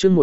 chương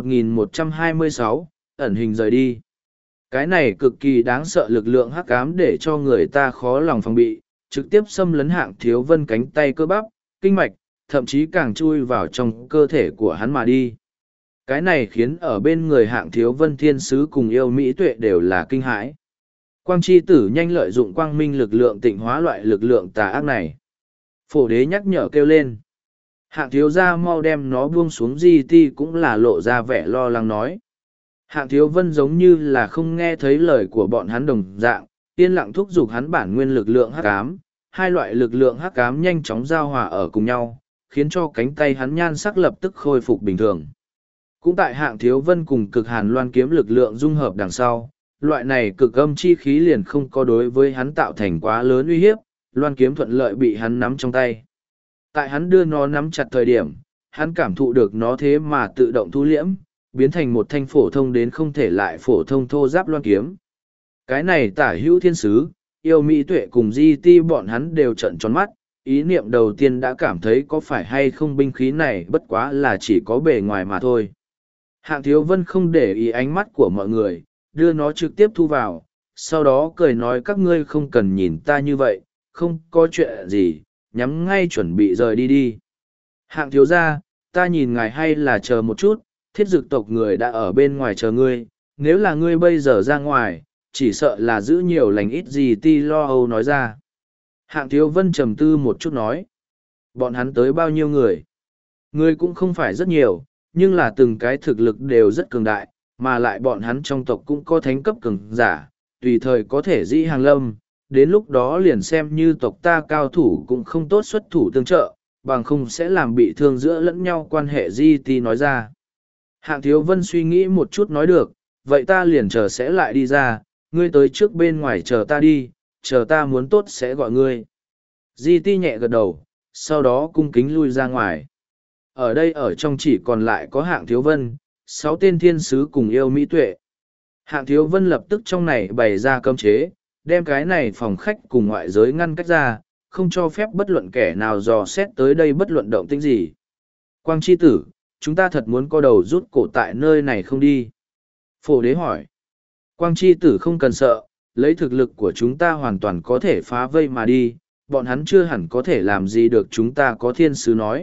1126, ẩn hình rời đi. Cái này cực kỳ đáng sợ lực lượng hắc ám để cho người ta khó lòng phòng bị, trực tiếp xâm lấn Hạng Thiếu Vân cánh tay cơ bắp, kinh mạch, thậm chí càng chui vào trong cơ thể của hắn mà đi. Cái này khiến ở bên người Hạng Thiếu Vân thiên sứ cùng yêu mỹ tuệ đều là kinh hãi. Quang chi tử nhanh lợi dụng quang minh lực lượng tịnh hóa loại lực lượng tà ác này. Phổ đế nhắc nhở kêu lên. Hạng thiếu gia mau đem nó buông xuống, di ti cũng là lộ ra vẻ lo lắng nói. Hạng thiếu vân giống như là không nghe thấy lời của bọn hắn đồng dạng, yên lặng thúc giục hắn bản nguyên lực lượng hắc ám. Hai loại lực lượng hắc ám nhanh chóng giao hòa ở cùng nhau, khiến cho cánh tay hắn nhan sắc lập tức khôi phục bình thường. Cũng tại Hạng thiếu vân cùng cực hàn loan kiếm lực lượng dung hợp đằng sau, loại này cực âm chi khí liền không có đối với hắn tạo thành quá lớn uy hiếp, loan kiếm thuận lợi bị hắn nắm trong tay. Tại hắn đưa nó nắm chặt thời điểm, hắn cảm thụ được nó thế mà tự động thu liễm, biến thành một thanh phổ thông đến không thể lại phổ thông thô giáp loan kiếm. Cái này tả hữu thiên sứ, yêu mỹ tuệ cùng di ti bọn hắn đều trợn tròn mắt, ý niệm đầu tiên đã cảm thấy có phải hay không binh khí này bất quá là chỉ có bề ngoài mà thôi. Hạng thiếu vân không để ý ánh mắt của mọi người, đưa nó trực tiếp thu vào, sau đó cười nói các ngươi không cần nhìn ta như vậy, không có chuyện gì, nhắm ngay chuẩn bị rời đi đi. Hạng thiếu gia, ta nhìn ngài hay là chờ một chút, thiết dực tộc người đã ở bên ngoài chờ ngươi, nếu là ngươi bây giờ ra ngoài, chỉ sợ là giữ nhiều lành ít gì ti lo âu nói ra. Hạng thiếu vân trầm tư một chút nói, bọn hắn tới bao nhiêu người? Người cũng không phải rất nhiều, nhưng là từng cái thực lực đều rất cường đại, mà lại bọn hắn trong tộc cũng có thánh cấp cường giả, tùy thời có thể dĩ hàng lâm, đến lúc đó liền xem như tộc ta cao thủ cũng không tốt xuất thủ tương trợ, bằng không sẽ làm bị thương giữa lẫn nhau quan hệ di ti nói ra. Hạng thiếu vân suy nghĩ một chút nói được, vậy ta liền chờ sẽ lại đi ra, ngươi tới trước bên ngoài chờ ta đi, chờ ta muốn tốt sẽ gọi ngươi. Di ti nhẹ gật đầu, sau đó cung kính lui ra ngoài. Ở đây ở trong chỉ còn lại có Hạng thiếu vân, 6 tên thiên sứ cùng yêu mỹ tuệ. Hạng thiếu vân lập tức trong này bày ra cấm chế, đem cái này phòng khách cùng ngoại giới ngăn cách ra, không cho phép bất luận kẻ nào dò xét tới đây bất luận động tĩnh gì. Quang chi tử, chúng ta thật muốn co đầu rút cổ tại nơi này không đi. Phổ đế hỏi. Quang chi tử không cần sợ, lấy thực lực của chúng ta hoàn toàn có thể phá vây mà đi, bọn hắn chưa hẳn có thể làm gì được chúng ta, có thiên sứ nói.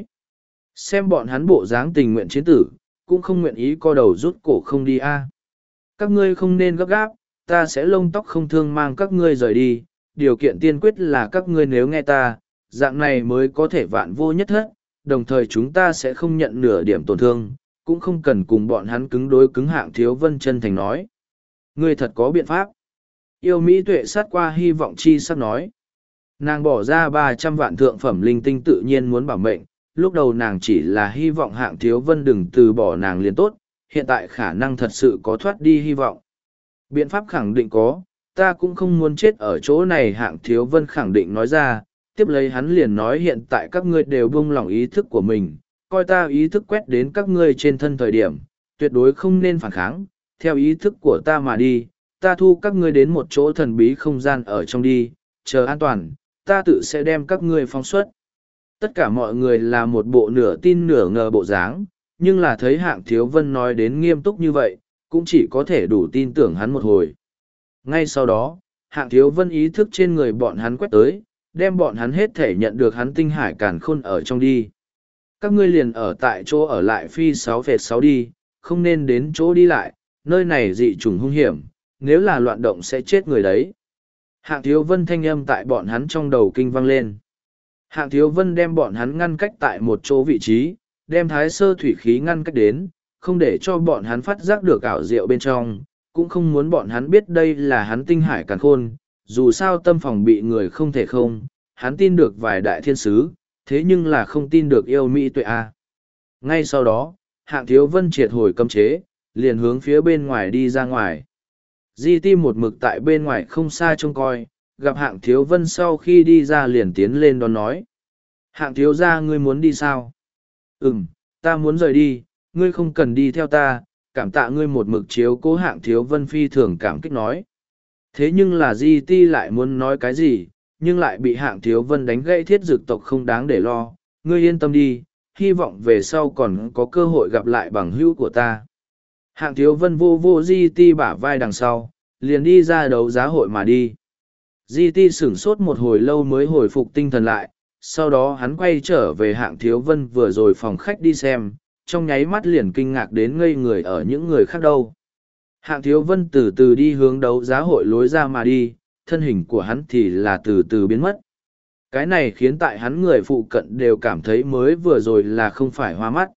Xem bọn hắn bộ dáng tình nguyện chiến tử, cũng không nguyện ý co đầu rút cổ không đi a. Các ngươi không nên gấp gáp, ta sẽ lông tóc không thương mang các ngươi rời đi, điều kiện tiên quyết là các ngươi nếu nghe ta, dạng này mới có thể vạn vô nhất thất, đồng thời chúng ta sẽ không nhận nửa điểm tổn thương, cũng không cần cùng bọn hắn cứng đối cứng. Hạng thiếu vân chân thành nói. Ngươi thật có biện pháp. Yêu Mỹ tuệ sát qua hy vọng chi sắc nói. Nàng bỏ ra 300 vạn thượng phẩm linh tinh tự nhiên muốn bảo mệnh, lúc đầu nàng chỉ là hy vọng Hạng thiếu vân đừng từ bỏ nàng liền tốt, hiện tại khả năng thật sự có thoát đi hy vọng. Biện pháp khẳng định có, ta cũng không muốn chết ở chỗ này. Hạng thiếu vân khẳng định nói ra, tiếp lấy hắn liền nói hiện tại các ngươi đều buông lỏng ý thức của mình, coi ta ý thức quét đến các ngươi trên thân thời điểm, tuyệt đối không nên phản kháng, theo ý thức của ta mà đi, ta thu các ngươi đến một chỗ thần bí không gian ở trong đi, chờ an toàn, ta tự sẽ đem các ngươi phóng xuất. Tất cả mọi người là một bộ nửa tin nửa ngờ bộ dáng, nhưng là thấy Hạng thiếu vân nói đến nghiêm túc như vậy, cũng chỉ có thể đủ tin tưởng hắn một hồi. Ngay sau đó, Hạng thiếu vân ý thức trên người bọn hắn quét tới, đem bọn hắn hết thể nhận được hắn tinh hải càn khôn ở trong đi. Các ngươi liền ở tại chỗ ở lại phi 6,6 đi, không nên đến chỗ đi lại, nơi này dị trùng hung hiểm, nếu là loạn động sẽ chết người đấy. Hạng thiếu vân thanh âm tại bọn hắn trong đầu kinh vang lên. Hạng thiếu vân đem bọn hắn ngăn cách tại một chỗ vị trí, đem thái sơ thủy khí ngăn cách đến, không để cho bọn hắn phát giác được ảo diệu bên trong, cũng không muốn bọn hắn biết đây là hắn tinh hải càn khôn, dù sao tâm phòng bị người không thể không, hắn tin được vài đại thiên sứ, thế nhưng là không tin được yêu Mỹ tuệ a. Ngay sau đó, Hạng thiếu vân triệt hồi cấm chế, liền hướng phía bên ngoài đi ra ngoài. Di ti một mực tại bên ngoài không xa trông coi, gặp Hạng thiếu vân sau khi đi ra liền tiến lên đón nói. Hạng thiếu gia, ngươi muốn đi sao? Ta muốn rời đi, ngươi không cần đi theo ta, cảm tạ ngươi một mực chiếu cố. Hạng thiếu vân phi thường cảm kích nói. Thế nhưng là Di ti lại muốn nói cái gì, nhưng lại bị Hạng thiếu vân đánh gãy. Thiết dực tộc không đáng để lo, ngươi yên tâm đi, hy vọng về sau còn có cơ hội gặp lại bằng hữu của ta. Hạng Thiếu Vân vô vô Di Ti bả vai đằng sau, liền đi ra đấu giá hội mà đi. Di Ti sửng sốt một hồi lâu mới hồi phục tinh thần lại, sau đó hắn quay trở về Hạng Thiếu Vân vừa rồi phòng khách đi xem, trong nháy mắt liền kinh ngạc đến ngây người ở những người khác đâu. Hạng Thiếu Vân từ từ đi hướng đấu giá hội lối ra mà đi, thân hình của hắn thì là từ từ biến mất. Cái này khiến tại hắn người phụ cận đều cảm thấy mới vừa rồi là không phải hoa mắt.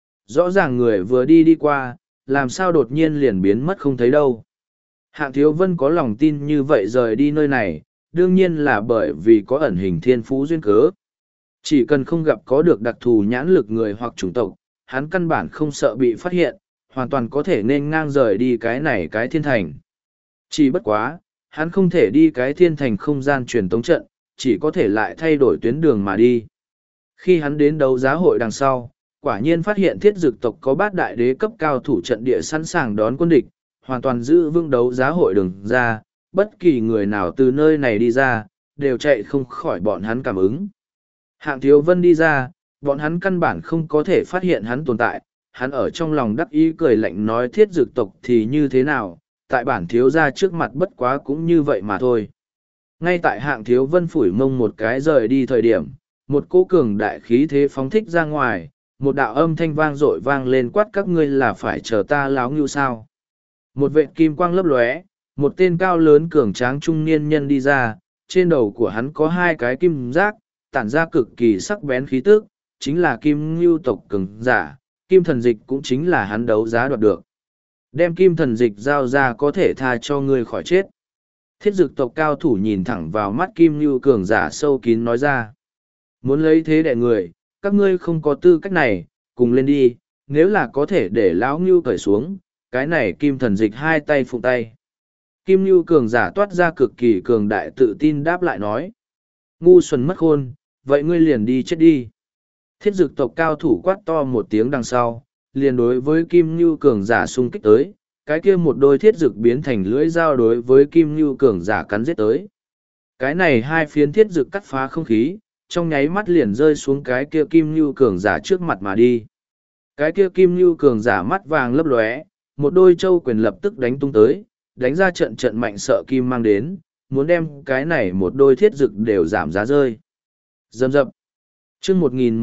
Rõ ràng người vừa đi đi qua, làm sao đột nhiên liền biến mất không thấy đâu. Hạng Thiếu Vân có lòng tin như vậy rời đi nơi này, đương nhiên là bởi vì có ẩn hình thiên phú duyên cớ. Chỉ cần không gặp có được đặc thù nhãn lực người hoặc chủng tộc, hắn căn bản không sợ bị phát hiện, hoàn toàn có thể nên ngang rời đi cái này cái thiên thành. Chỉ bất quá, hắn không thể đi cái thiên thành không gian truyền tống trận, chỉ có thể lại thay đổi tuyến đường mà đi. Khi hắn đến đấu giá hội đằng sau, quả nhiên phát hiện thiết dực tộc có bát đại đế cấp cao thủ trận địa sẵn sàng đón quân địch, hoàn toàn giữ vững đấu giá hội đường ra, bất kỳ người nào từ nơi này đi ra, đều chạy không khỏi bọn hắn cảm ứng. Hạng Thiếu Vân đi ra, bọn hắn căn bản không có thể phát hiện hắn tồn tại, hắn ở trong lòng đắc ý cười lạnh nói thiết dực tộc thì như thế nào, tại bản thiếu gia trước mặt bất quá cũng như vậy mà thôi. Ngay tại Hạng Thiếu Vân phủi mông một cái rời đi thời điểm, một cỗ cường đại khí thế phóng thích ra ngoài, một đạo âm thanh vang dội vang lên quát các ngươi là phải chờ ta láo ngưu sao. Một vệt kim quang lấp lóe, một tên cao lớn cường tráng trung niên nhân đi ra, trên đầu của hắn có hai cái kim giác, tản ra cực kỳ sắc bén khí tức, chính là kim ngưu tộc cường giả, kim thần dịch cũng chính là hắn đấu giá đoạt được. Đem kim thần dịch giao ra có thể tha cho ngươi khỏi chết. Thiết dực tộc cao thủ nhìn thẳng vào mắt kim ngưu cường giả sâu kín nói ra. Muốn lấy thế đẻ người, các ngươi không có tư cách này, cùng lên đi, nếu là có thể để lão ngưu cởi xuống, cái này kim thần dịch hai tay phụng tay. Kim ngưu cường giả toát ra cực kỳ cường đại tự tin đáp lại nói. Ngu xuẩn mất khôn, vậy ngươi liền đi chết đi. Thiết dực tộc cao thủ quát to một tiếng đằng sau, liền đối với kim ngưu cường giả xung kích tới, cái kia một đôi thiết dực biến thành lưỡi dao đối với kim ngưu cường giả cắn giết tới. Cái này hai phiến thiết dực cắt phá không khí, trong nháy mắt liền rơi xuống cái kia kim ngưu cường giả trước mặt mà đi. Cái kia kim ngưu cường giả mắt vàng lấp lóe, một đôi châu quyền lập tức đánh tung tới, đánh ra trận trận mạnh sợ kim mang đến, muốn đem cái này một đôi thiết dực đều giảm giá rơi. Dầm dập. Chương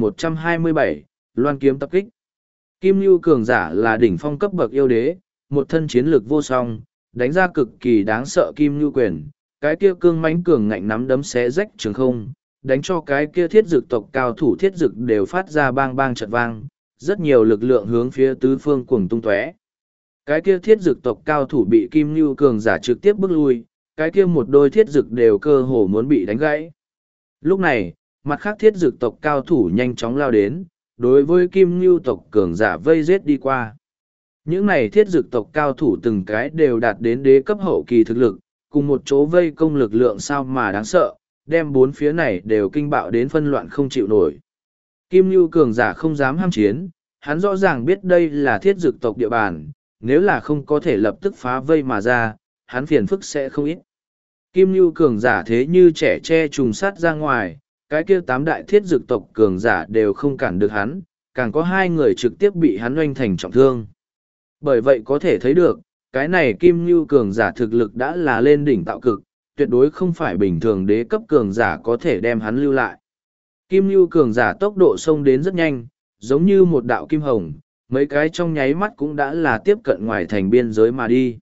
1127, Loan kiếm tập kích. Kim ngưu cường giả là đỉnh phong cấp bậc yêu đế, một thân chiến lược vô song, đánh ra cực kỳ đáng sợ kim ngưu quyền, cái kia cương mãnh cường ngạnh nắm đấm xé rách trường không, đánh cho cái kia thiết dực tộc cao thủ thiết dực đều phát ra bang bang chật vang, rất nhiều lực lượng hướng phía tứ phương cuồng tung tóe. Cái kia thiết dực tộc cao thủ bị kim ngưu cường giả trực tiếp bước lui, cái kia một đôi thiết dực đều cơ hồ muốn bị đánh gãy. Lúc này, mặt khác thiết dực tộc cao thủ nhanh chóng lao đến, đối với kim ngưu tộc cường giả vây giết đi qua. Những này thiết dực tộc cao thủ từng cái đều đạt đến đế cấp hậu kỳ thực lực, cùng một chỗ vây công lực lượng sao mà đáng sợ, đem bốn phía này đều kinh bạo đến phân loạn không chịu nổi. Kim ngưu cường giả không dám ham chiến, hắn rõ ràng biết đây là thiết dực tộc địa bàn, nếu là không có thể lập tức phá vây mà ra, hắn phiền phức sẽ không ít. Kim ngưu cường giả thế như trẻ tre trùng sát ra ngoài, cái kia tám đại thiết dực tộc cường giả đều không cản được hắn, càng có hai người trực tiếp bị hắn oanh thành trọng thương. Bởi vậy có thể thấy được, cái này kim ngưu cường giả thực lực đã là lên đỉnh tạo cực, tuyệt đối không phải bình thường đế cấp cường giả có thể đem hắn lưu lại. Kim ngưu cường giả tốc độ xông đến rất nhanh, giống như một đạo kim hồng, mấy cái trong nháy mắt cũng đã là tiếp cận ngoài thành biên giới mà đi.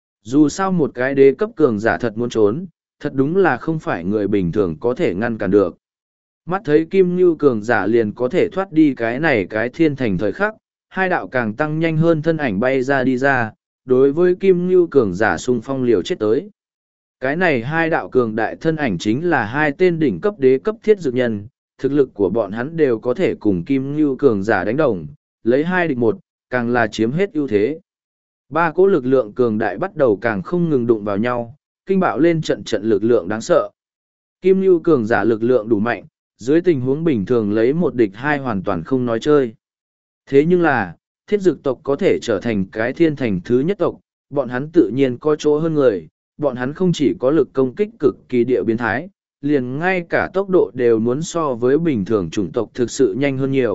Dù sao một cái đế cấp cường giả thật muốn trốn, thật đúng là không phải người bình thường có thể ngăn cản được. Mắt thấy kim ngưu cường giả liền có thể thoát đi cái này cái thiên thành thời khắc, hai đạo càng tăng nhanh hơn thân ảnh bay ra đi ra, đối với kim ngưu cường giả xung phong liều chết tới. Cái này hai đạo cường đại thân ảnh chính là hai tên đỉnh cấp đế cấp thiết dược nhân, thực lực của bọn hắn đều có thể cùng kim ngưu cường giả đánh đồng, lấy hai địch một, càng là chiếm hết ưu thế. Ba cỗ lực lượng cường đại bắt đầu càng không ngừng đụng vào nhau, kinh bạo lên trận trận lực lượng đáng sợ. Kim ngưu cường giả lực lượng đủ mạnh, dưới tình huống bình thường lấy một địch hai hoàn toàn không nói chơi. Thế nhưng là, thiết dực tộc có thể trở thành cái thiên thành thứ nhất tộc, bọn hắn tự nhiên có chỗ hơn người, bọn hắn không chỉ có lực công kích cực kỳ địa biến thái, liền ngay cả tốc độ đều muốn so với bình thường chủng tộc thực sự nhanh hơn nhiều,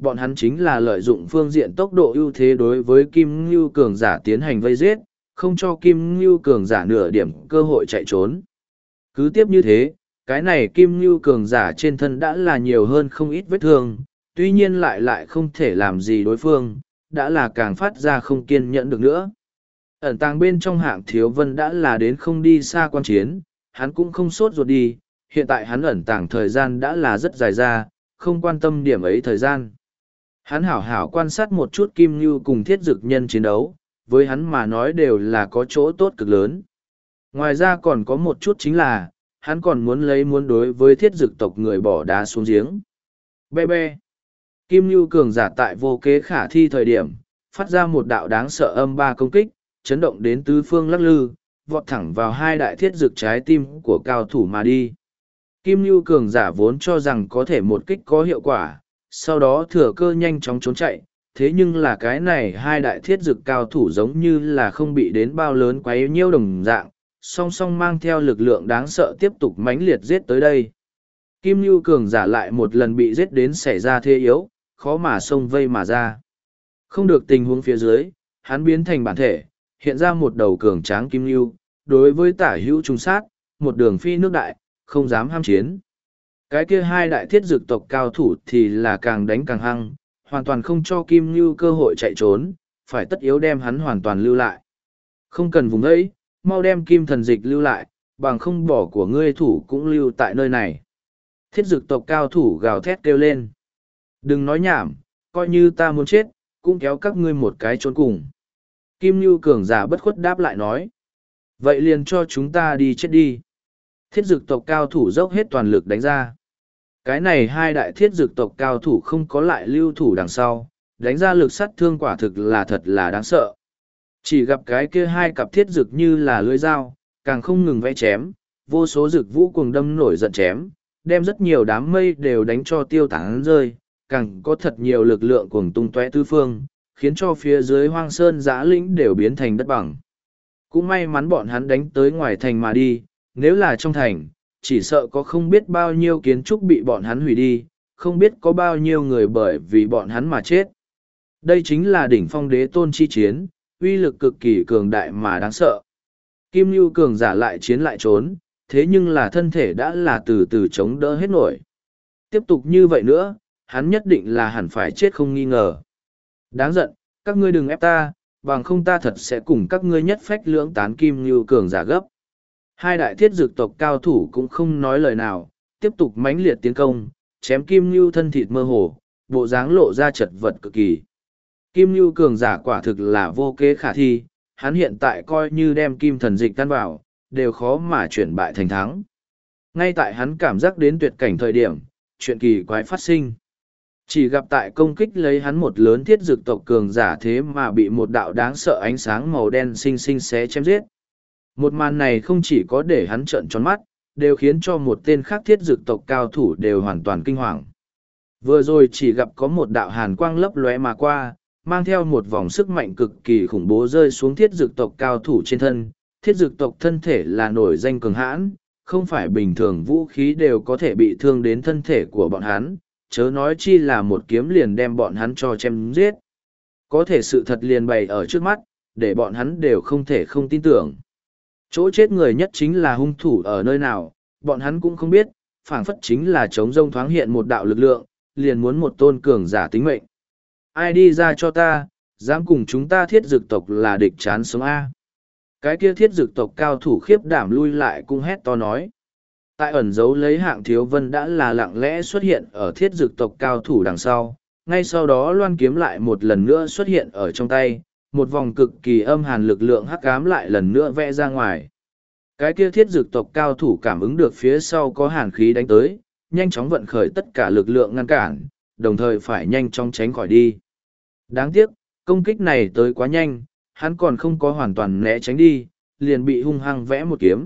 bọn hắn chính là lợi dụng phương diện tốc độ ưu thế đối với Kim Ngưu cường giả tiến hành vây giết, không cho Kim Ngưu cường giả nửa điểm cơ hội chạy trốn. Cứ tiếp như thế, cái này Kim Ngưu cường giả trên thân đã là nhiều hơn không ít vết thương, tuy nhiên lại không thể làm gì đối phương, đã là càng phát ra không kiên nhẫn được nữa. Ẩn tàng bên trong Hạng Thiếu Vân đã là đến không đi xa quan chiến, hắn cũng không sốt ruột đi, hiện tại hắn ẩn tàng thời gian đã là rất dài ra, không quan tâm điểm ấy thời gian. Hắn hảo hảo quan sát một chút Kim Ngưu cùng Thiết Dực Nhân chiến đấu, với hắn mà nói đều là có chỗ tốt cực lớn. Ngoài ra còn có một chút chính là, hắn còn muốn đối với Thiết Dực tộc người bỏ đá xuống giếng. Be be. Kim Ngưu cường giả tại vô kế khả thi thời điểm, phát ra một đạo đáng sợ âm ba công kích, chấn động đến tứ phương lắc lư, vọt thẳng vào hai đại thiết dực trái tim của cao thủ mà đi. Kim Ngưu cường giả vốn cho rằng có thể một kích có hiệu quả, sau đó thừa cơ nhanh chóng trốn chạy, thế nhưng là cái này hai đại thiết dực cao thủ giống như là không bị đến bao lớn quấy nhiêu đồng dạng, song song mang theo lực lượng đáng sợ tiếp tục mãnh liệt giết tới đây. Kim Ngưu cường giả lại một lần bị giết đến xảy ra thế yếu, khó mà xông vây mà ra. Không được tình huống phía dưới, hắn biến thành bản thể, hiện ra một đầu cường tráng Kim Ngưu, đối với tả hữu trung sát, một đường phi nước đại, không dám ham chiến. Cái kia hai đại thiết dực tộc cao thủ thì là càng đánh càng hăng, hoàn toàn không cho Kim Ngưu cơ hội chạy trốn, phải tất yếu đem hắn hoàn toàn lưu lại. Không cần vùng ấy, mau đem Kim thần dịch lưu lại, bằng không bỏ của ngươi thủ cũng lưu tại nơi này. Thiết dực tộc cao thủ gào thét kêu lên. Đừng nói nhảm, coi như ta muốn chết, cũng kéo các ngươi một cái trốn cùng. Kim Ngưu cường giả bất khuất đáp lại nói. Vậy liền cho chúng ta đi chết đi. Thiết dực tộc cao thủ dốc hết toàn lực đánh ra. Cái này hai đại thiết dực tộc cao thủ không có lại lưu thủ đằng sau, đánh ra lực sát thương quả thực là thật là đáng sợ. Chỉ gặp cái kia hai cặp thiết dực như là lưỡi dao, càng không ngừng vẽ chém, vô số dực vũ cuồng đâm nổi giận chém, đem rất nhiều đám mây đều đánh cho tiêu tán rơi, càng có thật nhiều lực lượng cuồng tung tóe tứ phương, khiến cho phía dưới hoang sơn giã lĩnh đều biến thành đất bằng. Cũng may mắn bọn hắn đánh tới ngoài thành mà đi, nếu là trong thành, chỉ sợ có không biết bao nhiêu kiến trúc bị bọn hắn hủy đi, không biết có bao nhiêu người bởi vì bọn hắn mà chết. Đây chính là đỉnh phong đế tôn chi chiến, uy lực cực kỳ cường đại mà đáng sợ. Kim Nhu cường giả lại chiến lại trốn, thế nhưng là thân thể đã là từ từ chống đỡ hết nổi. Tiếp tục như vậy nữa, hắn nhất định là hẳn phải chết không nghi ngờ. Đáng giận, các ngươi đừng ép ta, bằng không ta thật sẽ cùng các ngươi nhất phách lưỡng tán Kim Nhu cường giả gấp. Hai đại thiết dược tộc cao thủ cũng không nói lời nào, tiếp tục mãnh liệt tiến công, chém Kim Nhu thân thịt mơ hồ, bộ dáng lộ ra chật vật cực kỳ. Kim Nhu cường giả quả thực là vô kế khả thi, hắn hiện tại coi như đem kim thần dịch tan vào, đều khó mà chuyển bại thành thắng. Ngay tại hắn cảm giác đến tuyệt cảnh thời điểm, chuyện kỳ quái phát sinh. Chỉ gặp tại công kích lấy hắn một lớn thiết dược tộc cường giả thế mà bị một đạo đáng sợ ánh sáng màu đen xinh xinh xé chém giết. Một màn này không chỉ có để hắn trợn tròn mắt, đều khiến cho một tên khác thiết dược tộc cao thủ đều hoàn toàn kinh hoàng. Vừa rồi chỉ gặp có một đạo hàn quang lấp lóe mà qua, mang theo một vòng sức mạnh cực kỳ khủng bố rơi xuống thiết dược tộc cao thủ trên thân. Thiết dược tộc thân thể là nổi danh cường hãn, không phải bình thường vũ khí đều có thể bị thương đến thân thể của bọn hắn, chớ nói chi là một kiếm liền đem bọn hắn cho chém giết. Có thể sự thật liền bày ở trước mắt, để bọn hắn đều không thể không tin tưởng. Chỗ chết người nhất chính là hung thủ ở nơi nào, bọn hắn cũng không biết, phảng phất chính là trống rông thoáng hiện một đạo lực lượng, liền muốn một tôn cường giả tính mệnh. Ai đi ra cho ta, dám cùng chúng ta thiết dược tộc là địch chán sống A. Cái kia thiết dược tộc cao thủ khiếp đảm lui lại cũng hét to nói. Tại ẩn giấu lấy Hạng Thiếu Vân đã là lặng lẽ xuất hiện ở thiết dược tộc cao thủ đằng sau, ngay sau đó loan kiếm lại một lần nữa xuất hiện ở trong tay, một vòng cực kỳ âm hàn lực lượng hắc ám lại lần nữa vẽ ra ngoài. Cái kia thiết dược tộc cao thủ cảm ứng được phía sau có hàn khí đánh tới, nhanh chóng vận khởi tất cả lực lượng ngăn cản, đồng thời phải nhanh chóng tránh khỏi đi. Đáng tiếc, công kích này tới quá nhanh, hắn còn không có hoàn toàn né tránh đi, liền bị hung hăng vẽ một kiếm.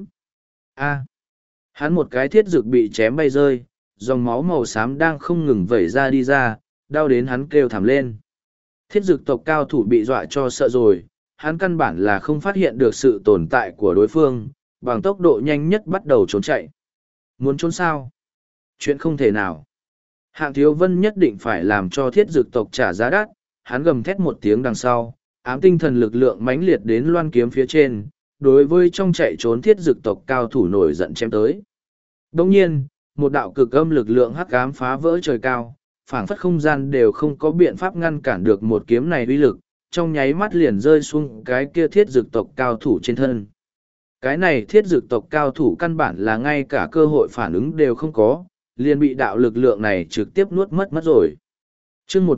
A. Hắn một cái thiết dược bị chém bay rơi, dòng máu màu xám đang không ngừng vẩy ra đi ra, đau đến hắn kêu thảm lên. Thiết dược tộc cao thủ bị dọa cho sợ rồi, hắn căn bản là không phát hiện được sự tồn tại của đối phương, bằng tốc độ nhanh nhất bắt đầu trốn chạy. Muốn trốn sao? Chuyện không thể nào. Hạng Thiếu Vân nhất định phải làm cho thiết dược tộc trả giá đắt, hắn gầm thét một tiếng đằng sau, ám tinh thần lực lượng mãnh liệt đến loan kiếm phía trên, đối với trong chạy trốn thiết dược tộc cao thủ nổi giận chém tới. Đồng nhiên, một đạo cực âm lực lượng hắc ám phá vỡ trời cao, phảng phất không gian đều không có biện pháp ngăn cản được một kiếm này uy lực, trong nháy mắt liền rơi xuống cái kia thiết dược tộc cao thủ trên thân. Cái này thiết dược tộc cao thủ căn bản là ngay cả cơ hội phản ứng đều không có, liền bị đạo lực lượng này trực tiếp nuốt mất rồi. Chương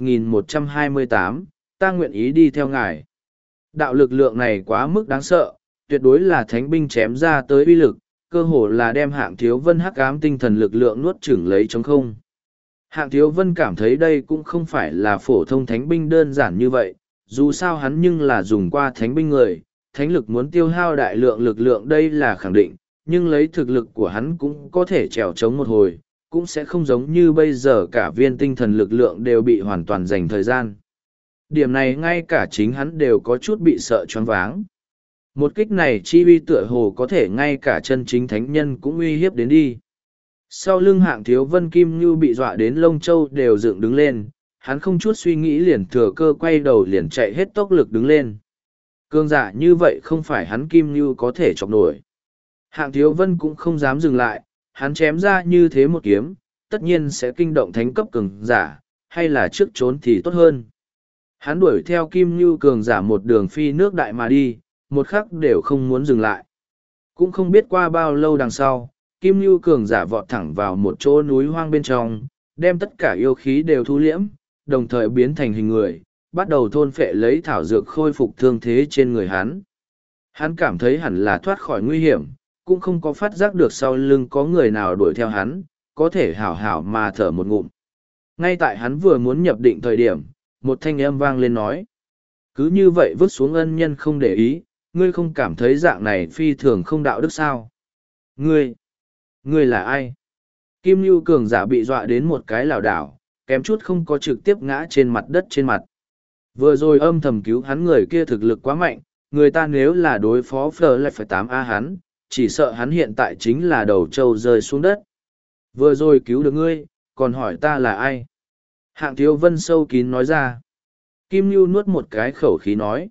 1128, ta nguyện ý đi theo ngài. Đạo lực lượng này quá mức đáng sợ, tuyệt đối là thánh binh chém ra tới uy lực, cơ hồ là đem Hạng Thiếu Vân hắc ám tinh thần lực lượng nuốt chửng lấy trống không. Hạng Thiếu Vân cảm thấy đây cũng không phải là phổ thông thánh binh đơn giản như vậy, dù sao hắn nhưng là dùng qua thánh binh người, thánh lực muốn tiêu hao đại lượng lực lượng đây là khẳng định, nhưng lấy thực lực của hắn cũng có thể trèo trống một hồi, cũng sẽ không giống như bây giờ cả viên tinh thần lực lượng đều bị hoàn toàn dành thời gian. Điểm này ngay cả chính hắn đều có chút bị sợ choáng váng. Một kích này chi uy tựa hồ có thể ngay cả chân chính thánh nhân cũng uy hiếp đến đi. Sau lưng Hạng Thiếu Vân Kim Như bị dọa đến lông châu đều dựng đứng lên, hắn không chút suy nghĩ liền thừa cơ quay đầu liền chạy hết tốc lực đứng lên. Cương giả như vậy không phải hắn Kim Như có thể chọc nổi. Hạng Thiếu Vân cũng không dám dừng lại, hắn chém ra như thế một kiếm, tất nhiên sẽ kinh động thánh cấp cường giả, hay là trước trốn thì tốt hơn. Hắn đuổi theo Kim Như cường giả một đường phi nước đại mà đi, một khắc đều không muốn dừng lại. Cũng không biết qua bao lâu đằng sau, Kim Như cường giả vọt thẳng vào một chỗ núi hoang bên trong, đem tất cả yêu khí đều thu liễm, đồng thời biến thành hình người, bắt đầu thôn phệ lấy thảo dược khôi phục thương thế trên người hắn. Hắn cảm thấy hẳn là thoát khỏi nguy hiểm, cũng không có phát giác được sau lưng có người nào đuổi theo hắn, có thể hảo hảo mà thở một ngụm. Ngay tại hắn vừa muốn nhập định thời điểm, một thanh âm vang lên nói. Cứ như vậy vứt xuống ân nhân không để ý, ngươi không cảm thấy dạng này phi thường không đạo đức sao? Ngươi là ai? Kim Nhu cường giả bị dọa đến một cái lảo đảo, kém chút không có trực tiếp ngã trên mặt đất trên mặt. Vừa rồi âm thầm cứu hắn người kia thực lực quá mạnh, người ta nếu là đối phó Fleur lại phải 8A hắn, chỉ sợ hắn hiện tại chính là đầu trâu rơi xuống đất. Vừa rồi cứu được ngươi, còn hỏi ta là ai? Hạng Thiếu Vân sâu kín nói ra. Kim Nhu nuốt một cái khẩu khí nói.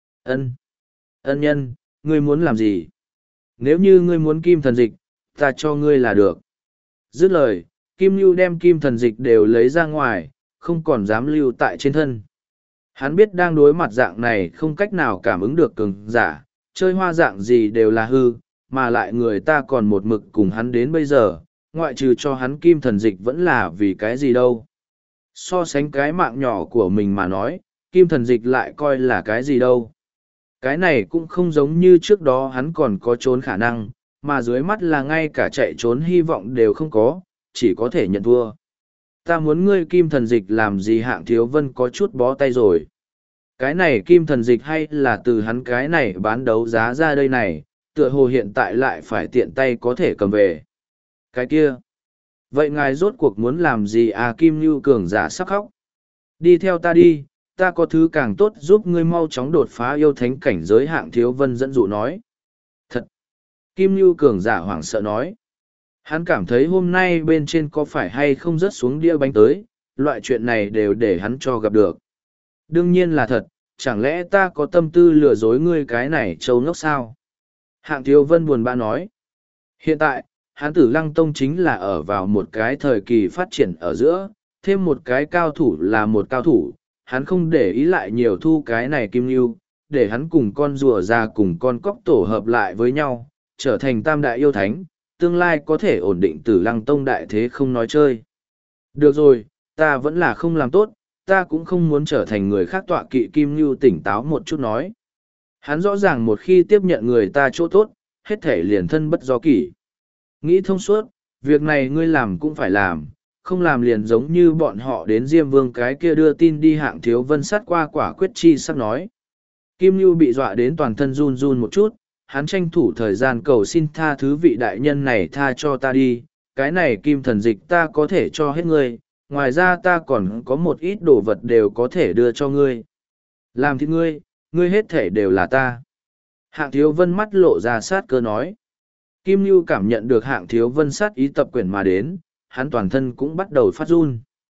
Ân nhân, ngươi muốn làm gì? Nếu như ngươi muốn kim thần dịch, ta cho ngươi là được. Dứt lời, Kim Nhu đem kim thần dịch đều lấy ra ngoài, không còn dám lưu tại trên thân. Hắn biết đang đối mặt dạng này không cách nào cảm ứng được cường giả, chơi hoa dạng gì đều là hư, mà lại người ta còn một mực cùng hắn đến bây giờ, ngoại trừ cho hắn kim thần dịch vẫn là vì cái gì đâu. So sánh cái mạng nhỏ của mình mà nói, kim thần dịch lại coi là cái gì đâu. Cái này cũng không giống như trước đó hắn còn có trốn khả năng, mà dưới mắt là ngay cả chạy trốn hy vọng đều không có, chỉ có thể nhận thua. Ta muốn ngươi kim thần dịch làm gì? Hạng Thiếu Vân có chút bó tay rồi. Cái này kim thần dịch hay là từ hắn cái này bán đấu giá ra đây này, tựa hồ hiện tại lại phải tiện tay có thể cầm về. Cái kia. Vậy ngài rốt cuộc muốn làm gì à? Kim Nhu cường giả sắc khóc. Đi theo ta đi, ta có thứ càng tốt giúp ngươi mau chóng đột phá yêu thánh cảnh giới. Hạng Thiếu Vân dẫn dụ nói. Thật. Kim Nhu cường giả hoảng sợ nói. Hắn cảm thấy hôm nay bên trên có phải hay không rớt xuống đĩa bánh tới, loại chuyện này đều để hắn cho gặp được. Đương nhiên là thật, chẳng lẽ ta có tâm tư lừa dối ngươi cái này trâu ngốc sao? Hạng Thiếu Vân buồn bã nói. Hiện tại, hắn Tử Lăng Tông chính là ở vào một cái thời kỳ phát triển ở giữa, thêm một cái cao thủ là một cao thủ, hắn không để ý lại nhiều thu cái này Kim Nhu, để hắn cùng con rùa ra cùng con cóc tổ hợp lại với nhau, trở thành tam đại yêu thánh, tương lai có thể ổn định Tử Lăng Tông đại thế không nói chơi. Được rồi, ta vẫn là không làm tốt, ta cũng không muốn trở thành người khác tọa kỵ. Kim Nhu tỉnh táo một chút nói. Hắn rõ ràng một khi tiếp nhận người ta chỗ tốt, hết thể liền thân bất do kỷ. Nghĩ thông suốt, việc này ngươi làm cũng phải làm, không làm liền giống như bọn họ đến Diêm Vương cái kia đưa tin đi. Hạng Thiếu Vân sát qua quả quyết chi sắp nói. Kim Nhu bị dọa đến toàn thân run run một chút, hắn tranh thủ thời gian cầu xin tha thứ vị đại nhân này tha cho ta đi, cái này kim thần dịch ta có thể cho hết ngươi, ngoài ra ta còn có một ít đồ vật đều có thể đưa cho ngươi. Làm thịt ngươi, ngươi hết thể đều là ta. Hạng Thiếu Vân mắt lộ ra sát cơ nói. Kim Nhu cảm nhận được Hạng Thiếu Vân sát ý tập quyển mà đến, hắn toàn thân cũng bắt đầu phát run.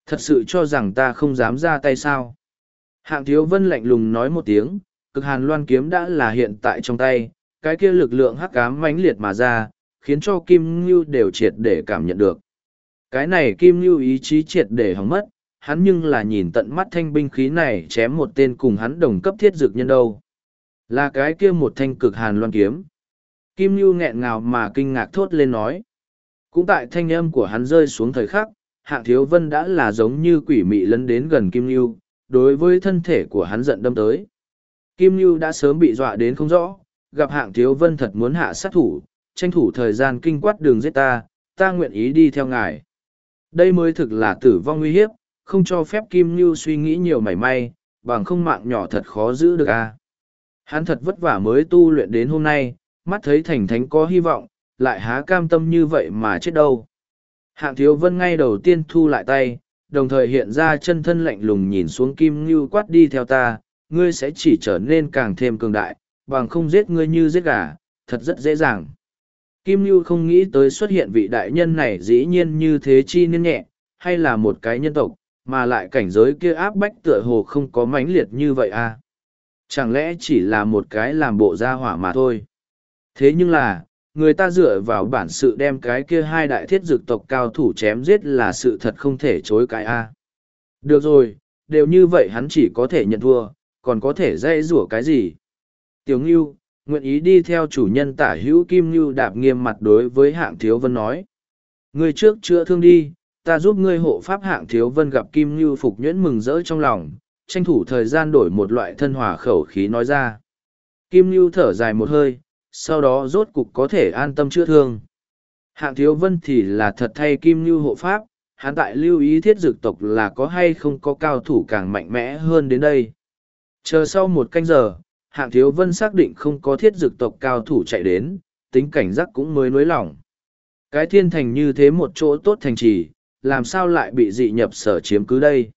Thật sự cho rằng ta không dám ra tay sao? Hạng Thiếu Vân lạnh lùng nói một tiếng, cực hàn loan kiếm đã là hiện tại trong tay, cái kia lực lượng hắc ám mãnh liệt mà ra, khiến cho Kim Ngưu đều triệt để cảm nhận được. Cái này Kim Ngưu ý chí triệt để hỏng mất, hắn nhưng là nhìn tận mắt thanh binh khí này chém một tên cùng hắn đồng cấp thiết dược nhân đâu. Là cái kia một thanh cực hàn loan kiếm. Kim Ngưu nghẹn ngào mà kinh ngạc thốt lên nói. Cũng tại thanh âm của hắn rơi xuống thời khắc, Hạng Thiếu Vân đã là giống như quỷ mị lấn đến gần Kim Ngưu, đối với thân thể của hắn giận đâm tới. Kim Ngưu đã sớm bị dọa đến không rõ, gặp Hạng Thiếu Vân thật muốn hạ sát thủ, tranh thủ thời gian kinh quát đường giết ta, ta nguyện ý đi theo ngài. Đây mới thực là tử vong nguy hiếp, không cho phép Kim Ngưu suy nghĩ nhiều mảy may, bằng không mạng nhỏ thật khó giữ được a. Hắn thật vất vả mới tu luyện đến hôm nay, mắt thấy thành thánh có hy vọng, lại há cam tâm như vậy mà chết đâu. Hạng Thiếu Vân ngay đầu tiên thu lại tay, đồng thời hiện ra chân thân lạnh lùng nhìn xuống Kim Ngưu quát đi theo ta, ngươi sẽ chỉ trở nên càng thêm cường đại, bằng không giết ngươi như giết gà, thật rất dễ dàng. Kim Ngưu không nghĩ tới xuất hiện vị đại nhân này dĩ nhiên như thế chi nên nhẹ, hay là một cái nhân tộc, mà lại cảnh giới kia áp bách tựa hồ không có mãnh liệt như vậy à. Chẳng lẽ chỉ là một cái làm bộ gia hỏa mà thôi. Thế nhưng là, người ta dựa vào bản sự đem cái kia hai đại thiết dược tộc cao thủ chém giết là sự thật không thể chối cãi a. Được rồi, đều như vậy hắn chỉ có thể nhận thua, còn có thể dây rủa cái gì. Tiểu Ngưu, nguyện ý đi theo chủ nhân tả hữu Kim Ngưu đạp nghiêm mặt đối với Hạng Thiếu Vân nói. Ngươi trước chữa thương đi, ta giúp ngươi hộ pháp. Hạng Thiếu Vân gặp Kim Ngưu phục nhuyễn mừng rỡ trong lòng, tranh thủ thời gian đổi một loại thân hòa khẩu khí nói ra. Kim Ngưu thở dài một hơi, sau đó rốt cục có thể an tâm chữa thương. Hạng Thiếu Vân thì là thật thay Kim Ngưu hộ pháp, hắn tại lưu ý thiết dược tộc là có hay không có cao thủ càng mạnh mẽ hơn đến đây. Chờ sau một canh giờ, Hạng Thiếu Vân xác định không có thiết dược tộc cao thủ chạy đến, tính cảnh giác cũng mới nới lỏng. Cái thiên thành như thế một chỗ tốt thành trì, làm sao lại bị dị nhập sở chiếm cứ đây?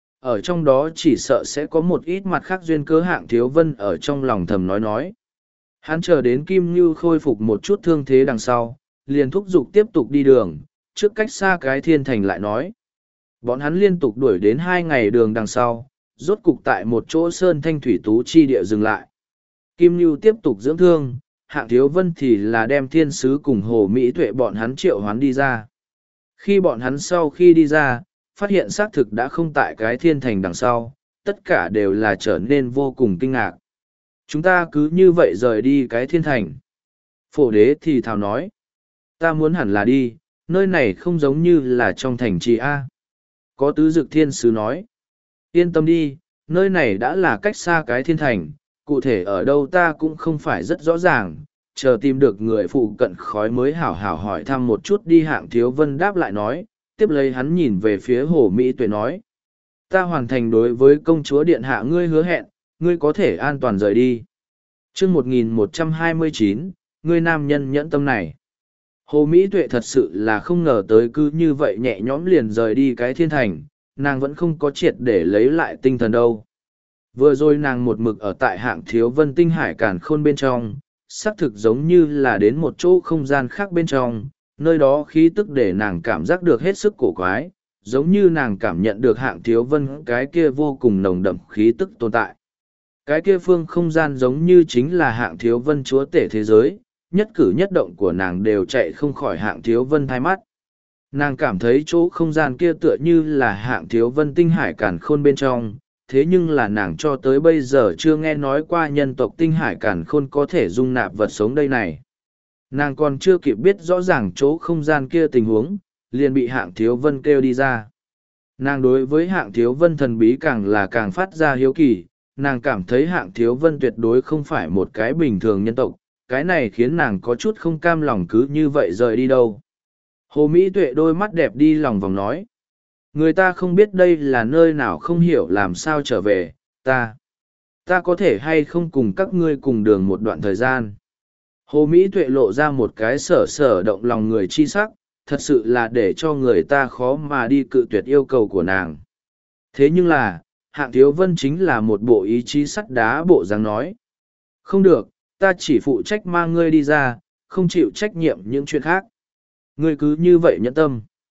Ở trong đó chỉ sợ sẽ có một ít mặt khác duyên cớ. Hạng Thiếu Vân ở trong lòng thầm nói. Hắn chờ đến Kim Ngưu khôi phục một chút thương thế đằng sau, liền thúc giục tiếp tục đi đường, trước cách xa cái thiên thành lại nói. Bọn hắn liên tục đuổi đến 2 ngày đường đằng sau, rốt cục tại một chỗ sơn thanh thủy tú chi địa dừng lại. Kim Ngưu tiếp tục dưỡng thương, Hạng Thiếu Vân thì là đem thiên sứ cùng Hồ Mỹ Tuệ bọn hắn triệu hoán đi ra. Khi bọn hắn sau khi đi ra, phát hiện xác thực đã không tại cái thiên thành đằng sau, tất cả đều là trở nên vô cùng kinh ngạc. Chúng ta cứ như vậy rời đi cái thiên thành. Phổ đế thì thào nói. Ta muốn hẳn là đi, nơi này không giống như là trong thành trì A. Có tứ dực thiên sứ nói. Yên tâm đi, nơi này đã là cách xa cái thiên thành, cụ thể ở đâu ta cũng không phải rất rõ ràng, chờ tìm được người phụ cận khói mới hảo hảo hỏi thăm một chút đi. Hạng Thiếu Vân đáp lại nói, tiếp lấy hắn nhìn về phía Hồ Mỹ Tuệ nói. Ta hoàn thành đối với công chúa điện hạ ngươi hứa hẹn, ngươi có thể an toàn rời đi. Chương 1129, ngươi nam nhân nhẫn tâm này. Hồ Mỹ Tuệ thật sự là không ngờ tới cứ như vậy nhẹ nhõm liền rời đi cái thiên thành, nàng vẫn không có triệt để lấy lại tinh thần đâu. Vừa rồi nàng một mực ở tại Hạng Thiếu Vân tinh hải càn khôn bên trong, xác thực giống như là đến một chỗ không gian khác bên trong, nơi đó khí tức để nàng cảm giác được hết sức cổ quái, giống như nàng cảm nhận được Hạng Thiếu Vân cái kia vô cùng nồng đậm khí tức tồn tại. Cái kia phương không gian giống như chính là Hạng Thiếu Vân chúa tể thế giới, nhất cử nhất động của nàng đều chạy không khỏi Hạng Thiếu Vân thai mắt. Nàng cảm thấy chỗ không gian kia tựa như là Hạng Thiếu Vân tinh hải càn khôn bên trong, thế nhưng là nàng cho tới bây giờ chưa nghe nói qua nhân tộc tinh hải càn khôn có thể dung nạp vật sống đây này. Nàng còn chưa kịp biết rõ ràng chỗ không gian kia tình huống, liền bị Hạng Thiếu Vân kêu đi ra. Nàng đối với Hạng Thiếu Vân thần bí càng là càng phát ra hiếu kỳ, nàng cảm thấy Hạng Thiếu Vân tuyệt đối không phải một cái bình thường nhân tộc, cái này khiến nàng có chút không cam lòng cứ như vậy rời đi đâu. Hồ Mỹ Tuệ đôi mắt đẹp đi lòng vòng nói. Người ta không biết đây là nơi nào, không hiểu làm sao trở về, ta có thể hay không cùng các ngươi cùng đường một đoạn thời gian. Hồ Mỹ Tuệ lộ ra một cái sở động lòng người chi sắc, thật sự là để cho người ta khó mà đi cự tuyệt yêu cầu của nàng. Thế nhưng là, Hạng Thiếu Vân chính là một bộ ý chí sắt đá bộ dáng nói. Không được, ta chỉ phụ trách mang ngươi đi ra, không chịu trách nhiệm những chuyện khác. Ngươi cứ như vậy nhẫn tâm.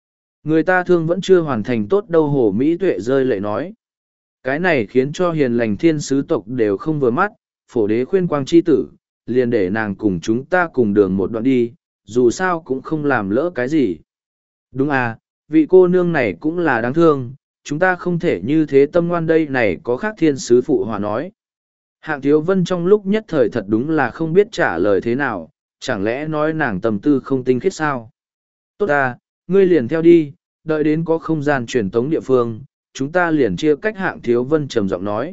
Người ta thương vẫn chưa hoàn thành tốt đâu, Hồ Mỹ Tuệ rơi lệ nói. Cái này khiến cho hiền lành thiên sứ tộc đều không vừa mắt, phổ đế khuyên quang chi tử, liền để nàng cùng chúng ta cùng đường một đoạn đi, dù sao cũng không làm lỡ cái gì. Đúng à, vị cô nương này cũng là đáng thương, chúng ta không thể như thế tâm ngoan đây này, có khác thiên sứ phụ hòa nói. Hạng Thiếu Vân trong lúc nhất thời thật đúng là không biết trả lời thế nào, chẳng lẽ nói nàng tâm tư không tinh khiết sao? Tốt à, ngươi liền theo đi, đợi đến có không gian truyền tống địa phương, chúng ta liền chia cách. Hạng Thiếu Vân trầm giọng nói.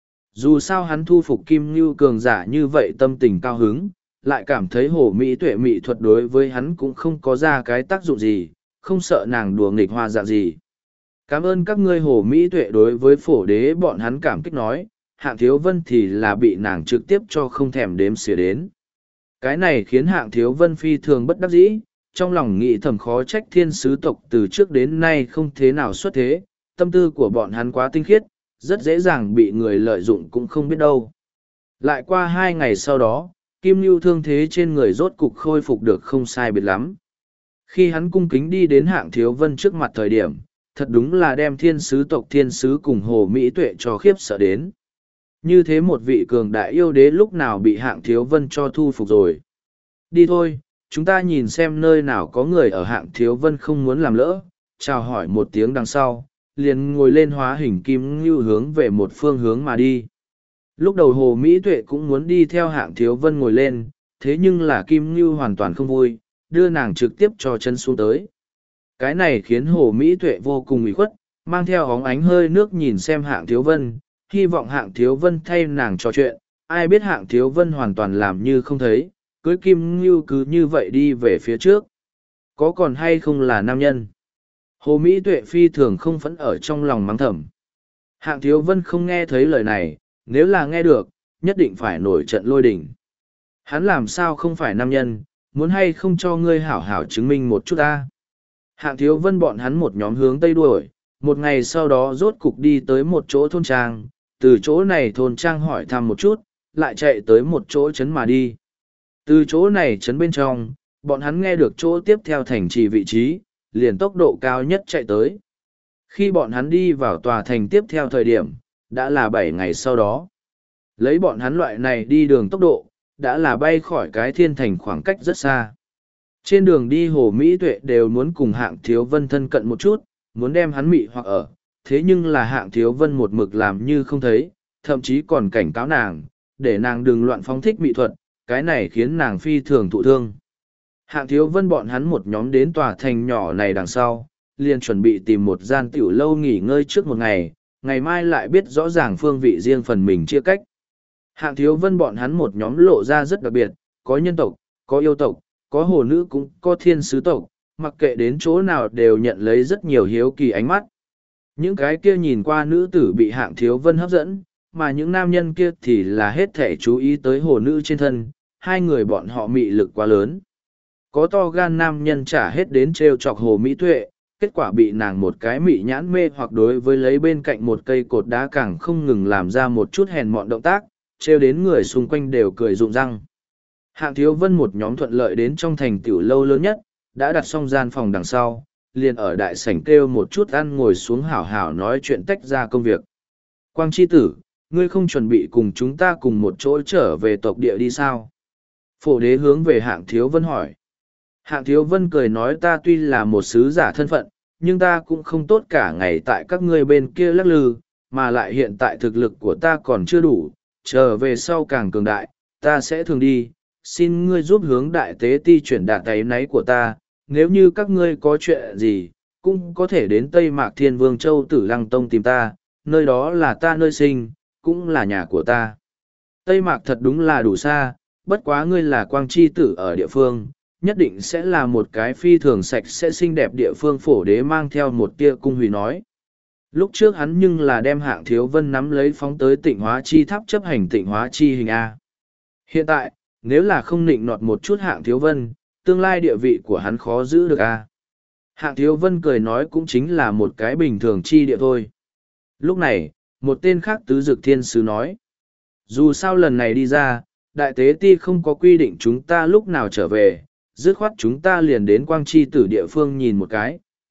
Dù sao hắn thu phục Kim Ngưu cường giả như vậy tâm tình cao hứng, lại cảm thấy Hồ Mỹ Tuệ mỹ thuật đối với hắn cũng không có ra cái tác dụng gì, không sợ nàng đùa nghịch hoa dạng gì. Cảm ơn các ngươi. Hồ Mỹ Tuệ đối với phổ đế bọn hắn cảm kích nói, Hạng Thiếu Vân thì là bị nàng trực tiếp cho không thèm đếm xỉa đến. Cái này khiến Hạng Thiếu Vân phi thường bất đắc dĩ, trong lòng nghĩ thầm khó trách thiên sứ tộc từ trước đến nay không thế nào xuất thế, tâm tư của bọn hắn quá tinh khiết, rất dễ dàng bị người lợi dụng cũng không biết đâu. Lại qua 2 ngày sau đó, Kim Nhu thương thế trên người rốt cục khôi phục được không sai biệt lắm. Khi hắn cung kính đi đến Hạng Thiếu Vân trước mặt thời điểm, thật đúng là đem thiên sứ tộc thiên sứ cùng Hồ Mỹ Tuệ cho khiếp sợ đến. Như thế một vị cường đại yêu đế lúc nào bị Hạng Thiếu Vân cho thu phục rồi. Đi thôi, chúng ta nhìn xem nơi nào có người ở. Hạng Thiếu Vân không muốn làm lỡ, chào hỏi một tiếng đằng sau, liền ngồi lên hóa hình Kim Ngưu hướng về một phương hướng mà đi. Lúc đầu Hồ Mỹ Tuệ cũng muốn đi theo Hạng Thiếu Vân ngồi lên, thế nhưng là Kim Ngưu hoàn toàn không vui, đưa nàng trực tiếp cho chân xuống tới. Cái này khiến Hồ Mỹ Tuệ vô cùng ủy khuất, mang theo óng ánh hơi nước nhìn xem Hạng Thiếu Vân, hy vọng Hạng Thiếu Vân thay nàng trò chuyện, ai biết Hạng Thiếu Vân hoàn toàn làm như không thấy, cưới Kim Ngưu cứ như vậy đi về phía trước. Có còn hay không là nam nhân? Hồ Mỹ Tuệ phi thường không phẫn ở trong lòng mắng thầm. Hạng Thiếu Vân không nghe thấy lời này, nếu là nghe được, nhất định phải nổi trận lôi đình. Hắn làm sao không phải nam nhân, muốn hay không cho ngươi hảo hảo chứng minh một chút ta. Hạng Thiếu Vân bọn hắn một nhóm hướng tây đuổi, một ngày sau đó rốt cục đi tới một chỗ thôn trang, từ chỗ này thôn trang hỏi thăm một chút, lại chạy tới một chỗ trấn mà đi. Từ chỗ này trấn bên trong, bọn hắn nghe được chỗ tiếp theo thành trì vị trí, liền tốc độ cao nhất chạy tới. Khi bọn hắn đi vào tòa thành tiếp theo thời điểm, đã là 7 ngày sau đó. Lấy bọn hắn loại này đi đường tốc độ, đã là bay khỏi cái thiên thành khoảng cách rất xa. Trên đường đi Hồ Mỹ Tuệ đều muốn cùng Hạng Thiếu Vân thân cận một chút, muốn đem hắn mị hoặc ở, thế nhưng là Hạng Thiếu Vân một mực làm như không thấy, thậm chí còn cảnh cáo nàng, để nàng đừng loạn phóng thích mỹ thuật, cái này khiến nàng phi thường thụ thương. Hạng Thiếu Vân bọn hắn một nhóm đến tòa thành nhỏ này đằng sau, liền chuẩn bị tìm một gian tiểu lâu nghỉ ngơi trước một ngày, ngày mai lại biết rõ ràng phương vị riêng phần mình chia cách. Hạng Thiếu Vân bọn hắn một nhóm lộ ra rất đặc biệt, có nhân tộc, có yêu tộc, có hồ nữ cũng có thiên sứ tộc, mặc kệ đến chỗ nào đều nhận lấy rất nhiều hiếu kỳ ánh mắt. Những cái kia nhìn qua nữ tử bị Hạng Thiếu Vân hấp dẫn, mà những nam nhân kia thì là hết thể chú ý tới hồ nữ trên thân, hai người bọn họ mị lực quá lớn. Có to gan nam nhân trả hết đến trêu chọc Hồ Mỹ Tuệ, kết quả bị nàng một cái mị nhãn mê hoặc đối với lấy bên cạnh một cây cột đá càng không ngừng làm ra một chút hèn mọn động tác, trêu đến người xung quanh đều cười rụng răng. Hạng Thiếu Vân một nhóm thuận lợi đến trong thành tiểu lâu lớn nhất, đã đặt xong gian phòng đằng sau, liền ở đại sảnh kêu một chút ăn ngồi xuống hảo hảo nói chuyện tách ra công việc. Quang Chi Tử, ngươi không chuẩn bị cùng chúng ta cùng một chỗ trở về tộc địa đi sao? Phổ đế hướng về Hạng Thiếu Vân hỏi. Hạng Thiếu Vân cười nói ta tuy là một sứ giả thân phận, nhưng ta cũng không tốt cả ngày tại các ngươi bên kia lắc lư, mà lại hiện tại thực lực của ta còn chưa đủ, trở về sau càng cường đại, ta sẽ thường đi, xin ngươi giúp hướng đại tế ti chuyển đạt áy náy của ta, nếu như các ngươi có chuyện gì, cũng có thể đến Tây Mạc Thiên Vương Châu Tử Lăng Tông tìm ta, nơi đó là ta nơi sinh, cũng là nhà của ta. Tây Mạc thật đúng là đủ xa, bất quá ngươi là quang chi tử ở địa phương, nhất định sẽ là một cái phi thường sạch sẽ xinh đẹp địa phương. Phổ đế mang theo một tia cung hủy nói. Lúc trước hắn nhưng là đem Hạng Thiếu Vân nắm lấy phóng tới Tịnh Hóa Chi Tháp chấp hành Tịnh Hóa Chi hình A. Hiện tại, nếu là không nịnh nọt một chút Hạng Thiếu Vân, tương lai địa vị của hắn khó giữ được A. Hạng Thiếu Vân cười nói cũng chính là một cái bình thường chi địa thôi. Lúc này, một tên khác tứ dực thiên sứ nói. Dù sao lần này đi ra, đại tế ti không có quy định chúng ta lúc nào trở về, dứt khoát chúng ta liền đến quang chi tử địa phương nhìn một cái,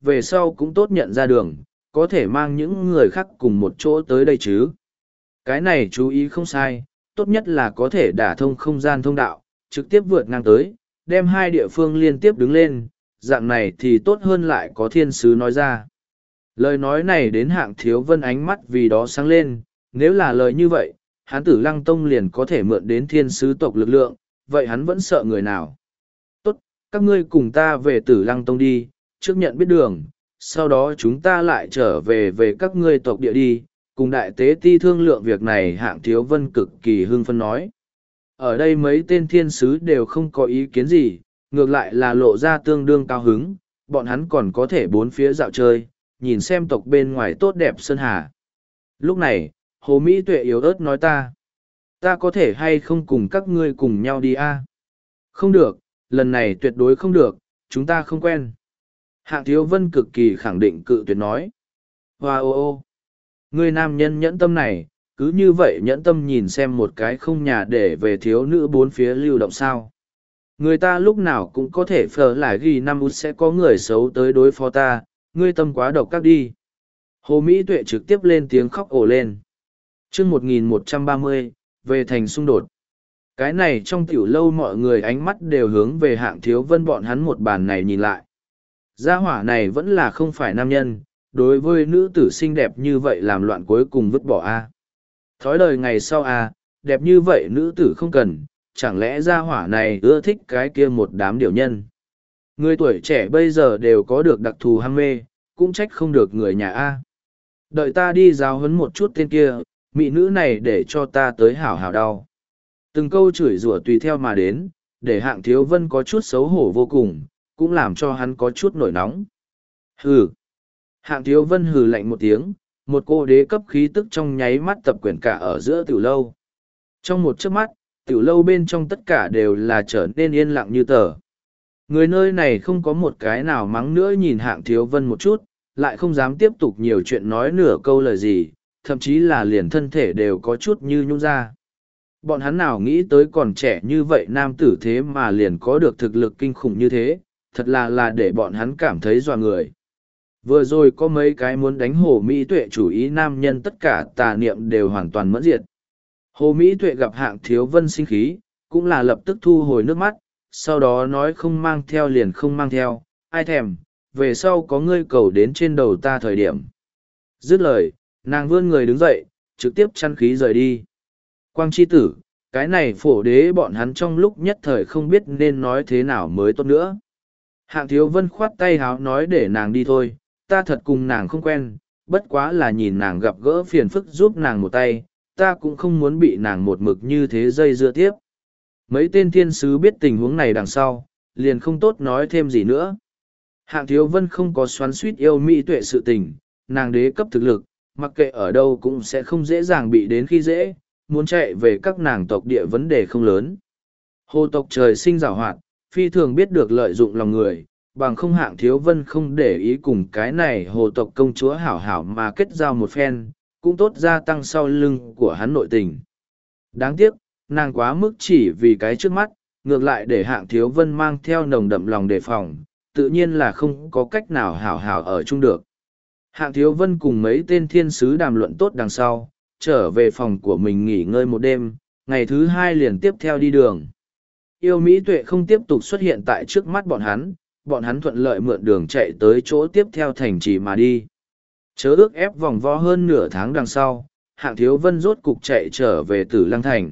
về sau cũng tốt nhận ra đường, có thể mang những người khác cùng một chỗ tới đây chứ. Cái này chú ý không sai, tốt nhất là có thể đả thông không gian thông đạo, trực tiếp vượt ngang tới, đem hai địa phương liên tiếp đứng lên, dạng này thì tốt hơn lại có thiên sứ nói ra. Lời nói này đến Hạng Thiếu Vân ánh mắt vì đó sáng lên, nếu là lời như vậy, hắn Tử Lăng Tông liền có thể mượn đến thiên sứ tộc lực lượng, vậy hắn vẫn sợ người nào. Tốt, các ngươi cùng ta về Tử Lăng Tông đi, trước nhận biết đường, sau đó chúng ta lại trở về các ngươi tộc địa đi, cùng đại tế ti thương lượng việc này. Hạng Thiếu Vân cực kỳ hưng phấn nói. Ở đây mấy tên thiên sứ đều không có ý kiến gì, ngược lại là lộ ra tương đương cao hứng, bọn hắn còn có thể bốn phía dạo chơi, nhìn xem tộc bên ngoài tốt đẹp sơn hà. Lúc này, Hồ Mỹ Tuệ yếu ớt nói ta có thể hay không cùng các ngươi cùng nhau đi a? Không được, lần này tuyệt đối không được, chúng ta không quen. Hạng Thiếu Vân cực kỳ khẳng định cự tuyệt nói. Hoa ô ô, người nam nhân nhẫn tâm này, cứ như vậy nhẫn tâm nhìn xem một cái không nhà để về thiếu nữ bốn phía lưu động sao. Người ta lúc nào cũng có thể phờ lại ghi năm út sẽ có người xấu tới đối phó ta, ngươi tâm quá độc các đi. Hồ Mỹ Tuệ trực tiếp lên tiếng khóc ồ lên. chương 1130, về thành xung đột. Cái này trong tiểu lâu mọi người ánh mắt đều hướng về Hạng Thiếu Vân bọn hắn một bàn này nhìn lại. Gia hỏa này vẫn là không phải nam nhân, đối với nữ tử xinh đẹp như vậy làm loạn cuối cùng vứt bỏ a. Thói đời ngày sau a, đẹp như vậy nữ tử không cần, chẳng lẽ gia hỏa này ưa thích cái kia một đám điều nhân. Người tuổi trẻ bây giờ đều có được đặc thù ham mê, cũng trách không được người nhà a. Đợi ta đi giáo huấn một chút tên kia, mỹ nữ này để cho ta tới hảo hảo đau. Từng câu chửi rủa tùy theo mà đến, để Hạng Thiếu Vân có chút xấu hổ vô cùng, cũng làm cho hắn có chút nổi nóng. Hừ. Hạng Thiếu Vân hừ lạnh một tiếng, một cô đế cấp khí tức trong nháy mắt tập quyển cả ở giữa tiểu lâu. Trong một chớp mắt, tiểu lâu bên trong tất cả đều là trở nên yên lặng như tờ. Người nơi này không có một cái nào mắng nữa nhìn Hạng Thiếu Vân một chút, lại không dám tiếp tục nhiều chuyện nói nửa câu lời gì, thậm chí là liền thân thể đều có chút như nhung ra. Bọn hắn nào nghĩ tới còn trẻ như vậy nam tử thế mà liền có được thực lực kinh khủng như thế, thật là để bọn hắn cảm thấy dọa người. Vừa rồi có mấy cái muốn đánh Hồ Mỹ Tuệ chủ ý nam nhân tất cả tà niệm đều hoàn toàn mẫn diệt. Hồ Mỹ Tuệ gặp Hạng Thiếu Vân sinh khí, cũng là lập tức thu hồi nước mắt, sau đó nói không mang theo liền không mang theo, ai thèm, về sau có ngươi cầu đến trên đầu ta thời điểm. Dứt lời, nàng vươn người đứng dậy, trực tiếp chăn khí rời đi. Quang chi tử, cái này phổ đế bọn hắn trong lúc nhất thời không biết nên nói thế nào mới tốt nữa. Hạng Thiếu Vân khoát tay háo nói để nàng đi thôi, ta thật cùng nàng không quen, bất quá là nhìn nàng gặp gỡ phiền phức giúp nàng một tay, ta cũng không muốn bị nàng một mực như thế dây dưa tiếp. Mấy tên thiên sứ biết tình huống này đằng sau, liền không tốt nói thêm gì nữa. Hạng Thiếu Vân không có xoắn suýt yêu Mỹ Tuệ sự tình, nàng đế cấp thực lực, mặc kệ ở đâu cũng sẽ không dễ dàng bị đến khi dễ, muốn chạy về các nàng tộc địa vấn đề không lớn. Hồ tộc trời sinh giàu hoạt, phi thường biết được lợi dụng lòng người, bằng không Hạng Thiếu Vân không để ý cùng cái này hồ tộc công chúa hảo hảo mà kết giao một phen, cũng tốt gia tăng sau lưng của hắn nội tình. Đáng tiếc, nàng quá mức chỉ vì cái trước mắt, ngược lại để Hạng Thiếu Vân mang theo nồng đậm lòng đề phòng, tự nhiên là không có cách nào hảo hảo ở chung được. Hạng Thiếu Vân cùng mấy tên thiên sứ đàm luận tốt đằng sau, trở về phòng của mình nghỉ ngơi một đêm, ngày thứ hai liền tiếp theo đi đường. Yêu Mỹ Tuệ không tiếp tục xuất hiện tại trước mắt bọn hắn thuận lợi mượn đường chạy tới chỗ tiếp theo thành trì mà đi. Chớ ước ép vòng vo hơn nửa tháng đằng sau, Hạng Thiếu Vân rốt cục chạy trở về Tử Lăng Thành.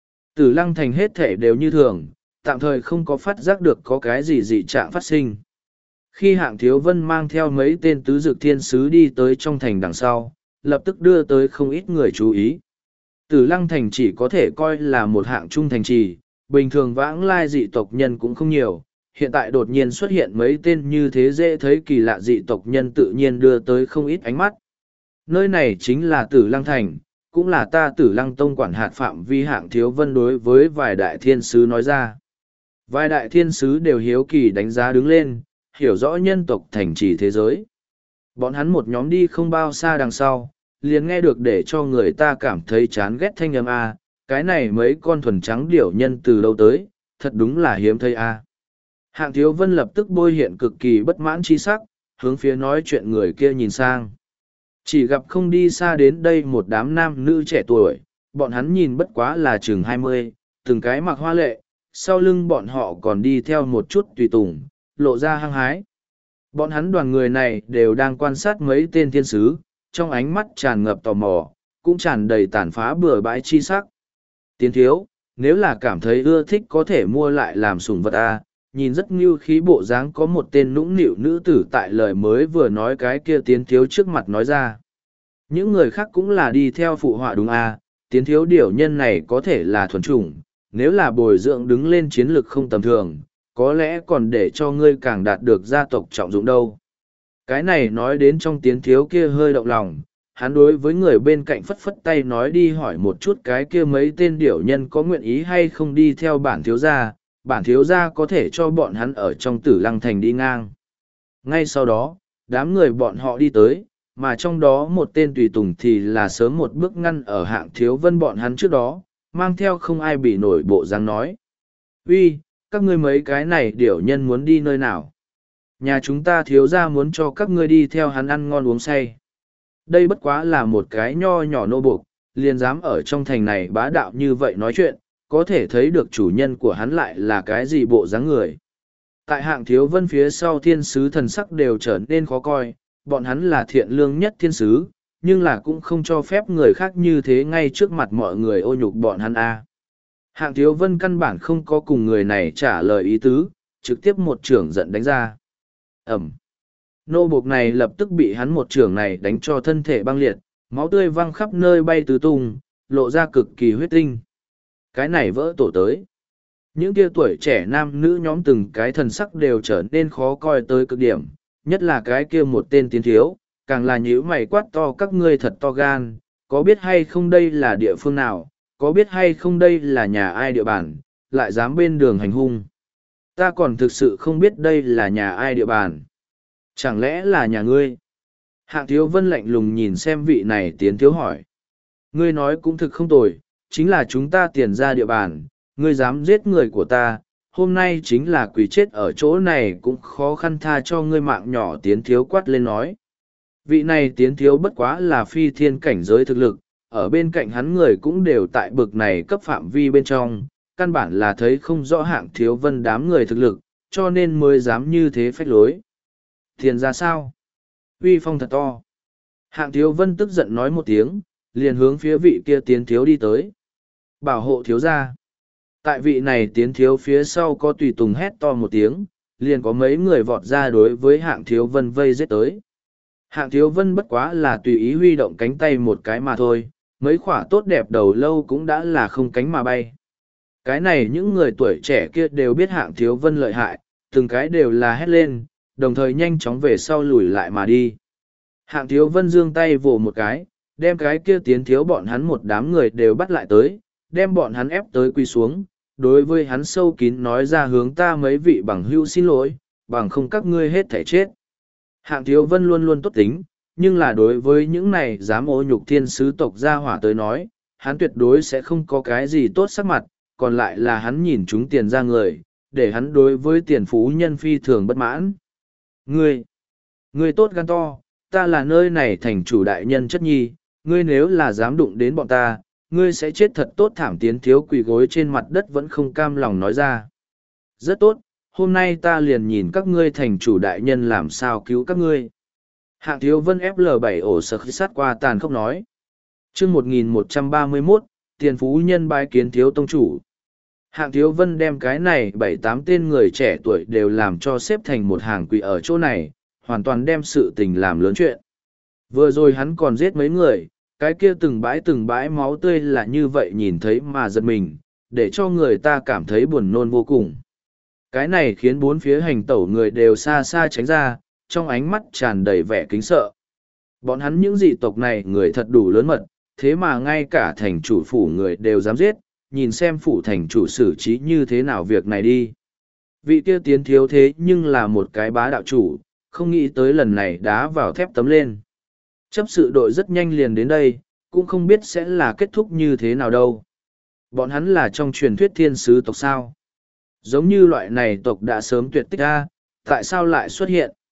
Tử Lăng Thành hết thể đều như thường, tạm thời không có phát giác được có cái gì dị trạng phát sinh. Khi Hạng Thiếu Vân mang theo mấy tên tứ dực thiên sứ đi tới trong thành đằng sau, lập tức đưa tới không ít người chú ý. Tử Lăng Thành chỉ có thể coi là một hạng trung thành trì, bình thường vãng lai dị tộc nhân cũng không nhiều, hiện tại đột nhiên xuất hiện mấy tên như thế dễ thấy kỳ lạ dị tộc nhân tự nhiên đưa tới không ít ánh mắt. Nơi này chính là Tử Lăng Thành, cũng là ta Tử Lăng Tông quản hạt phạm vi. Hạng Thiếu Vân đối với vài đại thiên sứ nói ra. Vài đại thiên sứ đều hiếu kỳ đánh giá đứng lên, hiểu rõ nhân tộc thành trì thế giới. Bọn hắn một nhóm đi không bao xa đằng sau, liền nghe được để cho người ta cảm thấy chán ghét thanh âm a, cái này mấy con thuần trắng điểu nhân từ đâu tới, thật đúng là hiếm thấy a. Hạng Thiếu Vân lập tức bôi hiện cực kỳ bất mãn chi sắc, hướng phía nói chuyện người kia nhìn sang. Chỉ gặp không đi xa đến đây một đám nam nữ trẻ tuổi, bọn hắn nhìn bất quá là chừng 20, từng cái mặc hoa lệ, sau lưng bọn họ còn đi theo một chút tùy tùng, lộ ra hăng hái. Bọn hắn đoàn người này đều đang quan sát mấy tên thiên sứ, trong ánh mắt tràn ngập tò mò, cũng tràn đầy tàn phá bừa bãi chi sắc. Tiến thiếu, nếu là cảm thấy ưa thích có thể mua lại làm sủng vật a. Nhìn rất như khí bộ dáng có một tên nũng nịu nữ tử tại lời mới vừa nói cái kia tiến thiếu trước mặt nói ra. Những người khác cũng là đi theo phụ họa đúng a, tiến thiếu điểu nhân này có thể là thuần chủng, nếu là bồi dưỡng đứng lên chiến lược không tầm thường, có lẽ còn để cho ngươi càng đạt được gia tộc trọng dụng đâu. Cái này nói đến trong tiến thiếu kia hơi động lòng, hắn đối với người bên cạnh phất phất tay nói đi hỏi một chút cái kia mấy tên điểu nhân có nguyện ý hay không đi theo bản thiếu gia có thể cho bọn hắn ở trong Tử Lăng Thành đi ngang. Ngay sau đó, đám người bọn họ đi tới, mà trong đó một tên tùy tùng thì là sớm một bước ngăn ở Hạng Thiếu Vân bọn hắn trước đó, mang theo không ai bị nổi bộ dáng nói. Uy, các ngươi mấy cái này điểu nhân muốn đi nơi nào? Nhà chúng ta thiếu gia muốn cho các ngươi đi theo hắn ăn ngon uống say. Đây bất quá là một cái nho nhỏ nô buộc, liền dám ở trong thành này bá đạo như vậy nói chuyện, có thể thấy được chủ nhân của hắn lại là cái gì bộ dáng người. Tại Hạng Thiếu Vân phía sau thiên sứ thần sắc đều trở nên khó coi, bọn hắn là thiện lương nhất thiên sứ, nhưng là cũng không cho phép người khác như thế ngay trước mặt mọi người ô nhục bọn hắn a. Hạng Thiếu Vân căn bản không có cùng người này trả lời ý tứ, trực tiếp một trưởng giận đánh ra. Ẩm. Nô buộc này lập tức bị hắn một trưởng này đánh cho thân thể băng liệt, máu tươi văng khắp nơi bay tứ tung, lộ ra cực kỳ huyết tinh. Cái này vỡ tổ tới. Những kia tuổi trẻ nam nữ nhóm từng cái thần sắc đều trở nên khó coi tới cực điểm, nhất là cái kia một tên tiến thiếu, càng là nhíu mày quát to các ngươi thật to gan, có biết hay không đây là địa phương nào, có biết hay không đây là nhà ai địa bàn, lại dám bên đường hành hung. Ta còn thực sự không biết đây là nhà ai địa bàn. Chẳng lẽ là nhà ngươi? Hạng Thiếu Vân lạnh lùng nhìn xem vị này tiến thiếu hỏi. Ngươi nói cũng thực không tồi, chính là chúng ta tiền ra địa bàn, ngươi dám giết người của ta, hôm nay chính là quỷ chết ở chỗ này cũng khó khăn tha cho ngươi mạng nhỏ tiến thiếu quát lên nói. Vị này tiến thiếu bất quá là phi thiên cảnh giới thực lực, ở bên cạnh hắn người cũng đều tại bực này cấp phạm vi bên trong, căn bản là thấy không rõ Hạng Thiếu Vân đám người thực lực, cho nên mới dám như thế phách lối. Tiền ra sao? Uy phong thật to. Hạng Thiếu Vân tức giận nói một tiếng, liền hướng phía vị kia tiến thiếu đi tới. Bảo hộ thiếu gia. Tại vị này tiến thiếu phía sau có tùy tùng hét to một tiếng, liền có mấy người vọt ra đối với Hạng Thiếu Vân vây giết tới. Hạng Thiếu Vân bất quá là tùy ý huy động cánh tay một cái mà thôi, mấy khỏa tốt đẹp đầu lâu cũng đã là không cánh mà bay. Cái này những người tuổi trẻ kia đều biết Hạng Thiếu Vân lợi hại, từng cái đều là hét lên, đồng thời nhanh chóng về sau lùi lại mà đi. Hạng Thiếu Vân giương tay vồ một cái, đem cái kia tiến thiếu bọn hắn một đám người đều bắt lại tới, đem bọn hắn ép tới quỳ xuống, đối với hắn sâu kín nói ra hướng ta mấy vị bằng hữu xin lỗi, bằng không các ngươi hết thể chết. Hạng Thiếu Vân luôn luôn tốt tính, nhưng là đối với những này dám ô nhục thiên sứ tộc gia hỏa tới nói, hắn tuyệt đối sẽ không có cái gì tốt sắc mặt, còn lại là hắn nhìn chúng tiền ra người, để hắn đối với tiền phú nhân phi thường bất mãn. Ngươi tốt gan to, ta là nơi này thành chủ đại nhân chất nhi, ngươi nếu là dám đụng đến bọn ta, ngươi sẽ chết thật tốt thảm tiến thiếu quỳ gối trên mặt đất vẫn không cam lòng nói ra. Rất tốt, hôm nay ta liền nhìn các ngươi thành chủ đại nhân làm sao cứu các ngươi. Hạng Thiếu Vân FL7 ổ sờ sát qua tàn khốc nói. chương 1131, tiền phú nhân bái kiến thiếu tông chủ. Hạng Thiếu Vân đem cái này 7-8 tên người trẻ tuổi đều làm cho xếp thành một hàng quỷ ở chỗ này, hoàn toàn đem sự tình làm lớn chuyện. Vừa rồi hắn còn giết mấy người, cái kia từng bãi máu tươi là như vậy nhìn thấy mà giật mình, để cho người ta cảm thấy buồn nôn vô cùng. Cái này khiến bốn phía hành tẩu người đều xa xa tránh ra, trong ánh mắt tràn đầy vẻ kính sợ. Bọn hắn những dị tộc này người thật đủ lớn mật, thế mà ngay cả thành chủ phủ người đều dám giết, nhìn xem phủ thành chủ xử trí như thế nào việc này đi. Vị kia tiến thiếu thế nhưng là một cái bá đạo chủ, không nghĩ tới lần này đá vào thép tấm lên. Chấp sự đội rất nhanh liền đến đây, cũng không biết sẽ là kết thúc như thế nào đâu. Bọn hắn là trong truyền thuyết thiên sứ tộc sao. Giống như loại này tộc đã sớm tuyệt tích ra, tại sao lại xuất hiện?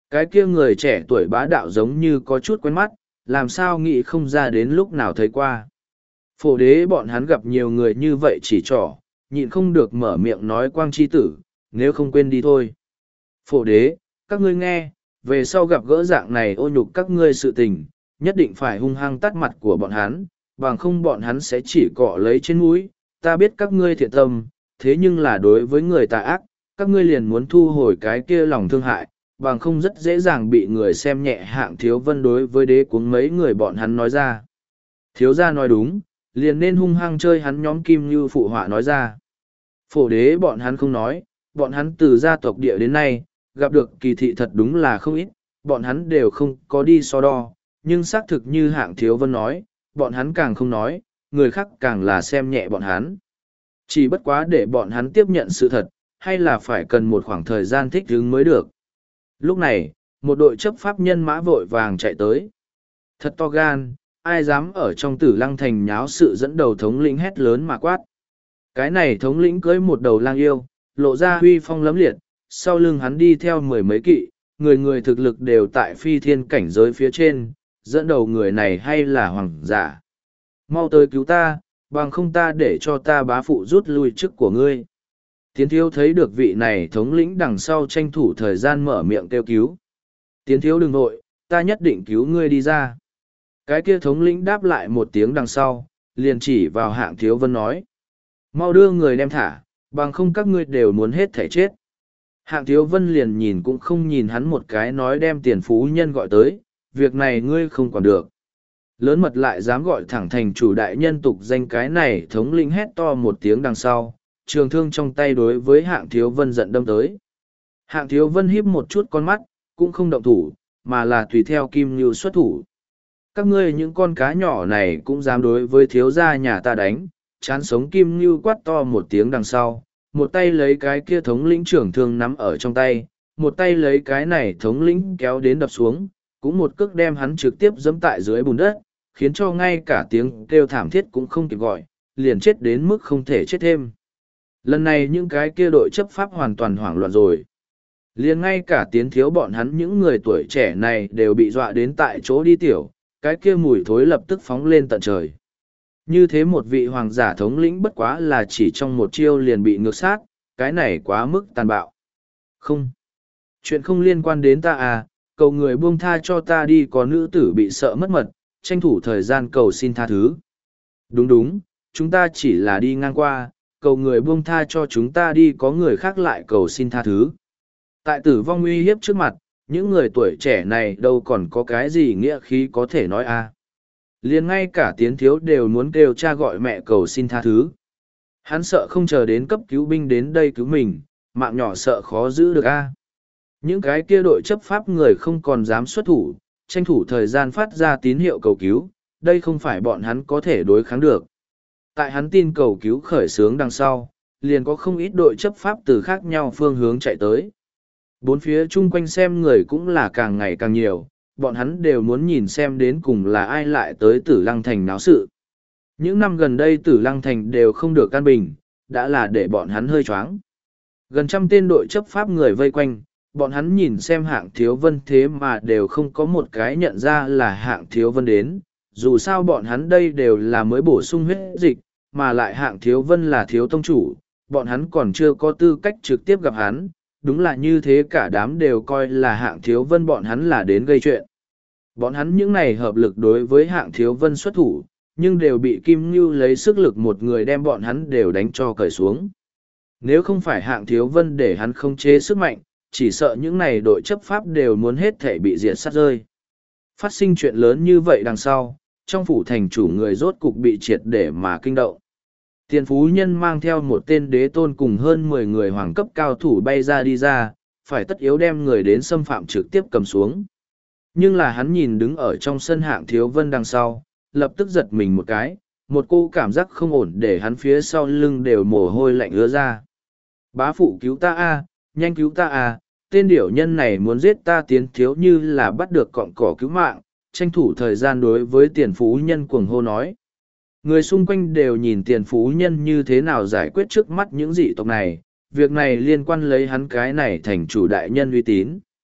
Cái kia người trẻ tuổi bá đạo giống như có chút quen mắt, làm sao nghĩ không ra đến lúc nào thấy qua. Phổ đế bọn hắn gặp nhiều người như vậy chỉ trỏ, nhịn không được mở miệng nói quang chi tử, nếu không quên đi thôi. Phổ đế, các ngươi nghe, về sau gặp gỡ dạng này ô nhục các ngươi sự tình, nhất định phải hung hăng tắt mặt của bọn hắn, bằng không bọn hắn sẽ chỉ cọ lấy trên mũi. Ta biết các ngươi thiện tâm, thế nhưng là đối với người tà ác, các ngươi liền muốn thu hồi cái kia lòng thương hại, bằng không rất dễ dàng bị người xem nhẹ. Hạng Thiếu Vân đối với đế cuống mấy người bọn hắn nói ra. Thiếu gia nói đúng, liền nên hung hăng chơi hắn nhóm Kim Như phụ họa nói ra. Phổ đế bọn hắn không nói, bọn hắn từ gia tộc địa đến nay, gặp được kỳ thị thật đúng là không ít, bọn hắn đều không có đi so đo, nhưng xác thực như Hạng Thiếu Vân nói, bọn hắn càng không nói, người khác càng là xem nhẹ bọn hắn. Chỉ bất quá để bọn hắn tiếp nhận sự thật, hay là phải cần một khoảng thời gian thích ứng mới được. Lúc này, một đội chấp pháp nhân mã vội vàng chạy tới. Thật to gan, ai dám ở trong Tử Lăng thành nháo sự, dẫn đầu thống lĩnh hét lớn mà quát. Cái này thống lĩnh cưới một đầu lang yêu, lộ ra huy phong lấm liệt, sau lưng hắn đi theo mười mấy kỵ, người người thực lực đều tại phi thiên cảnh giới phía trên, dẫn đầu người này hay là hoàng giả. Mau tới cứu ta, bằng không ta để cho ta bá phụ rút lui chức của ngươi. Tiến thiếu thấy được vị này thống lĩnh đằng sau tranh thủ thời gian mở miệng kêu cứu. Tiến thiếu đừng nội, ta nhất định cứu ngươi đi ra. Cái kia thống lĩnh đáp lại một tiếng đằng sau, liền chỉ vào Hạng Thiếu Vân nói. Mau đưa người đem thả, bằng không các ngươi đều muốn hết thể chết. Hạng Thiếu Vân liền nhìn cũng không nhìn hắn một cái, nói đem Tiền Phú Nhân gọi tới, việc này ngươi không quản được. Lớn mật lại dám gọi thẳng thành chủ đại nhân tục danh. Cái này thống lĩnh hét to một tiếng đằng sau, trường thương trong tay đối với Hạng Thiếu Vân giận đâm tới. Hạng Thiếu Vân híp một chút con mắt, cũng không động thủ, mà là tùy theo Kim Ngưu xuất thủ. Các ngươi những con cá nhỏ này cũng dám đối với thiếu gia nhà ta đánh. Chán sống Kim Ngưu quát to một tiếng đằng sau, một tay lấy cái kia thống lĩnh trưởng thương nắm ở trong tay, một tay lấy cái này thống lĩnh kéo đến đập xuống, cũng một cước đem hắn trực tiếp giẫm tại dưới bùn đất, khiến cho ngay cả tiếng kêu thảm thiết cũng không kịp gọi, liền chết đến mức không thể chết thêm. Lần này những cái kia đội chấp pháp hoàn toàn hoảng loạn rồi. Liền ngay cả Tiến thiếu bọn hắn những người tuổi trẻ này đều bị dọa đến tại chỗ đi tiểu, cái kia mùi thối lập tức phóng lên tận trời. Như thế một vị hoàng giả thống lĩnh bất quá là chỉ trong một chiêu liền bị ngược sát, cái này quá mức tàn bạo. Không. Chuyện không liên quan đến ta à, cầu người buông tha cho ta đi, có nữ tử bị sợ mất mật, tranh thủ thời gian cầu xin tha thứ. Đúng đúng, chúng ta chỉ là đi ngang qua, cầu người buông tha cho chúng ta đi, có người khác lại cầu xin tha thứ. Tại tử vong uy hiếp trước mặt, những người tuổi trẻ này đâu còn có cái gì nghĩa khí có thể nói à. Liền ngay cả Tiến thiếu đều muốn kêu cha gọi mẹ cầu xin tha thứ. Hắn sợ không chờ đến cấp cứu binh đến đây cứu mình, mạng nhỏ sợ khó giữ được a. Những cái kia đội chấp pháp người không còn dám xuất thủ, tranh thủ thời gian phát ra tín hiệu cầu cứu, đây không phải bọn hắn có thể đối kháng được. Tại hắn tin cầu cứu khởi xướng đằng sau, liền có không ít đội chấp pháp từ khác nhau phương hướng chạy tới. Bốn phía chung quanh xem người cũng là càng ngày càng nhiều, bọn hắn đều muốn nhìn xem đến cùng là ai lại tới Tử Lăng Thành náo sự. Những năm gần đây Tử Lăng Thành đều không được an bình, đã là để bọn hắn hơi choáng. Gần trăm tên đội chấp pháp người vây quanh, bọn hắn nhìn xem Hạng Thiếu Vân thế mà đều không có một cái nhận ra là Hạng Thiếu Vân đến. Dù sao bọn hắn đây đều là mới bổ sung huyết dịch, mà lại Hạng Thiếu Vân là thiếu tông chủ, bọn hắn còn chưa có tư cách trực tiếp gặp hắn. Đúng là như thế, cả đám đều coi là Hạng Thiếu Vân bọn hắn là đến gây chuyện. Bọn hắn những này hợp lực đối với Hạng Thiếu Vân xuất thủ, nhưng đều bị Kim Ngưu lấy sức lực một người đem bọn hắn đều đánh cho cởi xuống. Nếu không phải Hạng Thiếu Vân để hắn không chế sức mạnh, chỉ sợ những này đội chấp pháp đều muốn hết thể bị diệt sát rơi. Phát sinh chuyện lớn như vậy đằng sau, trong phủ thành chủ người rốt cục bị triệt để mà kinh động. Tiền Phú Nhân mang theo một tên đế tôn cùng hơn 10 người hoàng cấp cao thủ bay ra đi ra, phải tất yếu đem người đến xâm phạm trực tiếp cầm xuống. Nhưng là hắn nhìn đứng ở trong sân Hạng Thiếu Vân đằng sau, lập tức giật mình một cái, một cô cảm giác không ổn để hắn phía sau lưng đều mồ hôi lạnh ứa ra. Bá phụ cứu ta a, nhanh cứu ta a, tên điểu nhân này muốn giết ta. Tiến thiếu như là bắt được cọng cỏ cứu mạng, tranh thủ thời gian đối với Tiền Phú Nhân cuồng hô nói. Người xung quanh đều nhìn Tiền Phú Nhân như thế nào giải quyết trước mắt những dị tộc này, việc này liên quan lấy hắn cái này thành chủ đại nhân uy tín.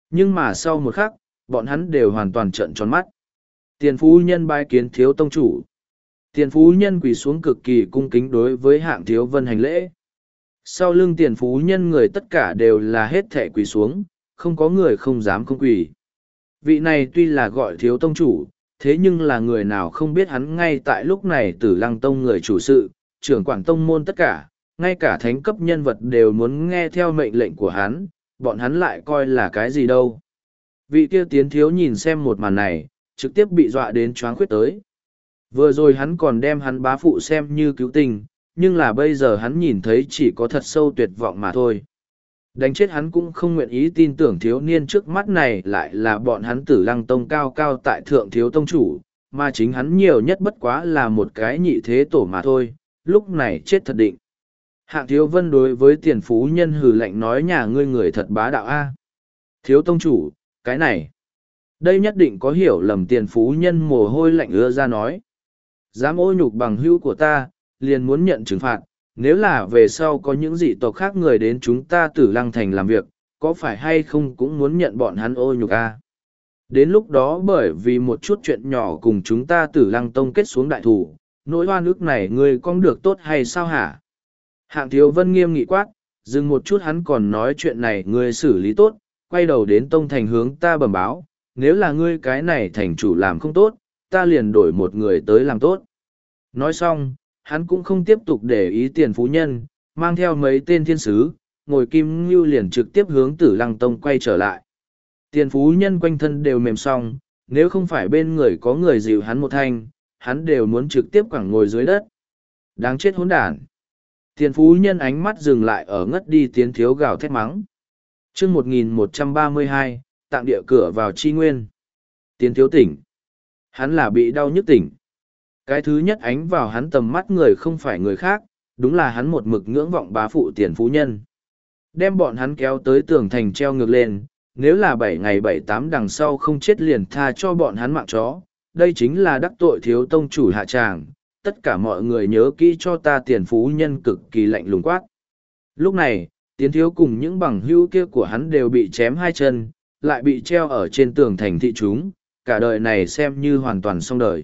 Nhưng mà sau một khắc, bọn hắn đều hoàn toàn trợn tròn mắt. Tiền phú nhân bái kiến thiếu tông chủ. Tiền phú nhân quỳ xuống cực kỳ cung kính đối với Hạng Thiếu Vân hành lễ. Sau lưng tiền phú nhân người tất cả đều là hết thệ quỳ xuống, không có người không dám không quỳ. Vị này tuy là gọi thiếu tông chủ, thế nhưng là người nào không biết hắn ngay tại lúc này Tử Lăng Tông người chủ sự, trưởng quản tông môn tất cả, ngay cả thánh cấp nhân vật đều muốn nghe theo mệnh lệnh của hắn, bọn hắn lại coi là cái gì đâu. Vị kia tiến thiếu nhìn xem một màn này, trực tiếp bị dọa đến choáng khuyết tới. Vừa rồi hắn còn đem hắn bá phụ xem như cứu tình, nhưng là bây giờ hắn nhìn thấy chỉ có thật sâu tuyệt vọng mà thôi. Đánh chết hắn cũng không nguyện ý tin tưởng thiếu niên trước mắt này lại là bọn hắn Tử Lăng Tông cao cao tại thượng thiếu tông chủ, mà chính hắn nhiều nhất bất quá là một cái nhị thế tổ mà thôi, lúc này chết thật định. Hạng Thiếu Vân đối với tiền phú nhân hừ lạnh nói nhà ngươi người thật bá đạo a. Thiếu tông chủ, cái này. Đây nhất định có hiểu lầm tiền phú nhân mồ hôi lạnh ưa ra nói. Dám ô nhục bằng hữu của ta, liền muốn nhận trừng phạt, nếu là về sau có những dị tộc khác người đến chúng ta Tử Lăng Thành làm việc, có phải hay không cũng muốn nhận bọn hắn ô nhục a. Đến lúc đó bởi vì một chút chuyện nhỏ cùng chúng ta Tử Lăng Tông kết xuống đại thủ, nỗi oan ức này ngươi con được tốt hay sao hả? Hạng Thiếu Vân nghiêm nghị quát, dừng một chút hắn còn nói chuyện này ngươi xử lý tốt, quay đầu đến Tông Thành hướng ta bẩm báo, nếu là ngươi cái này thành chủ làm không tốt, ta liền đổi một người tới làm tốt. Nói xong, hắn cũng không tiếp tục để ý tiền phú nhân, mang theo mấy tên thiên sứ, ngồi kim ngưu liền trực tiếp hướng Tử Lăng Tông quay trở lại. Tiền phú nhân quanh thân đều mềm xong, nếu không phải bên người có người dịu hắn một thanh, hắn đều muốn trực tiếp quẳng ngồi dưới đất. Đáng chết hỗn đản. Tiền phú nhân ánh mắt dừng lại ở ngất đi tiến thiếu gào thét mắng. Chương 1132, tặng địa cửa vào chi nguyên. Tiến thiếu tỉnh. Hắn là bị đau nhức tỉnh. Cái thứ nhất ánh vào hắn tầm mắt người không phải người khác, đúng là hắn một mực ngưỡng vọng bá phụ tiền phú nhân. Đem bọn hắn kéo tới tường thành treo ngược lên, nếu là 7 ngày 7-8 đằng sau không chết liền tha cho bọn hắn mạng chó, đây chính là đắc tội thiếu tông chủ hạ tràng, tất cả mọi người nhớ kỹ cho ta tiền phú nhân cực kỳ lạnh lùng quát. Lúc này, tiến thiếu cùng những bằng hữu kia của hắn đều bị chém hai chân, lại bị treo ở trên tường thành thị chúng, cả đời này xem như hoàn toàn xong đời.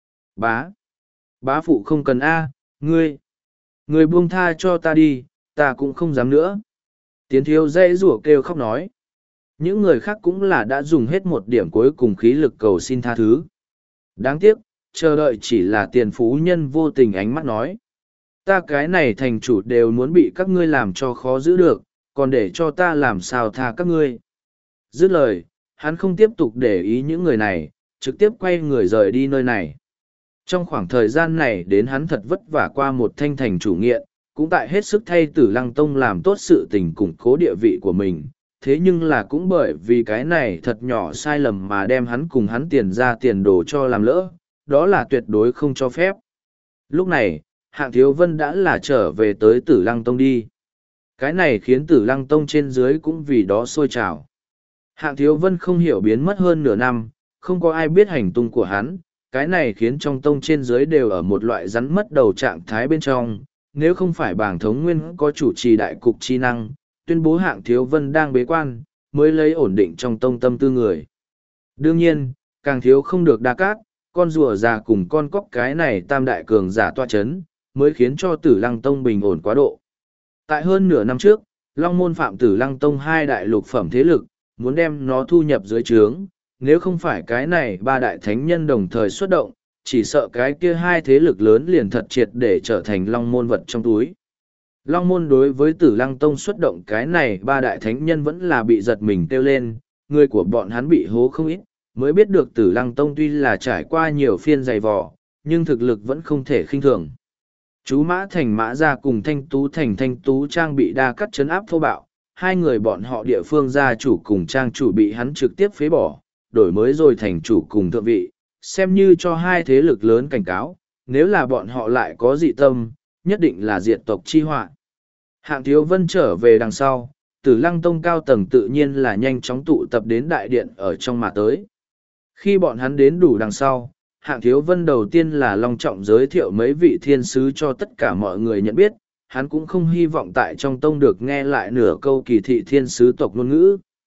Bá phụ không cần a, ngươi buông tha cho ta đi, ta cũng không dám nữa. Tiến thiếu dãy rủa kêu khóc nói. Những người khác cũng là đã dùng hết một điểm cuối cùng khí lực cầu xin tha thứ. Đáng tiếc, chờ đợi chỉ là tiền phú nhân vô tình ánh mắt nói. Ta cái này thành chủ đều muốn bị các ngươi làm cho khó giữ được, còn để cho ta làm sao tha các ngươi. Dứt lời, hắn không tiếp tục để ý những người này, trực tiếp quay người rời đi nơi này. Trong khoảng thời gian này đến hắn thật vất vả qua một thanh thành chủ nghiện, cũng tại hết sức thay Tử Lăng Tông làm tốt sự tình củng cố địa vị của mình. Thế nhưng là cũng bởi vì cái này thật nhỏ sai lầm mà đem hắn cùng hắn tiền ra tiền đồ cho làm lỡ, đó là tuyệt đối không cho phép. Lúc này, Hạng Thiếu Vân đã là trở về tới Tử Lăng Tông đi. Cái này khiến Tử Lăng Tông trên dưới cũng vì đó sôi trào. Hạng Thiếu Vân không hiểu biến mất hơn nửa năm, không có ai biết hành tung của hắn, cái này khiến trong tông trên dưới đều ở một loại rắn mất đầu trạng thái bên trong. Nếu không phải bảng thống nguyên có chủ trì đại cục chi năng, tuyên bố Hạng Thiếu Vân đang bế quan, mới lấy ổn định trong tông tâm tư người. Đương nhiên, càng thiếu không được đa cát, con rùa già cùng con cóc cái này tam đại cường giả toa chấn, mới khiến cho Tử Lăng Tông bình ổn quá độ. Tại hơn nửa năm trước, Long Môn phạm Tử Lăng Tông hai đại lục phẩm thế lực, muốn đem nó thu nhập dưới trướng, nếu không phải cái này ba đại thánh nhân đồng thời xuất động, chỉ sợ cái kia hai thế lực lớn liền thật triệt để trở thành Long Môn vật trong túi. Long Môn đối với Tử Lăng Tông xuất động cái này ba đại thánh nhân vẫn là bị giật mình kêu lên, người của bọn hắn bị hố không ít, mới biết được Tử Lăng Tông tuy là trải qua nhiều phiên dày vò, nhưng thực lực vẫn không thể khinh thường. Chú Mã Thành Mã Gia cùng Thanh Tú Thành Thanh Tú Trang bị đa cắt chấn áp thô bạo, hai người bọn họ địa phương gia chủ cùng trang chủ bị hắn trực tiếp phế bỏ, đổi mới rồi thành chủ cùng thượng vị, xem như cho hai thế lực lớn cảnh cáo, nếu là bọn họ lại có dị tâm, nhất định là diệt tộc chi họa. Hạng Thiếu Vân trở về đằng sau, Tử Lăng Tông cao tầng tự nhiên là nhanh chóng tụ tập đến đại điện ở trong mà tới. Khi bọn hắn đến đủ đằng sau, Hạng Thiếu Vân đầu tiên là long trọng giới thiệu mấy vị thiên sứ cho tất cả mọi người nhận biết, hắn cũng không hy vọng tại trong tông được nghe lại nửa câu kỳ thị thiên sứ tộc ngôn ngữ.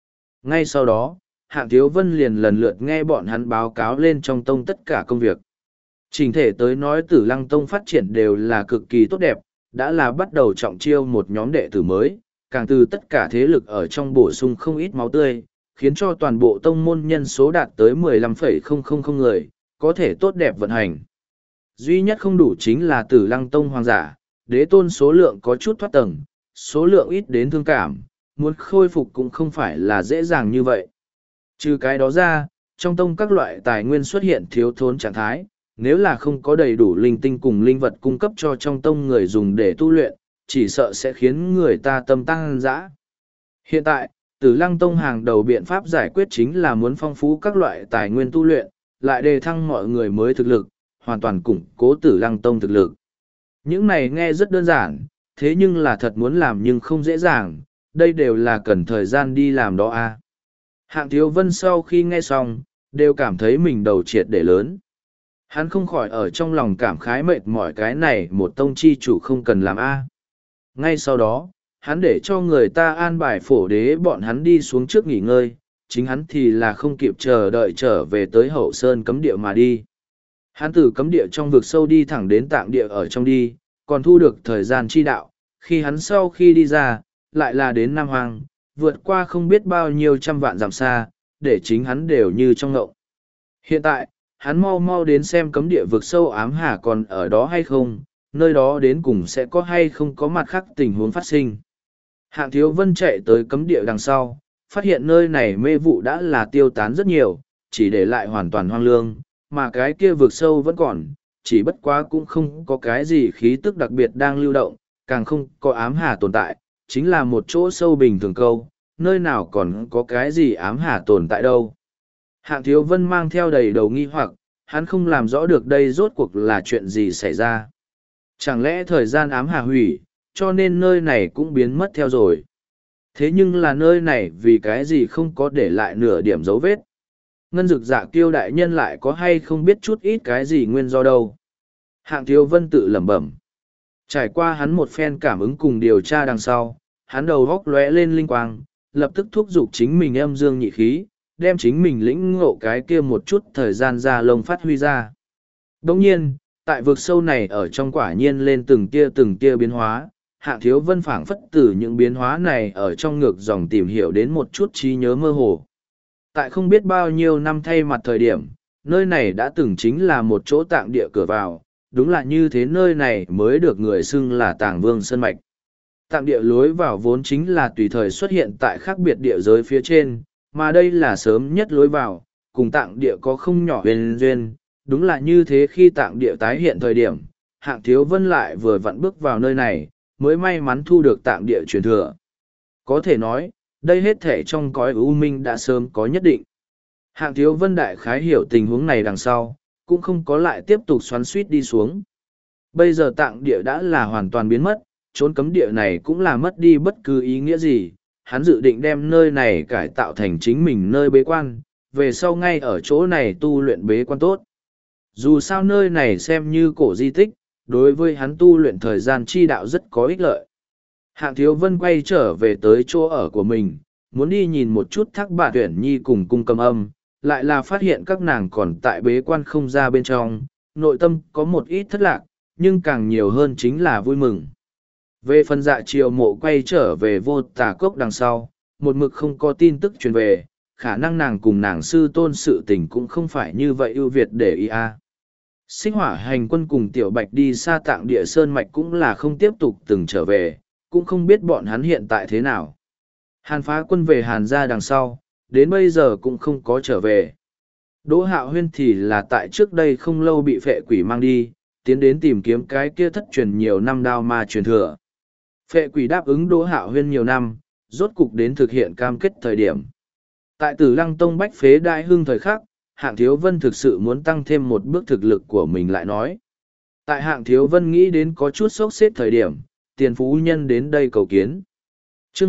Ngay sau đó, Hạng Thiếu Vân liền lần lượt nghe bọn hắn báo cáo lên trong tông tất cả công việc. Chỉnh thể tới nói Tử Lăng Tông phát triển đều là cực kỳ tốt đẹp, đã là bắt đầu trọng chiêu một nhóm đệ tử mới, càng từ tất cả thế lực ở trong bổ sung không ít máu tươi, khiến cho toàn bộ tông môn nhân số đạt tới 15,000 người, có thể tốt đẹp vận hành. Duy nhất không đủ chính là Tử Lăng Tông hoàng giả, đế tôn số lượng có chút thoát tầng, số lượng ít đến thương cảm, muốn khôi phục cũng không phải là dễ dàng như vậy. Trừ cái đó ra, trong tông các loại tài nguyên xuất hiện thiếu thốn trạng thái, nếu là không có đầy đủ linh tinh cùng linh vật cung cấp cho trong tông người dùng để tu luyện, chỉ sợ sẽ khiến người ta tâm tăng dã. Hiện tại, Tử Lăng Tông hàng đầu biện pháp giải quyết chính là muốn phong phú các loại tài nguyên tu luyện, lại đề thăng mọi người mới thực lực, hoàn toàn củng cố Tử Lăng Tông thực lực. Những này nghe rất đơn giản, thế nhưng là thật muốn làm nhưng không dễ dàng, đây đều là cần thời gian đi làm đó a. Hạng Thiếu Vân sau khi nghe xong, đều cảm thấy mình đầu triệt để lớn. Hắn không khỏi ở trong lòng cảm khái mệt mỏi cái này một tông chi chủ không cần làm a. Ngay sau đó, hắn để cho người ta an bài phổ đế bọn hắn đi xuống trước nghỉ ngơi, chính hắn thì là không kịp chờ đợi trở về tới hậu sơn cấm địa mà đi. Hắn từ cấm địa trong vực sâu đi thẳng đến tạng địa ở trong đi, còn thu được thời gian chi đạo, khi hắn sau khi đi ra, lại là đến Nam Hoàng, vượt qua không biết bao nhiêu trăm vạn dặm xa, để chính hắn đều như trong ngộng. Hiện tại, hắn mau mau đến xem cấm địa vực sâu ám hà còn ở đó hay không, nơi đó đến cùng sẽ có hay không có mặt khác tình huống phát sinh. Hạng Thiếu Vân chạy tới cấm địa đằng sau, phát hiện nơi này mê vụ đã là tiêu tán rất nhiều, chỉ để lại hoàn toàn hoang lương, mà cái kia vực sâu vẫn còn, chỉ bất quá cũng không có cái gì khí tức đặc biệt đang lưu động, càng không có ám hà tồn tại, chính là một chỗ sâu bình thường câu, nơi nào còn có cái gì ám hà tồn tại đâu. Hạng Thiếu Vân mang theo đầy đầu nghi hoặc, hắn không làm rõ được đây rốt cuộc là chuyện gì xảy ra. Chẳng lẽ thời gian ám hà hủy, cho nên nơi này cũng biến mất theo rồi. Thế nhưng là nơi này vì cái gì không có để lại nửa điểm dấu vết. Ngân Dực Dạ Kiêu đại nhân lại có hay không biết chút ít cái gì nguyên do đâu. Hạng Thiếu Vân tự lẩm bẩm. Trải qua hắn một phen cảm ứng cùng điều tra đằng sau, hắn đầu góc lóe lên linh quang, lập tức thúc giục chính mình âm dương nhị khí, đem chính mình lĩnh ngộ cái kia một chút thời gian ra lông phát huy ra. Đồng nhiên, tại vực sâu này ở trong quả nhiên lên từng tia biến hóa, Hạng Thiếu Vân phảng phất từ những biến hóa này ở trong ngược dòng tìm hiểu đến một chút trí nhớ mơ hồ. Tại không biết bao nhiêu năm thay mặt thời điểm, nơi này đã từng chính là một chỗ tạng địa cửa vào, đúng là như thế nơi này mới được người xưng là Tàng Vương Sơn Mạch. Tạng địa lối vào vốn chính là tùy thời xuất hiện tại khác biệt địa giới phía trên, mà đây là sớm nhất lối vào, cùng tạng địa có không nhỏ huyền duyên, đúng là như thế khi tạng địa tái hiện thời điểm, Hạng Thiếu Vân lại vừa vặn bước vào nơi này, mới may mắn thu được tạng địa truyền thừa. Có thể nói, đây hết thể trong cõi u minh đã sớm có nhất định. Hạng Thiếu Vân đại khái hiểu tình huống này đằng sau, cũng không có lại tiếp tục xoắn suýt đi xuống. Bây giờ tạng địa đã là hoàn toàn biến mất, trốn cấm địa này cũng là mất đi bất cứ ý nghĩa gì. Hắn dự định đem nơi này cải tạo thành chính mình nơi bế quan, về sau ngay ở chỗ này tu luyện bế quan tốt. Dù sao nơi này xem như cổ di tích, đối với hắn tu luyện thời gian chi đạo rất có ích lợi. Hạng Thiếu Vân quay trở về tới chỗ ở của mình, muốn đi nhìn một chút Thác Bà Tuyển Nhi cùng Cung Cầm Âm, lại là phát hiện các nàng còn tại bế quan không ra bên trong, nội tâm có một ít thất lạc, nhưng càng nhiều hơn chính là vui mừng. Về phần Dạ Triều Mộ quay trở về Vô Tà Cốc đằng sau, một mực không có tin tức truyền về, khả năng nàng cùng nàng sư tôn sự tình cũng không phải như vậy ưu việt để ý a. Sinh Hỏa Hành Quân cùng Tiểu Bạch đi xa Tạng Địa Sơn Mạch cũng là không tiếp tục từng trở về, cũng không biết bọn hắn hiện tại thế nào. Hàn Phá Quân về Hàn gia đằng sau, đến bây giờ cũng không có trở về. Đỗ Hạo Huyên thì là tại trước đây không lâu bị phệ quỷ mang đi, tiến đến tìm kiếm cái kia thất truyền nhiều năm đao ma truyền thừa. Phệ quỷ đáp ứng Đỗ Hạo Huyên nhiều năm, rốt cục đến thực hiện cam kết thời điểm. Tại Tử Lăng Tông bách phế đại hưng thời khắc, Hạng Thiếu Vân thực sự muốn tăng thêm một bước thực lực của mình lại nói. Tại Hạng Thiếu Vân nghĩ đến có chút sốc xếp thời điểm, Tiền Phú Nhân đến đây cầu kiến. Chương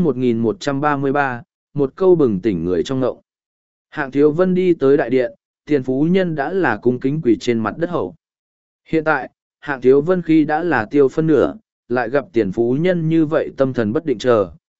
1133, một câu bừng tỉnh người trong ngộng. Hạng Thiếu Vân đi tới đại điện, Tiền Phú Nhân đã là cung kính quỳ trên mặt đất hậu. Hiện tại, Hạng Thiếu Vân khi đã là tiêu phân nửa, lại gặp Tiền Phú Nhân như vậy tâm thần bất định chờ,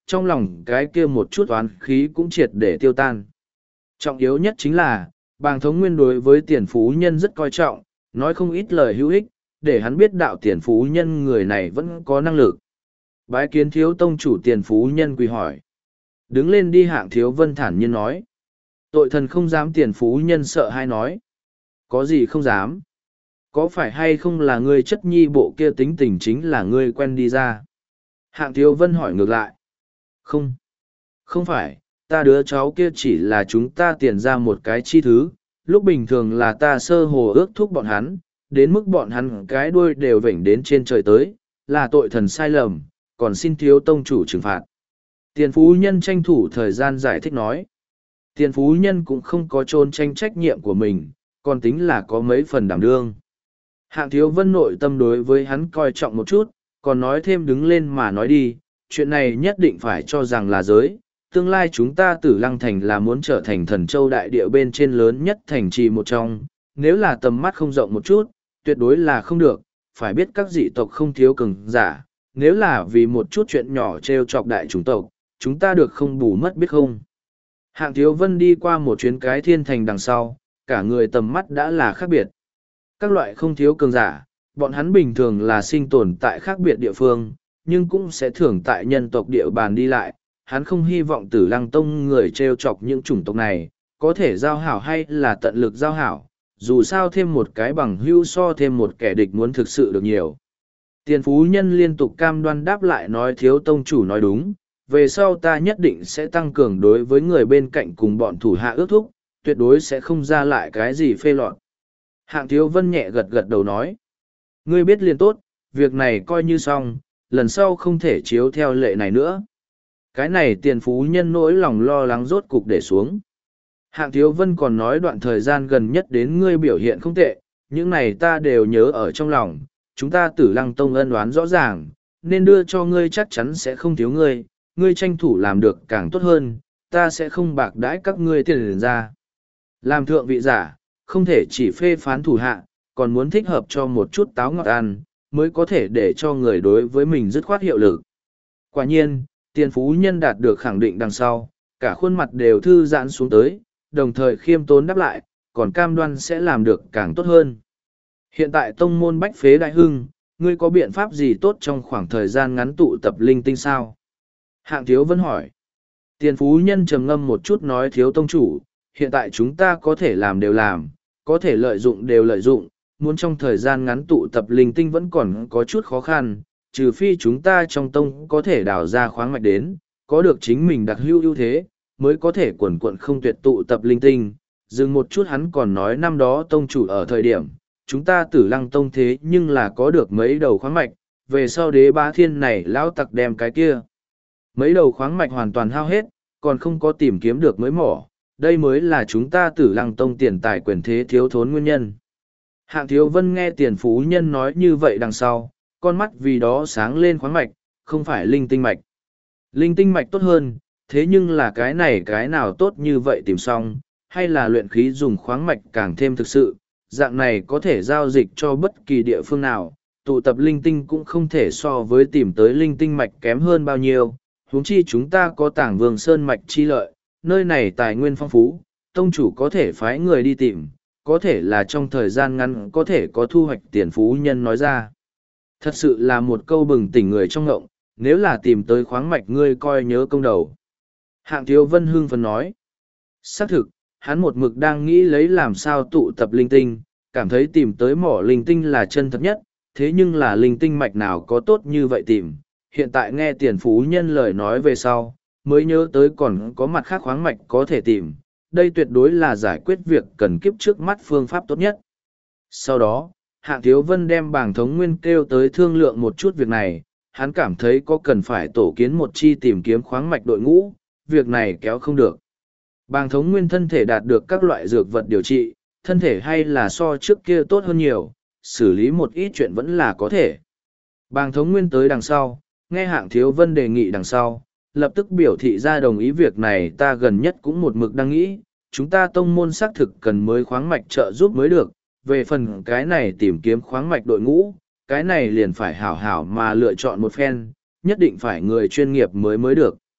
trong lòng cái kia một chút oán khí cũng triệt để tiêu tan. Trọng yếu nhất chính là, Bàng Thống Nguyên đối với Tiền Phú Nhân rất coi trọng, nói không ít lời hữu ích, để hắn biết đạo Tiền Phú Nhân người này vẫn có năng lực. Bái kiến thiếu tông chủ Tiền Phú Nhân quỳ hỏi. Đứng lên đi. Hạng Thiếu Vân thản nhiên nói. Tội thần không dám. Tiền Phú Nhân sợ hay nói. Có gì không dám? Có phải hay không là ngươi chất nhi bộ kia tính tình chính là ngươi quen đi ra? Hạng Thiếu Vân hỏi ngược lại. Không. Không phải, ta đứa cháu kia chỉ là chúng ta tiền ra một cái chi thứ, lúc bình thường là ta sơ hồ ước thúc bọn hắn, đến mức bọn hắn cái đuôi đều vểnh đến trên trời tới, là tội thần sai lầm, còn xin thiếu tông chủ trừng phạt. Tiền Phú Nhân tranh thủ thời gian giải thích nói. Tiền Phú Nhân cũng không có trốn tranh trách nhiệm của mình, còn tính là có mấy phần đảm đương. Hạng Thiếu Vân nội tâm đối với hắn coi trọng một chút, còn nói thêm đứng lên mà nói đi, chuyện này nhất định phải cho rằng là giới. Tương lai chúng ta Tử Lăng Thành là muốn trở thành thần châu đại địa bên trên lớn nhất thành trì một trong, nếu là tầm mắt không rộng một chút, tuyệt đối là không được, phải biết các dị tộc không thiếu cường giả, nếu là vì một chút chuyện nhỏ trêu chọc đại chủng tộc, chúng ta được không bù mất biết không. Hạng Thiếu Vân đi qua một chuyến cái thiên thành đằng sau, cả người tầm mắt đã là khác biệt. Các loại không thiếu cường giả, bọn hắn bình thường là sinh tồn tại khác biệt địa phương, nhưng cũng sẽ thường tại nhân tộc địa bàn đi lại. Hắn không hy vọng Tử Lăng Tông người trêu chọc những chủng tộc này, có thể giao hảo hay là tận lực giao hảo, dù sao thêm một cái bằng hữu so thêm một kẻ địch muốn thực sự được nhiều. Tiền Phú Nhân liên tục cam đoan đáp lại nói thiếu tông chủ nói đúng, về sau ta nhất định sẽ tăng cường đối với người bên cạnh cùng bọn thủ hạ ước thúc, tuyệt đối sẽ không ra lại cái gì phê loạn. Hạng Thiếu Vân nhẹ gật gật đầu nói, ngươi biết liền tốt, việc này coi như xong, lần sau không thể chiếu theo lệ này nữa. Cái này Tiền Phú Nhân nỗi lòng lo lắng rốt cục để xuống. Hạng Thiếu Vân còn nói đoạn thời gian gần nhất đến ngươi biểu hiện không tệ, những này ta đều nhớ ở trong lòng, chúng ta Tử Lăng Tông ân oán rõ ràng, nên đưa cho ngươi chắc chắn sẽ không thiếu ngươi, ngươi tranh thủ làm được càng tốt hơn, ta sẽ không bạc đãi các ngươi tiền ra. Làm thượng vị giả, không thể chỉ phê phán thủ hạ, còn muốn thích hợp cho một chút táo ngọt ăn, mới có thể để cho người đối với mình dứt khoát hiệu lực. Quả nhiên, Tiền Phú Nhân đạt được khẳng định đằng sau, cả khuôn mặt đều thư giãn xuống tới, đồng thời khiêm tốn đáp lại, còn cam đoan sẽ làm được càng tốt hơn. Hiện tại tông môn bách phế đại hưng, ngươi có biện pháp gì tốt trong khoảng thời gian ngắn tụ tập linh tinh sao? Hạng Thiếu Vân hỏi. Tiền Phú Nhân trầm ngâm một chút nói thiếu tông chủ, hiện tại chúng ta có thể làm đều làm, có thể lợi dụng đều lợi dụng, muốn trong thời gian ngắn tụ tập linh tinh vẫn còn có chút khó khăn, trừ phi chúng ta trong tông có thể đào ra khoáng mạch đến, có được chính mình đặc hữu ưu thế, mới có thể quần quận không tuyệt tụ tập linh tinh. Dừng một chút hắn còn nói năm đó tông chủ ở thời điểm, chúng ta Tử Lăng Tông thế nhưng là có được mấy đầu khoáng mạch, về sau Đế Bá Thiên này lão tặc đem cái kia. Mấy đầu khoáng mạch hoàn toàn hao hết, còn không có tìm kiếm được mới mỏ, đây mới là chúng ta Tử Lăng Tông tiền tài quyền thế thiếu thốn nguyên nhân. Hạng Thiếu Vân nghe Tiền Phú Nhân nói như vậy đằng sau, con mắt vì đó sáng lên khoáng mạch, không phải linh tinh mạch. Linh tinh mạch tốt hơn, thế nhưng là cái này cái nào tốt như vậy tìm xong, hay là luyện khí dùng khoáng mạch càng thêm thực sự, dạng này có thể giao dịch cho bất kỳ địa phương nào, tụ tập linh tinh cũng không thể so với tìm tới linh tinh mạch kém hơn bao nhiêu, huống chi chúng ta có Tảng Vương Sơn mạch chi lợi, nơi này tài nguyên phong phú, tông chủ có thể phái người đi tìm, có thể là trong thời gian ngắn có thể có thu hoạch. Tiền Phú Nhân nói ra. Thật sự là một câu bừng tỉnh người trong ngộng, nếu là tìm tới khoáng mạch ngươi coi nhớ công đầu. Hạng Thiếu Vân hưng phấn nói. Xác thực, hắn một mực đang nghĩ lấy làm sao tụ tập linh tinh, cảm thấy tìm tới mỏ linh tinh là chân thật nhất, thế nhưng là linh tinh mạch nào có tốt như vậy tìm. Hiện tại nghe Tiền Phú Nhân lời nói về sau, mới nhớ tới còn có mặt khác khoáng mạch có thể tìm, đây tuyệt đối là giải quyết việc cần kiếp trước mắt phương pháp tốt nhất. Sau đó, Hạng Thiếu Vân đem Bàng Thống Nguyên kêu tới thương lượng một chút việc này, hắn cảm thấy có cần phải tổ kiến một chi tìm kiếm khoáng mạch đội ngũ, việc này kéo không được. Bàng Thống Nguyên thân thể đạt được các loại dược vật điều trị, thân thể hay là so trước kia tốt hơn nhiều, xử lý một ít chuyện vẫn là có thể. Bàng Thống Nguyên tới đằng sau, nghe Hạng Thiếu Vân đề nghị đằng sau, lập tức biểu thị ra đồng ý việc này. Ta gần nhất cũng một mực đang nghĩ, chúng ta tông môn xác thực cần mới khoáng mạch trợ giúp mới được, về phần cái này tìm kiếm khoáng mạch đội ngũ, cái này liền phải hảo hảo mà lựa chọn một phen, nhất định phải người chuyên nghiệp mới được.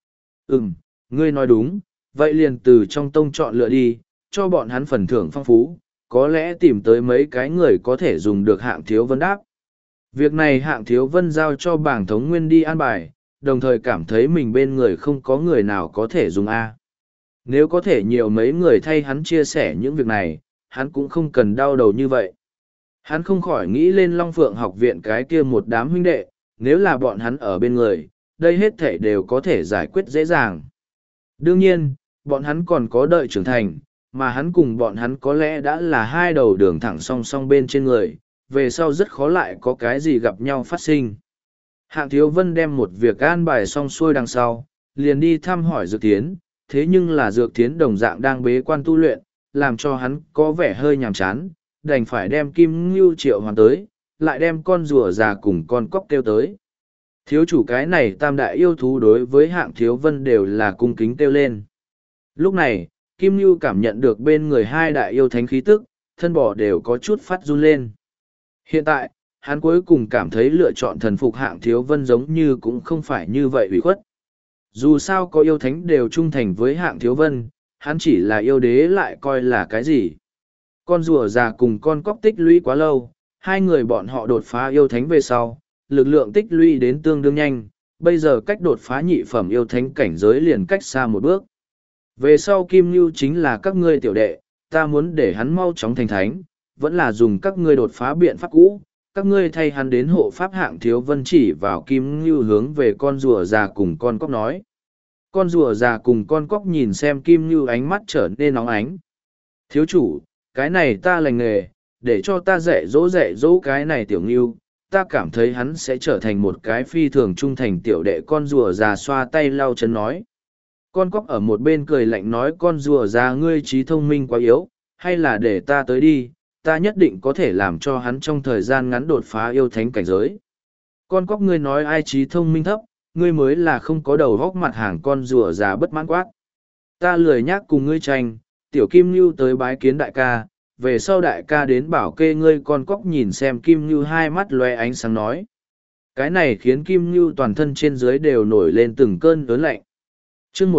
Ngươi nói đúng, vậy liền từ trong tông chọn lựa đi, cho bọn hắn phần thưởng phong phú, có lẽ tìm tới mấy cái người có thể dùng được Hạng Thiếu Vân đáp. Việc này Hạng Thiếu Vân giao cho bảng thống nguyên đi an bài, đồng thời cảm thấy mình bên người không có người nào có thể dùng A. Nếu có thể nhiều mấy người thay hắn chia sẻ những việc này, hắn cũng không cần đau đầu như vậy. Hắn không khỏi nghĩ lên Long Phượng học viện cái kia một đám huynh đệ, nếu là bọn hắn ở bên người, đây hết thể đều có thể giải quyết dễ dàng. Đương nhiên, bọn hắn còn có đợi trưởng thành, mà hắn cùng bọn hắn có lẽ đã là hai đầu đường thẳng song song bên trên người, về sau rất khó lại có cái gì gặp nhau phát sinh. Hạng Thiếu Vân đem một việc an bài xong xuôi đằng sau, liền đi thăm hỏi Dược Thiến, thế nhưng là Dược Thiến đồng dạng đang bế quan tu luyện, làm cho hắn có vẻ hơi nhàm chán, đành phải đem Kim Ngưu triệu hoàn tới, lại đem con rùa già cùng con cóc kêu tới. Thiếu chủ cái này tam đại yêu thú đối với Hạng Thiếu Vân đều là cung kính kêu lên. Lúc này, Kim Ngưu cảm nhận được bên người hai đại yêu thánh khí tức, thân bò đều có chút phát run lên. Hiện tại, hắn cuối cùng cảm thấy lựa chọn thần phục Hạng Thiếu Vân giống như cũng không phải như vậy ủy khuất. Dù sao có yêu thánh đều trung thành với Hạng Thiếu Vân, hắn chỉ là yêu đế lại coi là cái gì. Con rùa già cùng con cóc tích lũy quá lâu, hai người bọn họ đột phá yêu thánh về sau, lực lượng tích lũy đến tương đương nhanh, bây giờ cách đột phá nhị phẩm yêu thánh cảnh giới liền cách xa một bước. Về sau Kim Ngưu chính là các ngươi tiểu đệ, ta muốn để hắn mau chóng thành thánh, vẫn là dùng các ngươi đột phá biện pháp cũ, các ngươi thay hắn đến hộ pháp Hạng Thiếu Vân chỉ vào Kim Ngưu hướng về con rùa già cùng con cóc nói. Con rùa già cùng con cóc nhìn xem Kim Ngưu ánh mắt trở nên nóng ánh. Thiếu chủ, cái này ta lành nghề, để cho ta dạy dỗ cái này tiểu Ngưu, ta cảm thấy hắn sẽ trở thành một cái phi thường trung thành tiểu đệ. Con rùa già xoa tay lau chân nói. Con cóc ở một bên cười lạnh nói, con rùa già ngươi trí thông minh quá yếu, hay là để ta tới đi, ta nhất định có thể làm cho hắn trong thời gian ngắn đột phá yêu thánh cảnh giới. Con cóc ngươi nói ai trí thông minh thấp, ngươi mới là không có đầu góc mặt hàng. Con rùa già bất mãn quát. Ta lười nhác cùng ngươi tranh, tiểu Kim Ngưu tới bái kiến đại ca, về sau đại ca đến bảo kê ngươi. Con cóc nhìn xem Kim Ngưu hai mắt loe ánh sáng nói. Cái này khiến Kim Ngưu toàn thân trên dưới đều nổi lên từng cơn ớn lạnh. Chương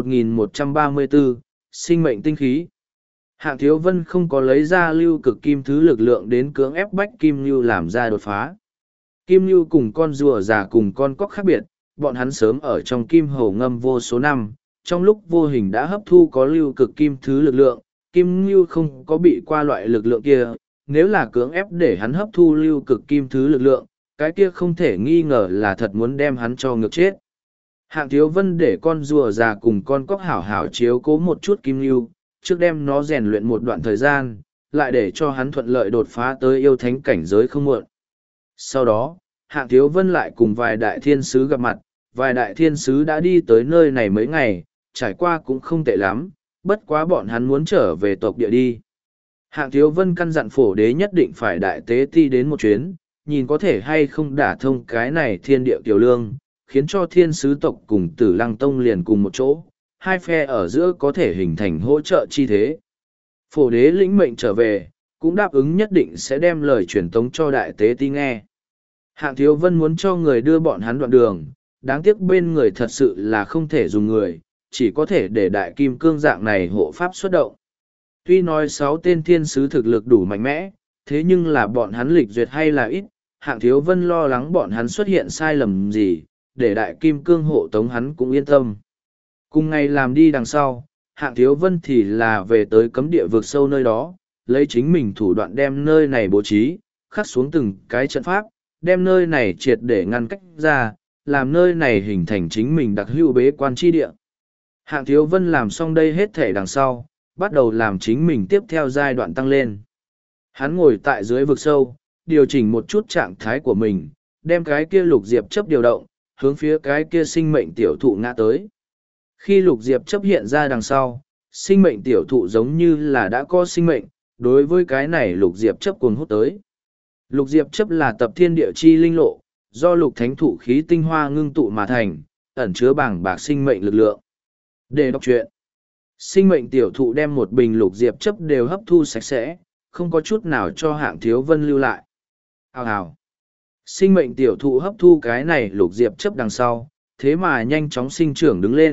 1134, sinh mệnh tinh khí. Hạng Thiếu Vân không có lấy ra lưu cực kim thứ lực lượng đến cưỡng ép bách Kim Ngưu làm ra đột phá. Kim Ngưu cùng con rùa già cùng con cóc khác biệt, bọn hắn sớm ở trong kim hồ ngâm vô số năm, trong lúc vô hình đã hấp thu có lưu cực kim thứ lực lượng. Kim Ngưu không có bị qua loại lực lượng kia, nếu là cưỡng ép để hắn hấp thu lưu cực kim thứ lực lượng, cái kia không thể nghi ngờ là thật muốn đem hắn cho ngược chết. Hạng Thiếu Vân để con rùa già cùng con cóc hảo hảo chiếu cố một chút Kim Ngưu, trước đem nó rèn luyện một đoạn thời gian, lại để cho hắn thuận lợi đột phá tới yêu thánh cảnh giới không muộn. Sau đó, Hạng Thiếu Vân lại cùng vài đại thiên sứ gặp mặt, vài đại thiên sứ đã đi tới nơi này mấy ngày, trải qua cũng không tệ lắm, bất quá bọn hắn muốn trở về tộc địa đi. Hạng Thiếu Vân căn dặn phổ đế nhất định phải đại tế ti đến một chuyến, nhìn có thể hay không đả thông cái này thiên địa kiều lương, khiến cho thiên sứ tộc cùng Tử Lăng Tông liền cùng một chỗ, hai phe ở giữa có thể hình thành hỗ trợ chi thế. Phổ đế lĩnh mệnh trở về, cũng đáp ứng nhất định sẽ đem lời truyền tống cho đại tế ti nghe. Hạng Thiếu Vân muốn cho người đưa bọn hắn đoạn đường, đáng tiếc bên người thật sự là không thể dùng người, chỉ có thể để đại kim cương dạng này hộ pháp xuất động. Tuy nói 6 tên thiên sứ thực lực đủ mạnh mẽ, thế nhưng là bọn hắn lịch duyệt hay là ít, Hạng Thiếu Vân lo lắng bọn hắn xuất hiện sai lầm gì, để đại kim cương hộ tống hắn cũng yên tâm. Cùng ngày làm đi đằng sau, Hạng Thiếu Vân thì là về tới cấm địa vực sâu nơi đó, lấy chính mình thủ đoạn đem nơi này bố trí, khắc xuống từng cái trận pháp, đem nơi này triệt để ngăn cách ra, làm nơi này hình thành chính mình đặc hữu bế quan tri địa. Hạng Thiếu Vân làm xong đây hết thể đằng sau, bắt đầu làm chính mình tiếp theo giai đoạn tăng lên. Hắn ngồi tại dưới vực sâu, điều chỉnh một chút trạng thái của mình, đem cái kia lục diệp chấp điều động, hướng phía cái kia sinh mệnh tiểu thụ ngã tới. Khi lục diệp chấp hiện ra đằng sau, sinh mệnh tiểu thụ giống như là đã có sinh mệnh, đối với cái này lục diệp chấp cuồng hút tới. Lục diệp chấp là tập thiên địa chi linh lộ, do lục thánh thụ khí tinh hoa ngưng tụ mà thành, ẩn chứa bảng bạc sinh mệnh lực lượng. Để đọc truyện, sinh mệnh tiểu thụ đem một bình lục diệp chấp đều hấp thu sạch sẽ, không có chút nào cho Hạng Thiếu Vân lưu lại. Hào hào. Sinh mệnh tiểu thụ hấp thu cái này lục diệp chấp đằng sau, thế mà nhanh chóng sinh trưởng đứng lên,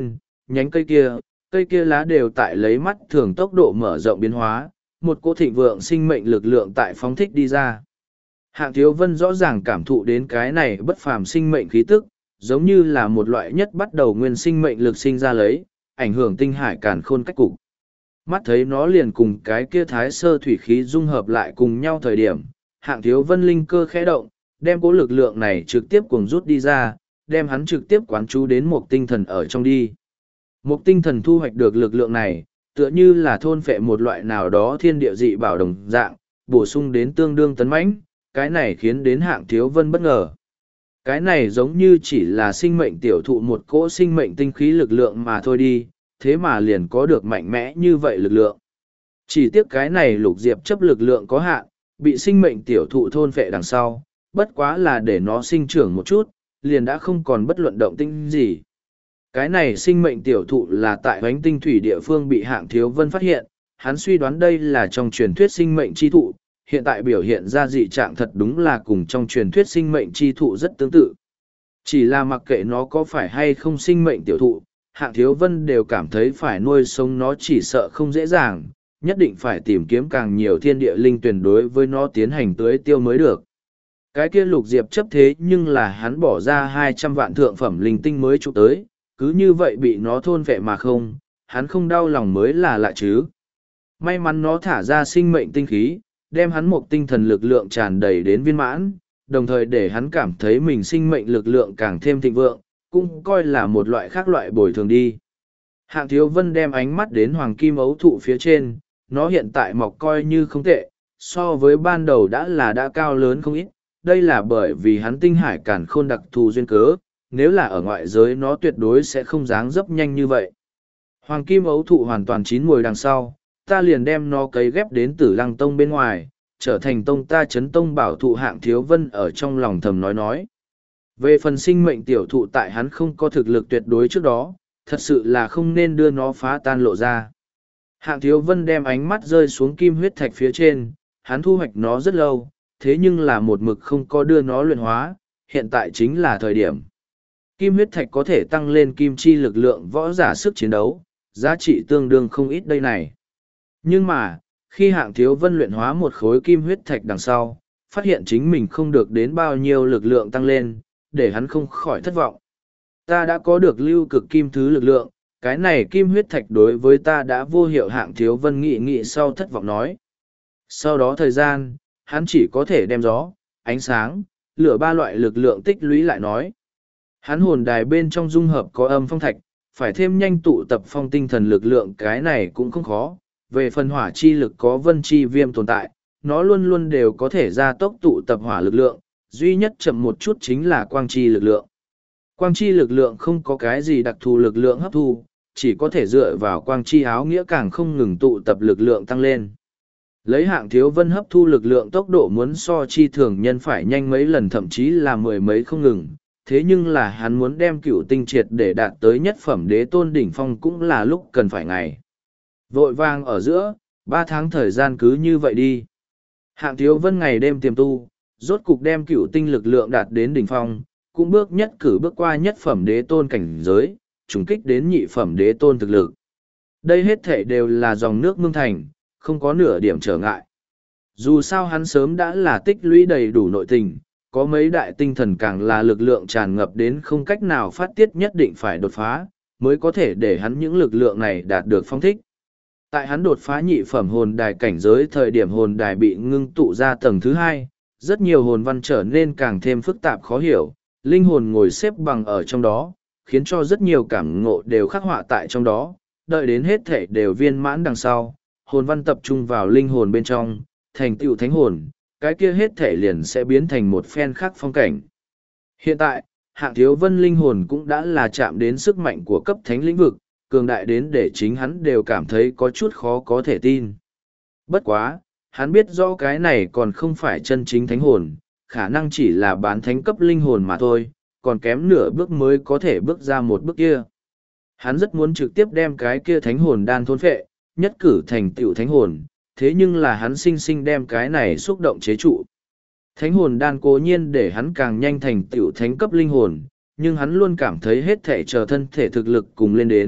nhánh cây kia lá đều tại lấy mắt thường tốc độ mở rộng biến hóa, một cỗ thịnh vượng sinh mệnh lực lượng tại phóng thích đi ra. Hạng Thiếu Vân rõ ràng cảm thụ đến cái này bất phàm sinh mệnh khí tức, giống như là một loại nhất bắt đầu nguyên sinh mệnh lực sinh ra lấy, ảnh hưởng tinh hải càn khôn cách cục. Mắt thấy nó liền cùng cái kia thái sơ thủy khí dung hợp lại cùng nhau thời điểm, Hạng Thiếu Vân linh cơ khẽ động, đem cỗ lực lượng này trực tiếp cuồng rút đi ra, đem hắn trực tiếp quán chú đến một tinh thần ở trong đi. Một tinh thần thu hoạch được lực lượng này, tựa như là thôn phệ một loại nào đó thiên địa dị bảo đồng dạng, bổ sung đến tương đương tấn mãnh, cái này khiến đến Hạng Thiếu Vân bất ngờ. Cái này giống như chỉ là sinh mệnh tiểu thụ một cỗ sinh mệnh tinh khí lực lượng mà thôi đi, thế mà liền có được mạnh mẽ như vậy lực lượng. Chỉ tiếc cái này lục diệp chấp lực lượng có hạn, bị sinh mệnh tiểu thụ thôn phệ đằng sau, bất quá là để nó sinh trưởng một chút, liền đã không còn bất luận động tinh gì. Cái này sinh mệnh tiểu thụ là tại Hoánh Tinh Thủy địa phương bị Hạng Thiếu Vân phát hiện, hắn suy đoán đây là trong truyền thuyết sinh mệnh chi thụ, hiện tại biểu hiện ra dị trạng thật đúng là cùng trong truyền thuyết sinh mệnh chi thụ rất tương tự. Chỉ là mặc kệ nó có phải hay không sinh mệnh tiểu thụ, Hạng Thiếu Vân đều cảm thấy phải nuôi sống nó chỉ sợ không dễ dàng, nhất định phải tìm kiếm càng nhiều thiên địa linh tuyển đối với nó tiến hành tưới tiêu mới được. Cái kia lục diệp chấp thế nhưng là hắn bỏ ra 200 vạn thượng phẩm linh tinh mới chụp tới, cứ như vậy bị nó thôn vệ mà không, hắn không đau lòng mới là lạ chứ. May mắn nó thả ra sinh mệnh tinh khí, đem hắn một tinh thần lực lượng tràn đầy đến viên mãn, đồng thời để hắn cảm thấy mình sinh mệnh lực lượng càng thêm thịnh vượng, cũng coi là một loại khác loại bồi thường đi. Hạng Thiếu Vân đem ánh mắt đến hoàng kim ấu thụ phía trên, nó hiện tại mọc coi như không tệ, so với ban đầu đã cao lớn không ít, đây là bởi vì hắn tinh hải càn khôn đặc thù duyên cớ, nếu là ở ngoại giới nó tuyệt đối sẽ không dáng dấp nhanh như vậy. Hoàng kim ấu thụ hoàn toàn chín mùi đằng sau, ta liền đem nó cấy ghép đến Tử Lăng Tông bên ngoài, trở thành tông ta chấn tông bảo thụ. Hạng Thiếu Vân ở trong lòng thầm nói. Về phần sinh mệnh tiểu thụ tại hắn không có thực lực tuyệt đối trước đó, thật sự là không nên đưa nó phá tan lộ ra. Hạng Thiếu Vân đem ánh mắt rơi xuống kim huyết thạch phía trên, hắn thu hoạch nó rất lâu, thế nhưng là một mực không có đưa nó luyện hóa, hiện tại chính là thời điểm. Kim huyết thạch có thể tăng lên kim chi lực lượng võ giả sức chiến đấu, giá trị tương đương không ít đây này. Nhưng mà, khi Hạng Thiếu Vân luyện hóa một khối kim huyết thạch đằng sau, phát hiện chính mình không được đến bao nhiêu lực lượng tăng lên, để hắn không khỏi thất vọng. Ta đã có được lưu cực kim thứ lực lượng, cái này kim huyết thạch đối với ta đã vô hiệu. Hạng Thiếu Vân nghĩ sau thất vọng nói. Sau đó thời gian, hắn chỉ có thể đem gió, ánh sáng, lửa ba loại lực lượng tích lũy lại nói. Hắn hồn đài bên trong dung hợp có âm phong thạch, phải thêm nhanh tụ tập phong tinh thần lực lượng, cái này cũng không khó. Về phần hỏa chi lực có vân chi viêm tồn tại, nó luôn luôn đều có thể gia tốc tụ tập hỏa lực lượng, duy nhất chậm một chút chính là quang chi lực lượng. Quang chi lực lượng không có cái gì đặc thù lực lượng hấp thu, chỉ có thể dựa vào quang chi áo nghĩa càng không ngừng tụ tập lực lượng tăng lên. Lấy Hạng Thiếu Vân hấp thu lực lượng tốc độ muốn so chi thường nhân phải nhanh mấy lần, thậm chí là mười mấy không ngừng. Thế nhưng là hắn muốn đem cửu tinh triệt để đạt tới nhất phẩm đế tôn đỉnh phong cũng là lúc cần phải ngày. Vội vàng ở giữa, 3 tháng thời gian cứ như vậy đi. Hạng Thiếu Vân ngày đêm tiềm tu, rốt cục đem cửu tinh lực lượng đạt đến đỉnh phong, cũng bước qua nhất phẩm đế tôn cảnh giới, trùng kích đến nhị phẩm đế tôn thực lực. Đây hết thể đều là dòng nước mương thành, không có nửa điểm trở ngại. Dù sao hắn sớm đã là tích lũy đầy đủ nội tình, có mấy đại tinh thần càng là lực lượng tràn ngập đến không cách nào phát tiết, nhất định phải đột phá, mới có thể để hắn những lực lượng này đạt được phong thích. Tại hắn đột phá nhị phẩm hồn đài cảnh giới thời điểm hồn đài bị ngưng tụ ra tầng thứ 2, rất nhiều hồn văn trở nên càng thêm phức tạp khó hiểu, linh hồn ngồi xếp bằng ở trong đó, khiến cho rất nhiều cảm ngộ đều khắc họa tại trong đó, đợi đến hết thể đều viên mãn đằng sau, hồn văn tập trung vào linh hồn bên trong, thành tựu thánh hồn, cái kia hết thể liền sẽ biến thành một phen khác phong cảnh. Hiện tại, Hạng Thiếu Vân linh hồn cũng đã là chạm đến sức mạnh của cấp thánh lĩnh vực, cường đại đến để chính hắn đều cảm thấy có chút khó có thể tin. Bất quá, hắn biết rõ cái này còn không phải chân chính thánh hồn, khả năng chỉ là bán thánh cấp linh hồn mà thôi, còn kém nửa bước mới có thể bước ra một bước kia. Hắn rất muốn trực tiếp đem cái kia thánh hồn đan thôn phệ, nhất cử thành tựu thánh hồn, thế nhưng là hắn sinh sinh đem cái này xúc động chế trụ. Thánh hồn đan cố nhiên để hắn càng nhanh thành tựu thánh cấp linh hồn, nhưng hắn luôn cảm thấy hết thể chờ thân thể thực lực cùng lên đến,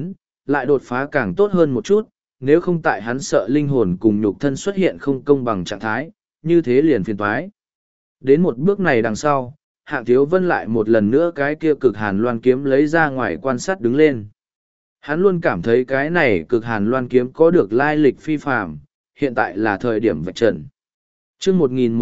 lại đột phá càng tốt hơn một chút, nếu không tại hắn sợ linh hồn cùng nhục thân xuất hiện không công bằng trạng thái, như thế liền phiền toái. Đến một bước này đằng sau, Hạng Thiếu Vân lại một lần nữa cái kia cực hàn loan kiếm lấy ra ngoài quan sát đứng lên. Hắn luôn cảm thấy cái này cực hàn loan kiếm có được lai lịch phi phàm, hiện tại là thời điểm vạch trần. Chương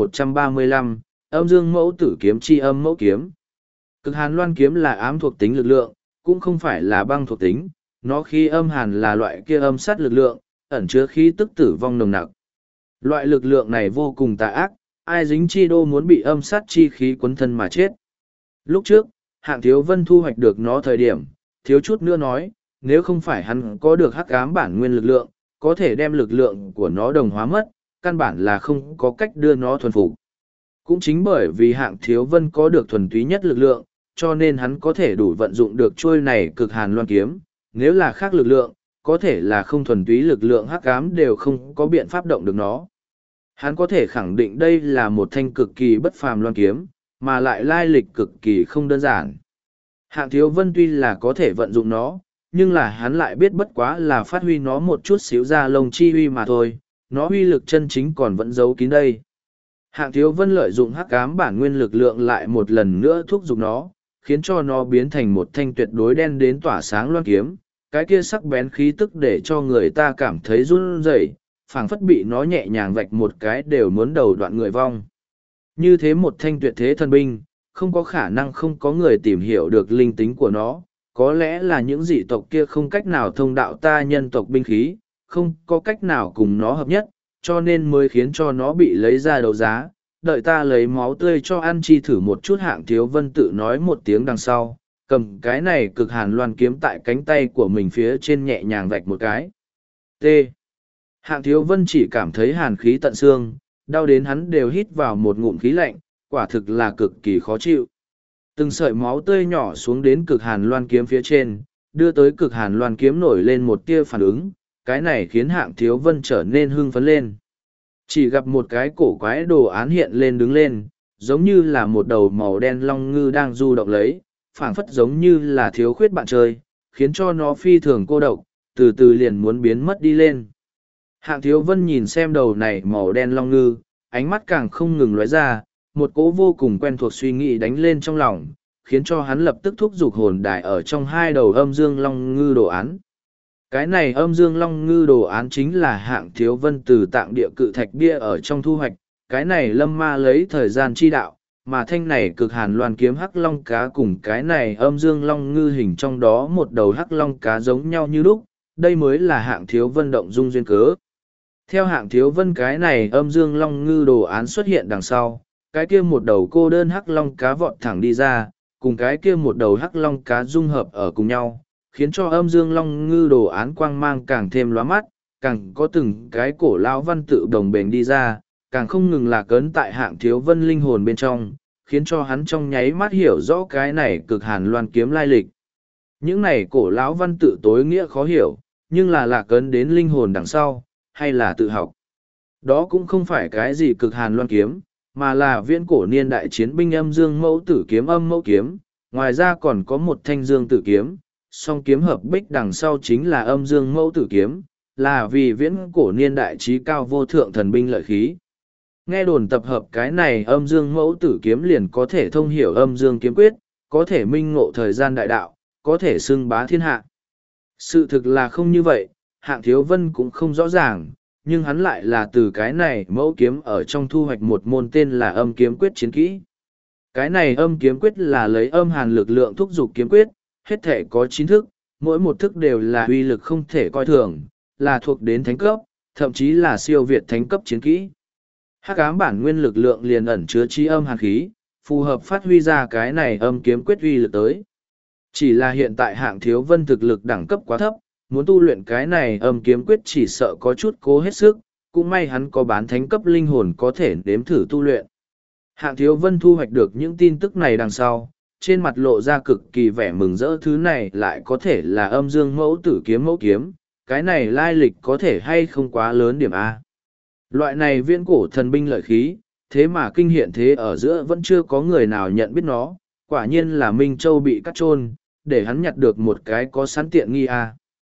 1135, âm dương mẫu tử kiếm chi âm mẫu kiếm. Cực hàn loan kiếm là ám thuộc tính lực lượng, cũng không phải là băng thuộc tính, nó khí âm hàn là loại kia âm sát lực lượng, ẩn chứa khí tức tử vong nồng nặc. Loại lực lượng này vô cùng tà ác, ai dính chi đô muốn bị âm sát chi khí quấn thân mà chết. Lúc trước, Hạng Thiếu Vân thu hoạch được nó thời điểm, thiếu chút nữa nói, nếu không phải hắn có được hắc ám bản nguyên lực lượng, có thể đem lực lượng của nó đồng hóa mất, căn bản là không có cách đưa nó thuần phục. Cũng chính bởi vì Hạng Thiếu Vân có được thuần túy nhất lực lượng, cho nên hắn có thể đủ vận dụng được chuôi này cực hàn loan kiếm, nếu là khác lực lượng, có thể là không thuần túy lực lượng hắc ám đều không có biện pháp động được nó. Hắn có thể khẳng định đây là một thanh cực kỳ bất phàm loan kiếm, mà lại lai lịch cực kỳ không đơn giản. Hạng Thiếu Vân tuy là có thể vận dụng nó, nhưng là hắn lại biết bất quá là phát huy nó một chút xíu ra lông chi huy mà thôi, nó huy lực chân chính còn vẫn giấu kín đây. Hạng Thiếu Vân lợi dụng hắc ám bản nguyên lực lượng lại một lần nữa thúc giục nó, khiến cho nó biến thành một thanh tuyệt đối đen đến tỏa sáng loan kiếm, cái kia sắc bén khí tức để cho người ta cảm thấy run rẩy, phảng phất bị nó nhẹ nhàng vạch một cái đều muốn đầu đoạn người vong. Như thế một thanh tuyệt thế thần binh, không có khả năng không có người tìm hiểu được linh tính của nó, có lẽ là những dị tộc kia không cách nào thông đạo ta nhân tộc binh khí, không có cách nào cùng nó hợp nhất, cho nên mới khiến cho nó bị lấy ra đấu giá, đợi ta lấy máu tươi cho ăn chi thử một chút. Hạng Thiếu Vân tự nói một tiếng đằng sau, cầm cái này cực hàn loan kiếm tại cánh tay của mình phía trên nhẹ nhàng vạch một cái. T. Hạng Thiếu Vân chỉ cảm thấy hàn khí tận xương, đau đến hắn đều hít vào một ngụm khí lạnh, quả thực là cực kỳ khó chịu. Từng sợi máu tươi nhỏ xuống đến cực hàn loan kiếm phía trên, đưa tới cực hàn loan kiếm nổi lên một tia phản ứng, cái này khiến Hạng Thiếu Vân trở nên hưng phấn lên. Chỉ gặp một cái cổ quái đồ án hiện lên đứng lên, giống như là một đầu màu đen long ngư đang du động lấy, phảng phất giống như là thiếu khuyết bạn chơi, khiến cho nó phi thường cô độc, từ từ liền muốn biến mất đi lên. Hạng Thiếu Vân nhìn xem đầu này màu đen long ngư, ánh mắt càng không ngừng lóe ra, một cỗ vô cùng quen thuộc suy nghĩ đánh lên trong lòng, khiến cho hắn lập tức thúc giục hồn đài ở trong hai đầu âm dương long ngư đồ án. Cái này âm dương long ngư đồ án chính là Hạng Thiếu Vân từ tạng địa cự thạch bia ở trong thu hoạch, cái này lâm ma lấy thời gian chi đạo, mà thanh này cực hàn loan kiếm hắc long cá cùng cái này âm dương long ngư hình trong đó một đầu hắc long cá giống nhau như lúc, đây mới là Hạng Thiếu Vân động dung duyên cớ. Theo Hạng Thiếu Vân cái này âm dương long ngư đồ án xuất hiện đằng sau, cái kia một đầu cô đơn hắc long cá vọt thẳng đi ra, cùng cái kia một đầu hắc long cá dung hợp ở cùng nhau, khiến cho âm dương long ngư đồ án quang mang càng thêm lóa mắt, càng có từng cái cổ lão văn tự đồng bền đi ra, càng không ngừng lạc ấn tại Hạng Thiếu Vân linh hồn bên trong, khiến cho hắn trong nháy mắt hiểu rõ cái này cực hàn loan kiếm lai lịch. Những này cổ lão văn tự tối nghĩa khó hiểu, nhưng là lạc ấn đến linh hồn đằng sau, hay là tự học. Đó cũng không phải cái gì cực hàn loan kiếm, mà là viễn cổ niên đại chiến binh âm dương mẫu tử kiếm âm mẫu kiếm, ngoài ra còn có một thanh dương tử kiếm, song kiếm hợp bích đằng sau chính là âm dương mẫu tử kiếm, là vì viễn cổ niên đại trí cao vô thượng thần binh lợi khí. Nghe đồn tập hợp cái này âm dương mẫu tử kiếm liền có thể thông hiểu âm dương kiếm quyết, có thể minh ngộ thời gian đại đạo, có thể xưng bá thiên hạ. Sự thực là không như vậy, Hạng Thiếu Vân cũng không rõ ràng, nhưng hắn lại là từ cái này mẫu kiếm ở trong thu hoạch một môn tên là âm kiếm quyết chiến kỹ. Cái này âm kiếm quyết là lấy âm hàn lực lượng thúc giục kiếm quyết, hết thể có 9 thức, mỗi một thức đều là uy lực không thể coi thường, là thuộc đến thánh cấp, thậm chí là siêu việt thánh cấp chiến kỹ. Hắc ám bản nguyên lực lượng liền ẩn chứa chi âm hàn khí, phù hợp phát huy ra cái này âm kiếm quyết uy lực tới. Chỉ là hiện tại Hạng Thiếu Vân thực lực đẳng cấp quá thấp, muốn tu luyện cái này âm kiếm quyết chỉ sợ có chút cố hết sức, cũng may hắn có bán thánh cấp linh hồn có thể đếm thử tu luyện. Hạng Thiếu Vân thu hoạch được những tin tức này đằng sau, trên mặt lộ ra cực kỳ vẻ mừng rỡ, thứ này lại có thể là âm dương mẫu tử kiếm mẫu kiếm, cái này lai lịch có thể hay không quá lớn điểm A. Loại này viễn cổ thần binh lợi khí, thế mà kinh hiện thế ở giữa vẫn chưa có người nào nhận biết nó, quả nhiên là Minh Châu bị cắt trôn, để hắn nhặt được một cái có sẵn tiện nghi A.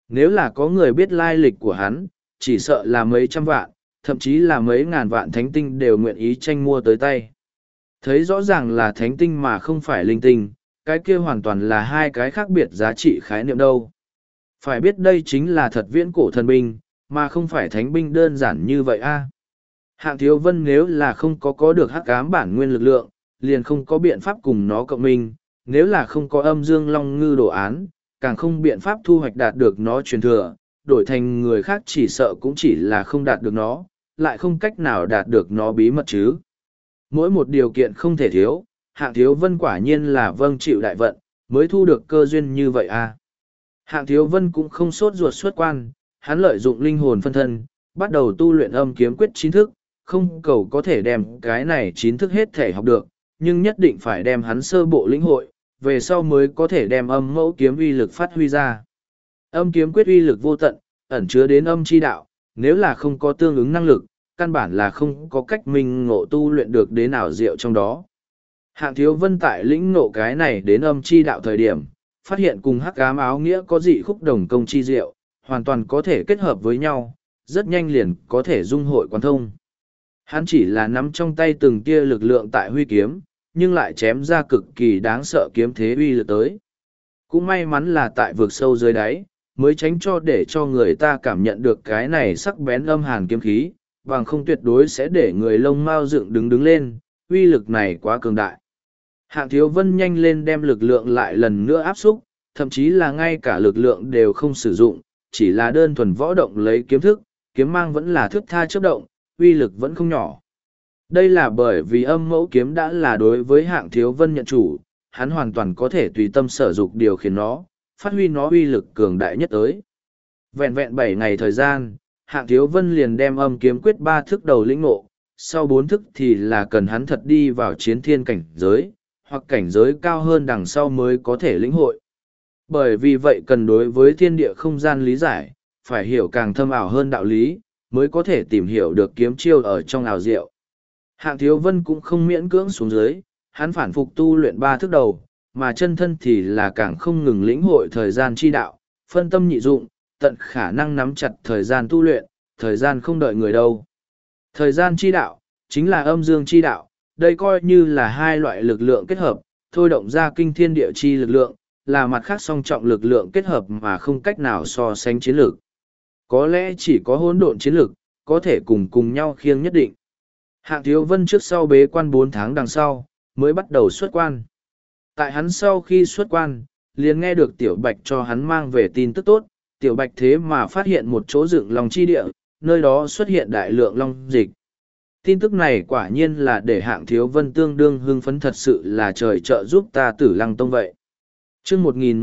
Nếu là có người biết lai lịch của hắn, chỉ sợ là mấy trăm vạn, thậm chí là mấy ngàn vạn thánh tinh đều nguyện ý tranh mua tới tay. Thấy rõ ràng là thánh tinh mà không phải linh tinh, cái kia hoàn toàn là hai cái khác biệt giá trị khái niệm đâu. Phải biết đây chính là thật viễn cổ thần binh, mà không phải thánh binh đơn giản như vậy a. Hạng Thiếu Vân nếu là không có được hắc ám bản nguyên lực lượng, liền không có biện pháp cùng nó cộng minh, nếu là không có âm dương long ngư đồ án, càng không biện pháp thu hoạch đạt được nó truyền thừa, đổi thành người khác chỉ sợ cũng chỉ là không đạt được nó, lại không cách nào đạt được nó bí mật chứ. Mỗi một điều kiện không thể thiếu, Hạng Thiếu Vân quả nhiên là vâng chịu đại vận, mới thu được cơ duyên như vậy a. Hạng Thiếu Vân cũng không sốt ruột xuất quan, hắn lợi dụng linh hồn phân thân, bắt đầu tu luyện âm kiếm quyết 9 thức, không cầu có thể đem cái này 9 thức hết thể học được, nhưng nhất định phải đem hắn sơ bộ lĩnh hội, về sau mới có thể đem âm mẫu kiếm uy lực phát huy ra. Âm kiếm quyết uy lực vô tận, ẩn chứa đến âm chi đạo, nếu là không có tương ứng năng lực, căn bản là không có cách minh ngộ tu luyện được đến ảo diệu trong đó. Hạng Thiếu Vân tại lĩnh ngộ cái này đến âm chi đạo thời điểm, phát hiện cùng hắc ám áo nghĩa có dị khúc đồng công chi diệu, hoàn toàn có thể kết hợp với nhau, rất nhanh liền có thể dung hội quan thông. Hắn chỉ là nắm trong tay từng tia lực lượng tại huy kiếm, nhưng lại chém ra cực kỳ đáng sợ kiếm thế uy lực tới. Cũng may mắn là tại vực sâu dưới đáy, mới tránh cho để cho người ta cảm nhận được cái này sắc bén âm hàn kiếm khí, bằng không tuyệt đối sẽ để người lông mao dựng đứng lên, uy lực này quá cường đại. Hạng Thiếu Vân nhanh lên đem lực lượng lại lần nữa áp xúc, thậm chí là ngay cả lực lượng đều không sử dụng, chỉ là đơn thuần võ động lấy kiếm thức, kiếm mang vẫn là thức tha chớp động, uy lực vẫn không nhỏ. Đây là bởi vì âm mẫu kiếm đã là đối với Hạng Thiếu Vân nhận chủ, hắn hoàn toàn có thể tùy tâm sở dục điều khiển nó, phát huy nó uy lực cường đại nhất tới. Vẹn vẹn 7 ngày thời gian, Hạng Thiếu Vân liền đem âm kiếm quyết 3 thức đầu lĩnh ngộ, sau 4 thức thì là cần hắn thật đi vào chiến thiên cảnh giới, hoặc cảnh giới cao hơn đằng sau mới có thể lĩnh hội. Bởi vì vậy cần đối với thiên địa không gian lý giải, phải hiểu càng thâm ảo hơn đạo lý, mới có thể tìm hiểu được kiếm chiêu ở trong ảo diệu. Hạng Thiếu Vân cũng không miễn cưỡng xuống dưới, hắn phản phục tu luyện 3 thức đầu, mà chân thân thì là càng không ngừng lĩnh hội thời gian chi đạo, phân tâm nhị dụng, tận khả năng nắm chặt thời gian tu luyện, thời gian không đợi người đâu. Thời gian chi đạo, chính là âm dương chi đạo, đây coi như là hai loại lực lượng kết hợp, thôi động ra kinh thiên địa chi lực lượng, là mặt khác song trọng lực lượng kết hợp mà không cách nào so sánh chiến lược. Có lẽ chỉ có hỗn độn chiến lược, có thể cùng nhau khiêng nhất định. Hạng Thiếu Vân trước sau bế quan 4 tháng đằng sau, mới bắt đầu xuất quan. Tại hắn sau khi xuất quan, liền nghe được Tiểu Bạch cho hắn mang về tin tức tốt, Tiểu Bạch thế mà phát hiện một chỗ dựng long chi địa, nơi đó xuất hiện đại lượng long dịch. Tin tức này quả nhiên là để Hạng Thiếu Vân tương đương hưng phấn, thật sự là trời trợ giúp ta Tử Lăng Tông vậy. Chương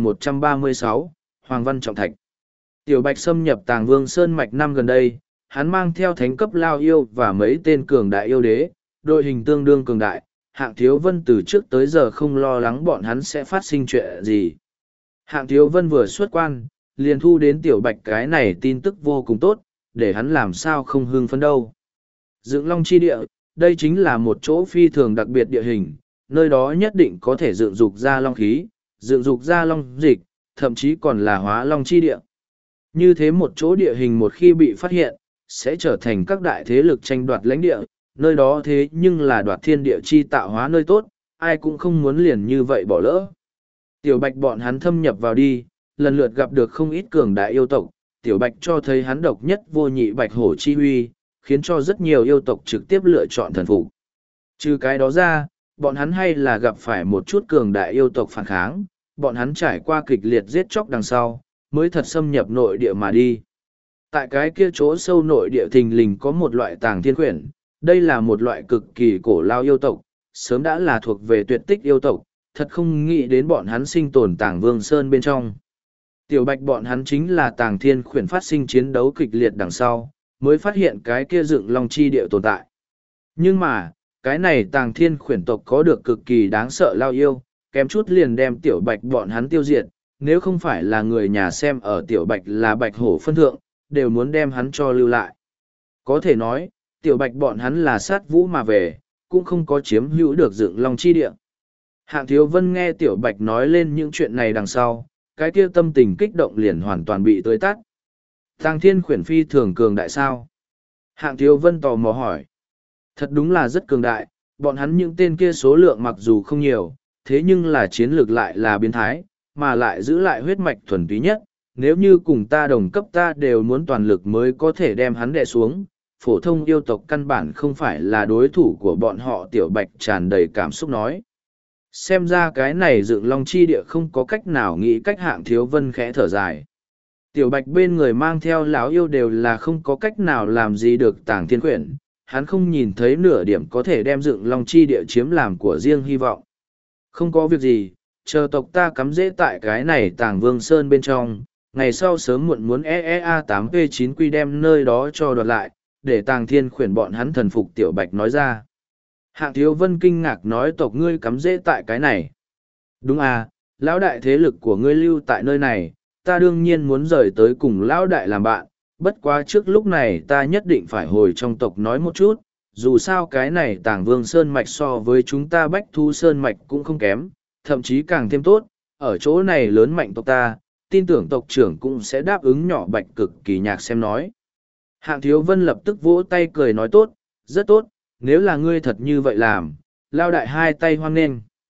1136, Hoàng Văn Trọng Thạch. Tiểu Bạch xâm nhập Tàng Vương Sơn Mạch năm gần đây, hắn mang theo thánh cấp lao yêu và mấy tên cường đại yêu đế, đội hình tương đương cường đại, Hạng Thiếu Vân từ trước tới giờ không lo lắng bọn hắn sẽ phát sinh chuyện gì. Hạng Thiếu Vân vừa xuất quan, liền thu đến Tiểu Bạch cái này tin tức vô cùng tốt, để hắn làm sao không hưng phấn đâu. Dựng Long Chi Địa, đây chính là một chỗ phi thường đặc biệt địa hình, nơi đó nhất định có thể dựng dục ra long khí, dựng dục ra long dịch, thậm chí còn là hóa long chi địa. Như thế một chỗ địa hình một khi bị phát hiện, sẽ trở thành các đại thế lực tranh đoạt lãnh địa, nơi đó thế nhưng là đoạt thiên địa chi tạo hóa nơi tốt, ai cũng không muốn liền như vậy bỏ lỡ. Tiểu Bạch bọn hắn thâm nhập vào đi, lần lượt gặp được không ít cường đại yêu tộc, Tiểu Bạch cho thấy hắn độc nhất vô nhị bạch hổ chi huy, khiến cho rất nhiều yêu tộc trực tiếp lựa chọn thần phục. Trừ cái đó ra, bọn hắn hay là gặp phải một chút cường đại yêu tộc phản kháng, bọn hắn trải qua kịch liệt giết chóc đằng sau, mới thật xâm nhập nội địa mà đi. Tại cái kia chỗ sâu nội địa thình lình có một loại tàng thiên quyển, đây là một loại cực kỳ cổ lao yêu tộc, sớm đã là thuộc về tuyệt tích yêu tộc, thật không nghĩ đến bọn hắn sinh tồn Tàng Vương Sơn bên trong. Tiểu Bạch bọn hắn chính là Tàng Thiên Quyển phát sinh chiến đấu kịch liệt đằng sau, mới phát hiện cái kia dựng long chi địa tồn tại. Nhưng mà, cái này Tàng Thiên Quyển tộc có được cực kỳ đáng sợ lao yêu, kém chút liền đem Tiểu Bạch bọn hắn tiêu diệt, nếu không phải là người nhà xem ở Tiểu Bạch là bạch hổ phân thượng, đều muốn đem hắn cho lưu lại. Có thể nói, Tiểu Bạch bọn hắn là sát vũ mà về, cũng không có chiếm hữu được dựng long chi địa. Hạng Thiếu Vân nghe Tiểu Bạch nói lên những chuyện này đằng sau, cái kia tâm tình kích động liền hoàn toàn bị tưới tắt. Tàng Thiên Khuyển phi thường cường đại sao? Hạng Thiếu Vân tò mò hỏi. Thật đúng là rất cường đại, bọn hắn những tên kia số lượng mặc dù không nhiều, thế nhưng là chiến lược lại là biến thái, mà lại giữ lại huyết mạch thuần túy nhất. Nếu như cùng ta đồng cấp ta đều muốn toàn lực mới có thể đem hắn đè xuống, phổ thông yêu tộc căn bản không phải là đối thủ của bọn họ. Tiểu Bạch tràn đầy cảm xúc nói. Xem ra cái này dựng long chi địa không có cách nào nghĩ cách. Hạng Thiếu Vân khẽ thở dài. Tiểu Bạch bên người mang theo lão yêu đều là không có cách nào làm gì được Tàng Thiên Khuyển, hắn không nhìn thấy nửa điểm có thể đem dựng long chi địa chiếm làm của riêng hy vọng. Không có việc gì, chờ tộc ta cắm rễ tại cái này Tàng Vương Sơn bên trong, ngày sau sớm muộn muốn EEA8P9Q đem nơi đó cho đoạt lại, để Tàng Thiên Khuyển bọn hắn thần phục. Tiểu Bạch nói ra. Hạng Thiếu Vân kinh ngạc nói, tộc ngươi cắm rễ tại cái này. Đúng à, lão đại thế lực của ngươi lưu tại nơi này, ta đương nhiên muốn rời tới cùng lão đại làm bạn, bất quá trước lúc này ta nhất định phải hồi trong tộc nói một chút, dù sao cái này Tàng Vương Sơn Mạch so với chúng ta Bách Thu Sơn Mạch cũng không kém, thậm chí càng thêm tốt, ở chỗ này lớn mạnh tộc ta, tin tưởng tộc trưởng cũng sẽ đáp ứng. Nhỏ Bạch cực kỳ nhạc xem nói. Hạng Thiếu Vân lập tức vỗ tay cười nói tốt, rất tốt, nếu là ngươi thật như vậy làm, lao đại hai tay hoan nghênh.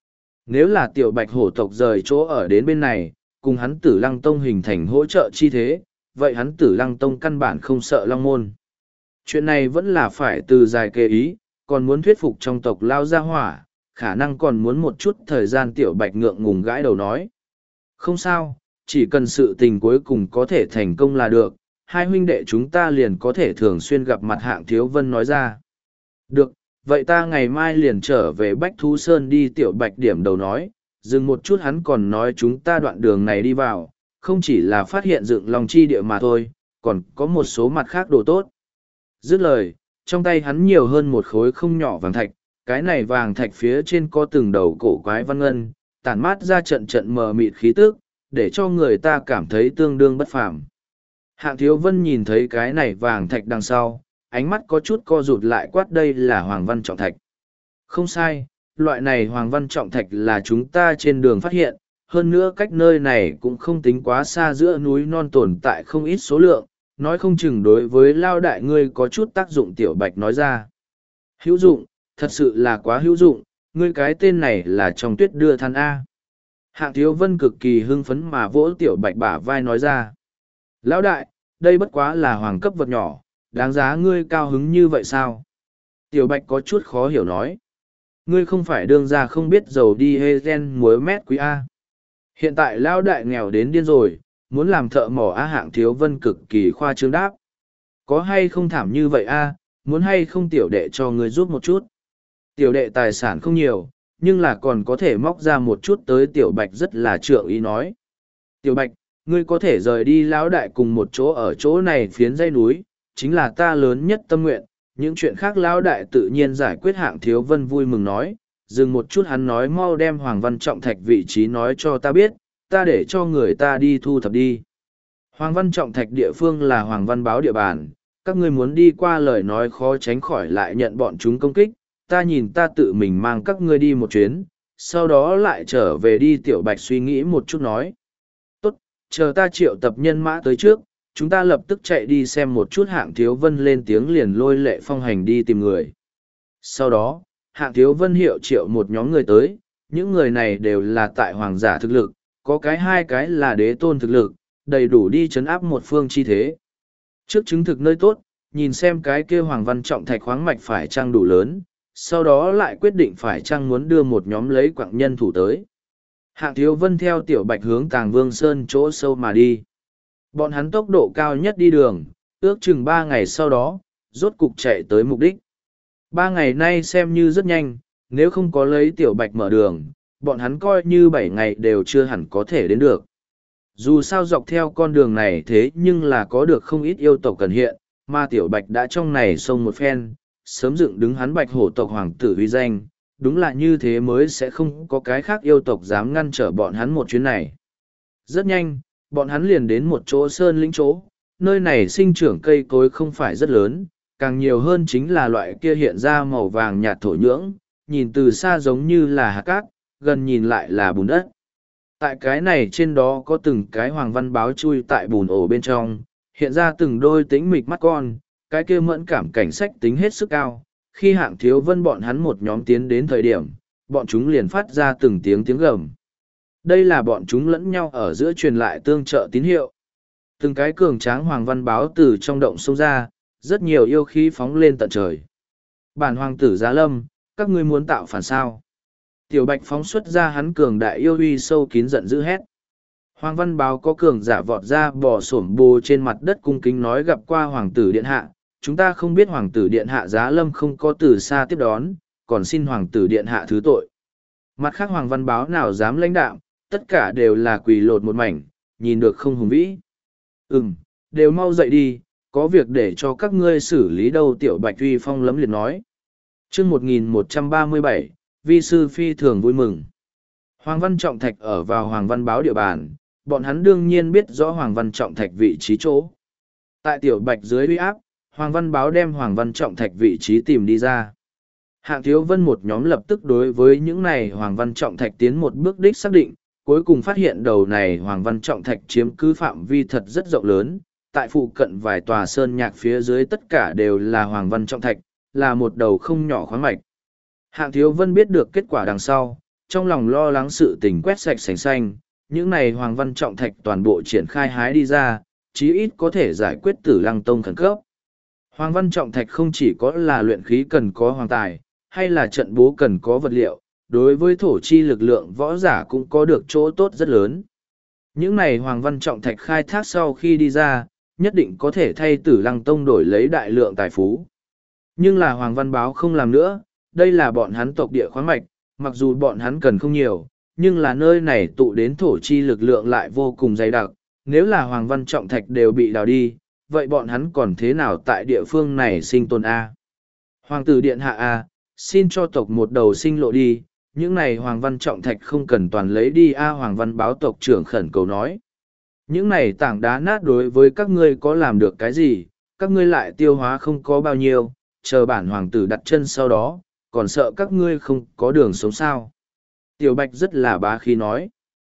Nếu là Tiểu Bạch hổ tộc rời chỗ ở đến bên này, cùng hắn Tử Lăng Tông hình thành hỗ trợ chi thế, vậy hắn Tử Lăng Tông căn bản không sợ Long Môn. Chuyện này vẫn là phải từ dài kê ý, còn muốn thuyết phục trong tộc lao ra hỏa, khả năng còn muốn một chút thời gian. Tiểu Bạch ngượng ngùng gãi đầu nói. Không sao, chỉ cần sự tình cuối cùng có thể thành công là được, hai huynh đệ chúng ta liền có thể thường xuyên gặp mặt. Hạng Thiếu Vân nói ra. Được, vậy ta ngày mai liền trở về Bách Thú Sơn đi. Tiểu Bạch điểm đầu nói, dừng một chút hắn còn nói chúng ta đoạn đường này đi vào, không chỉ là phát hiện dựng lòng chi địa mà thôi, còn có một số mặt khác đồ tốt. Dứt lời, trong tay hắn nhiều hơn một khối không nhỏ vàng thạch, cái này vàng thạch phía trên có từng đầu cổ quái văn ngân, tản mát ra trận trận mờ mịt khí tức, để cho người ta cảm thấy tương đương bất phàm. Hạng Thiếu Vân nhìn thấy cái này vàng thạch đằng sau, ánh mắt có chút co rụt lại, quát đây là Hoàng Văn Trọng Thạch. Không sai, loại này Hoàng Văn Trọng Thạch là chúng ta trên đường phát hiện, hơn nữa cách nơi này cũng không tính quá xa, giữa núi non tồn tại không ít số lượng, nói không chừng đối với lao đại ngươi có chút tác dụng. Tiểu Bạch nói ra. Hữu dụng, thật sự là quá hữu dụng, ngươi cái tên này là trong tuyết đưa than A. Hạng Thiếu Vân cực kỳ hưng phấn mà vỗ Tiểu Bạch bả vai nói ra. Lão đại, đây bất quá là hoàng cấp vật nhỏ, đáng giá ngươi cao hứng như vậy sao? Tiểu Bạch có chút khó hiểu nói. Ngươi không phải đương ra không biết dầu đi hê gen muối mét quý A. Hiện tại lão đại nghèo đến điên rồi, muốn làm thợ mỏ A. Hạng Thiếu Vân cực kỳ khoa trương đáp. Có hay không thảm như vậy A, muốn hay không tiểu đệ cho ngươi giúp một chút? Tiểu đệ tài sản không nhiều, nhưng là còn có thể móc ra một chút tới. Tiểu Bạch rất là trượng ý nói. Tiểu Bạch, ngươi có thể rời đi lão đại cùng một chỗ ở chỗ này phiến dãy núi, chính là ta lớn nhất tâm nguyện, những chuyện khác lão đại tự nhiên giải quyết. Hạng Thiếu Vân vui mừng nói, dừng một chút hắn nói, mau đem Hoàng Văn Trọng Thạch vị trí nói cho ta biết, ta để cho người ta đi thu thập đi. Hoàng Văn Trọng Thạch địa phương là Hoàng Văn Báo địa bàn, các ngươi muốn đi qua lời nói khó tránh khỏi lại nhận bọn chúng công kích, ta nhìn ta tự mình mang các ngươi đi một chuyến, sau đó lại trở về đi. Tiểu Bạch suy nghĩ một chút nói. Tốt, chờ ta triệu tập nhân mã tới trước, chúng ta lập tức chạy đi xem một chút. Hạng Thiếu Vân lên tiếng liền lôi Lệ Phong Hành đi tìm người. Sau đó, Hạng Thiếu Vân hiệu triệu một nhóm người tới, những người này đều là tại hoàng giả thực lực, có cái hai cái là đế tôn thực lực, đầy đủ đi chấn áp một phương chi thế. Trước chứng thực nơi tốt, nhìn xem cái kia Hoàng Văn Trọng Thạch khoáng mạch phải chăng đủ lớn, sau đó lại quyết định phải chăng muốn đưa một nhóm lấy quặng nhân thủ tới. Hạng Thiếu Vân theo Tiểu Bạch hướng Tàng Vương Sơn chỗ sâu mà đi. Bọn hắn tốc độ cao nhất đi đường, ước chừng 3 ngày sau đó, rốt cục chạy tới mục đích. 3 ngày nay xem như rất nhanh, nếu không có lấy Tiểu Bạch mở đường, bọn hắn coi như 7 ngày đều chưa hẳn có thể đến được. Dù sao dọc theo con đường này thế nhưng là có được không ít yêu tộc cần hiện, mà Tiểu Bạch đã trong này xông một phen, sớm dựng đứng hắn Bạch hổ tộc hoàng tử uy danh, đúng là như thế mới sẽ không có cái khác yêu tộc dám ngăn trở bọn hắn một chuyến này. Rất nhanh, bọn hắn liền đến một chỗ sơn lĩnh chỗ, nơi này sinh trưởng cây cối không phải rất lớn, càng nhiều hơn chính là loại kia hiện ra màu vàng nhạt thổ nhưỡng, nhìn từ xa giống như là hạt cát, gần nhìn lại là bùn đất. Tại cái này trên đó có từng cái hoàng văn báo chui tại bùn ổ bên trong, hiện ra từng đôi tĩnh mịch mắt con, cái kia mẫn cảm cảnh sách tính hết sức cao. Khi Hạng Thiếu Vân bọn hắn một nhóm tiến đến thời điểm, bọn chúng liền phát ra từng tiếng tiếng gầm. Đây là bọn chúng lẫn nhau ở giữa truyền lại tương trợ tín hiệu. Từng cái cường tráng hoàng văn báo từ trong động xông ra, rất nhiều yêu khí phóng lên tận trời. Bản hoàng tử Giá Lâm, các ngươi muốn tạo phản sao? Tiểu Bạch phóng xuất ra hắn cường đại yêu uy sâu kín giận dữ hét. Hoàng văn báo có cường giả vọt ra bò xổm bồ trên mặt đất cung kính nói gặp qua hoàng tử điện hạ. Chúng ta không biết hoàng tử điện hạ Giá Lâm không có từ xa tiếp đón, còn xin hoàng tử điện hạ thứ tội. Mặt khác hoàng văn báo nào dám lãnh đạm, tất cả đều là quỳ lột một mảnh, nhìn được không hùng vĩ. Đều mau dậy đi, có việc để cho các ngươi xử lý đâu. Tiểu Bạch uy phong lấm liệt nói. Chương 1137, vi sư phi thường vui mừng. Hoàng Văn Trọng Thạch ở vào Hoàng Văn Báo địa bàn, bọn hắn đương nhiên biết rõ Hoàng Văn Trọng Thạch vị trí chỗ. Tại Tiểu Bạch dưới uy áp, Hoàng Văn Báo đem Hoàng Văn Trọng Thạch vị trí tìm đi ra. Hạng Thiếu Vân một nhóm lập tức đối với những này Hoàng Văn Trọng Thạch tiến một bước đích xác định, cuối cùng phát hiện đầu này Hoàng Văn Trọng Thạch chiếm cứ phạm vi thật rất rộng lớn, tại phụ cận vài tòa sơn nhạc phía dưới tất cả đều là Hoàng Văn Trọng Thạch, là một đầu không nhỏ khoáng mạch. Hạng Thiếu Vân biết được kết quả đằng sau, trong lòng lo lắng sự tình quét sạch sành xanh, những này Hoàng Văn Trọng Thạch toàn bộ triển khai hái đi ra, chí ít có thể giải quyết Tử Lăng Tông khẩn cấp. Hoàng Văn Trọng Thạch không chỉ có là luyện khí cần có hoàng tài, hay là trận bố cần có vật liệu, đối với thổ chi lực lượng võ giả cũng có được chỗ tốt rất lớn. Những này Hoàng Văn Trọng Thạch khai thác sau khi đi ra, nhất định có thể thay Tử Lăng Tông đổi lấy đại lượng tài phú. Nhưng là Hoàng Văn Báo không làm nữa, đây là bọn hắn tộc địa khoáng mạch, mặc dù bọn hắn cần không nhiều, nhưng là nơi này tụ đến thổ chi lực lượng lại vô cùng dày đặc, nếu là Hoàng Văn Trọng Thạch đều bị đào đi, vậy bọn hắn còn thế nào tại địa phương này sinh tồn A? Hoàng tử điện hạ A, xin cho tộc một đầu sinh lộ đi, những này Hoàng Văn Trọng Thạch không cần toàn lấy đi A. Hoàng Văn Báo tộc trưởng khẩn cầu nói. Những này tảng đá nát đối với các ngươi có làm được cái gì, các ngươi lại tiêu hóa không có bao nhiêu, chờ bản hoàng tử đặt chân sau đó, còn sợ các ngươi không có đường sống sao. Tiểu Bạch rất là bá khí nói.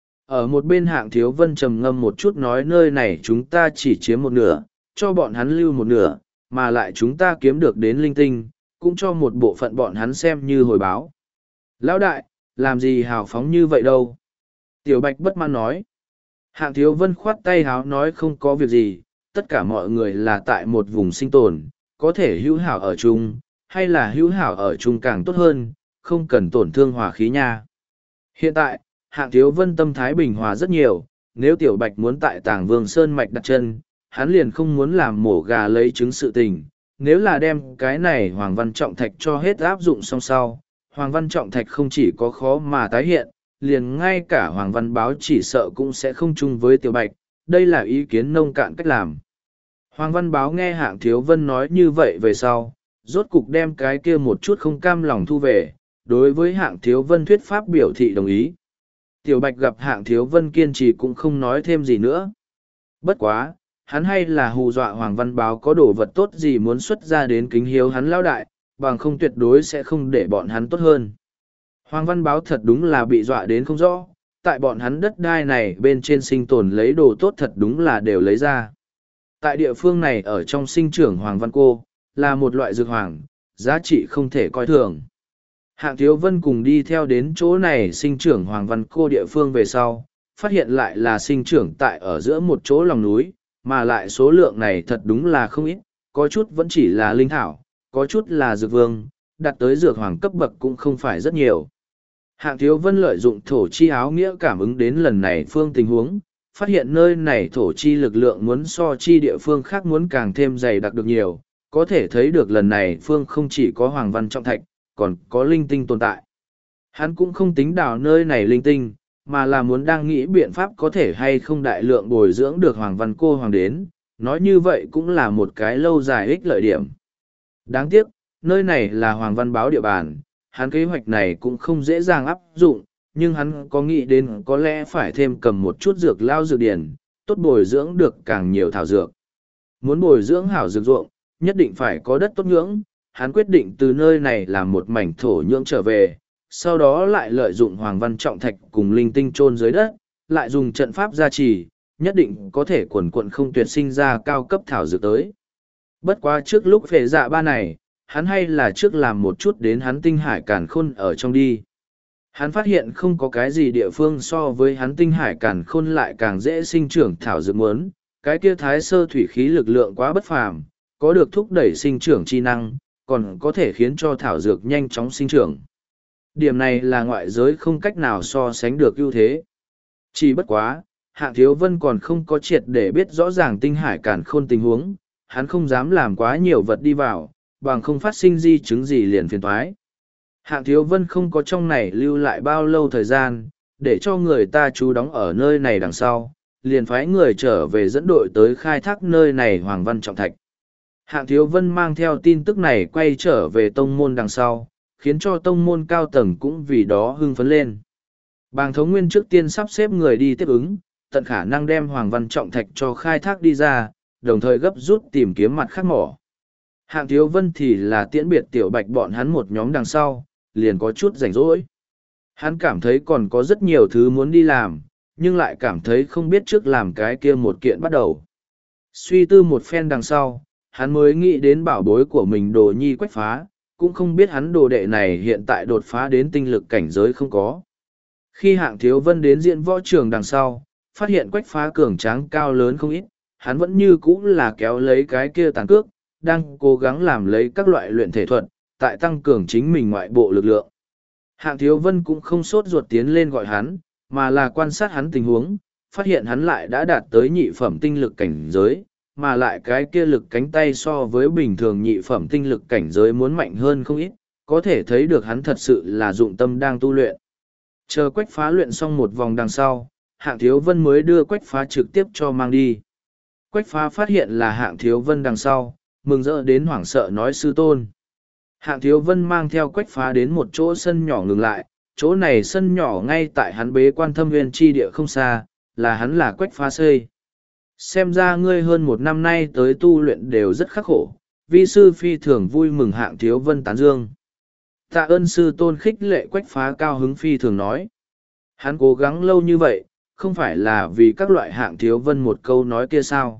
Ở một bên Hạng Thiếu Vân trầm ngâm một chút nói nơi này chúng ta chỉ chiếm một nửa, cho bọn hắn lưu một nửa, mà lại chúng ta kiếm được đến linh tinh, cũng cho một bộ phận bọn hắn xem như hồi báo. Lão đại, làm gì hào phóng như vậy đâu? Tiểu Bạch bất mãn nói. Hạng Thiếu Vân khoát tay háo nói không có việc gì, tất cả mọi người là tại một vùng sinh tồn, có thể hữu hảo ở chung, hay là hữu hảo ở chung càng tốt hơn, không cần tổn thương hòa khí nha. Hiện tại, Hạng Thiếu Vân tâm thái bình hòa rất nhiều, nếu Tiểu Bạch muốn tại Tàng Vương Sơn Mạch đặt chân, hắn liền không muốn làm mổ gà lấy trứng sự tình, nếu là đem cái này Hoàng Văn Trọng Thạch cho hết áp dụng song sau, Hoàng Văn Trọng Thạch không chỉ có khó mà tái hiện, liền ngay cả Hoàng Văn Báo chỉ sợ cũng sẽ không chung với Tiểu Bạch, đây là ý kiến nông cạn cách làm. Hoàng Văn Báo nghe Hạng Thiếu Vân nói như vậy về sau, rốt cục đem cái kia một chút không cam lòng thu về, đối với Hạng Thiếu Vân thuyết pháp biểu thị đồng ý. Tiểu Bạch gặp Hạng Thiếu Vân kiên trì cũng không nói thêm gì nữa. Bất quá, hắn hay là hù dọa Hoàng Văn Báo có đồ vật tốt gì muốn xuất ra đến kính hiếu hắn lao đại, bằng không tuyệt đối sẽ không để bọn hắn tốt hơn. Hoàng Văn Báo thật đúng là bị dọa đến không rõ, tại bọn hắn đất đai này bên trên sinh tồn lấy đồ tốt thật đúng là đều lấy ra. Tại địa phương này ở trong sinh trưởng Hoàng Văn Cô, là một loại dược hoàng, giá trị không thể coi thường. Hạng Thiếu Vân cùng đi theo đến chỗ này sinh trưởng Hoàng Văn Cô địa phương về sau, phát hiện lại là sinh trưởng tại ở giữa một chỗ lòng núi, mà lại số lượng này thật đúng là không ít, có chút vẫn chỉ là linh thảo, có chút là dược vương, đạt tới dược hoàng cấp bậc cũng không phải rất nhiều. Hạng Thiếu Vân lợi dụng thổ chi áo nghĩa cảm ứng đến lần này phương tình huống, phát hiện nơi này thổ chi lực lượng muốn so chi địa phương khác muốn càng thêm dày đặc được nhiều, có thể thấy được lần này phương không chỉ có Hoàng Văn Trọng Thạch, còn có linh tinh tồn tại. Hắn cũng không tính đào nơi này linh tinh, mà là muốn đang nghĩ biện pháp có thể hay không đại lượng bồi dưỡng được Hoàng Văn Cô Hoàng đến, nói như vậy cũng là một cái lâu dài ích lợi điểm. Đáng tiếc, nơi này là Hoàng Văn Báo địa bàn, hắn kế hoạch này cũng không dễ dàng áp dụng, nhưng hắn có nghĩ đến có lẽ phải thêm cầm một chút dược lao dược điển, tốt bồi dưỡng được càng nhiều thảo dược. Muốn bồi dưỡng hảo dược ruộng, nhất định phải có đất tốt nhưỡng, hắn quyết định từ nơi này làm một mảnh thổ nhưỡng trở về, sau đó lại lợi dụng Hoàng Văn Trọng Thạch cùng linh tinh chôn dưới đất, lại dùng trận pháp gia trì, nhất định có thể quần quận không tuyệt sinh ra cao cấp thảo dược tới. Bất quá trước lúc phệ dạ ba này, hắn hay là trước làm một chút đến hắn tinh hải càn khôn ở trong đi. Hắn phát hiện không có cái gì địa phương so với hắn tinh hải càn khôn lại càng dễ sinh trưởng thảo dược muốn, cái kia thái sơ thủy khí lực lượng quá bất phàm, có được thúc đẩy sinh trưởng chi năng, còn có thể khiến cho thảo dược nhanh chóng sinh trưởng. Điểm này là ngoại giới không cách nào so sánh được ưu thế. Chỉ bất quá, Hạng Thiếu Vân còn không có triệt để biết rõ ràng tinh hải càn khôn tình huống, hắn không dám làm quá nhiều vật đi vào, bằng không phát sinh di chứng gì liền phiền thoái. Hạng Thiếu Vân không có trong này lưu lại bao lâu thời gian, để cho người ta trú đóng ở nơi này đằng sau, liền phái người trở về dẫn đội tới khai thác nơi này Hoàng Văn Trọng Thạch. Hạng Thiếu Vân mang theo tin tức này quay trở về tông môn đằng sau, khiến cho tông môn cao tầng cũng vì đó hưng phấn lên. Bàng Thống Nguyên trước tiên sắp xếp người đi tiếp ứng, tận khả năng đem Hoàng Văn Trọng Thạch cho khai thác đi ra, đồng thời gấp rút tìm kiếm mặt khác mỏ. Hạng Thiếu Vân thì là tiễn biệt Tiểu Bạch bọn hắn một nhóm đằng sau, liền có chút rảnh rỗi. Hắn cảm thấy còn có rất nhiều thứ muốn đi làm, nhưng lại cảm thấy không biết trước làm cái kia một kiện bắt đầu. Suy tư một phen đằng sau, hắn mới nghĩ đến bảo bối của mình Đồ Nhi Quách Phá, cũng không biết hắn đồ đệ này hiện tại đột phá đến tinh lực cảnh giới không có. Khi Hạng Thiếu Vân đến diễn võ trường đằng sau, phát hiện Quách Phá cường tráng cao lớn không ít, hắn vẫn như cũ là kéo lấy cái kia tàn cước, đang cố gắng làm lấy các loại luyện thể thuật, tại tăng cường chính mình ngoại bộ lực lượng. Hạng Thiếu Vân cũng không sốt ruột tiến lên gọi hắn, mà là quan sát hắn tình huống, phát hiện hắn lại đã đạt tới nhị phẩm tinh lực cảnh giới, mà lại cái kia lực cánh tay so với bình thường nhị phẩm tinh lực cảnh giới muốn mạnh hơn không ít, có thể thấy được hắn thật sự là dụng tâm đang tu luyện. Chờ Quách Phá luyện xong một vòng đằng sau, Hạng Thiếu Vân mới đưa Quách Phá trực tiếp cho mang đi. Quách Phá phát hiện là Hạng Thiếu Vân đằng sau, mừng rỡ đến hoảng sợ nói sư tôn. Hạng Thiếu Vân mang theo Quách Phá đến một chỗ sân nhỏ ngừng lại, chỗ này sân nhỏ ngay tại hắn bế quan thâm nguyên chi địa không xa, là hắn là Quách Phá xây. Xem ra ngươi hơn một năm nay tới tu luyện đều rất khắc khổ, vi sư phi thường vui mừng. Hạng Thiếu Vân tán dương. Tạ ơn sư tôn khích lệ. Quách Phá cao hứng phi thường nói. Hắn cố gắng lâu như vậy, không phải là vì các loại Hạng Thiếu Vân một câu nói kia sao?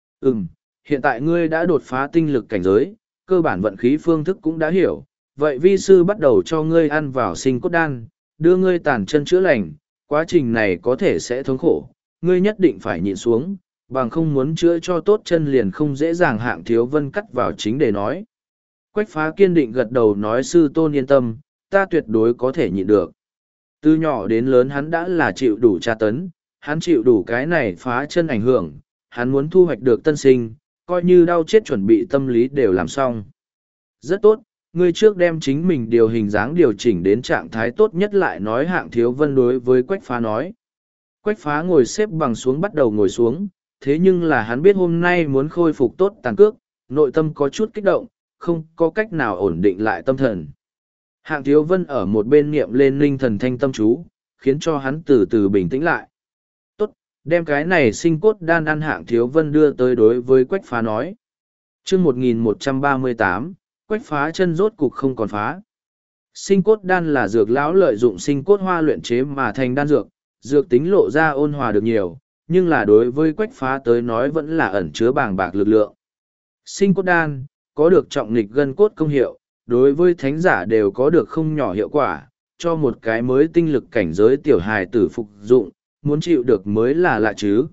Hiện tại ngươi đã đột phá tinh lực cảnh giới, cơ bản vận khí phương thức cũng đã hiểu, vậy vi sư bắt đầu cho ngươi ăn vào sinh cốt đan, đưa ngươi tàn chân chữa lành, quá trình này có thể sẽ thống khổ, ngươi nhất định phải nhịn xuống, bằng không muốn chữa cho tốt chân liền không dễ dàng. Hạng Thiếu Vân cắt vào chính để nói. Quách Phá kiên định gật đầu nói sư tôn yên tâm, ta tuyệt đối có thể nhịn được. Từ nhỏ đến lớn hắn đã là chịu đủ tra tấn, hắn chịu đủ cái này phá chân ảnh hưởng, hắn muốn thu hoạch được tân sinh, coi như đau chết chuẩn bị tâm lý đều làm xong. Rất tốt, ngươi trước đem chính mình điều hình dáng điều chỉnh đến trạng thái tốt nhất lại nói. Hạng Thiếu Vân đối với Quách Phá nói. Quách Phá ngồi xếp bằng xuống bắt đầu ngồi xuống, thế nhưng là hắn biết hôm nay muốn khôi phục tốt tàn cước, nội tâm có chút kích động, không có cách nào ổn định lại tâm thần. Hạng Thiếu Vân ở một bên niệm lên linh thần thanh tâm chú, khiến cho hắn từ từ bình tĩnh lại. Tốt, đem cái này sinh cốt đan ăn. Hạng Thiếu Vân đưa tới đối với Quách Phá nói. Chương 1138, Quách Phá chân rốt cục không còn phá. Sinh cốt đan là dược lão lợi dụng sinh cốt hoa luyện chế mà thành đan dược, dược tính lộ ra ôn hòa được nhiều, nhưng là đối với Quách Phá tới nói vẫn là ẩn chứa bàng bạc lực lượng. Sinh cốt đan, có được trọng nghịch gân cốt công hiệu, đối với thánh giả đều có được không nhỏ hiệu quả, cho một cái mới tinh lực cảnh giới tiểu hài tử phục dụng, muốn chịu được mới là lạ chứ.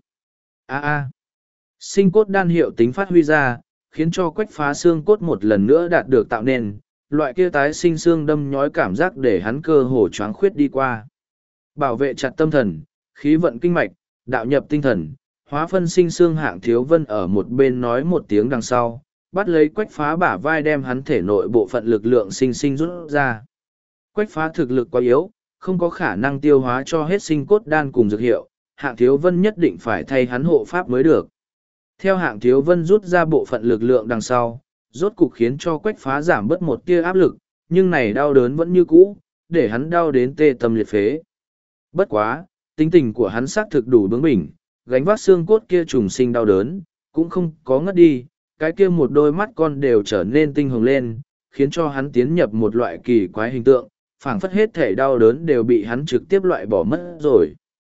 Sinh cốt đan hiệu tính phát huy ra, khiến cho Quách Phá xương cốt một lần nữa đạt được tạo nên, loại kia tái sinh xương đâm nhói cảm giác để hắn cơ hồ choáng khuyết đi qua. Bảo vệ chặt tâm thần, khí vận kinh mạch, đạo nhập tinh thần, hóa phân sinh xương. Hạng Thiếu Vân ở một bên nói một tiếng đằng sau, bắt lấy Quách Phá bả vai đem hắn thể nội bộ phận lực lượng sinh rút ra. Quách Phá thực lực quá yếu, không có khả năng tiêu hóa cho hết sinh cốt đan cùng dược hiệu, Hạng Thiếu Vân nhất định phải thay hắn hộ pháp mới được. Theo Hạng Thiếu Vân rút ra bộ phận lực lượng đằng sau, rốt cục khiến cho Quách Phá giảm bớt một tia áp lực, nhưng này đau đớn vẫn như cũ, để hắn đau đến tê tâm liệt phế. Bất quá, tính tình của hắn xác thực đủ bướng bỉnh, gánh vác xương cốt kia trùng sinh đau đớn, cũng không có ngất đi, cái kia một đôi mắt con đều trở nên tinh hồng lên, khiến cho hắn tiến nhập một loại kỳ quái hình tượng, phảng phất hết thể đau đớn đều bị hắn trực tiếp loại bỏ mất rồi.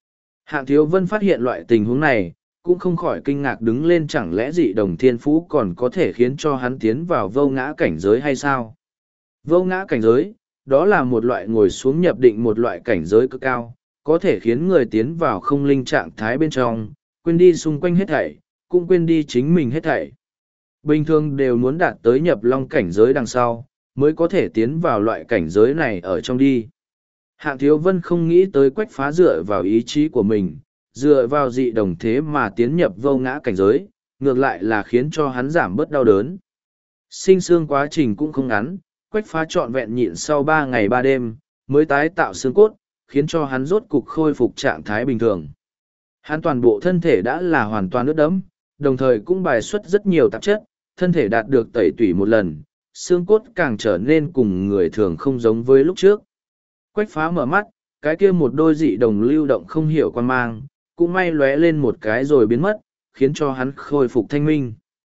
Hạng Thiếu Vân phát hiện loại tình huống này, cũng không khỏi kinh ngạc đứng lên, chẳng lẽ dị đồng thiên phú còn có thể khiến cho hắn tiến vào vô ngã cảnh giới hay sao? Vô ngã cảnh giới, đó là một loại ngồi xuống nhập định một loại cảnh giới cực cao, có thể khiến người tiến vào không linh trạng thái bên trong, quên đi xung quanh hết thảy, cũng quên đi chính mình hết thảy. Bình thường đều muốn đạt tới nhập long cảnh giới đằng sau, mới có thể tiến vào loại cảnh giới này ở trong đi. Hạng Thiếu Vân không nghĩ tới Quách Phá dựa vào ý chí của mình, dựa vào dị đồng thế mà tiến nhập vô ngã cảnh giới, ngược lại là khiến cho hắn giảm bớt đau đớn. Sinh xương quá trình cũng không ngắn, Quách Phá trọn vẹn nhịn sau 3 ngày 3 đêm, mới tái tạo xương cốt, khiến cho hắn rốt cục khôi phục trạng thái bình thường. Hắn toàn bộ thân thể đã là hoàn toàn ướt đẫm, đồng thời cũng bài xuất rất nhiều tạp chất, thân thể đạt được tẩy tủy một lần, xương cốt càng trở nên cùng người thường không giống với lúc trước. Quách Phá mở mắt, cái kia một đôi dị đồng lưu động không hiểu quan mang, cũng may lóe lên một cái rồi biến mất, khiến cho hắn khôi phục thanh minh.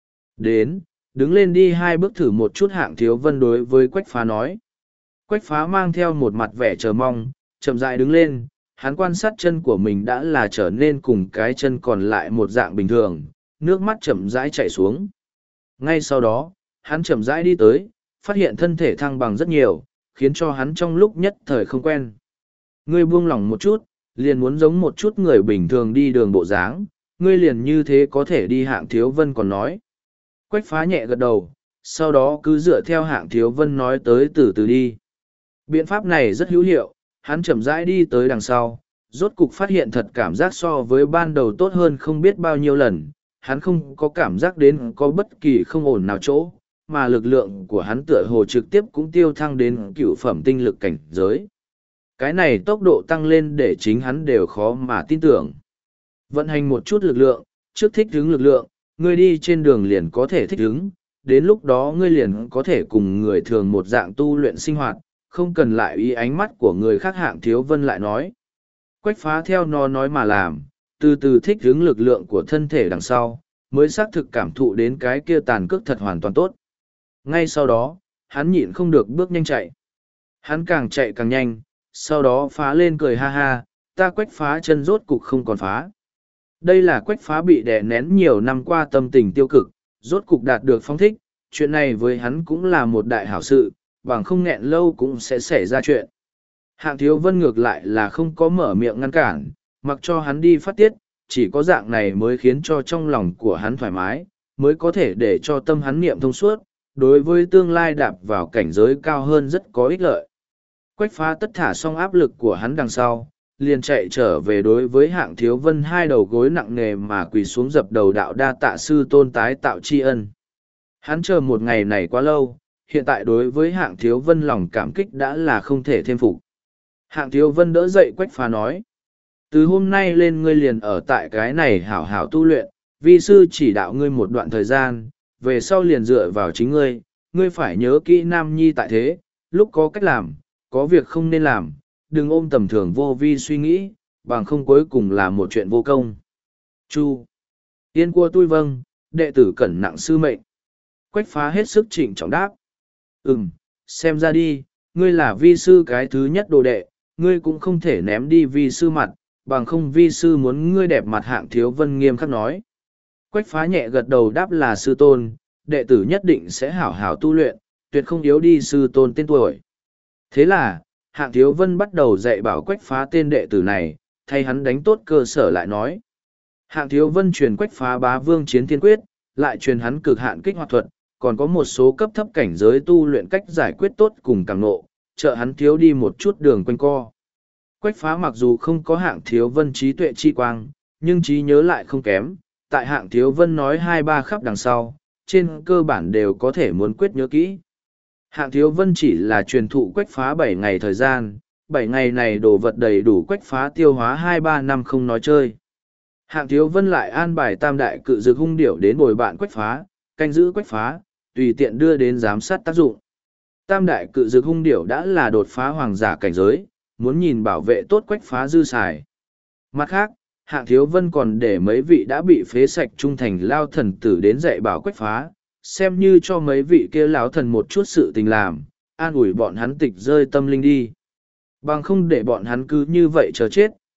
Đến, đứng lên đi 2 bước thử một chút. Hạng Thiếu Vân đối với Quách Phá nói. Quách Phá mang theo một mặt vẻ chờ mong, chậm rãi đứng lên, hắn quan sát chân của mình đã là trở nên cùng cái chân còn lại một dạng bình thường, nước mắt chậm rãi chảy xuống. Ngay sau đó, hắn chậm rãi đi tới, phát hiện thân thể thăng bằng rất nhiều, khiến cho hắn trong lúc nhất thời không quen. Ngươi buông lỏng một chút, liền muốn giống một chút người bình thường đi đường bộ dáng, ngươi liền như thế có thể đi. Hạng Thiếu Vân còn nói. Quách Phá nhẹ gật đầu, sau đó cứ dựa theo Hạng Thiếu Vân nói tới từ từ đi. Biện pháp này rất hữu hiệu, hắn chậm rãi đi tới đằng sau, rốt cục phát hiện thật cảm giác so với ban đầu tốt hơn không biết bao nhiêu lần, hắn không có cảm giác đến có bất kỳ không ổn nào chỗ, mà lực lượng của hắn tựa hồ trực tiếp cũng tiêu thăng đến cựu phẩm tinh lực cảnh giới. Cái này tốc độ tăng lên để chính hắn đều khó mà tin tưởng. Vận hành một chút lực lượng, trước thích ứng lực lượng, ngươi đi trên đường liền có thể thích ứng, đến lúc đó ngươi liền có thể cùng người thường một dạng tu luyện sinh hoạt, không cần lại ý ánh mắt của người khác. Hạng Thiếu Vân lại nói. Quách Phá theo nó nói mà làm, từ từ thích ứng lực lượng của thân thể đằng sau, mới xác thực cảm thụ đến cái kia tàn cước thật hoàn toàn tốt. Ngay sau đó, hắn nhịn không được bước nhanh chạy. Hắn càng chạy càng nhanh, sau đó Phá lên cười ha ha, ta Quách Phá chân rốt cục không còn phá. Đây là Quách Phá bị đè nén nhiều năm qua tâm tình tiêu cực, rốt cục đạt được phong thích, chuyện này với hắn cũng là một đại hảo sự, bằng không nghẹn lâu cũng sẽ xảy ra chuyện. Hạng Thiếu Vân ngược lại là không có mở miệng ngăn cản, mặc cho hắn đi phát tiết, chỉ có dạng này mới khiến cho trong lòng của hắn thoải mái, mới có thể để cho tâm hắn niệm thông suốt, đối với tương lai đạp vào cảnh giới cao hơn rất có ích lợi. Quách Phá tất thả xong áp lực của hắn đằng sau, liền chạy trở về đối với Hạng Thiếu Vân 2 đầu gối nặng nề mà quỳ xuống dập đầu đạo đa tạ sư tôn tái tạo tri ân. Hắn chờ một ngày này quá lâu, hiện tại đối với Hạng Thiếu Vân lòng cảm kích đã là không thể thêm phục. Hạng Thiếu Vân đỡ dậy Quách Phá nói. Từ hôm nay lên ngươi liền ở tại cái này hảo hảo tu luyện, vi sư chỉ đạo ngươi một đoạn thời gian, về sau liền dựa vào chính ngươi, ngươi phải nhớ kỹ nam nhi tại thế, lúc có cách làm, có việc không nên làm, đừng ôm tầm thường vô vi suy nghĩ, bằng không cuối cùng là một chuyện vô công. Chu. Yên cua tui vâng, đệ tử cẩn nặng sư mệnh. Quách Phá hết sức trịnh trọng đáp. Xem ra đi, ngươi là vi sư cái thứ nhất đồ đệ, ngươi cũng không thể ném đi vi sư mặt, bằng không vi sư muốn ngươi đẹp mặt. Hạng Thiếu Vân nghiêm khắc nói. Quách Phá nhẹ gật đầu đáp là sư tôn, đệ tử nhất định sẽ hảo hảo tu luyện, tuyệt không yếu đi sư tôn tên tuổi. Thế là, Hạng Thiếu Vân bắt đầu dạy bảo Quách Phá tên đệ tử này, thay hắn đánh tốt cơ sở lại nói. Hạng Thiếu Vân truyền Quách Phá Bá Vương Chiến Thiên Quyết, lại truyền hắn cực hạn kích hoạt thuật, còn có một số cấp thấp cảnh giới tu luyện cách giải quyết tốt cùng càng nộ, trợ hắn thiếu đi một chút đường quanh co. Quách Phá mặc dù không có Hạng Thiếu Vân trí tuệ chi quang, nhưng trí nhớ lại không kém, tại Hạng Thiếu Vân nói 2-3 khắp đằng sau, trên cơ bản đều có thể muốn quyết nhớ kỹ. Hạng Thiếu Vân chỉ là truyền thụ Quách Phá 7 ngày thời gian, 7 ngày này đồ vật đầy đủ Quách Phá tiêu hóa 2-3 năm không nói chơi. Hạng Thiếu Vân lại an bài tam đại cự dược hung điểu đến bồi bạn Quách Phá, canh giữ Quách Phá, tùy tiện đưa đến giám sát tác dụng. Tam đại cự dược hung điểu đã là đột phá hoàng giả cảnh giới, muốn nhìn bảo vệ tốt Quách Phá dư xài. Mặt khác, Hạng Thiếu Vân còn để mấy vị đã bị phế sạch trung thành lao thần tử đến dạy bảo Quách Phá, xem như cho mấy vị kia lão thần một chút sự tình làm, an ủi bọn hắn tịch rơi tâm linh đi. Bằng không để bọn hắn cứ như vậy chờ chết,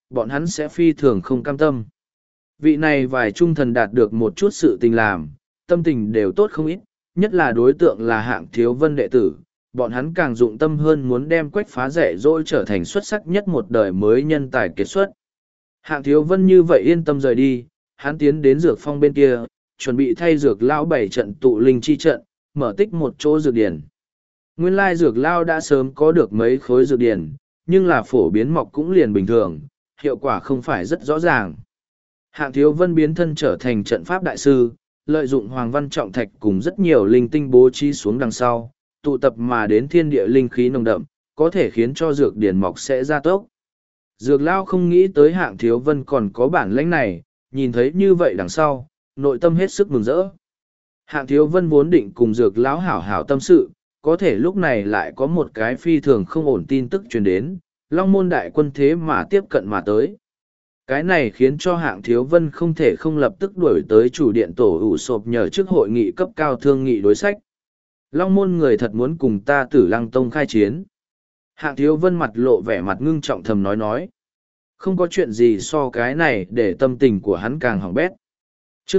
bọn hắn sẽ phi thường không cam tâm. Vị này vài trung thần đạt được một chút sự tình làm, tâm tình đều tốt không ít, nhất là đối tượng là Hạng Thiếu Vân đệ tử, bọn hắn càng dụng tâm hơn muốn đem Quách Phá dạy dỗ trở thành xuất sắc nhất một đời mới nhân tài kiệt xuất. Hạng Thiếu Vân như vậy yên tâm rời đi, hắn tiến đến dược phong bên kia, chuẩn bị thay dược lão 7 trận tụ linh chi trận, mở tích một chỗ dược điển. Nguyên lai dược lao đã sớm có được mấy khối dược điển, nhưng là phổ biến mọc cũng liền bình thường, hiệu quả không phải rất rõ ràng. Hạng Thiếu Vân biến thân trở thành trận pháp đại sư, lợi dụng Hoàng Văn Trọng Thạch cùng rất nhiều linh tinh bố trí xuống đằng sau, tụ tập mà đến thiên địa linh khí nồng đậm, có thể khiến cho dược điển mọc sẽ gia tốc. Dược lao không nghĩ tới Hạng Thiếu Vân còn có bản lĩnh này, nhìn thấy như vậy đằng sau, nội tâm hết sức mừng rỡ. Hạng Thiếu Vân vốn định cùng dược lão hảo hảo tâm sự, có thể lúc này lại có một cái phi thường không ổn tin tức truyền đến, Long Môn đại quân thế mà tiếp cận mà tới. Cái này khiến cho Hạng Thiếu Vân không thể không lập tức đuổi tới chủ điện tổ ủ sộp nhờ trước hội nghị cấp cao thương nghị đối sách. Long Môn người thật muốn cùng ta Tử Lăng Tông khai chiến. Hạng Thiếu Vân mặt lộ vẻ mặt ngưng trọng thầm nói. Không có chuyện gì so cái này để tâm tình của hắn càng hỏng bét. Chương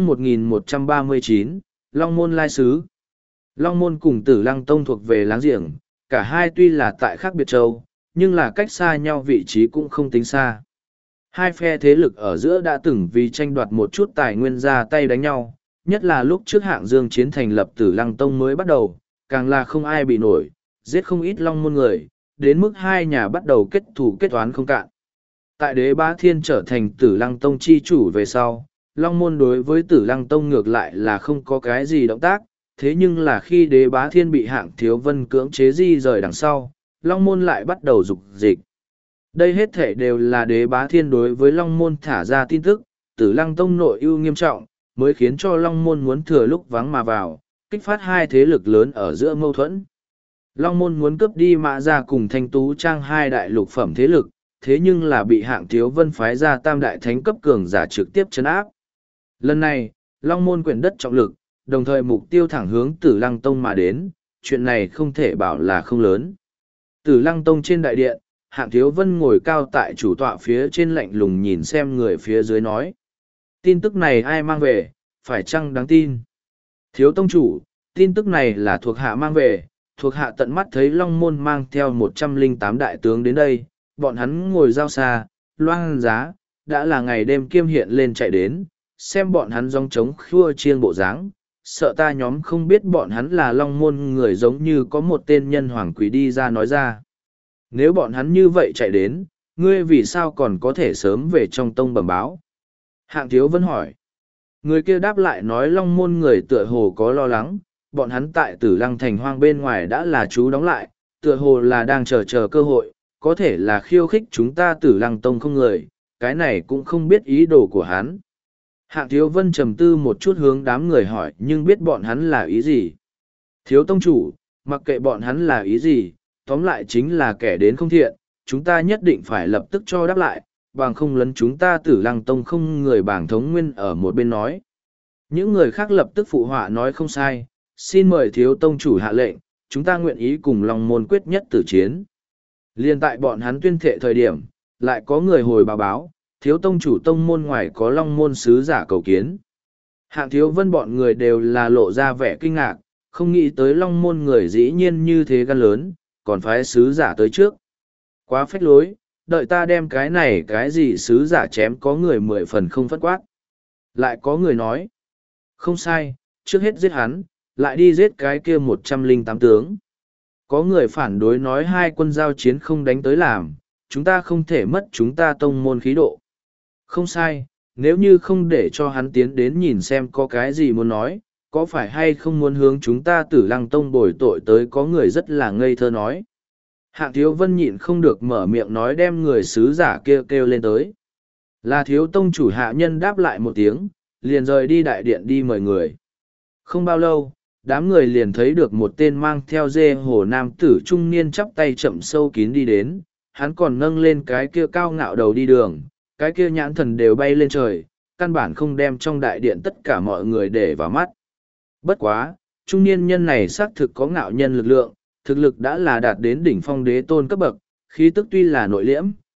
1139, Long Môn lai sứ. Long Môn cùng Tử Lăng Tông thuộc về láng giềng, cả hai tuy là tại khác biệt châu, nhưng là cách xa nhau vị trí cũng không tính xa. Hai phe thế lực ở giữa đã từng vì tranh đoạt một chút tài nguyên ra tay đánh nhau, nhất là lúc trước Hạng Dương chiến thành lập Tử Lăng Tông mới bắt đầu, càng là không ai bị nổi, giết không ít Long Môn người, đến mức hai nhà bắt đầu kết thù kết toán không cạn. Tại Đế Bá Thiên trở thành Tử Lăng Tông chi chủ về sau, Long Môn đối với Tử Lăng Tông ngược lại là không có cái gì động tác, thế nhưng là khi Đế Bá Thiên bị Hạng Thiếu Vân cưỡng chế di rời đằng sau, Long Môn lại bắt đầu dục dịch. Đây hết thể đều là Đế Bá Thiên đối với Long Môn thả ra tin tức, Tử Lăng Tông nội ưu nghiêm trọng, mới khiến cho Long Môn muốn thừa lúc vắng mà vào, kích phát hai thế lực lớn ở giữa mâu thuẫn. Long Môn muốn cướp đi Mã Gia cùng Thanh Tú Trang hai đại lục phẩm thế lực, thế nhưng là bị Hạng Thiếu Vân phái ra tam đại thánh cấp cường giả trực tiếp chấn áp. Lần này, Long Môn quyển đất trọng lực, đồng thời mục tiêu thẳng hướng Tử Lăng Tông mà đến, chuyện này không thể bảo là không lớn. Tử Lăng Tông trên đại điện, Hạng Thiếu Vân ngồi cao tại chủ tọa phía trên lạnh lùng nhìn xem người phía dưới nói. Tin tức này ai mang về, phải chăng đáng tin? Thiếu Tông chủ, tin tức này là thuộc hạ mang về, thuộc hạ tận mắt thấy Long Môn mang theo 108 đại tướng đến đây, bọn hắn ngồi giao xa, loan giá, đã là ngày đêm kiêm hiện lên chạy đến, xem bọn hắn dòng trống khua chiên bộ dáng, sợ ta nhóm không biết bọn hắn là Long Môn người giống như có một tên nhân hoàng quỷ đi ra nói ra. Nếu bọn hắn như vậy chạy đến, ngươi vì sao còn có thể sớm về trong tông bẩm báo? Hạng Thiếu Vân hỏi. Người kia đáp lại nói Long Môn người tựa hồ có lo lắng, bọn hắn tại Tử Lăng thành hoang bên ngoài đã là chú đóng lại, tựa hồ là đang chờ cơ hội, có thể là khiêu khích chúng ta Tử Lăng tông không người, cái này cũng không biết ý đồ của hắn. Hạng Thiếu Vân trầm tư một chút hướng đám người hỏi nhưng biết bọn hắn là ý gì. Thiếu tông chủ, mặc kệ bọn hắn là ý gì, tóm lại chính là kẻ đến không thiện, chúng ta nhất định phải lập tức cho đáp lại, bằng không lấn chúng ta Tử Lăng tông không người bảng thống nguyên ở một bên nói. Những người khác lập tức phụ họa nói không sai, xin mời thiếu tông chủ hạ lệnh, chúng ta nguyện ý cùng Long Môn quyết nhất tử chiến. Liên tại bọn hắn tuyên thệ thời điểm, lại có người hồi báo, thiếu tông chủ tông môn ngoài có Long Môn sứ giả cầu kiến. Hạng Thiếu Vân bọn người đều là lộ ra vẻ kinh ngạc, không nghĩ tới Long Môn người dĩ nhiên như thế gan lớn, còn phái sứ giả tới trước. Quá phách lối, đợi ta đem cái này cái gì sứ giả chém có người 10 phần không phất quát. Lại có người nói, không sai, trước hết giết hắn, lại đi giết cái kia 108 tướng. Có người phản đối nói hai quân giao chiến không đánh tới làm, chúng ta không thể mất chúng ta tông môn khí độ. Không sai, nếu như không để cho hắn tiến đến nhìn xem có cái gì muốn nói, có phải hay không muốn hướng chúng ta Tử Lăng tông bồi tội tới, có người rất là ngây thơ nói. Hạng Thiếu Vân nhịn không được mở miệng nói đem người sứ giả kia kêu lên tới. Là thiếu tông chủ hạ nhân đáp lại một tiếng, liền rời đi đại điện đi mời người. Không bao lâu, đám người liền thấy được một tên mang theo dê hổ nam tử trung niên chắp tay chậm sâu kín đi đến, hắn còn nâng lên cái kia cao ngạo đầu đi đường, cái kia nhãn thần đều bay lên trời, căn bản không đem trong đại điện tất cả mọi người để vào mắt. Bất quá, trung niên nhân này xác thực có ngạo nhân lực lượng, thực lực đã là đạt đến đỉnh phong đế tôn cấp bậc, khí tức tuy là nội liễm,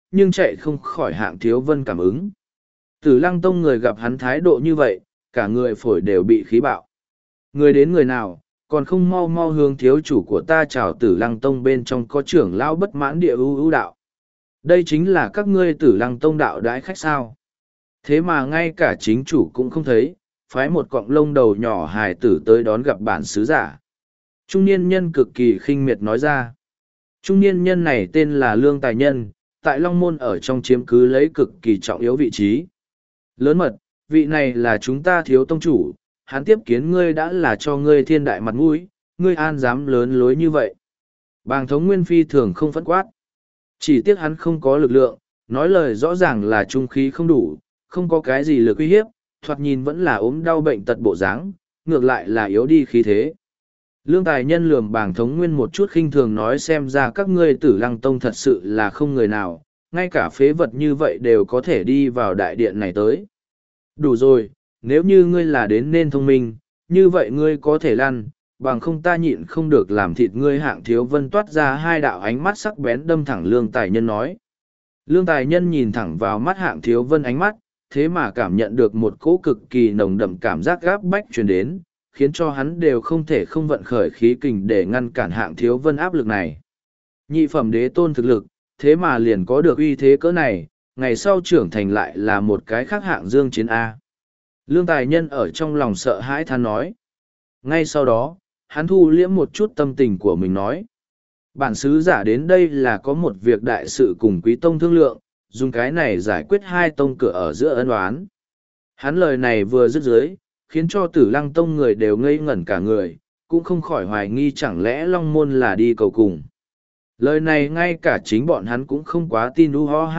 nhưng chạy không khỏi Hạng Thiếu Vân cảm ứng. Tử Lăng Tông người gặp hắn thái độ như vậy, cả người phổi đều bị khí bạo. Người đến người nào, còn không mau mau hướng thiếu chủ của ta chào Tử Lăng Tông, bên trong có trưởng lão bất mãn địa ưu đạo. Đây chính là các ngươi Tử Lăng Tông đạo đãi khách sao. Thế mà ngay cả chính chủ cũng không thấy, phái một cọng lông đầu nhỏ hài tử tới đón gặp bản sứ giả. Trung niên nhân cực kỳ khinh miệt nói ra. Trung niên nhân này tên là Lương Tài Nhân, tại Long Môn ở trong chiếm cứ lấy cực kỳ trọng yếu vị trí. Lớn mật, vị này là chúng ta thiếu tông chủ, hắn tiếp kiến ngươi đã là cho ngươi thiên đại mặt mũi, ngươi an dám lớn lối như vậy. Bàng thống nguyên phi thường không phẫn quát. Chỉ tiếc hắn không có lực lượng, nói lời rõ ràng là trung khí không đủ, không có cái gì lực uy hiếp, thoạt nhìn vẫn là ốm đau bệnh tật bộ dáng, ngược lại là yếu đi khí thế. Lương Tài Nhân lườm Bàng thống nguyên một chút khinh thường nói, xem ra các ngươi Tử Lăng Tông thật sự là không người nào, ngay cả phế vật như vậy đều có thể đi vào đại điện này tới. Đủ rồi, nếu như ngươi là đến nên thông minh, như vậy ngươi có thể lăn, bằng không ta nhịn không được làm thịt ngươi. Hạng Thiếu Vân toát ra hai đạo ánh mắt sắc bén đâm thẳng Lương Tài Nhân nói. Lương Tài Nhân nhìn thẳng vào mắt Hạng Thiếu Vân ánh mắt, thế mà cảm nhận được một cỗ cực kỳ nồng đậm cảm giác gáp bách truyền đến, khiến cho hắn đều không thể không vận khởi khí kình để ngăn cản Hạng Thiếu Vân áp lực này. Nhị phẩm đế tôn thực lực, thế mà liền có được uy thế cỡ này, ngày sau trưởng thành lại là một cái khác hạng dương chiến A. Lương Tài Nhân ở trong lòng sợ hãi than nói. Ngay sau đó, hắn thu liễm một chút tâm tình của mình nói. Bản sứ giả đến đây là có một việc đại sự cùng quý tông thương lượng, dùng cái này giải quyết hai tông cửa ở giữa ân oán. Hắn lời này vừa dứt dưới, khiến cho Tử Lăng Tông người đều ngây ngẩn cả người, cũng không khỏi hoài nghi chẳng lẽ Long Môn là đi cầu cùng. Lời này ngay cả chính bọn hắn cũng không quá tin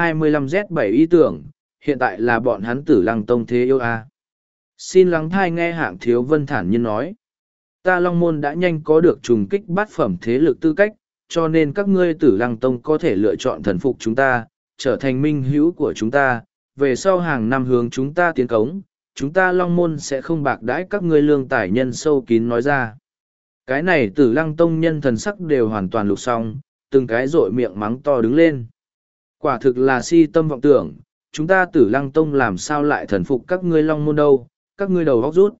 UH25Z7 ý tưởng, hiện tại là bọn hắn Tử Lăng Tông thế yêu a. Xin lắng thai nghe Hạng Thiếu Vân thản nhiên nói. Ta Long Môn đã nhanh có được trùng kích bát phẩm thế lực tư cách, cho nên các ngươi Tử Lăng Tông có thể lựa chọn thần phục chúng ta, trở thành minh hữu của chúng ta, về sau hàng năm hướng chúng ta tiến cống, chúng ta Long Môn sẽ không bạc đãi các ngươi. Lương Tài Nhân sâu kín nói ra. Cái này Tử Lăng Tông nhân thần sắc đều hoàn toàn lục xong, từng cái rội miệng mắng to đứng lên. Quả thực là si tâm vọng tưởng, chúng ta Tử Lăng Tông làm sao lại thần phục các ngươi Long Môn đâu, các ngươi đầu góc rút.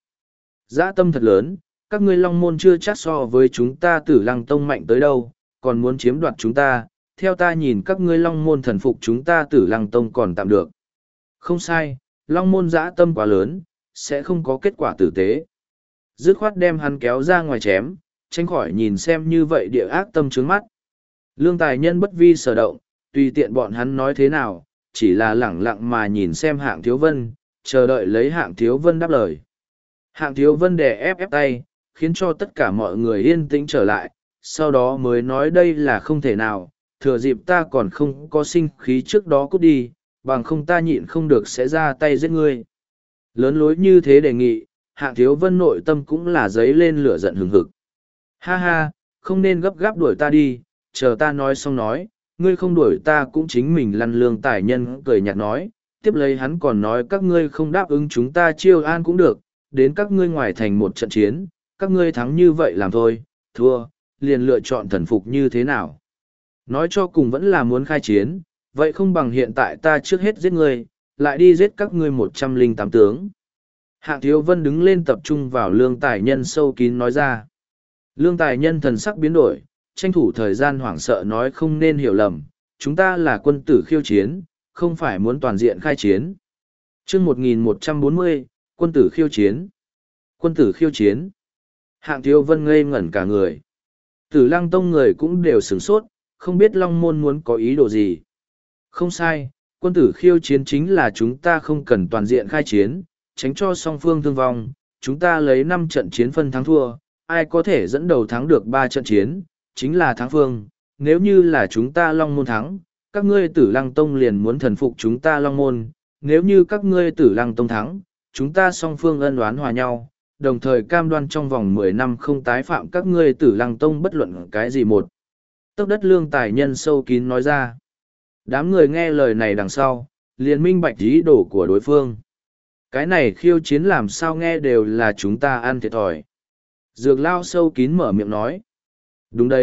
Dã tâm thật lớn, các ngươi Long Môn chưa chắc so với chúng ta Tử Lăng Tông mạnh tới đâu, còn muốn chiếm đoạt chúng ta, theo ta nhìn các ngươi Long Môn thần phục chúng ta Tử Lăng Tông còn tạm được. Không sai, Long Môn dã tâm quá lớn, sẽ không có kết quả tử tế. Dứt khoát đem hắn kéo ra ngoài chém, tránh khỏi nhìn xem như vậy địa ác tâm trướng mắt. Lương Tài Nhân bất vi sở động, tùy tiện bọn hắn nói thế nào, chỉ là lẳng lặng mà nhìn xem Hạng Thiếu Vân, chờ đợi lấy Hạng Thiếu Vân đáp lời. Hạng Thiếu Vân đè ép tay, khiến cho tất cả mọi người yên tĩnh trở lại, sau đó mới nói đây là không thể nào, thừa dịp ta còn không có sinh khí trước đó cút đi, bằng không ta nhịn không được sẽ ra tay giết ngươi. Lớn lối như thế đề nghị, Hạng Thiếu Vân nội tâm cũng là dấy lên lửa giận hừng hực. Ha ha, không nên gấp gáp đuổi ta đi, chờ ta nói xong nói, ngươi không đuổi ta cũng chính mình lăn. Lương Tài Nhân cười nhạt nói, tiếp lấy hắn còn nói các ngươi không đáp ứng chúng ta chiêu an cũng được, đến các ngươi ngoài thành một trận chiến, các ngươi thắng như vậy làm thôi, thua, liền lựa chọn thần phục như thế nào. Nói cho cùng vẫn là muốn khai chiến, vậy không bằng hiện tại ta trước hết giết ngươi, lại đi giết các ngươi 108 tướng. Hạng Thiếu Vân đứng lên tập trung vào Lương Tài Nhân sâu kín nói ra. Lương Tài Nhân thần sắc biến đổi, tranh thủ thời gian hoảng sợ nói không nên hiểu lầm, chúng ta là quân tử khiêu chiến, không phải muốn toàn diện khai chiến. Chương 1140, quân tử khiêu chiến. Quân tử khiêu chiến. Hạng Thiếu Vân ngây ngẩn cả người. Tử Lăng Tông người cũng đều sửng sốt, không biết Long Môn muốn có ý đồ gì. Không sai, quân tử khiêu chiến chính là chúng ta không cần toàn diện khai chiến, tránh cho song phương thương vong, chúng ta lấy 5 trận chiến phân thắng thua, ai có thể dẫn đầu thắng được 3 trận chiến, chính là thắng phương. Nếu như là chúng ta Long Môn thắng, các ngươi Tử Lăng Tông liền muốn thần phục chúng ta Long Môn, nếu như các ngươi Tử Lăng Tông thắng, chúng ta song phương ân oán hòa nhau, đồng thời cam đoan trong vòng 10 năm không tái phạm các ngươi Tử Lăng Tông bất luận cái gì một. Tốc đất. Lương Tài Nhân sâu kín nói ra. Đám người nghe lời này đằng sau, liền minh bạch ý đồ của đối phương. Cái này khiêu chiến làm sao nghe đều là chúng ta ăn thiệt thòi. Dược Lao sâu kín mở miệng nói. Đúng đấy,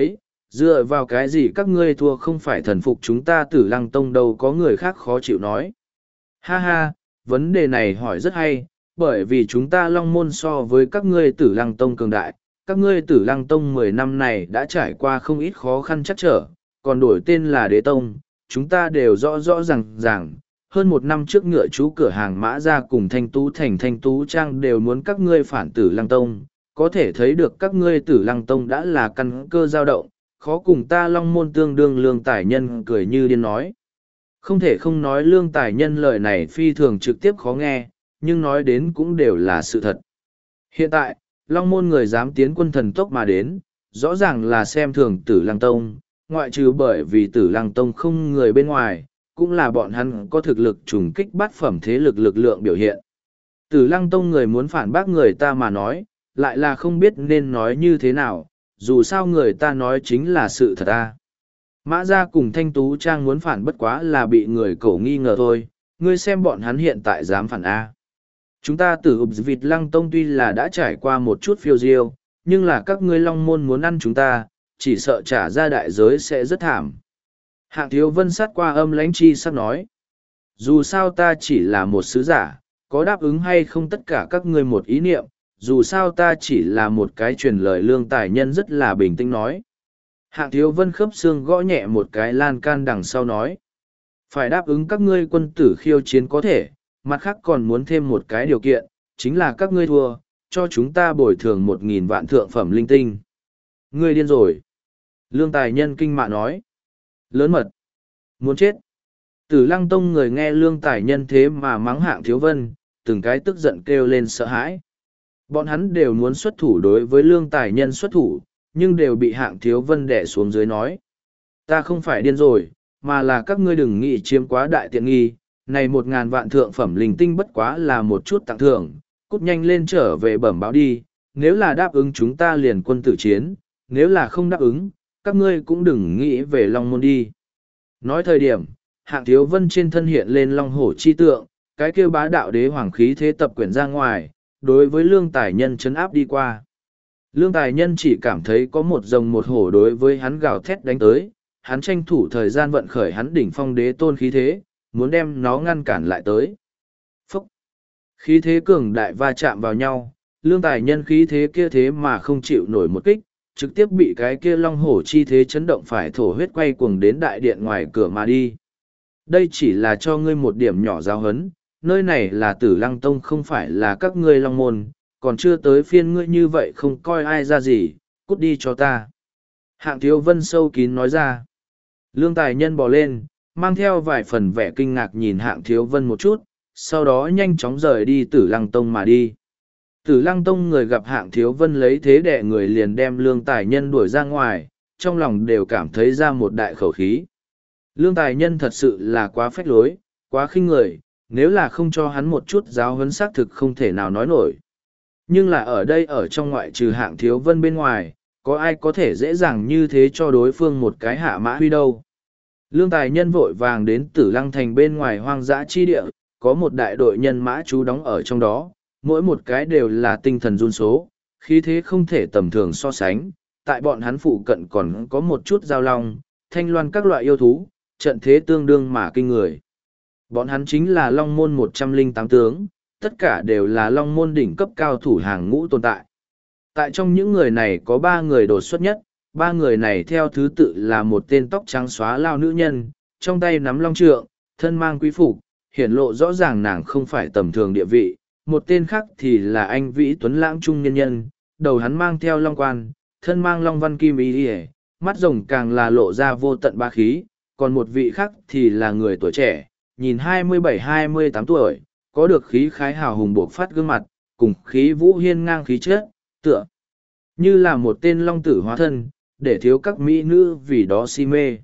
Dựa vào cái gì các ngươi thua không phải thần phục chúng ta Tử Lăng Tông đâu, có người khác khó chịu nói. Ha ha, vấn đề này hỏi rất hay, bởi vì chúng ta Long Môn so với các ngươi Tử Lăng Tông cường đại, các ngươi Tử Lăng Tông 10 năm này đã trải qua không ít khó khăn chắc trở, còn đổi tên là Đế Tông, chúng ta đều rõ rõ ràng. Hơn 1 năm trước ngựa chú cửa hàng Mã Gia cùng Thanh Tú Thành Thanh Tú Trang đều muốn các ngươi phản Tử Lăng Tông, có thể thấy được các ngươi Tử Lăng Tông đã là căn cơ dao động, khó cùng ta Long Môn tương đương. Lương Tài Nhân cười như điên nói. Không thể không nói Lương Tài Nhân lời này phi thường trực tiếp khó nghe, nhưng nói đến cũng đều là sự thật. Hiện tại, Long Môn người dám tiến quân thần tốc mà đến, rõ ràng là xem thường Tử Lăng Tông, ngoại trừ bởi vì Tử Lăng Tông không người bên ngoài, cũng là bọn hắn có thực lực trùng kích bát phẩm thế lực lực lượng biểu hiện. Tử Lăng Tông người muốn phản bác người ta mà nói, lại là không biết nên nói như thế nào, dù sao người ta nói chính là sự thật ta. Mã Gia cùng Thanh Tú Trang muốn phản bất quá là bị người cổ nghi ngờ thôi, ngươi xem bọn hắn hiện tại dám phản A. Chúng ta Tử Vịt Lăng Tông tuy là đã trải qua một chút phiêu diêu, nhưng là các ngươi Long Môn muốn ăn chúng ta, chỉ sợ trả ra đại giới sẽ rất thảm. Hạng Thiếu Vân sát qua âm lãnh chi sắc nói. Dù sao ta chỉ là một sứ giả, có đáp ứng hay không tất cả các ngươi một ý niệm, dù sao ta chỉ là một cái truyền lời. Lương Tài Nhân rất là bình tĩnh nói. Hạng Thiếu Vân khớp xương gõ nhẹ một cái lan can đằng sau nói. Phải đáp ứng các ngươi quân tử khiêu chiến có thể, mặt khác còn muốn thêm một cái điều kiện, chính là các ngươi thua, cho chúng ta bồi thường 1.000 vạn thượng phẩm linh tinh. Ngươi điên rồi. Lương Tài Nhân kinh mạ nói. Lớn mật. Muốn chết. Tử Lăng Tông người nghe Lương Tài Nhân thế mà mắng Hạng Thiếu Vân, từng cái tức giận kêu lên sợ hãi. Bọn hắn đều muốn xuất thủ đối với Lương Tài Nhân xuất thủ, nhưng đều bị Hạng Thiếu Vân đẻ xuống dưới nói. Ta không phải điên rồi, mà là các ngươi đừng nghĩ chiếm quá đại tiện nghi, này 1.000 vạn thượng phẩm linh tinh bất quá là một chút tặng thưởng, cút nhanh lên trở về bẩm báo đi, nếu là đáp ứng chúng ta liền quân tử chiến, nếu là không đáp ứng, các ngươi cũng đừng nghĩ về Long Môn đi. Nói thời điểm, Hạng Thiếu Vân trên thân hiện lên long hổ chi tượng, cái kêu bá đạo đế hoàng khí thế tập quyển ra ngoài, đối với Lương Tài Nhân chấn áp đi qua. Lương Tài Nhân chỉ cảm thấy có một rồng một hổ đối với hắn gào thét đánh tới, hắn tranh thủ thời gian vận khởi hắn đỉnh phong đế tôn khí thế, muốn đem nó ngăn cản lại tới. Phúc! Khí thế cường đại va chạm vào nhau, Lương Tài Nhân khí thế kia thế mà không chịu nổi một kích, trực tiếp bị cái kia long hổ chi thế chấn động phải thổ huyết quay cuồng đến đại điện ngoài cửa mà đi. Đây chỉ là cho ngươi một điểm nhỏ giáo hấn, nơi này là Tử Lăng Tông không phải là các ngươi Long Môn, còn chưa tới phiên ngươi như vậy không coi ai ra gì, cút đi cho ta. Hạng Thiếu Vân sâu kín nói ra. Lương Tài Nhân bò lên, mang theo vài phần vẻ kinh ngạc nhìn Hạng Thiếu Vân một chút, sau đó nhanh chóng rời đi Tử Lăng Tông mà đi. Tử Lăng Tông người gặp Hạng Thiếu Vân lấy thế đẻ người liền đem Lương Tài Nhân đuổi ra ngoài, trong lòng đều cảm thấy ra một đại khẩu khí. Lương Tài Nhân thật sự là quá phách lối, quá khinh người, nếu là không cho hắn một chút giáo huấn xác thực không thể nào nói nổi. Nhưng là ở đây ở trong ngoại trừ Hạng Thiếu Vân bên ngoài, có ai có thể dễ dàng như thế cho đối phương một cái hạ mã huy đâu. Lương Tài Nhân vội vàng đến Tử Lăng Thành bên ngoài hoang dã chi địa, có một đại đội nhân mã trú đóng ở trong đó, mỗi một cái đều là tinh thần run số, khí thế không thể tầm thường so sánh. Tại bọn hắn phụ cận còn có một chút giao long, thanh loan các loại yêu thú, trận thế tương đương mà kinh người. Bọn hắn chính là Long Môn 108 tướng, tất cả đều là Long Môn đỉnh cấp cao thủ hàng ngũ tồn tại. Tại trong những người này có 3 người đột xuất nhất, 3 người này theo thứ tự là một tên tóc trắng xóa lao nữ nhân, trong tay nắm long trượng, thân mang quý phục, hiển lộ rõ ràng nàng không phải tầm thường địa vị. Một tên khác thì là anh Vĩ Tuấn lãng trung nhân nhân, đầu hắn mang theo long quan, thân mang long văn kim y, mắt rồng càng là lộ ra vô tận ba khí. Còn một vị khác thì là người tuổi trẻ, nhìn 27-28 tuổi, có được khí khái hào hùng bộc phát gương mặt, cùng khí vũ hiên ngang khí chất, tựa như là một tên long tử hóa thân, để thiếu các mỹ nữ vì đó si mê.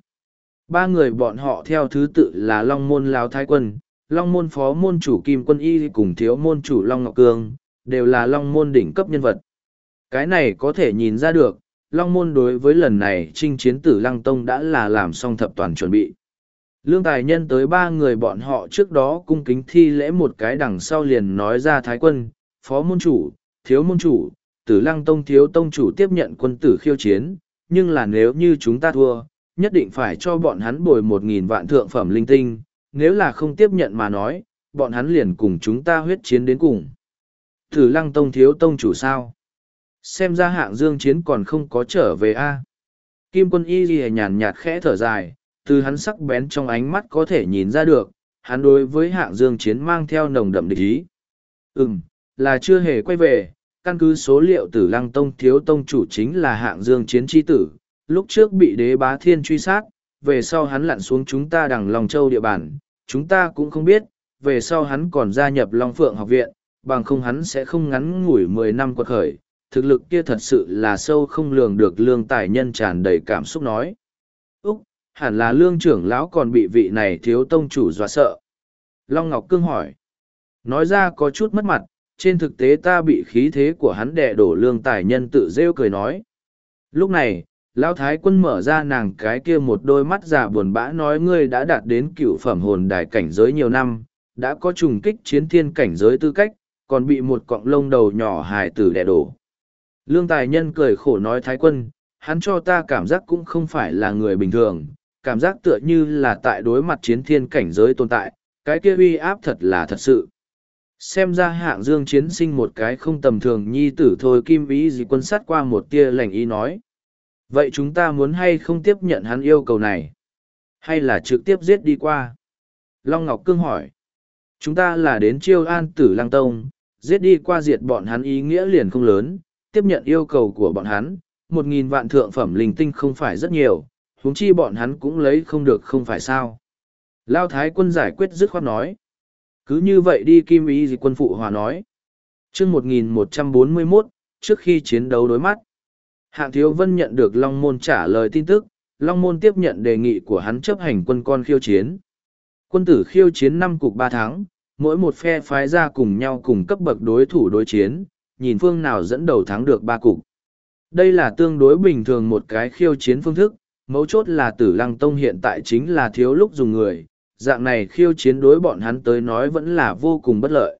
3 người bọn họ theo thứ tự là Long Môn Lão Thái Quân, Long Môn Phó Môn Chủ Kim Quân Y cùng Thiếu Môn Chủ Long Ngọc Cương, đều là Long Môn đỉnh cấp nhân vật. Cái này có thể nhìn ra được, Long Môn đối với lần này chinh chiến Tử Lăng Tông đã là làm xong thập toàn chuẩn bị. Lương Tài Nhân tới 3 người bọn họ trước đó cung kính thi lễ một cái đằng sau liền nói ra Thái Quân, Phó Môn Chủ, Thiếu Môn Chủ, Tử Lăng Tông Thiếu Tông Chủ tiếp nhận quân tử khiêu chiến, nhưng là nếu như chúng ta thua, nhất định phải cho bọn hắn bồi 1.000 vạn thượng phẩm linh tinh, nếu là không tiếp nhận mà nói, bọn hắn liền cùng chúng ta huyết chiến đến cùng. Tử Lăng Tông thiếu tông chủ sao? Xem ra Hạng Dương Chiến còn không có trở về a. Kim Quân Y Ghi nhàn nhạt khẽ thở dài, từ hắn sắc bén trong ánh mắt có thể nhìn ra được, hắn đối với Hạng Dương Chiến mang theo nồng đậm địch ý. Là chưa hề quay về, căn cứ số liệu Tử Lăng Tông thiếu tông chủ chính là Hạng Dương Chiến chi tử, lúc trước bị Đế Bá Thiên truy sát, về sau hắn lặn xuống chúng ta đằng Long Châu địa bàn, chúng ta cũng không biết, về sau hắn còn gia nhập Long Phượng học viện, bằng không hắn sẽ không ngắn ngủi 10 năm quật khởi, thực lực kia thật sự là sâu không lường được. Lương Tài Nhân tràn đầy cảm xúc nói. Hẳn là Lương trưởng lão còn bị vị này thiếu tông chủ dọa sợ. Long Ngọc Cương hỏi. Nói ra có chút mất mặt, trên thực tế ta bị khí thế của hắn đè đổ. Lương Tài Nhân tự rêu cười nói. Lúc này, Lão Thái Quân mở ra nàng cái kia một đôi mắt già buồn bã nói ngươi đã đạt đến cựu phẩm hồn đài cảnh giới nhiều năm, đã có trùng kích chiến thiên cảnh giới tư cách, còn bị một cọng lông đầu nhỏ hài tử đè đổ. Lương Tài Nhân cười khổ nói Thái Quân, hắn cho ta cảm giác cũng không phải là người bình thường, cảm giác tựa như là tại đối mặt chiến thiên cảnh giới tồn tại, cái kia uy áp thật là thật sự. Xem ra Hạng Dương Chiến sinh một cái không tầm thường nhi tử thôi. Kim Ý Dị Quân sát qua một tia lành ý nói. Vậy chúng ta muốn hay không tiếp nhận hắn yêu cầu này? Hay là trực tiếp giết đi qua? Long Ngọc Cương hỏi. Chúng ta là đến chiêu an Tử Lăng Tông, giết đi qua diệt bọn hắn ý nghĩa liền không lớn, tiếp nhận yêu cầu của bọn hắn, 1.000 vạn thượng phẩm linh tinh không phải rất nhiều, huống chi bọn hắn cũng lấy không được không phải sao. Lao Thái Quân giải quyết dứt khoát nói. Cứ như vậy đi. Kim Ý Dị Quân phụ hòa nói. Chương 1141, trước khi chiến đấu đối mắt. Hạng Thiếu Vân nhận được Long Môn trả lời tin tức, Long Môn tiếp nhận đề nghị của hắn chấp hành quân con khiêu chiến. Quân tử khiêu chiến 5 cục 3 tháng, mỗi một phe phái ra cùng nhau cùng cấp bậc đối thủ đối chiến, nhìn phương nào dẫn đầu thắng được 3 cục. Đây là tương đối bình thường một cái khiêu chiến phương thức, mấu chốt là Tử Lăng Tông hiện tại chính là thiếu lúc dùng người, dạng này khiêu chiến đối bọn hắn tới nói vẫn là vô cùng bất lợi.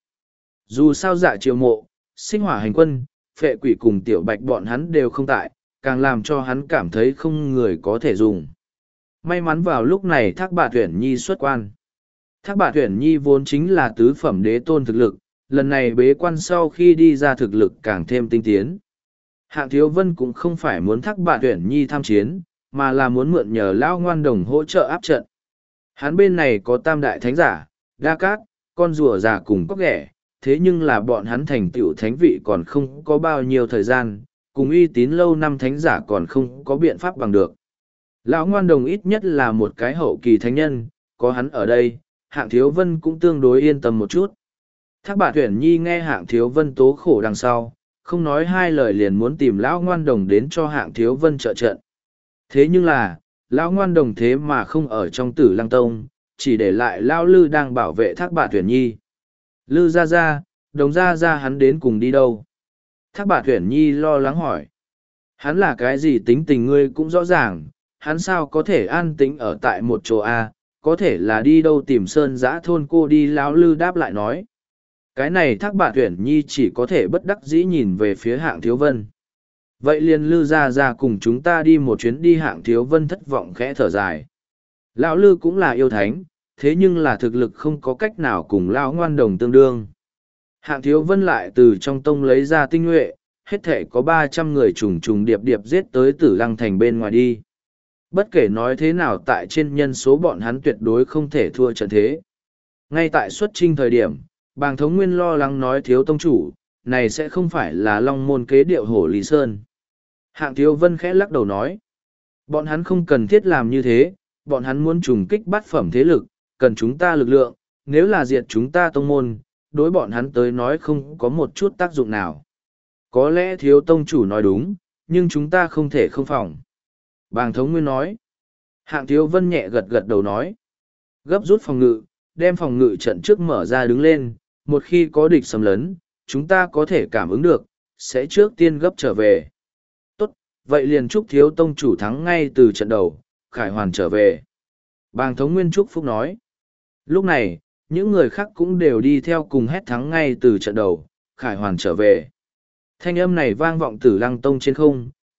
Dù sao Dạ Triều Mộ, Sinh Hỏa Hành Quân, Phệ Quỷ cùng Tiểu Bạch bọn hắn đều không tại, càng làm cho hắn cảm thấy không người có thể dùng. May mắn vào lúc này Thác Bạt Uyển Nhi xuất quan. Thác Bạt Uyển Nhi vốn chính là tứ phẩm đế tôn thực lực, lần này bế quan sau khi đi ra thực lực càng thêm tinh tiến. Hạng Thiếu Vân cũng không phải muốn Thác Bạt Uyển Nhi tham chiến, mà là muốn mượn nhờ Lão Ngoan Đồng hỗ trợ áp trận. Hắn bên này có tam đại thánh giả, Đa Cát, con rùa già cùng cóc ghẻ, thế nhưng là bọn hắn thành tựu thánh vị còn không có bao nhiêu thời gian, cùng uy tín lâu năm thánh giả còn không có biện pháp bằng được. Lão Ngoan Đồng ít nhất là một cái hậu kỳ thánh nhân, có hắn ở đây, Hạng Thiếu Vân cũng tương đối yên tâm một chút. Thác Bạt Uyển Nhi nghe Hạng Thiếu Vân tố khổ đằng sau, không nói hai lời liền muốn tìm Lão Ngoan Đồng đến cho Hạng Thiếu Vân trợ trận. Thế nhưng là, Lão Ngoan Đồng thế mà không ở trong Tử Lăng Tông, chỉ để lại Lão Lư đang bảo vệ Thác Bạt Uyển Nhi. Lư ra ra, Đồng ra ra hắn đến cùng đi đâu? Thác Bạt Uyển Nhi lo lắng hỏi. Hắn là cái gì tính tình ngươi cũng rõ ràng, hắn sao có thể an tĩnh ở tại một chỗ A, có thể là đi đâu tìm sơn giã thôn cô đi. Lão Lư đáp lại nói. Cái này Thác Bạt Uyển Nhi chỉ có thể bất đắc dĩ nhìn về phía Hạng Thiếu Vân. Vậy liền Lư ra cùng chúng ta đi một chuyến đi. Hạng Thiếu Vân thất vọng khẽ thở dài. Lão Lư cũng là yêu thánh, thế nhưng là thực lực không có cách nào cùng Lão Ngoan Đồng tương đương. Hạng Thiếu Vân lại từ trong tông lấy ra tinh nhuệ, hết thể có 300 người trùng trùng điệp điệp giết tới Tử Lăng Thành bên ngoài đi. Bất kể nói thế nào tại trên nhân số bọn hắn tuyệt đối không thể thua trận thế. Ngay tại xuất chinh thời điểm, Bàng Thống Nguyên lo lắng nói Thiếu tông chủ, này sẽ không phải là Long Môn kế điệu Hổ Lý Sơn. Hạng Thiếu Vân khẽ lắc đầu nói, bọn hắn không cần thiết làm như thế, bọn hắn muốn trùng kích bát phẩm thế lực, cần chúng ta lực lượng, nếu là diệt chúng ta tông môn, đối bọn hắn tới nói không có một chút tác dụng nào. Có lẽ Thiếu tông chủ nói đúng, nhưng chúng ta không thể không phòng. Bàng Thống Nguyên nói. Hạng Thiếu Vân nhẹ gật gật đầu nói. Gấp rút phòng ngự, đem phòng ngự trận trước mở ra đứng lên, một khi có địch xâm lấn, chúng ta có thể cảm ứng được, sẽ trước tiên gấp trở về. Tốt, vậy liền chúc Thiếu tông chủ thắng ngay từ trận đầu, khải hoàn trở về. Bàng Thống Nguyên chúc phúc nói. Lúc này, những người khác cũng đều đi theo cùng hét thắng ngay từ trận đầu, khải hoàn trở về. Thanh âm này vang vọng Tử Lăng Tông trên không,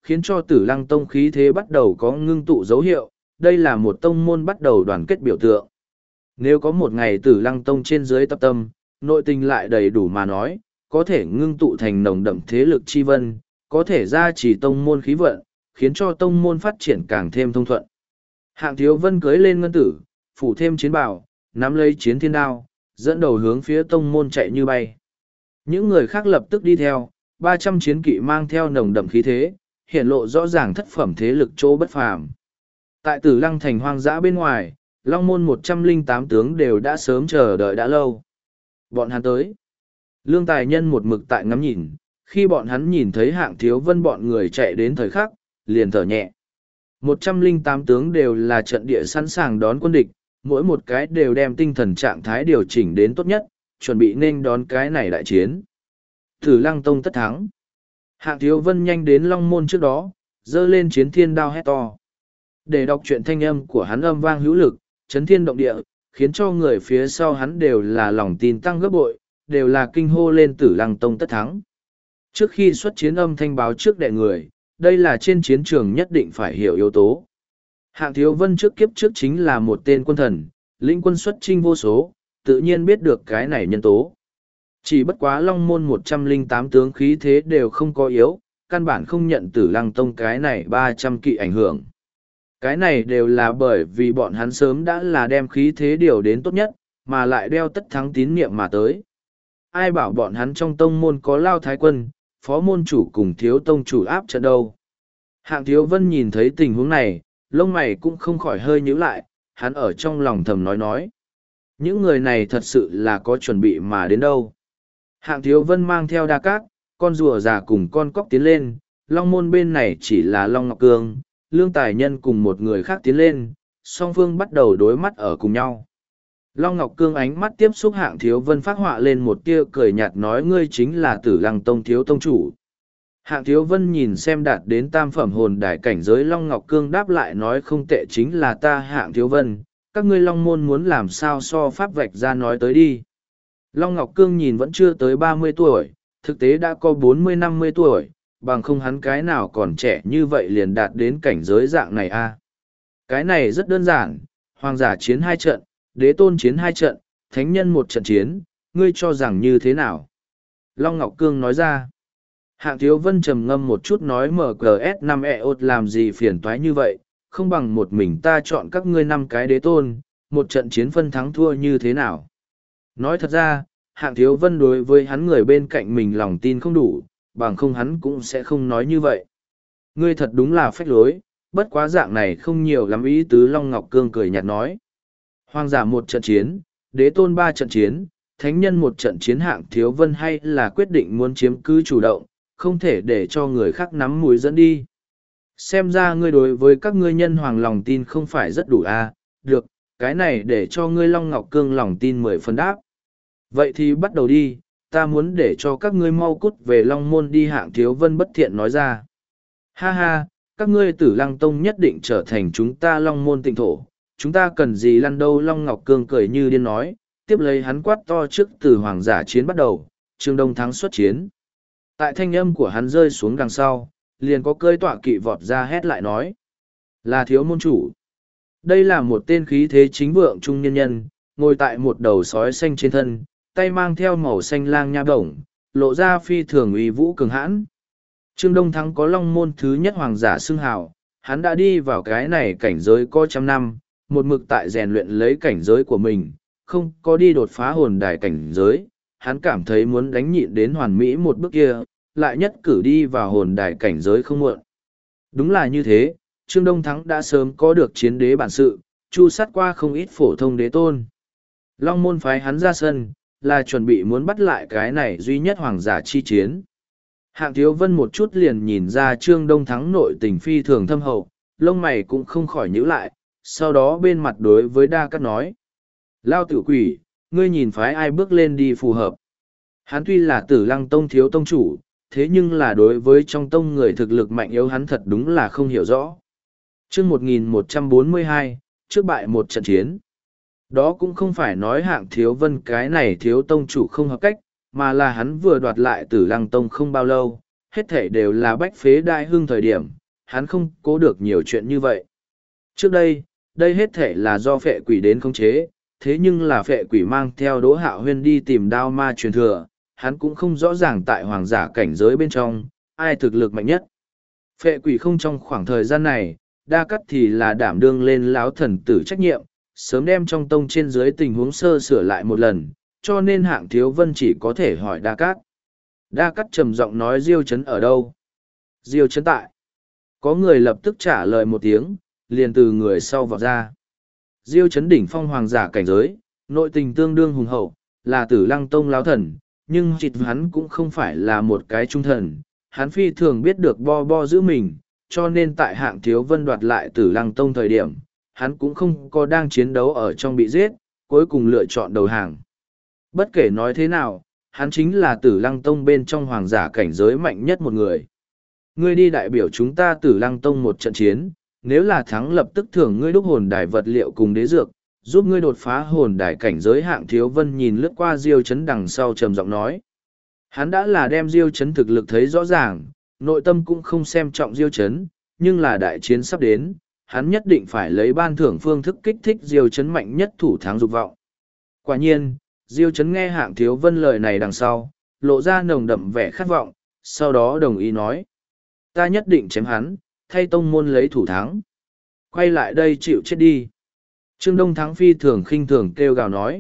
khiến cho Tử Lăng Tông khí thế bắt đầu có ngưng tụ dấu hiệu, đây là một tông môn bắt đầu đoàn kết biểu tượng. Nếu có một ngày Tử Lăng Tông trên dưới tập tâm, nội tình lại đầy đủ mà nói, có thể ngưng tụ thành nồng đậm thế lực chi vân, có thể gia trì tông môn khí vận, khiến cho tông môn phát triển càng thêm thông thuận. Hạng Thiếu Vân cưới lên ngân tử, phủ thêm chiến bào, nắm lấy chiến thiên đao, dẫn đầu hướng phía tông môn chạy như bay. Những người khác lập tức đi theo, 300 chiến kỵ mang theo nồng đậm khí thế, hiện lộ rõ ràng thất phẩm thế lực chỗ bất phàm. Tại Tử Lăng thành hoang dã bên ngoài, Long môn 108 tướng đều đã sớm chờ đợi đã lâu. Bọn hắn tới. Lương Tài Nhân một mực tại ngắm nhìn, khi bọn hắn nhìn thấy Hạng Thiếu Vân bọn người chạy đến thời khắc, liền thở nhẹ. 108 tướng đều là trận địa sẵn sàng đón quân địch, mỗi một cái đều đem tinh thần trạng thái điều chỉnh đến tốt nhất, chuẩn bị nên đón cái này đại chiến. Tử Lăng Tông tất thắng. Hạng Thiếu Vân nhanh đến Long môn trước đó, giơ lên chiến thiên đao hét to. Để đọc truyện thanh âm của hắn âm vang hữu lực, chấn thiên động địa, khiến cho người phía sau hắn đều là lòng tin tăng gấp bội, đều là kinh hô lên Tử Lăng Tông tất thắng. Trước khi xuất chiến âm thanh báo trước đệ người, đây là trên chiến trường nhất định phải hiểu yếu tố. Hạng Thiếu Vân trước kiếp trước chính là một tên quân thần, lĩnh quân xuất chinh vô số, tự nhiên biết được cái này nhân tố. Chỉ bất quá Long môn 108 tướng khí thế đều không có yếu, căn bản không nhận Tử Lăng Tông cái này 300 kỵ ảnh hưởng. Cái này đều là bởi vì bọn hắn sớm đã là đem khí thế điều đến tốt nhất, mà lại đeo tất thắng tín niệm mà tới. Ai bảo bọn hắn trong tông môn có Lao Thái Quân, phó môn chủ cùng thiếu tông chủ áp trận đâu. Hạng Thiếu Vân nhìn thấy tình huống này, lông mày cũng không khỏi hơi nhíu lại, hắn ở trong lòng thầm nói. Những người này thật sự là có chuẩn bị mà đến đâu. Hạng Thiếu Vân mang theo đa cát, con rùa già cùng con cóc tiến lên, Long môn bên này chỉ là Long Ngọc Cương, Lương Tài Nhân cùng một người khác tiến lên, song phương bắt đầu đối mắt ở cùng nhau. Long Ngọc Cương ánh mắt tiếp xúc Hạng Thiếu Vân phát họa lên một tia cười nhạt nói ngươi chính là Tử Lăng Tông thiếu tông chủ. Hạng Thiếu Vân nhìn xem đạt đến tam phẩm hồn đài cảnh giới Long Ngọc Cương đáp lại nói không tệ chính là ta Hạng Thiếu Vân, các ngươi Long môn muốn làm sao so pháp vạch ra nói tới đi. Long Ngọc Cương nhìn vẫn chưa tới 30 tuổi, thực tế đã có 40-50 tuổi, bằng không hắn cái nào còn trẻ như vậy liền đạt đến cảnh giới dạng này a. Cái này rất đơn giản, hoàng giả chiến 2 trận, đế tôn chiến 2 trận, thánh nhân 1 trận chiến, ngươi cho rằng như thế nào? Long Ngọc Cương nói ra. Hạng Thiếu Vân trầm ngâm một chút nói MGS5EOT làm gì phiền toái như vậy, không bằng một mình ta chọn các ngươi 5 cái đế tôn, 1 trận chiến phân thắng thua như thế nào? Nói thật ra, Hạng Thiếu Vân đối với hắn người bên cạnh mình lòng tin không đủ, bằng không hắn cũng sẽ không nói như vậy. Ngươi thật đúng là phách lối, bất quá dạng này không nhiều lắm ý tứ Long Ngọc Cương cười nhạt nói. Hoàng giả 1 trận chiến, đế tôn 3 trận chiến, thánh nhân 1 trận chiến Hạng Thiếu Vân hay là quyết định muốn chiếm cứ chủ động, không thể để cho người khác nắm mùi dẫn đi. Xem ra ngươi đối với các ngươi nhân hoàng lòng tin không phải rất đủ à, được, cái này để cho ngươi Long Ngọc Cương lòng tin 10 phần đáp. Vậy thì bắt đầu đi, ta muốn để cho các ngươi mau cút về Long môn đi Hạng Thiếu Vân bất thiện nói ra. Ha ha, các ngươi Tử Lăng Tông nhất định trở thành chúng ta Long môn tịnh thổ, chúng ta cần gì lăn đâu Long Ngọc Cương cười như điên nói, tiếp lấy hắn quát to trước từ hoàng giả chiến bắt đầu, Trương Đông thắng xuất chiến. Tại thanh âm của hắn rơi xuống đằng sau, liền có cơi tọa kỵ vọt ra hét lại nói. Là thiếu môn chủ. Đây là một tên khí thế chính vượng trung nhân nhân, ngồi tại một đầu sói xanh trên thân, tay mang theo màu xanh lang nha bổng, lộ ra phi thường uy vũ cường hãn. Trương Đông Thắng có Long môn thứ nhất hoàng giả xưng hào, hắn đã đi vào cái này cảnh giới có 100 năm, một mực tại rèn luyện lấy cảnh giới của mình, không có đi đột phá hồn đài cảnh giới, hắn cảm thấy muốn đánh nhịn đến hoàn mỹ một bước kia, lại nhất cử đi vào hồn đài cảnh giới không muộn. Đúng là như thế, Trương Đông Thắng đã sớm có được chiến đế bản sự, chu sát qua không ít phổ thông đế tôn. Long môn phái hắn ra sân, là chuẩn bị muốn bắt lại cái này duy nhất hoàng giả chi chiến. Hạng Thiếu Vân một chút liền nhìn ra Trương Đông Thắng nội tình phi thường thâm hậu, lông mày cũng không khỏi nhíu lại, sau đó bên mặt đối với Đa Cát nói. Lao tử quỷ, ngươi nhìn phái ai bước lên đi phù hợp. Hắn tuy là Tử Lăng Tông thiếu tông chủ, thế nhưng là đối với trong tông người thực lực mạnh yếu hắn thật đúng là không hiểu rõ. Chương 1142, trước bại một trận chiến. Đó cũng không phải nói Hạng Thiếu Vân cái này thiếu tông chủ không hợp cách, mà là hắn vừa đoạt lại Tử Lăng Tông không bao lâu, hết thể đều là bách phế đại hưng thời điểm, hắn không cố được nhiều chuyện như vậy. Trước đây, đây hết thể là do phệ quỷ đến khống chế, thế nhưng là phệ quỷ mang theo Đỗ Hạo Huyên đi tìm đao ma truyền thừa, hắn cũng không rõ ràng tại hoàng giả cảnh giới bên trong, ai thực lực mạnh nhất. Phệ quỷ không trong khoảng thời gian này, Đa Cắt thì là đảm đương lên lão thần tử trách nhiệm, sớm đem trong tông trên dưới tình huống sơ sửa lại một lần, cho nên Hạng Thiếu Vân chỉ có thể hỏi Đa Cắt. Đa Cắt trầm giọng nói Diêu Chấn ở đâu? Diêu Chấn tại. Có người lập tức trả lời một tiếng, liền từ người sau vọt ra. Diêu Chấn đỉnh phong hoàng giả cảnh giới, nội tình tương đương hùng hậu, là Tử Lăng Tông lão thần, nhưng chịt hắn cũng không phải là một cái trung thần, hắn phi thường biết được bo bo giữ mình, cho nên tại Hạng Thiếu Vân đoạt lại Tử Lăng Tông thời điểm, hắn cũng không có đang chiến đấu ở trong bị giết, cuối cùng lựa chọn đầu hàng. Bất kể nói thế nào, hắn chính là Tử Lăng Tông bên trong hoàng giả cảnh giới mạnh nhất một người. Ngươi đi đại biểu chúng ta Tử Lăng Tông một trận chiến, nếu là thắng lập tức thưởng ngươi đúc hồn đài vật liệu cùng đế dược, giúp ngươi đột phá hồn đài cảnh giới. Hạng Thiếu Vân nhìn lướt qua Diêu Chấn đằng sau trầm giọng nói. Hắn đã là đem Diêu Chấn thực lực thấy rõ ràng, nội tâm cũng không xem trọng Diêu Chấn, nhưng là đại chiến sắp đến, hắn nhất định phải lấy ban thưởng phương thức kích thích Diêu Chấn mạnh nhất thủ thắng dục vọng. Quả nhiên, Diêu Chấn nghe Hạng Thiếu Vân lời này đằng sau, lộ ra nồng đậm vẻ khát vọng, sau đó đồng ý nói. Ta nhất định chém hắn, thay tông môn lấy thủ thắng. Quay lại đây chịu chết đi. Trương Đông Thắng phi thường khinh thường kêu gào nói.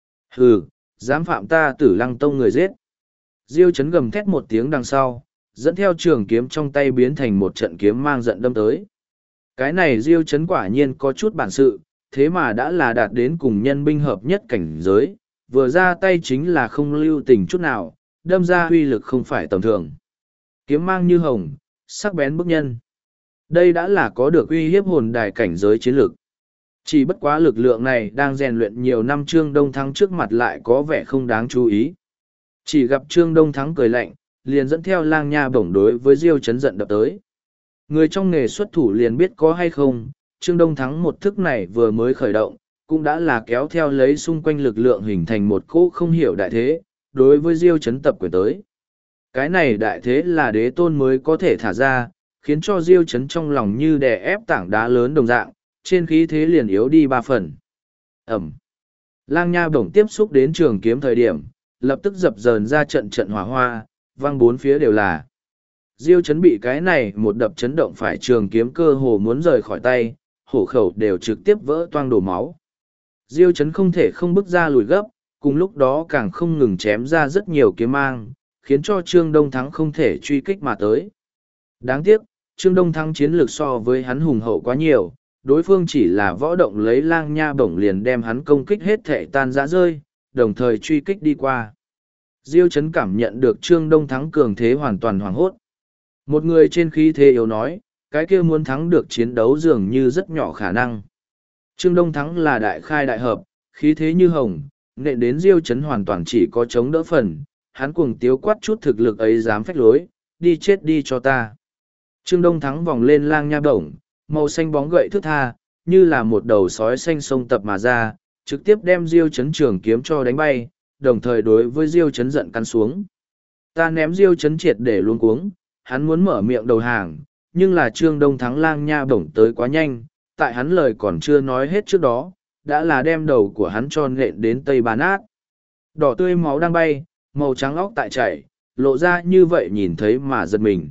Hừ, dám phạm ta Tử Lăng Tông người giết. Diêu Chấn gầm thét một tiếng đằng sau, dẫn theo trường kiếm trong tay biến thành một trận kiếm mang giận đâm tới. Cái này Diêu Chấn quả nhiên có chút bản sự, thế mà đã là đạt đến cùng nhân binh hợp nhất cảnh giới, vừa ra tay chính là không lưu tình chút nào, đâm ra uy lực không phải tầm thường. Kiếm mang như hồng, sắc bén bức nhân. Đây đã là có được uy hiếp hồn đài cảnh giới chiến lược. Chỉ bất quá lực lượng này đang rèn luyện nhiều năm Trương Đông Thắng trước mặt lại có vẻ không đáng chú ý. Chỉ gặp Trương Đông Thắng cười lạnh, liền dẫn theo lang nha bổng đối với Diêu Chấn giận đập tới. Người trong nghề xuất thủ liền biết có hay không, Trương Đông Thắng một thức này vừa mới khởi động, cũng đã là kéo theo lấy xung quanh lực lượng hình thành một cỗ không hiểu đại thế, đối với Diêu Chấn tập quyền tới. Cái này đại thế là đế tôn mới có thể thả ra, khiến cho Diêu Chấn trong lòng như đè ép tảng đá lớn đồng dạng, trên khí thế liền yếu đi 3 phần. Ẩm. Lang nha bổng tiếp xúc đến trường kiếm thời điểm, lập tức dập dờn ra trận trận hỏa hoa, vang bốn phía đều là. Diêu Chấn bị cái này một đập chấn động phải trường kiếm cơ hồ muốn rời khỏi tay, hổ khẩu đều trực tiếp vỡ toang đổ máu. Diêu Chấn không thể không bước ra lùi gấp, cùng lúc đó càng không ngừng chém ra rất nhiều kiếm mang, khiến cho Trương Đông Thắng không thể truy kích mà tới. Đáng tiếc, Trương Đông Thắng chiến lược so với hắn hùng hậu quá nhiều, đối phương chỉ là võ động lấy lang nha bổng liền đem hắn công kích hết thể tan rã rơi, đồng thời truy kích đi qua. Diêu Chấn cảm nhận được Trương Đông Thắng cường thế hoàn toàn hoảng hốt. Một người trên khí thế yếu nói, cái kia muốn thắng được chiến đấu dường như rất nhỏ khả năng. Trương Đông Thắng là đại khai đại hợp, khí thế như hồng, nện đến Diêu Chấn hoàn toàn chỉ có chống đỡ phần, hắn cuồng tiếu quát chút thực lực ấy dám phách lối, đi chết đi cho ta. Trương Đông Thắng vòng lên lang nha bổng, màu xanh bóng gậy thước tha, như là một đầu sói xanh sông tập mà ra, trực tiếp đem Diêu Chấn trường kiếm cho đánh bay, đồng thời đối với Diêu Chấn giận căn xuống. Ta ném Diêu Chấn triệt để luống cuống, hắn muốn mở miệng đầu hàng, nhưng là Trương Đông Thắng lang nha bổng tới quá nhanh, tại hắn lời còn chưa nói hết trước đó, đã là đem đầu của hắn cho nện đến tây bàn át. Đỏ tươi máu đang bay, màu trắng óc tại chảy, lộ ra như vậy nhìn thấy mà giật mình.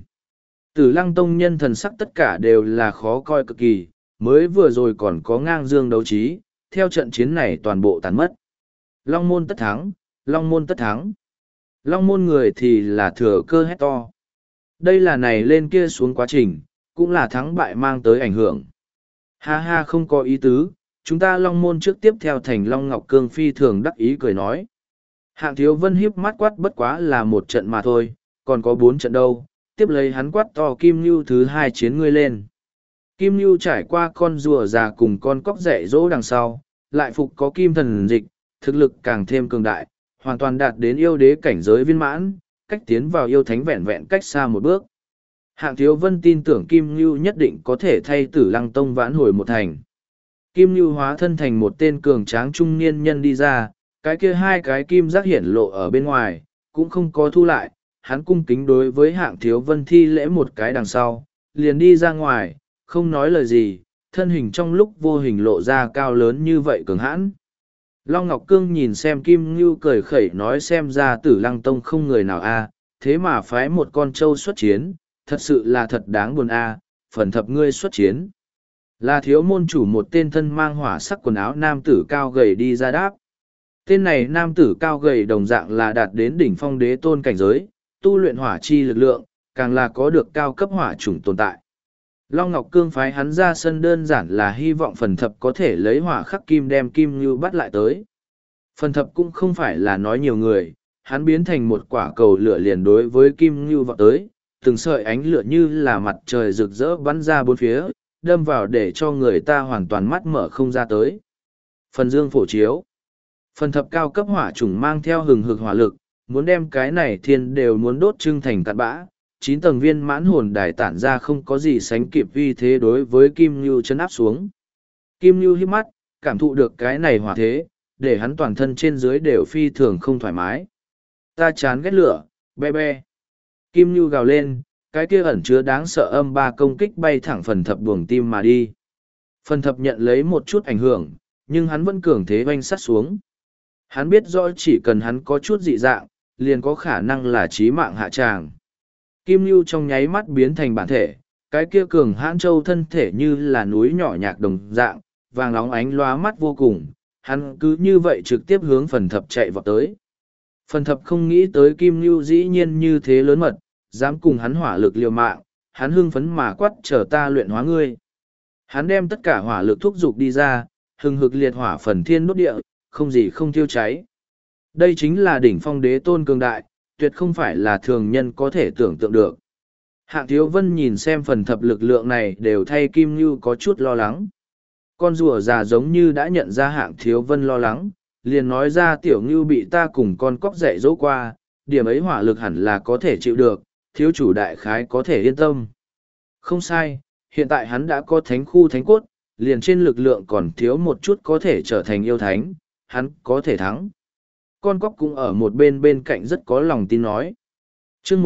Tử Lăng Tông nhân thần sắc tất cả đều là khó coi cực kỳ, mới vừa rồi còn có ngang dương đấu trí, theo trận chiến này toàn bộ tàn mất. Long môn tất thắng, Long môn tất thắng. Long môn người thì là thừa cơ hét to. Đây là này lên kia xuống quá trình, cũng là thắng bại mang tới ảnh hưởng. Ha ha không có ý tứ, chúng ta Long môn trước tiếp theo thành Long Ngọc Cương phi thường đắc ý cười nói. Hạng Thiếu Vân hiếp mắt quát bất quá là một trận mà thôi, còn có 4 trận đâu, tiếp lấy hắn quát to Kim Nhu thứ 2 chiến ngươi lên. Kim Nhu trải qua con rùa già cùng con cóc dạy dỗ đằng sau, lại phục có kim thần dịch, thực lực càng thêm cường đại, hoàn toàn đạt đến yêu đế cảnh giới viên mãn, cách tiến vào yêu thánh vẹn vẹn cách xa một bước. Hạng Thiếu Vân tin tưởng Kim Nhu nhất định có thể thay Tử Lăng Tông vãn hồi một thành. Kim Nhu hóa thân thành một tên cường tráng trung niên nhân đi ra, cái kia 2 cái kim giác hiển lộ ở bên ngoài, cũng không có thu lại, hắn cung kính đối với Hạng Thiếu Vân thi lễ một cái đằng sau, liền đi ra ngoài, không nói lời gì, thân hình trong lúc vô hình lộ ra cao lớn như vậy cường hãn. Long Ngọc Cương nhìn xem Kim Ngưu cười khẩy nói xem ra Tử Lăng Tông không người nào a, thế mà phái một con trâu xuất chiến, thật sự là thật đáng buồn a, phần thập ngươi xuất chiến. Là thiếu môn chủ một tên thân mang hỏa sắc quần áo nam tử cao gầy đi ra đáp. Tên này nam tử cao gầy đồng dạng là đạt đến đỉnh phong đế tôn cảnh giới, tu luyện hỏa chi lực lượng, càng là có được cao cấp hỏa chủng tồn tại. Long Ngọc Cương phái hắn ra sân đơn giản là hy vọng phần thập có thể lấy hỏa khắc kim đem Kim Ngưu bắt lại tới. Phần thập cũng không phải là nói nhiều người, hắn biến thành một quả cầu lửa liền đối với Kim Ngưu vọt tới, từng sợi ánh lửa như là mặt trời rực rỡ bắn ra bốn phía, đâm vào để cho người ta hoàn toàn mắt mở không ra tới. Phần dương phổ chiếu. Phần thập cao cấp hỏa chủng mang theo hừng hực hỏa lực, muốn đem cái này thiên đều muốn đốt trưng thành cặn bã. 9 tầng viên mãn hồn đài tản ra không có gì sánh kịp uy thế đối với Kim Ngưu chấn áp xuống. Kim Ngưu hít mắt, cảm thụ được cái này hỏa thế, để hắn toàn thân trên dưới đều phi thường không thoải mái. Ta chán ghét lửa, be be. Kim Ngưu gào lên, cái kia ẩn chứa đáng sợ âm ba công kích bay thẳng phần thập buồng tim mà đi. Phần thập nhận lấy một chút ảnh hưởng, nhưng hắn vẫn cường thế oanh sắt xuống. Hắn biết rõ chỉ cần hắn có chút dị dạng, liền có khả năng là chí mạng hạ tràng. Kim Nhu trong nháy mắt biến thành bản thể, cái kia cường hãn châu thân thể như là núi nhỏ nhạc đồng dạng, vàng óng ánh lóa mắt vô cùng, hắn cứ như vậy trực tiếp hướng phần thập chạy vào tới. Phần thập không nghĩ tới Kim Nhu dĩ nhiên như thế lớn mật, dám cùng hắn hỏa lực liều mạng, hắn hưng phấn mà quát chờ ta luyện hóa ngươi. Hắn đem tất cả hỏa lực thúc giục đi ra, hừng hực liệt hỏa phần thiên đốt địa, không gì không thiêu cháy. Đây chính là đỉnh phong đế tôn cường đại, tuyệt không phải là thường nhân có thể tưởng tượng được. Hạng Thiếu Vân nhìn xem phần thập lực lượng này đều thay Kim Nhu có chút lo lắng. Con rùa già giống như đã nhận ra Hạng Thiếu Vân lo lắng, liền nói ra tiểu Ngưu bị ta cùng con cóc dạy dỗ qua, điểm ấy hỏa lực hẳn là có thể chịu được, thiếu chủ đại khái có thể yên tâm. Không sai, hiện tại hắn đã có thánh khu thánh cốt, liền trên lực lượng còn thiếu một chút có thể trở thành yêu thánh, hắn có thể thắng. Con cóc cũng ở một bên cạnh rất có lòng tin nói. chương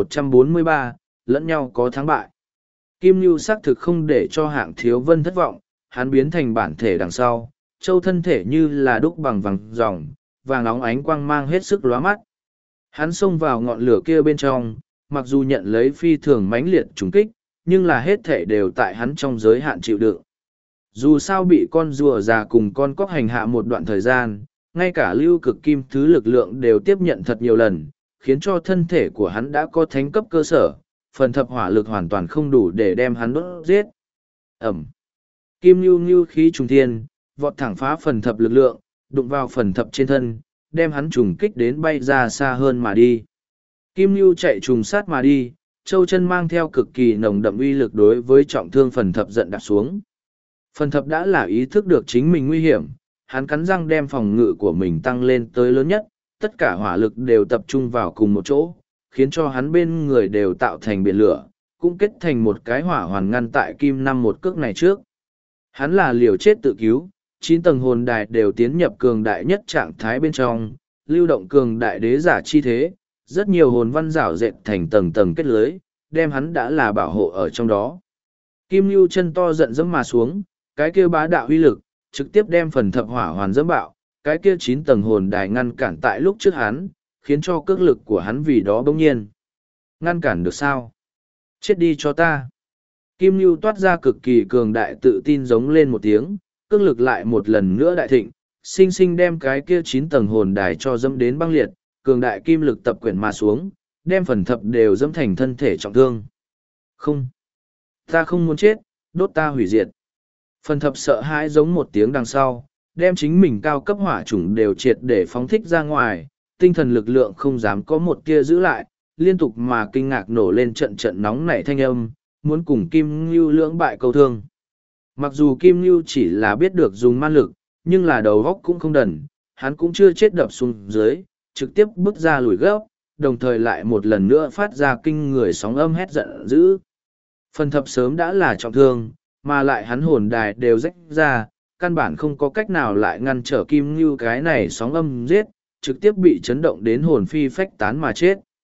1143, lẫn nhau có thắng bại. Kim Nhu xác thực không để cho Hạng Thiếu Vân thất vọng, hắn biến thành bản thể đằng sau, châu thân thể như là đúc bằng vàng ròng, vàng óng ánh quang mang hết sức lóa mắt. Hắn xông vào ngọn lửa kia bên trong, mặc dù nhận lấy phi thường mãnh liệt trùng kích, nhưng là hết thể đều tại hắn trong giới hạn chịu đựng. Dù sao bị con rùa già cùng con cóc hành hạ một đoạn thời gian, ngay cả lưu cực kim thứ lực lượng đều tiếp nhận thật nhiều lần, khiến cho thân thể của hắn đã có thánh cấp cơ sở, phần thập hỏa lực hoàn toàn không đủ để đem hắn đốt giết. Ẩm. Kim Nhu Nhu khí trùng thiên, vọt thẳng phá phần thập lực lượng, đụng vào phần thập trên thân, đem hắn trùng kích đến bay ra xa hơn mà đi. Kim Nhu chạy trùng sát mà đi, châu chân mang theo cực kỳ nồng đậm uy lực đối với trọng thương phần thập giận đạp xuống. Phần thập đã là ý thức được chính mình nguy hiểm, hắn cắn răng đem phòng ngự của mình tăng lên tới lớn nhất, tất cả hỏa lực đều tập trung vào cùng một chỗ, khiến cho hắn bên người đều tạo thành biển lửa, cũng kết thành một cái hỏa hoàn ngăn tại Kim Năm một cước này trước. Hắn là liều chết tự cứu, 9 tầng hồn đài đều tiến nhập cường đại nhất trạng thái bên trong, lưu động cường đại đế giả chi thế, rất nhiều hồn văn rảo dệt thành tầng tầng kết lưới, đem hắn đã là bảo hộ ở trong đó. Kim Nhu chân to giận dẫm mà xuống, cái kia bá đạo uy lực, trực tiếp đem phần thập hỏa hoàn dẫm bạo, cái kia 9 tầng hồn đài ngăn cản tại lúc trước hắn, khiến cho cước lực của hắn vì đó bỗng nhiên. Ngăn cản được sao? Chết đi cho ta! Kim Nhu toát ra cực kỳ cường đại tự tin giống lên một tiếng, cước lực lại một lần nữa đại thịnh, sinh sinh đem cái kia 9 tầng hồn đài cho dẫm đến băng liệt, cường đại kim lực tập quyển mà xuống, đem phần thập đều dẫm thành thân thể trọng thương. Không! Ta không muốn chết, đốt ta hủy diệt. Phần thập sợ hãi giống một tiếng đằng sau, đem chính mình cao cấp hỏa chủng đều triệt để phóng thích ra ngoài, tinh thần lực lượng không dám có một tia giữ lại, liên tục mà kinh ngạc nổ lên trận trận nóng nảy thanh âm, muốn cùng Kim Ngưu lưỡng bại câu thương. Mặc dù Kim Ngưu chỉ là biết được dùng man lực, nhưng là đầu góc cũng không đần, hắn cũng chưa chết đập xuống dưới, trực tiếp bước ra lùi gấp, đồng thời lại một lần nữa phát ra kinh người sóng âm hét giận dữ. Phần thập sớm đã là trọng thương, mà lại hắn hồn đài đều rách ra, căn bản không có cách nào lại ngăn trở Kim Ngưu cái này sóng âm giết, trực tiếp bị chấn động đến hồn phi phách tán mà chết.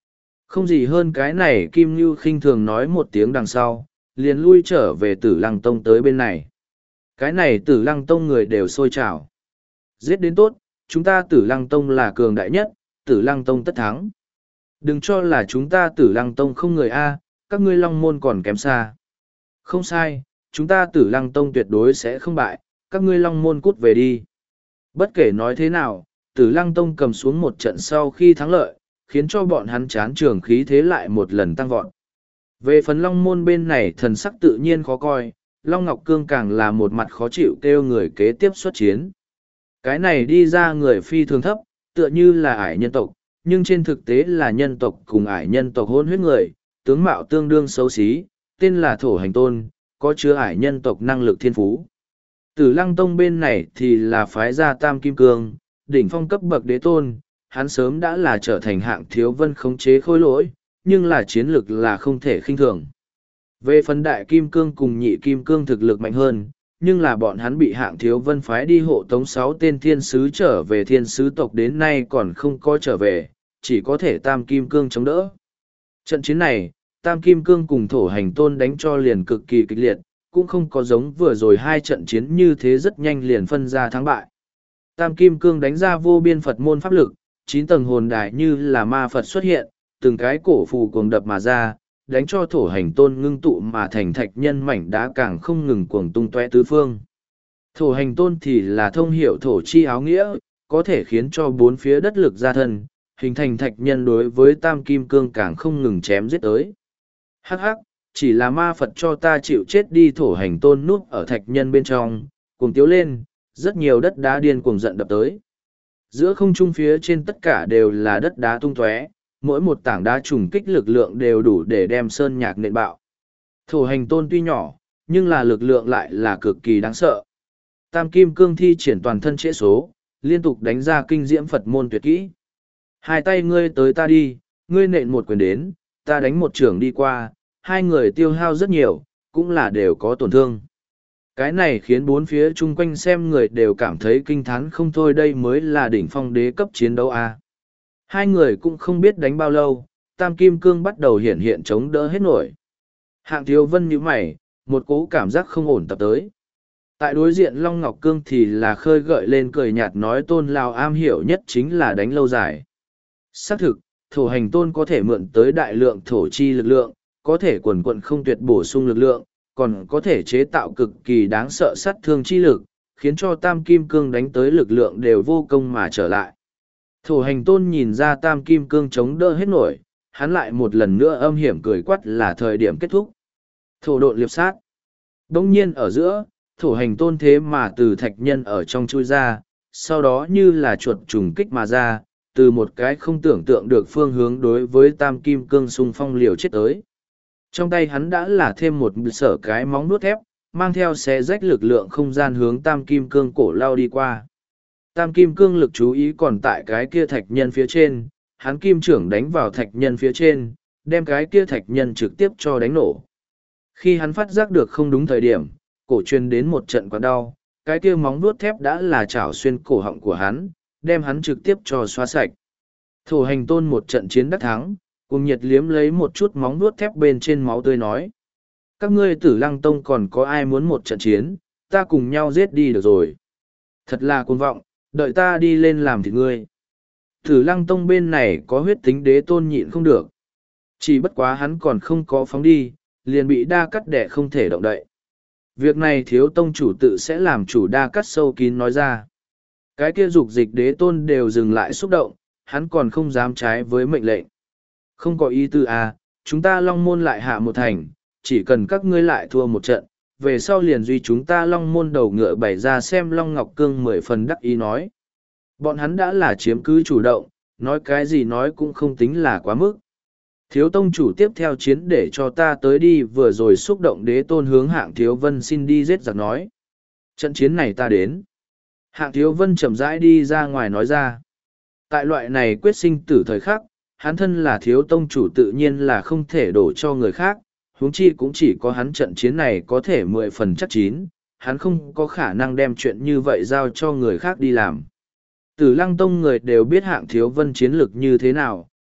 Không gì hơn cái này, Kim Nhu khinh thường nói một tiếng đằng sau, liền lui trở về Tử Lăng Tông tới bên này. Cái này Tử Lăng Tông người đều sôi trào. Giết đến tốt, chúng ta Tử Lăng Tông là cường đại nhất, Tử Lăng Tông tất thắng. Đừng cho là chúng ta Tử Lăng Tông không người A, các ngươi Long Môn còn kém xa. Không sai, chúng ta Tử Lăng Tông tuyệt đối sẽ không bại, các ngươi Long Môn cút về đi. Bất kể nói thế nào, Tử Lăng Tông cầm xuống một trận sau khi thắng lợi, khiến cho bọn hắn chán trường khí thế lại một lần tăng vọt. Về phần Long Môn bên này thần sắc tự nhiên khó coi, Long Ngọc Cương càng là một mặt khó chịu kêu người kế tiếp xuất chiến. Cái này đi ra người phi thường thấp, tựa như là ải nhân tộc, nhưng trên thực tế là nhân tộc cùng ải nhân tộc hôn huyết người, tướng mạo tương đương xấu xí, tên là Thổ Hành Tôn, có chứa ải nhân tộc năng lực thiên phú. Tử Lăng Tông bên này thì là phái gia Tam Kim Cương, đỉnh phong cấp bậc đế tôn, hắn sớm đã là trở thành hạng thiếu vân khống chế khôi lỗi, nhưng là chiến lực là không thể khinh thường. Về phần đại kim cương cùng nhị kim cương thực lực mạnh hơn, nhưng là bọn hắn bị hạng thiếu vân phái đi hộ tống 6 tên thiên sứ trở về thiên sứ tộc đến nay còn không có trở về, chỉ có thể tam kim cương chống đỡ. Trận chiến này, tam kim cương cùng Thổ Hành Tôn đánh cho liền cực kỳ kịch liệt, cũng không có giống vừa rồi hai trận chiến như thế rất nhanh liền phân ra thắng bại. Tam kim cương đánh ra vô biên Phật môn pháp lực, 9 tầng hồn đài như là ma Phật xuất hiện, từng cái cổ phù cuồng đập mà ra, đánh cho Thổ Hành Tôn ngưng tụ mà thành thạch nhân mảnh đá càng không ngừng cuồng tung tóe tứ phương. Thổ Hành Tôn thì là thông hiểu thổ chi áo nghĩa, có thể khiến cho bốn phía đất lực ra thân, hình thành thạch nhân đối với tam kim cương càng không ngừng chém giết tới. Hắc hắc, chỉ là ma Phật cho ta chịu chết đi. Thổ Hành Tôn núp ở thạch nhân bên trong, cuồng tiếu lên, rất nhiều đất đá điên cuồng giận đập tới. Giữa không trung phía trên tất cả đều là đất đá tung tóe, mỗi một tảng đá trùng kích lực lượng đều đủ để đem sơn nhạc nện bạo. Thổ Hành Tôn tuy nhỏ, nhưng là lực lượng lại là cực kỳ đáng sợ. Tam kim cương thi triển toàn thân trễ số, liên tục đánh ra kinh diễm Phật môn tuyệt kỹ. Hai tay ngươi tới ta đi, ngươi nện một quyền đến, ta đánh một trưởng đi qua, hai người tiêu hao rất nhiều, cũng là đều có tổn thương. Cái này khiến bốn phía chung quanh xem người đều cảm thấy kinh thán không thôi, đây mới là đỉnh phong đế cấp chiến đấu a. Hai người cũng không biết đánh bao lâu, tam kim cương bắt đầu hiện hiện chống đỡ hết nổi. Hạng thiếu vân nhíu mày, một cố cảm giác không ổn tập tới. Tại đối diện Long Ngọc Cương thì là khơi gợi lên cười nhạt nói Tôn Lao am hiểu nhất chính là đánh lâu dài. Xác thực, Thổ Hành Tôn có thể mượn tới đại lượng thổ chi lực lượng, có thể quần quận không tuyệt bổ sung lực lượng, còn có thể chế tạo cực kỳ đáng sợ sát thương chi lực, khiến cho Tam Kim Cương đánh tới lực lượng đều vô công mà trở lại. Thổ Hành Tôn nhìn ra Tam Kim Cương chống đỡ hết nổi, hắn lại một lần nữa âm hiểm cười quát là thời điểm kết thúc. Thổ độn liệp sát. Đông nhiên ở giữa, Thổ Hành Tôn thế mà từ thạch nhân ở trong chui ra, sau đó như là chuột trùng kích mà ra, từ một cái không tưởng tượng được phương hướng đối với Tam Kim Cương xung phong liều chết tới. Trong tay hắn đã là thêm một sở cái móng nuốt thép, mang theo xé rách lực lượng không gian hướng Tam Kim Cương cổ lao đi qua. Tam Kim Cương lực chú ý còn tại cái kia thạch nhân phía trên, hắn kim trưởng đánh vào thạch nhân phía trên, đem cái kia thạch nhân trực tiếp cho đánh nổ. Khi hắn phát giác được không đúng thời điểm, cổ truyền đến một trận quặn đau, cái kia móng vuốt thép đã là chảo xuyên cổ họng của hắn, đem hắn trực tiếp cho xóa sạch. Thổ Hành Tôn một trận chiến đắc thắng, cùng nhiệt liếm lấy một chút móng vuốt thép bên trên máu tươi nói. Các ngươi Tử Lăng Tông còn có ai muốn một trận chiến, ta cùng nhau giết đi được rồi. Thật là cuồng vọng, đợi ta đi lên làm thịt ngươi. Tử Lăng Tông bên này có huyết tính đế tôn nhịn không được. Chỉ bất quá hắn còn không có phóng đi, liền bị đa cắt đẻ không thể động đậy. Việc này thiếu tông chủ tự sẽ làm chủ đa cắt sâu kín nói ra. Cái kia dục dịch đế tôn đều dừng lại xúc động, hắn còn không dám trái với mệnh lệnh. Không có ý tư à, chúng ta Long Môn lại hạ một thành, chỉ cần các ngươi lại thua một trận, về sau liền duy chúng ta Long Môn đầu ngựa bày ra xem. Long Ngọc Cương 10 phần đắc ý nói. Bọn hắn đã là chiếm cứ chủ động, nói cái gì nói cũng không tính là quá mức. Thiếu tông chủ tiếp theo chiến để cho ta tới đi, vừa rồi xúc động đế tôn hướng Hạng Thiếu Vân xin đi giết giặc nói. Trận chiến này ta đến. Hạng Thiếu Vân chậm rãi đi ra ngoài nói ra. Tại loại này quyết sinh tử thời khắc, hắn thân là thiếu tông chủ tự nhiên là không thể đổ cho người khác, huống chi cũng chỉ có hắn trận chiến này có thể 10 phần chắc chín, hắn không có khả năng đem chuyện như vậy giao cho người khác đi làm. Tử Lăng Tông người đều biết Hạng Thiếu Vân chiến lực như thế nào,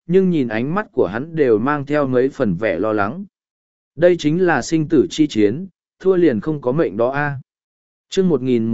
nhưng nhìn ánh mắt của hắn đều mang theo mấy phần vẻ lo lắng. Đây chính là sinh tử chi chiến, thua liền không có mệnh đó a. Chương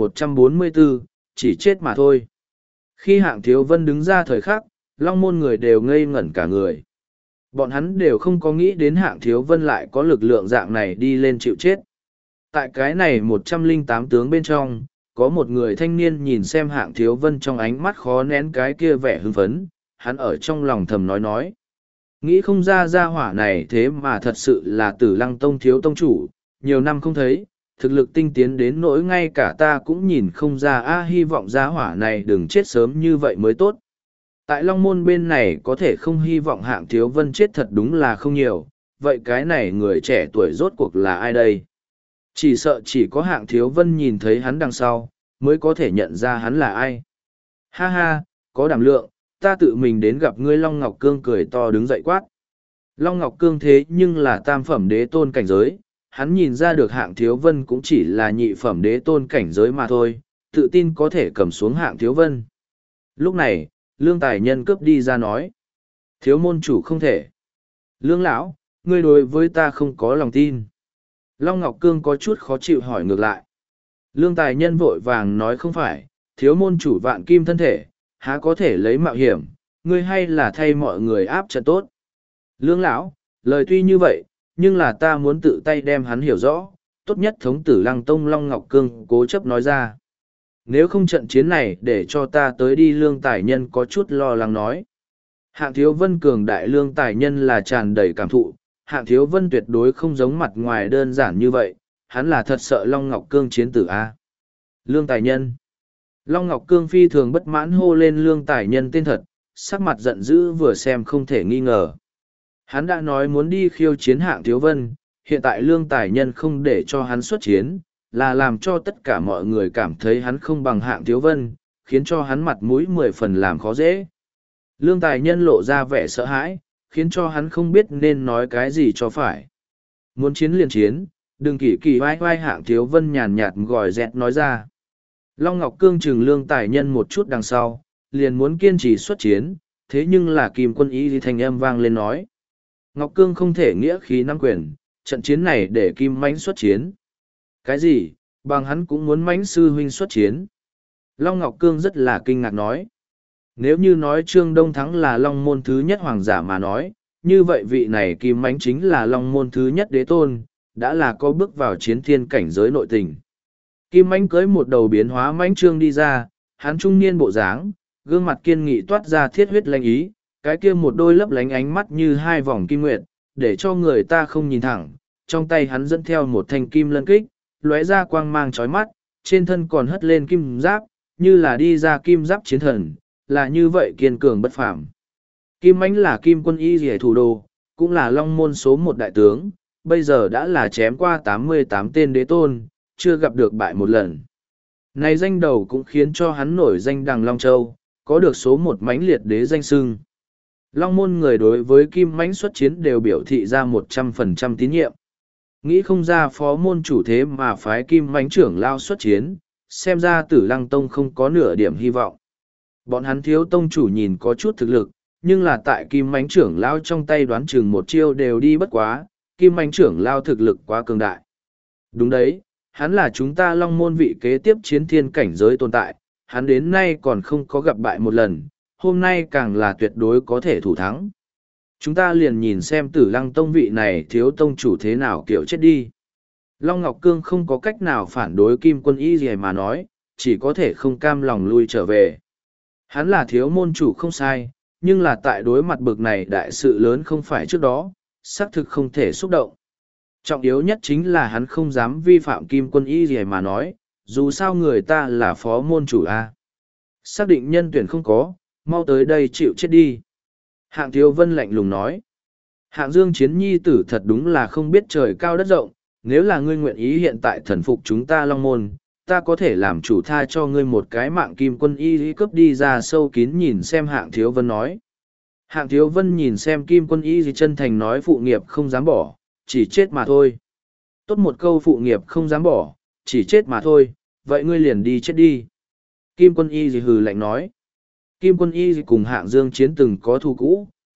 1144, chỉ chết mà thôi. Khi Hạng Thiếu Vân đứng ra thời khắc, Long Môn người đều ngây ngẩn cả người. Bọn hắn đều không có nghĩ đến Hạng Thiếu Vân lại có lực lượng dạng này đi lên chịu chết. Tại cái này 108 tướng bên trong, có một người thanh niên nhìn xem Hạng Thiếu Vân trong ánh mắt khó nén cái kia vẻ hưng phấn, hắn ở trong lòng thầm nói. Nghĩ không ra gia hỏa này thế mà thật sự là Tử Lăng Tông thiếu tông chủ, nhiều năm không thấy, thực lực tinh tiến đến nỗi ngay cả ta cũng nhìn không ra hy vọng gia hỏa này đừng chết sớm như vậy mới tốt. Tại Long Môn bên này có thể không hy vọng Hạng Thiếu Vân chết thật đúng là không nhiều, vậy cái này người trẻ tuổi rốt cuộc là ai đây? Chỉ sợ chỉ có Hạng Thiếu Vân nhìn thấy hắn đằng sau, mới có thể nhận ra hắn là ai. Ha ha, có đảm lượng, ta tự mình đến gặp ngươi. Long Ngọc Cương cười to đứng dậy quát. Long Ngọc Cương thế nhưng là tam phẩm đế tôn cảnh giới, hắn nhìn ra được Hạng Thiếu Vân cũng chỉ là nhị phẩm đế tôn cảnh giới mà thôi, tự tin có thể cầm xuống Hạng Thiếu Vân. Lúc này, Lương Tài Nhân cướp đi ra nói. Thiếu môn chủ không thể. Lương lão, ngươi đối với ta không có lòng tin. Long Ngọc Cương có chút khó chịu hỏi ngược lại. Lương Tài Nhân vội vàng nói không phải, thiếu môn chủ vạn kim thân thể, há có thể lấy mạo hiểm, ngươi hay là thay mọi người áp trận tốt. Lương lão, lời tuy như vậy, nhưng là ta muốn tự tay đem hắn hiểu rõ, tốt nhất thống tử Lăng Tông. Long Ngọc Cương cố chấp nói ra. Nếu không trận chiến này để cho ta tới đi. Lương Tài Nhân có chút lo lắng nói. Hạng Thiếu Vân cường đại. Lương Tài Nhân là tràn đầy cảm thụ, Hạng Thiếu Vân tuyệt đối không giống mặt ngoài đơn giản như vậy, hắn là thật sợ Long Ngọc Cương chiến tử a. Lương Tài Nhân. Long Ngọc Cương phi thường bất mãn hô lên Lương Tài Nhân tên thật, sắc mặt giận dữ vừa xem không thể nghi ngờ. Hắn đã nói muốn đi khiêu chiến Hạng Thiếu Vân, hiện tại Lương Tài Nhân không để cho hắn xuất chiến, là làm cho tất cả mọi người cảm thấy hắn không bằng Hạng Thiếu Vân, khiến cho hắn mặt mũi 10 phần làm khó dễ. Lương Tài Nhân lộ ra vẻ sợ hãi, khiến cho hắn không biết nên nói cái gì cho phải. Muốn chiến liền chiến, đừng kỳ kỳ vai vai. Hạng Thiếu Vân nhàn nhạt gòi dẹt nói ra. Long Ngọc Cương chừng Lương Tài Nhân một chút đằng sau, liền muốn kiên trì xuất chiến, thế nhưng là Kim Quân Ý thì thanh âm vang lên nói. Ngọc Cương không thể nghĩa khí nắm quyền, trận chiến này để Kim Mãnh xuất chiến. Cái gì, bằng hắn cũng muốn Mãnh sư huynh xuất chiến. Long Ngọc Cương rất là kinh ngạc nói. Nếu như nói Trương Đông Thắng là Long Môn thứ nhất hoàng giả mà nói, như vậy vị này Kim Mãnh chính là Long Môn thứ nhất đế tôn, đã là có bước vào chiến thiên cảnh giới nội tình. Kim Mãnh cưới một đầu biến hóa mãnh trương đi ra, hắn trung niên bộ dáng, gương mặt kiên nghị toát ra thiết huyết lanh ý, cái kia một đôi lấp lánh ánh mắt như hai vòng kim nguyệt, để cho người ta không nhìn thẳng. Trong tay hắn dẫn theo một thanh kim lân kích, lóe ra quang mang chói mắt, trên thân còn hất lên kim giáp, như là đi ra kim giáp chiến thần, là như vậy kiên cường bất phàm. Kim Mãnh là Kim Quân Y Liễu thủ đô, cũng là Long Môn số một đại tướng, bây giờ đã là chém qua 88 tên đế tôn, chưa gặp được bại một lần. Này danh đầu cũng khiến cho hắn nổi danh đằng Long Châu, có được số một mãnh liệt đế danh xưng. Long Môn người đối với Kim Mãnh xuất chiến đều biểu thị ra 100% tín nhiệm. Nghĩ không ra phó môn chủ thế mà phái Kim Mãnh trưởng lao xuất chiến, xem ra Tử Lăng Tông không có nửa điểm hy vọng. Bọn hắn thiếu tông chủ nhìn có chút thực lực, nhưng là tại Kim Mãnh trưởng lao trong tay đoán chừng một chiêu đều đi bất quá, Kim Mãnh trưởng lao thực lực quá cường đại. Đúng đấy, hắn là chúng ta Long Môn vị kế tiếp chiến thiên cảnh giới tồn tại, hắn đến nay còn không có gặp bại một lần, hôm nay càng là tuyệt đối có thể thủ thắng. Chúng ta liền nhìn xem Tử Lăng Tông vị này thiếu tông chủ thế nào kiểu chết đi. Long Ngọc Cương không có cách nào phản đối Kim Quân Y gì mà nói, chỉ có thể không cam lòng lui trở về. Hắn là thiếu môn chủ không sai, nhưng là tại đối mặt bực này đại sự lớn không phải trước đó, xác thực không thể xúc động. Trọng yếu nhất chính là hắn không dám vi phạm Kim Quân Y gì mà nói, dù sao người ta là phó môn chủ a. Xác định nhân tuyển không có, mau tới đây chịu chết đi. Hạng Thiếu Vân lạnh lùng nói. Hạng Dương Chiến nhi tử thật đúng là không biết trời cao đất rộng, nếu là ngươi nguyện ý hiện tại thần phục chúng ta Long Môn, ta có thể làm chủ tha cho ngươi một cái mạng. Kim Quân Y cướp đi ra sâu kín nhìn xem Hạng Thiếu Vân nói. Hạng Thiếu Vân nhìn xem Kim Quân Y chân thành nói phụ nghiệp không dám bỏ, chỉ chết mà thôi. Tốt một câu phụ nghiệp không dám bỏ, chỉ chết mà thôi, vậy ngươi liền đi chết đi. Kim Quân Y hừ lạnh nói. Kim Quân Y cùng Hạng Dương Chiến từng có thù cũ,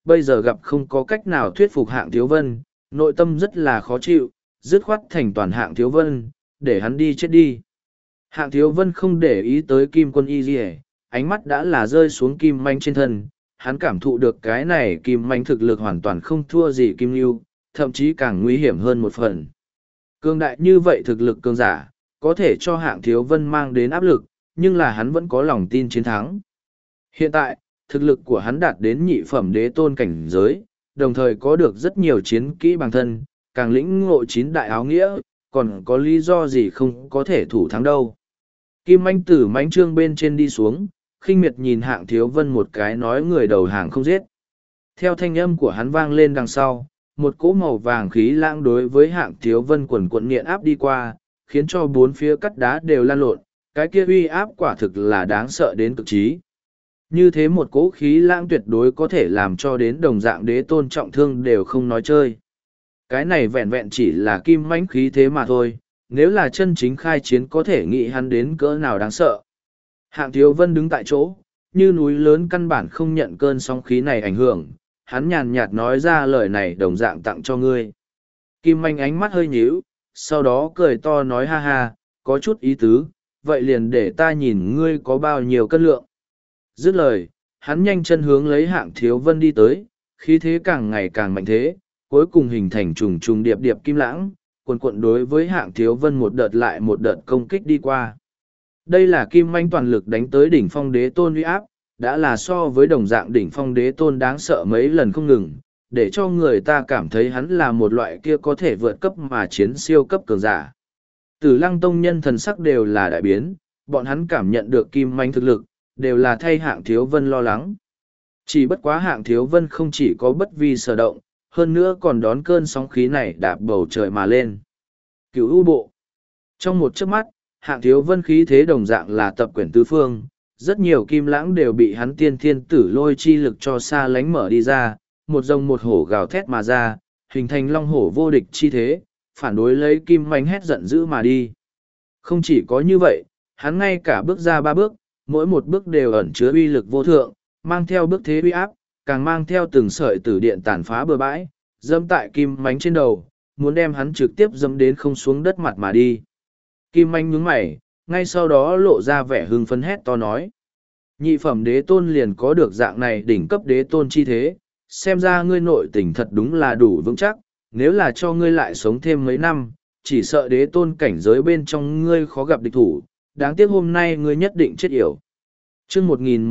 bây giờ gặp không có cách nào thuyết phục Hạng Thiếu Vân, nội tâm rất là khó chịu, dứt khoát thành toàn Hạng Thiếu Vân, để hắn đi chết đi. Hạng Thiếu Vân không để ý tới Kim Quân Y gì, ánh mắt đã là rơi xuống Kim Manh trên thân, hắn cảm thụ được cái này Kim Manh thực lực hoàn toàn không thua gì Kim Lưu, thậm chí càng nguy hiểm hơn một phần. Cường đại như vậy thực lực cường giả, có thể cho Hạng Thiếu Vân mang đến áp lực, nhưng là hắn vẫn có lòng tin chiến thắng. Hiện tại, thực lực của hắn đạt đến nhị phẩm đế tôn cảnh giới, đồng thời có được rất nhiều chiến kỹ bằng thân, càng lĩnh ngộ chín đại áo nghĩa, còn có lý do gì không có thể thủ thắng đâu. Kim Manh từ mánh trương bên trên đi xuống, khinh miệt nhìn Hạng Thiếu Vân một cái nói người đầu hàng không giết. Theo thanh âm của hắn vang lên đằng sau, một cỗ màu vàng khí lãng đối với Hạng Thiếu Vân quần quận nghiện áp đi qua, khiến cho bốn phía cắt đá đều lan lộn, cái kia uy áp quả thực là đáng sợ đến cực trí. Như thế một cỗ khí lãng tuyệt đối có thể làm cho đến đồng dạng đế tôn trọng thương đều không nói chơi. Cái này vẹn vẹn chỉ là kim mãnh khí thế mà thôi, nếu là chân chính khai chiến có thể nghĩ hắn đến cỡ nào đáng sợ. Hạng Thiếu Vân đứng tại chỗ, như núi lớn căn bản không nhận cơn sóng khí này ảnh hưởng, hắn nhàn nhạt nói ra lời này đồng dạng tặng cho ngươi. Kim manh ánh mắt hơi nhíu, sau đó cười to nói ha ha, có chút ý tứ, vậy liền để ta nhìn ngươi có bao nhiêu cân lượng. Dứt lời, hắn nhanh chân hướng lấy Hạng Thiếu Vân đi tới, khí thế càng ngày càng mạnh thế, cuối cùng hình thành trùng trùng điệp điệp kim lãng, cuồn cuộn đối với Hạng Thiếu Vân một đợt lại một đợt công kích đi qua. Đây là kim manh toàn lực đánh tới đỉnh phong đế tôn uy áp, đã là so với đồng dạng đỉnh phong đế tôn đáng sợ mấy lần không ngừng, để cho người ta cảm thấy hắn là một loại kia có thể vượt cấp mà chiến siêu cấp cường giả. Tử Lăng tông nhân thần sắc đều là đại biến, bọn hắn cảm nhận được kim manh thực lực, đều là thay Hạng Thiếu Vân lo lắng. Chỉ bất quá Hạng Thiếu Vân không chỉ có bất vi sở động, hơn nữa còn đón cơn sóng khí này đạp bầu trời mà lên. Cửu u bộ. Trong một chớp mắt, Hạng Thiếu Vân khí thế đồng dạng là tập quyển tứ phương, rất nhiều kim lãng đều bị hắn tiên thiên tử lôi chi lực cho xa lánh mở đi ra, một rồng một hổ gào thét mà ra, hình thành long hổ vô địch chi thế, phản đối lấy kim manh hét giận dữ mà đi. Không chỉ có như vậy, hắn ngay cả bước ra ba bước, mỗi một bước đều ẩn chứa uy lực vô thượng, mang theo bước thế uy áp, càng mang theo từng sợi tử điện tàn phá bừa bãi, dẫm tại kim mánh trên đầu, muốn đem hắn trực tiếp dẫm đến không xuống đất mặt mà đi. Kim manh nhướng mày, ngay sau đó lộ ra vẻ hưng phấn hét to nói. Nhị phẩm đế tôn liền có được dạng này đỉnh cấp đế tôn chi thế, xem ra ngươi nội tình thật đúng là đủ vững chắc, nếu là cho ngươi lại sống thêm mấy năm, chỉ sợ đế tôn cảnh giới bên trong ngươi khó gặp địch thủ, đáng tiếc hôm nay ngươi nhất định chết yểu. Chương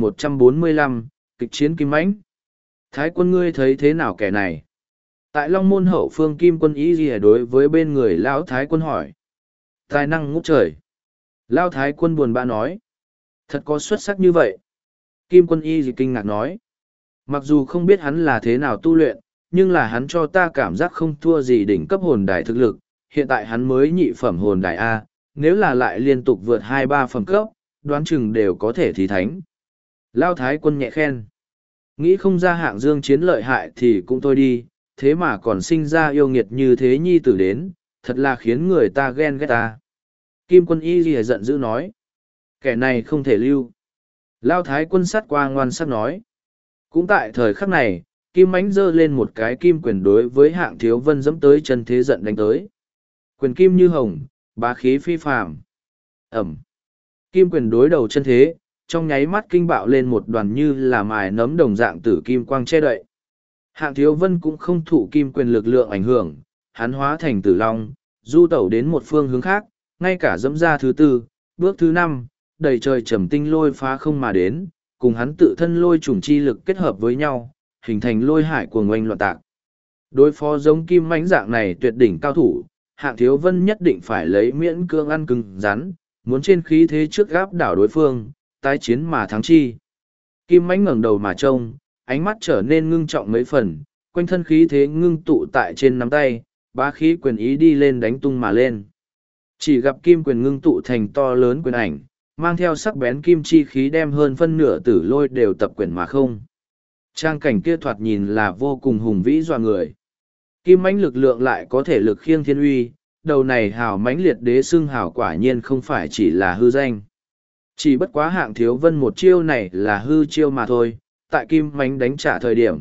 1145, kịch chiến kim mãnh. Thái quân ngươi thấy thế nào kẻ này? Tại Long Môn hậu phương Kim Quân ý gì đối với bên người Lão Thái quân hỏi. Tài năng ngút trời. Lão Thái quân buồn bã nói. Thật có xuất sắc như vậy. Kim Quân y gì kinh ngạc nói. Mặc dù không biết hắn là thế nào tu luyện, nhưng là hắn cho ta cảm giác không thua gì đỉnh cấp hồn đài thực lực. Hiện tại hắn mới nhị phẩm hồn đài A, nếu là lại liên tục vượt 2-3 phẩm cấp, đoán chừng đều có thể thí thánh. Lão Thái quân nhẹ khen. Nghĩ không ra Hạng Dương chiến lợi hại thì cũng thôi đi, thế mà còn sinh ra yêu nghiệt như thế nhi tử đến, thật là khiến người ta ghen ghét ta. Kim Quân y gì giận dữ nói. Kẻ này không thể lưu. Lão Thái quân sắt qua ngoan sắc nói. Cũng tại thời khắc này, Kim Mãnh giơ lên một cái kim quyền đối với Hạng Thiếu Vân dẫm tới chân thế giận đánh tới. Quyền kim như hồng, bá khí phi phàm. Ẩm. Kim quyền đối đầu chân thế, trong nháy mắt kinh bạo lên một đoàn như là mài nấm đồng dạng tử kim quang che đậy. Hạng Thiếu Vân cũng không thụ kim quyền lực lượng ảnh hưởng, hắn hóa thành tử long, du tẩu đến một phương hướng khác, ngay cả dẫm ra thứ tư, bước thứ năm, đầy trời trầm tinh lôi phá không mà đến, cùng hắn tự thân lôi trùng chi lực kết hợp với nhau, hình thành lôi hải cuồng oanh loạn tạc. Đối phó giống kim mãnh dạng này tuyệt đỉnh cao thủ, Hạng Thiếu Vân nhất định phải lấy miễn cương ăn cứng rắn, muốn trên khí thế trước gáp đảo đối phương, tái chiến mà thắng chi. Kim mãnh ngẩng đầu mà trông, ánh mắt trở nên ngưng trọng mấy phần, quanh thân khí thế ngưng tụ tại trên nắm tay, bá khí quyền ý đi lên đánh tung mà lên. Chỉ gặp kim quyền ngưng tụ thành to lớn quyền ảnh, mang theo sắc bén kim chi khí đem hơn phân nửa tử lôi đều tập quyền mà không. Trang cảnh kia thoạt nhìn là vô cùng hùng vĩ dọa người. Kim mãnh lực lượng lại có thể lực khiêng thiên uy, đầu này hào mãnh liệt đế xưng hào quả nhiên không phải chỉ là hư danh. Chỉ bất quá Hạng Thiếu Vân một chiêu này là hư chiêu mà thôi, tại kim mãnh đánh trả thời điểm,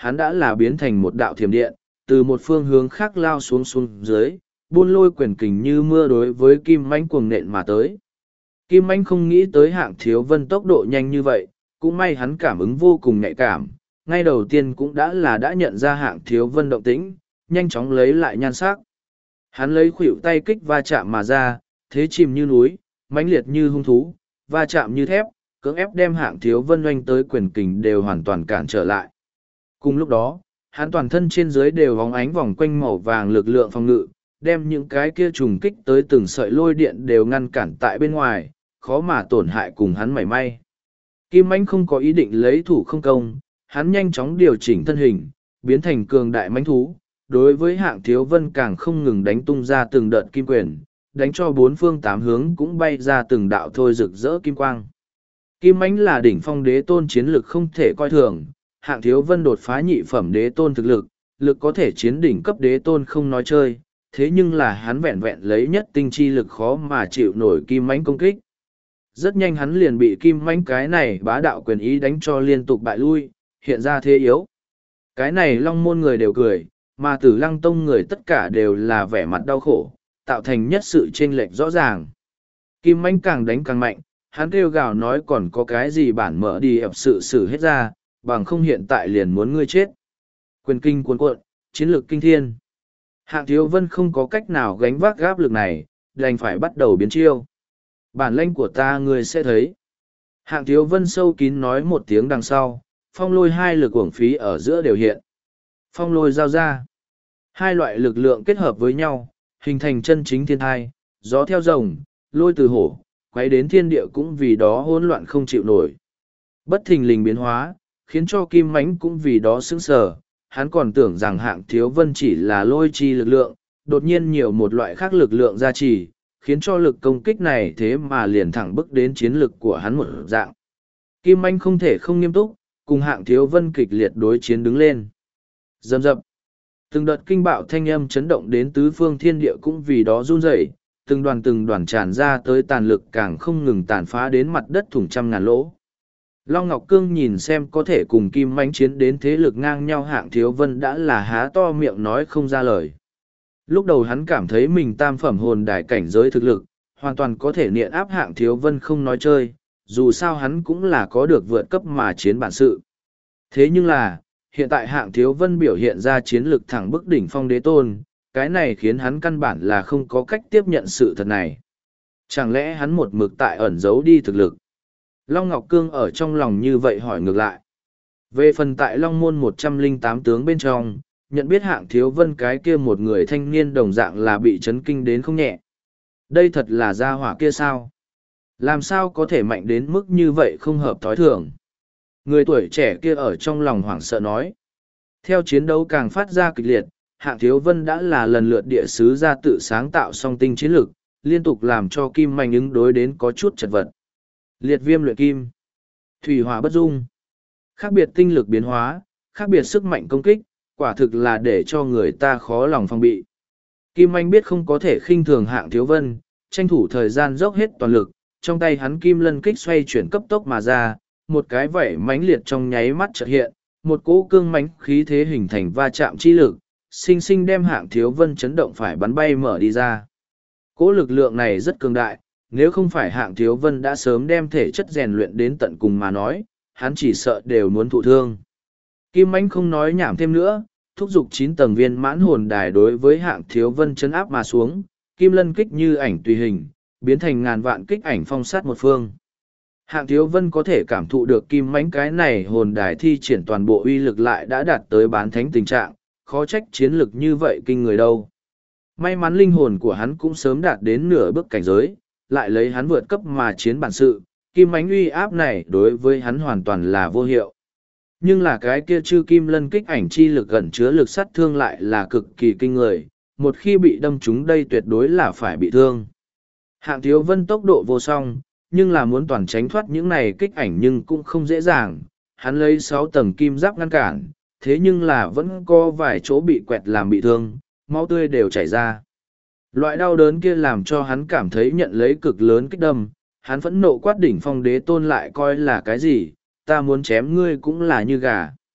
hắn đã là biến thành một đạo thiểm điện, từ một phương hướng khác lao xuống dưới, buôn lôi quyền kình như mưa đối với Kim Mãnh cuồng nện mà tới. Kim Mãnh không nghĩ tới Hạng Thiếu Vân tốc độ nhanh như vậy, cũng may hắn cảm ứng vô cùng nhạy cảm, ngay đầu tiên cũng đã nhận ra Hạng Thiếu Vân động tĩnh, nhanh chóng lấy lại nhan sắc. Hắn lấy khuỷu tay kích va chạm mà ra, thế chìm như núi, mãnh liệt như hung thú, va chạm như thép, cưỡng ép đem Hạng Thiếu Vân oanh tới quyền kình đều hoàn toàn cản trở lại. Cùng lúc đó, hắn toàn thân trên dưới đều hóng ánh vòng quanh màu vàng lực lượng phòng ngự, đem những cái kia trùng kích tới từng sợi lôi điện đều ngăn cản tại bên ngoài, khó mà tổn hại cùng hắn mảy may. Kim Mãnh không có ý định lấy thủ không công, hắn nhanh chóng điều chỉnh thân hình, biến thành cường đại mãnh thú, đối với Hạng Thiếu Vân càng không ngừng đánh tung ra từng đợt kim quyền, đánh cho bốn phương tám hướng cũng bay ra từng đạo thôi rực rỡ kim quang. Kim Mãnh là đỉnh phong đế tôn chiến lực không thể coi thường, Hạng Thiếu Vân đột phá nhị phẩm đế tôn thực lực, lực có thể chiến đỉnh cấp đế tôn không nói chơi, thế nhưng là hắn vẹn vẹn lấy nhất tinh chi lực khó mà chịu nổi Kim Mãnh công kích. Rất nhanh hắn liền bị Kim Mãnh cái này bá đạo quyền ý đánh cho liên tục bại lui, hiện ra thế yếu. Cái này Long Môn người đều cười, mà Tử Lăng Tông người tất cả đều là vẻ mặt đau khổ, tạo thành nhất sự chênh lệch rõ ràng. Kim Mãnh càng đánh càng mạnh, hắn kêu gào nói còn có cái gì bản mở đi ập sự xử hết ra, bằng không hiện tại liền muốn ngươi chết. Quyền kinh cuồn cuộn, chiến lược kinh thiên. Hạng Thiếu Vân không có cách nào gánh vác áp lực này, đành phải bắt đầu biến chiêu. Bản lĩnh của ta ngươi sẽ thấy. Hạng Thiếu Vân sâu kín nói một tiếng đằng sau, phong lôi hai lực uổng phí ở giữa đều hiện. Phong lôi giao ra. Hai loại lực lượng kết hợp với nhau, hình thành chân chính thiên thai, gió theo rồng, lôi từ hổ, quấy đến thiên địa cũng vì đó hỗn loạn không chịu nổi. Bất thình lình biến hóa, khiến cho Kim Mãnh cũng vì đó sững sờ, hắn còn tưởng rằng Hạng Thiếu Vân chỉ là lôi chi lực lượng, đột nhiên nhiều một loại khác lực lượng gia trì, khiến cho lực công kích này thế mà liền thẳng bước đến chiến lực của hắn một dạng. Kim Mãnh không thể không nghiêm túc, cùng Hạng Thiếu Vân kịch liệt đối chiến đứng lên. Rầm rập. Từng đợt kinh bạo thanh âm chấn động đến tứ phương thiên địa cũng vì đó run rẩy, từng đoàn tràn ra tới tàn lực càng không ngừng tàn phá đến mặt đất thủng trăm ngàn lỗ. Long Ngọc Cương nhìn xem có thể cùng Kim Mãnh chiến đến thế lực ngang nhau Hạng Thiếu Vân đã là há to miệng nói không ra lời. Lúc đầu hắn cảm thấy mình tam phẩm hồn đài cảnh giới thực lực, hoàn toàn có thể niện áp Hạng Thiếu Vân không nói chơi, dù sao hắn cũng là có được vượt cấp mà chiến bản sự. Thế nhưng là, hiện tại Hạng Thiếu Vân biểu hiện ra chiến lực thẳng bức đỉnh phong đế tôn, cái này khiến hắn căn bản là không có cách tiếp nhận sự thật này. Chẳng lẽ hắn một mực tại ẩn giấu đi thực lực? Long Ngọc Cương ở trong lòng như vậy hỏi ngược lại. Về phần tại Long Môn 108 tướng bên trong, nhận biết Hạng Thiếu Vân cái kia một người thanh niên đồng dạng là bị chấn kinh đến không nhẹ. Đây thật là gia hỏa kia sao? Làm sao có thể mạnh đến mức như vậy không hợp thói thường? Người tuổi trẻ kia ở trong lòng hoảng sợ nói. Theo chiến đấu càng phát ra kịch liệt, Hạng Thiếu Vân đã là lần lượt địa sứ ra tự sáng tạo song tinh chiến lực, liên tục làm cho Kim Mãnh ứng đối đến có chút chật vật. Liệt viêm luyện kim, thủy hỏa bất dung, khác biệt tinh lực biến hóa, khác biệt sức mạnh công kích, quả thực là để cho người ta khó lòng phòng bị. Kim Anh biết không có thể khinh thường Hạng Thiếu Vân, tranh thủ thời gian dốc hết toàn lực, trong tay hắn kim lân kích xoay chuyển cấp tốc mà ra, một cái vảy mãnh liệt trong nháy mắt chợt hiện, một cỗ cương mãnh khí thế hình thành va chạm chi lực, sinh sinh đem Hạng Thiếu Vân chấn động phải bắn bay mở đi ra. Cỗ lực lượng này rất cường đại, nếu không phải Hạng Thiếu Vân đã sớm đem thể chất rèn luyện đến tận cùng mà nói, hắn chỉ sợ đều muốn thụ thương. Kim Mãnh không nói nhảm thêm nữa, thúc giục 9 tầng viên mãn hồn đài đối với Hạng Thiếu Vân chấn áp mà xuống, kim lân kích như ảnh tùy hình, biến thành ngàn vạn kích ảnh phong sát một phương. Hạng Thiếu Vân có thể cảm thụ được Kim Mãnh cái này hồn đài thi triển toàn bộ uy lực lại đã đạt tới bán thánh tình trạng, khó trách chiến lực như vậy kinh người đâu. May mắn linh hồn của hắn cũng sớm đạt đến nửa bước cảnh giới, lại lấy hắn vượt cấp mà chiến bản sự, Kim Mãnh uy áp này đối với hắn hoàn toàn là vô hiệu. Nhưng là cái kia chư kim lân kích ảnh chi lực gần chứa lực sát thương lại là cực kỳ kinh người, một khi bị đâm trúng đây tuyệt đối là phải bị thương. Hạng Thiếu Vân tốc độ vô song, nhưng là muốn toàn tránh thoát những này kích ảnh nhưng cũng không dễ dàng, hắn lấy 6 tầng kim giáp ngăn cản, thế nhưng là vẫn có vài chỗ bị quẹt làm bị thương, máu tươi đều chảy ra. Loại đau đớn kia làm cho hắn cảm thấy nhận lấy cực lớn kích đâm, hắn phẫn nộ quát đỉnh phong đế tôn lại coi là cái gì, ta muốn chém ngươi cũng là như gà.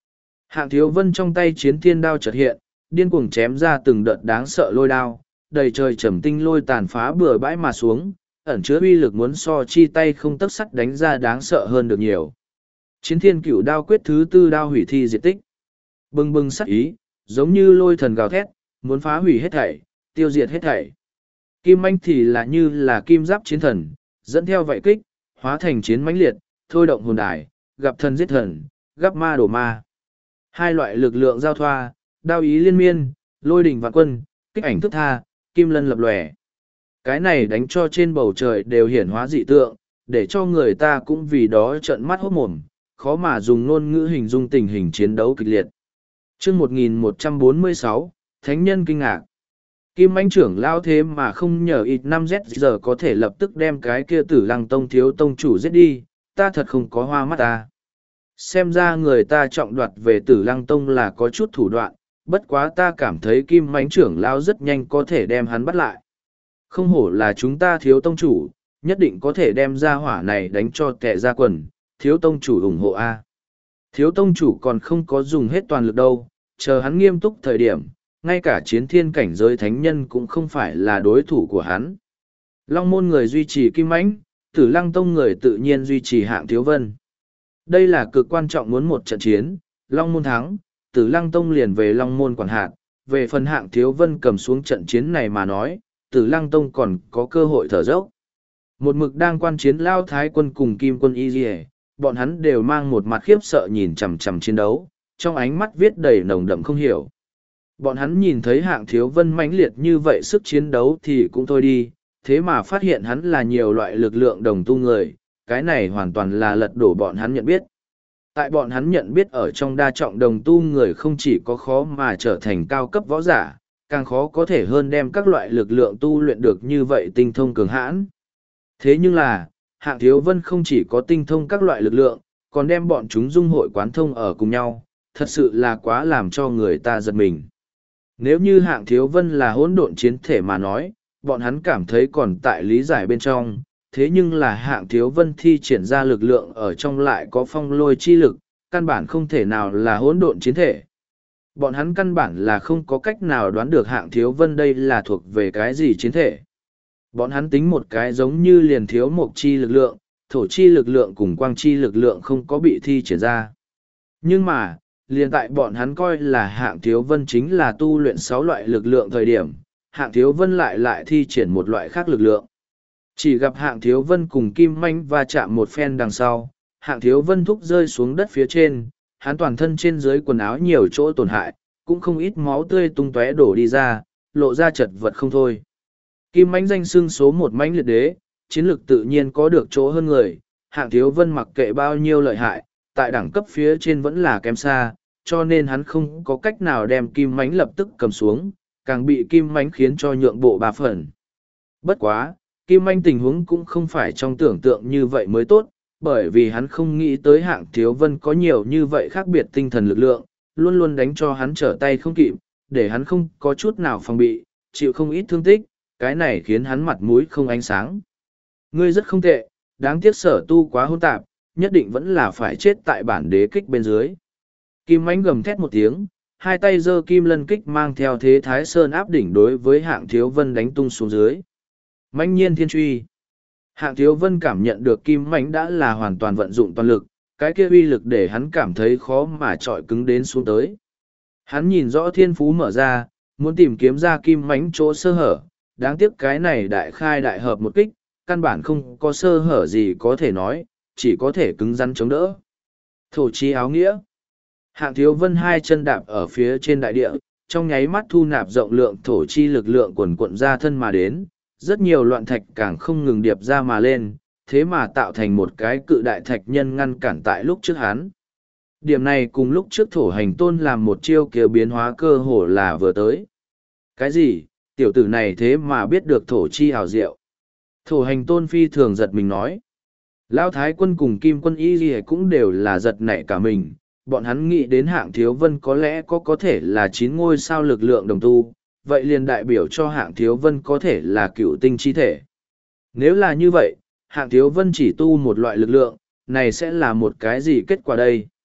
Hạng Thiếu Vân trong tay chiến thiên đao chợt hiện, điên cuồng chém ra từng đợt đáng sợ lôi đao, đầy trời trầm tinh lôi tàn phá bừa bãi mà xuống, ẩn chứa uy lực muốn so chi tay không tấc sắt đánh ra đáng sợ hơn được nhiều. Chiến thiên cửu đao quyết thứ tư đao hủy thi diệt tích. Bừng bừng sắc ý, giống như lôi thần gào thét, muốn phá hủy hết thảy, tiêu diệt hết thảy. Kim mãnh thì là như là kim giáp chiến thần, dẫn theo vậy kích, hóa thành chiến mãnh liệt, thôi động hồn đài, gặp thần giết thần, gặp ma đổ ma. Hai loại lực lượng giao thoa, đao ý liên miên, lôi đỉnh vạn quân, kích ảnh thức tha, kim lân lập lòe. Cái này đánh cho trên bầu trời đều hiển hóa dị tượng, để cho người ta cũng vì đó trợn mắt hốt mồm, khó mà dùng ngôn ngữ hình dung tình hình chiến đấu kịch liệt. Chương 1146, Thánh nhân kinh ngạc. Kim Mãnh trưởng lao thế mà không nhờ ít 5Z giờ có thể lập tức đem cái kia Tử Lăng Tông thiếu tông chủ giết đi, ta thật không có hoa mắt ta. Xem ra người ta trọng đoạt về Tử Lăng Tông là có chút thủ đoạn, bất quá ta cảm thấy Kim Mãnh trưởng lao rất nhanh có thể đem hắn bắt lại. Không hổ là chúng ta thiếu tông chủ, nhất định có thể đem ra hỏa này đánh cho tệ ra quần, thiếu tông chủ ủng hộ A. Thiếu tông chủ còn không có dùng hết toàn lực đâu, chờ hắn nghiêm túc thời điểm, ngay cả chiến thiên cảnh giới thánh nhân cũng không phải là đối thủ của hắn. Long môn người duy trì Kim Mãnh, Tử Lăng Tông người tự nhiên duy trì Hạng Thiếu Vân. Đây là cực quan trọng, muốn một trận chiến, Long môn thắng, Tử Lăng Tông liền về Long môn quản hạt, về phần Hạng Thiếu Vân cầm xuống trận chiến này mà nói, Tử Lăng Tông còn có cơ hội thở dốc. Một mực đang quan chiến Lao Thái quân cùng Kim quân Y Diệ, bọn hắn đều mang một mặt khiếp sợ nhìn chằm chằm chiến đấu, trong ánh mắt viết đầy nồng đậm không hiểu. Bọn hắn nhìn thấy Hạng Thiếu Vân mãnh liệt như vậy sức chiến đấu thì cũng thôi đi, thế mà phát hiện hắn là nhiều loại lực lượng đồng tu người, cái này hoàn toàn là lật đổ bọn hắn nhận biết. Tại bọn hắn nhận biết ở trong đa trọng đồng tu người không chỉ có khó mà trở thành cao cấp võ giả, càng khó có thể hơn đem các loại lực lượng tu luyện được như vậy tinh thông cường hãn. Thế nhưng là, Hạng Thiếu Vân không chỉ có tinh thông các loại lực lượng, còn đem bọn chúng dung hội quán thông ở cùng nhau, thật sự là quá làm cho người ta giật mình. Nếu như Hạng Thiếu Vân là hỗn độn chiến thể mà nói, bọn hắn cảm thấy còn tại lý giải bên trong, thế nhưng là Hạng Thiếu Vân thi triển ra lực lượng ở trong lại có phong lôi chi lực, căn bản không thể nào là hỗn độn chiến thể. Bọn hắn căn bản là không có cách nào đoán được Hạng Thiếu Vân đây là thuộc về cái gì chiến thể. Bọn hắn tính một cái giống như liền thiếu mộc chi lực lượng, thổ chi lực lượng cùng quang chi lực lượng không có bị thi triển ra. Nhưng mà, liền tại bọn hắn coi là Hạng Thiếu Vân chính là tu luyện 6 loại lực lượng thời điểm, Hạng Thiếu Vân lại thi triển một loại khác lực lượng. Chỉ gặp Hạng Thiếu Vân cùng Kim Mãnh va chạm một phen đằng sau, Hạng Thiếu Vân thúc rơi xuống đất phía trên, hắn toàn thân trên dưới quần áo nhiều chỗ tổn hại, cũng không ít máu tươi tung tóe đổ đi ra, lộ ra chật vật không thôi. Kim Mãnh danh xưng số 1 mãnh liệt đế, chiến lược tự nhiên có được chỗ hơn người, Hạng Thiếu Vân mặc kệ bao nhiêu lợi hại, tại đẳng cấp phía trên vẫn là kém xa, cho nên hắn không có cách nào đem Kim Mãnh lập tức cầm xuống, càng bị Kim Mãnh khiến cho nhượng bộ 3 phần. Bất quá, Kim Mãnh tình huống cũng không phải trong tưởng tượng như vậy mới tốt, bởi vì hắn không nghĩ tới Hạng Thiếu Vân có nhiều như vậy khác biệt tinh thần lực lượng, luôn luôn đánh cho hắn trở tay không kịp, để hắn không có chút nào phòng bị, chịu không ít thương tích, cái này khiến hắn mặt mũi không ánh sáng. Ngươi rất không tệ, đáng tiếc sở tu quá hỗn tạp, nhất định vẫn là phải chết tại bản đế kích bên dưới. Kim Mãnh gầm thét một tiếng, hai tay giơ kim lân kích mang theo thế thái sơn áp đỉnh đối với Hạng Thiếu Vân đánh tung xuống dưới. Mãnh nhiên thiên truy. Hạng Thiếu Vân cảm nhận được Kim Mãnh đã là hoàn toàn vận dụng toàn lực, cái kia uy lực để hắn cảm thấy khó mà trọi cứng đến xuống tới. Hắn nhìn rõ thiên phú mở ra, muốn tìm kiếm ra Kim Mãnh chỗ sơ hở, đáng tiếc cái này đại khai đại hợp một kích, căn bản không có sơ hở gì có thể nói, chỉ có thể cứng rắn chống đỡ. Thổ chi áo nghĩa. Hạng Thiếu Vân hai chân đạp ở phía trên đại địa, trong nháy mắt thu nạp rộng lượng thổ chi lực lượng quần quận ra thân mà đến, rất nhiều loạn thạch càng không ngừng điệp ra mà lên, thế mà tạo thành một cái cự đại thạch nhân ngăn cản tại lúc trước hắn. Điểm này cùng lúc trước thổ hành tôn làm một chiêu kia biến hóa cơ hồ là vừa tới. Cái gì, tiểu tử này thế mà biết được thổ chi hào diệu. Thổ hành tôn phi thường giật mình nói. Lão Thái quân cùng Kim quân Y Ghi cũng đều là giật nảy cả mình, bọn hắn nghĩ đến Hạng Thiếu Vân có lẽ có thể là 9 ngôi sao lực lượng đồng tu, vậy liền đại biểu cho Hạng Thiếu Vân có thể là cựu tinh chi thể. Nếu là như vậy, Hạng Thiếu Vân chỉ tu một loại lực lượng, này sẽ là một cái gì kết quả đây?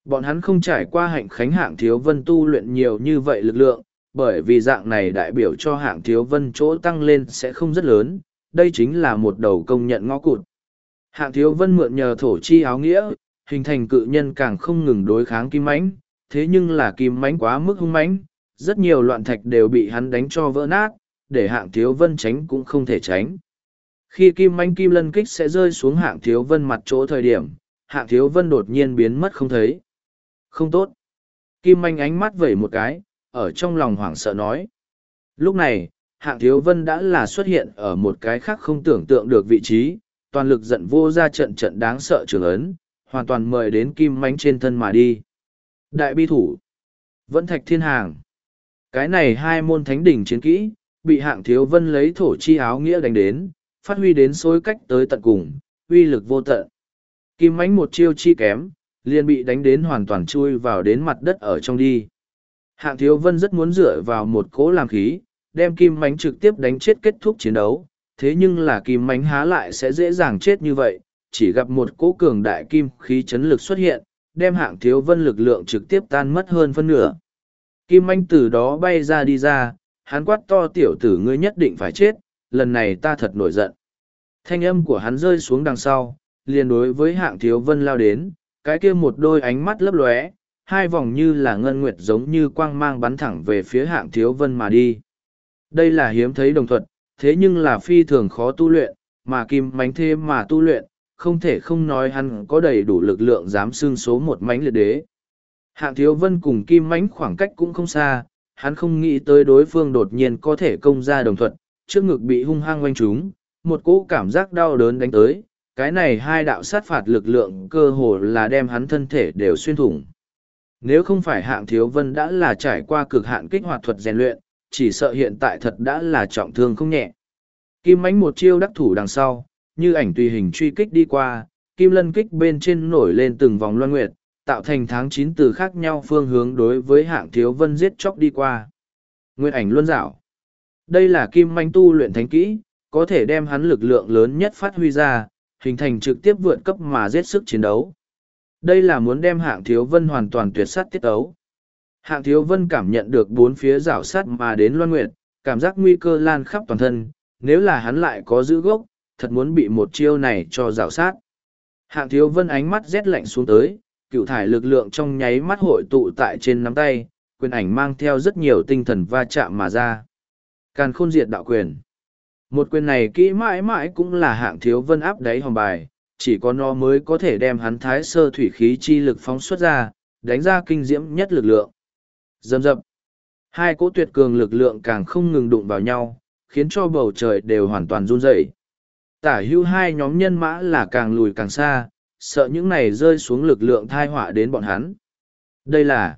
Bọn hắn không trải qua hạnh khánh hạng thiếu vân tu luyện nhiều như vậy lực lượng, bởi vì dạng này đại biểu cho hạng thiếu vân chỗ tăng lên sẽ không rất lớn, đây chính là một đầu công nhận ngõ cụt. Hạng thiếu vân mượn nhờ thổ chi áo nghĩa, hình thành cự nhân càng không ngừng đối kháng kim mãnh, thế nhưng là kim mãnh quá mức hung mãnh, rất nhiều loạn thạch đều bị hắn đánh cho vỡ nát, để hạng thiếu vân tránh cũng không thể tránh. Khi kim mãnh kim lân kích sẽ rơi xuống hạng thiếu vân mặt chỗ thời điểm, hạng thiếu vân đột nhiên biến mất không thấy. Không tốt. Kim mãnh ánh mắt vẩy một cái, ở trong lòng hoảng sợ nói. Lúc này, hạng thiếu vân đã là xuất hiện ở một cái khác không tưởng tượng được vị trí, toàn lực giận vô ra trận trận đáng sợ trường ấn, hoàn toàn mời đến kim mãnh trên thân mà đi. Đại bi thủ, vẫn thạch thiên hàng. Cái này hai môn thánh đỉnh chiến kỹ, bị hạng thiếu vân lấy thổ chi áo nghĩa đánh đến, phát huy đến xối cách tới tận cùng, uy lực vô tận. Kim mãnh một chiêu chi kém, liền bị đánh đến hoàn toàn chui vào đến mặt đất ở trong đi. Hạng thiếu vân rất muốn dựa vào một cỗ làm khí, đem kim mãnh trực tiếp đánh chết kết thúc chiến đấu, thế nhưng là kim mãnh há lại sẽ dễ dàng chết như vậy, chỉ gặp một cỗ cường đại kim khí chấn lực xuất hiện, đem hạng thiếu vân lực lượng trực tiếp tan mất hơn phân nửa. Kim mãnh từ đó bay ra đi ra, hắn quát to tiểu tử ngươi nhất định phải chết, lần này ta thật nổi giận. Thanh âm của hắn rơi xuống đằng sau, liền đối với hạng thiếu vân lao đến, cái kia một đôi ánh mắt lấp lóe, hai vòng như là ngân nguyệt giống như quang mang bắn thẳng về phía hạng thiếu vân mà đi. Đây là hiếm thấy đồng thuật, thế nhưng là phi thường khó tu luyện, mà kim mãnh thế mà tu luyện, không thể không nói hắn có đầy đủ lực lượng dám xưng số một mãnh liệt đế. Hạng thiếu vân cùng kim mãnh khoảng cách cũng không xa, hắn không nghĩ tới đối phương đột nhiên có thể công ra đồng thuật, trước ngực bị hung hăng oanh trúng, một cỗ cảm giác đau đớn đánh tới, cái này hai đạo sát phạt lực lượng cơ hồ là đem hắn thân thể đều xuyên thủng. Nếu không phải hạng thiếu vân đã là trải qua cực hạn kích hoạt thuật rèn luyện, chỉ sợ hiện tại thật đã là trọng thương không nhẹ. Kim mãnh một chiêu đắc thủ đằng sau, như ảnh tùy hình truy kích đi qua, kim lân kích bên trên nổi lên từng vòng loan nguyệt, tạo thành tháng 9 từ khác nhau phương hướng đối với hạng thiếu vân giết chóc đi qua. Nguyệt ảnh luân dạo. Đây là kim mãnh tu luyện thánh kỹ, có thể đem hắn lực lượng lớn nhất phát huy ra, hình thành trực tiếp vượt cấp mà giết sức chiến đấu. Đây là muốn đem hạng thiếu vân hoàn toàn tuyệt sát tiết ấu. Hạng thiếu vân cảm nhận được bốn phía rảo sát mà đến loan nguyệt, cảm giác nguy cơ lan khắp toàn thân, nếu là hắn lại có giữ gốc, thật muốn bị một chiêu này cho rảo sát. Hạng thiếu vân ánh mắt rét lạnh xuống tới, cựu thải lực lượng trong nháy mắt hội tụ tại trên nắm tay, quyền ảnh mang theo rất nhiều tinh thần va chạm mà ra. Càn khôn diệt đạo quyền. Một quyền này kỹ mãi mãi cũng là hạng thiếu vân áp đáy hòm bài, chỉ có nó mới có thể đem hắn thái sơ thủy khí chi lực phóng xuất ra, đánh ra kinh diễm nhất lực lượng. Dầm dập. Hai cỗ tuyệt cường lực lượng càng không ngừng đụng vào nhau, khiến cho bầu trời đều hoàn toàn run rẩy. Tả hữu hai nhóm nhân mã là càng lùi càng xa, sợ những này rơi xuống lực lượng thai họa đến bọn hắn. Đây là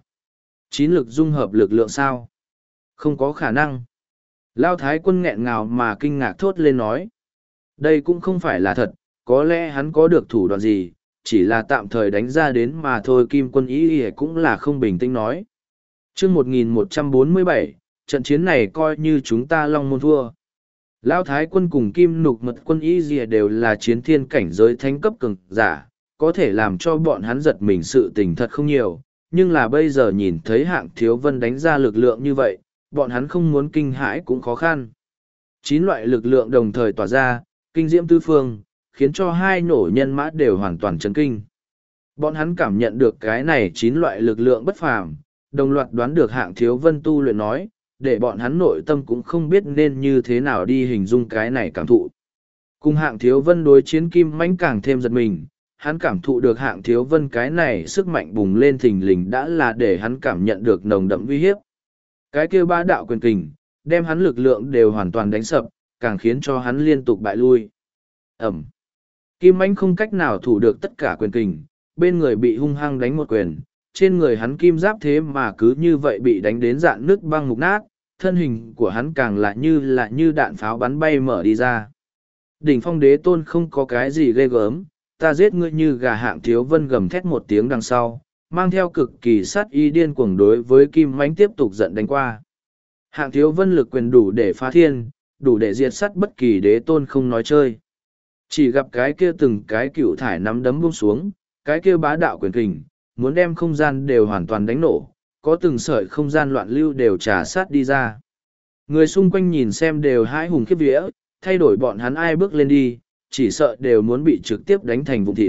9 lực dung hợp lực lượng sao? Không có khả năng. Lao Thái Quân nghẹn ngào mà kinh ngạc thốt lên nói. Đây cũng không phải là thật, có lẽ hắn có được thủ đoạn gì, chỉ là tạm thời đánh ra đến mà thôi. Kim Quân ý cũng là không bình tĩnh nói. Chương 1147, trận chiến này coi như chúng ta long môn thua. Lão Thái Quân cùng Kim Nục Mật Quân ý đều là chiến thiên cảnh giới thánh cấp cường giả, có thể làm cho bọn hắn giật mình sự tình thật không nhiều, nhưng là bây giờ nhìn thấy hạng thiếu vân đánh ra lực lượng như vậy, bọn hắn không muốn kinh hãi cũng khó khăn. 9 loại lực lượng đồng thời tỏa ra, kinh diễm tứ phương, khiến cho hai nổ nhân mã đều hoàn toàn chấn kinh. Bọn hắn cảm nhận được cái này 9 loại lực lượng bất phàm, đồng loạt đoán được hạng thiếu vân tu luyện nói, để bọn hắn nội tâm cũng không biết nên như thế nào đi hình dung cái này cảm thụ. Cùng hạng thiếu vân đối chiến kim mãnh càng thêm giật mình, hắn cảm thụ được hạng thiếu vân cái này sức mạnh bùng lên thình lình đã là để hắn cảm nhận được nồng đậm uy hiếp. Cái kia bá đạo quyền kình, đem hắn lực lượng đều hoàn toàn đánh sập, càng khiến cho hắn liên tục bại lui. Ẩm. Kim mãnh không cách nào thủ được tất cả quyền kình, bên người bị hung hăng đánh một quyền, trên người hắn kim giáp thế mà cứ như vậy bị đánh đến dạn nước băng mục nát, thân hình của hắn càng là như đạn pháo bắn bay mở đi ra. Đỉnh Phong Đế Tôn không có cái gì ghê gớm, ta giết ngươi như gà. Hạng thiếu vân gầm thét một tiếng đằng sau, mang theo cực kỳ sát ý điên cuồng đối với kim mãnh tiếp tục giận đánh qua. Hạng thiếu vân lực quyền đủ để phá thiên, đủ để diệt sát bất kỳ đế tôn không nói chơi. Chỉ gặp cái kia từng cái cựu thải nắm đấm buông xuống, cái kia bá đạo quyền kình, muốn đem không gian đều hoàn toàn đánh nổ, có từng sợi không gian loạn lưu đều trà sát đi ra. Người xung quanh nhìn xem đều hãi hùng khiếp vía, thay đổi bọn hắn ai bước lên đi, chỉ sợ đều muốn bị trực tiếp đánh thành vụn thịt.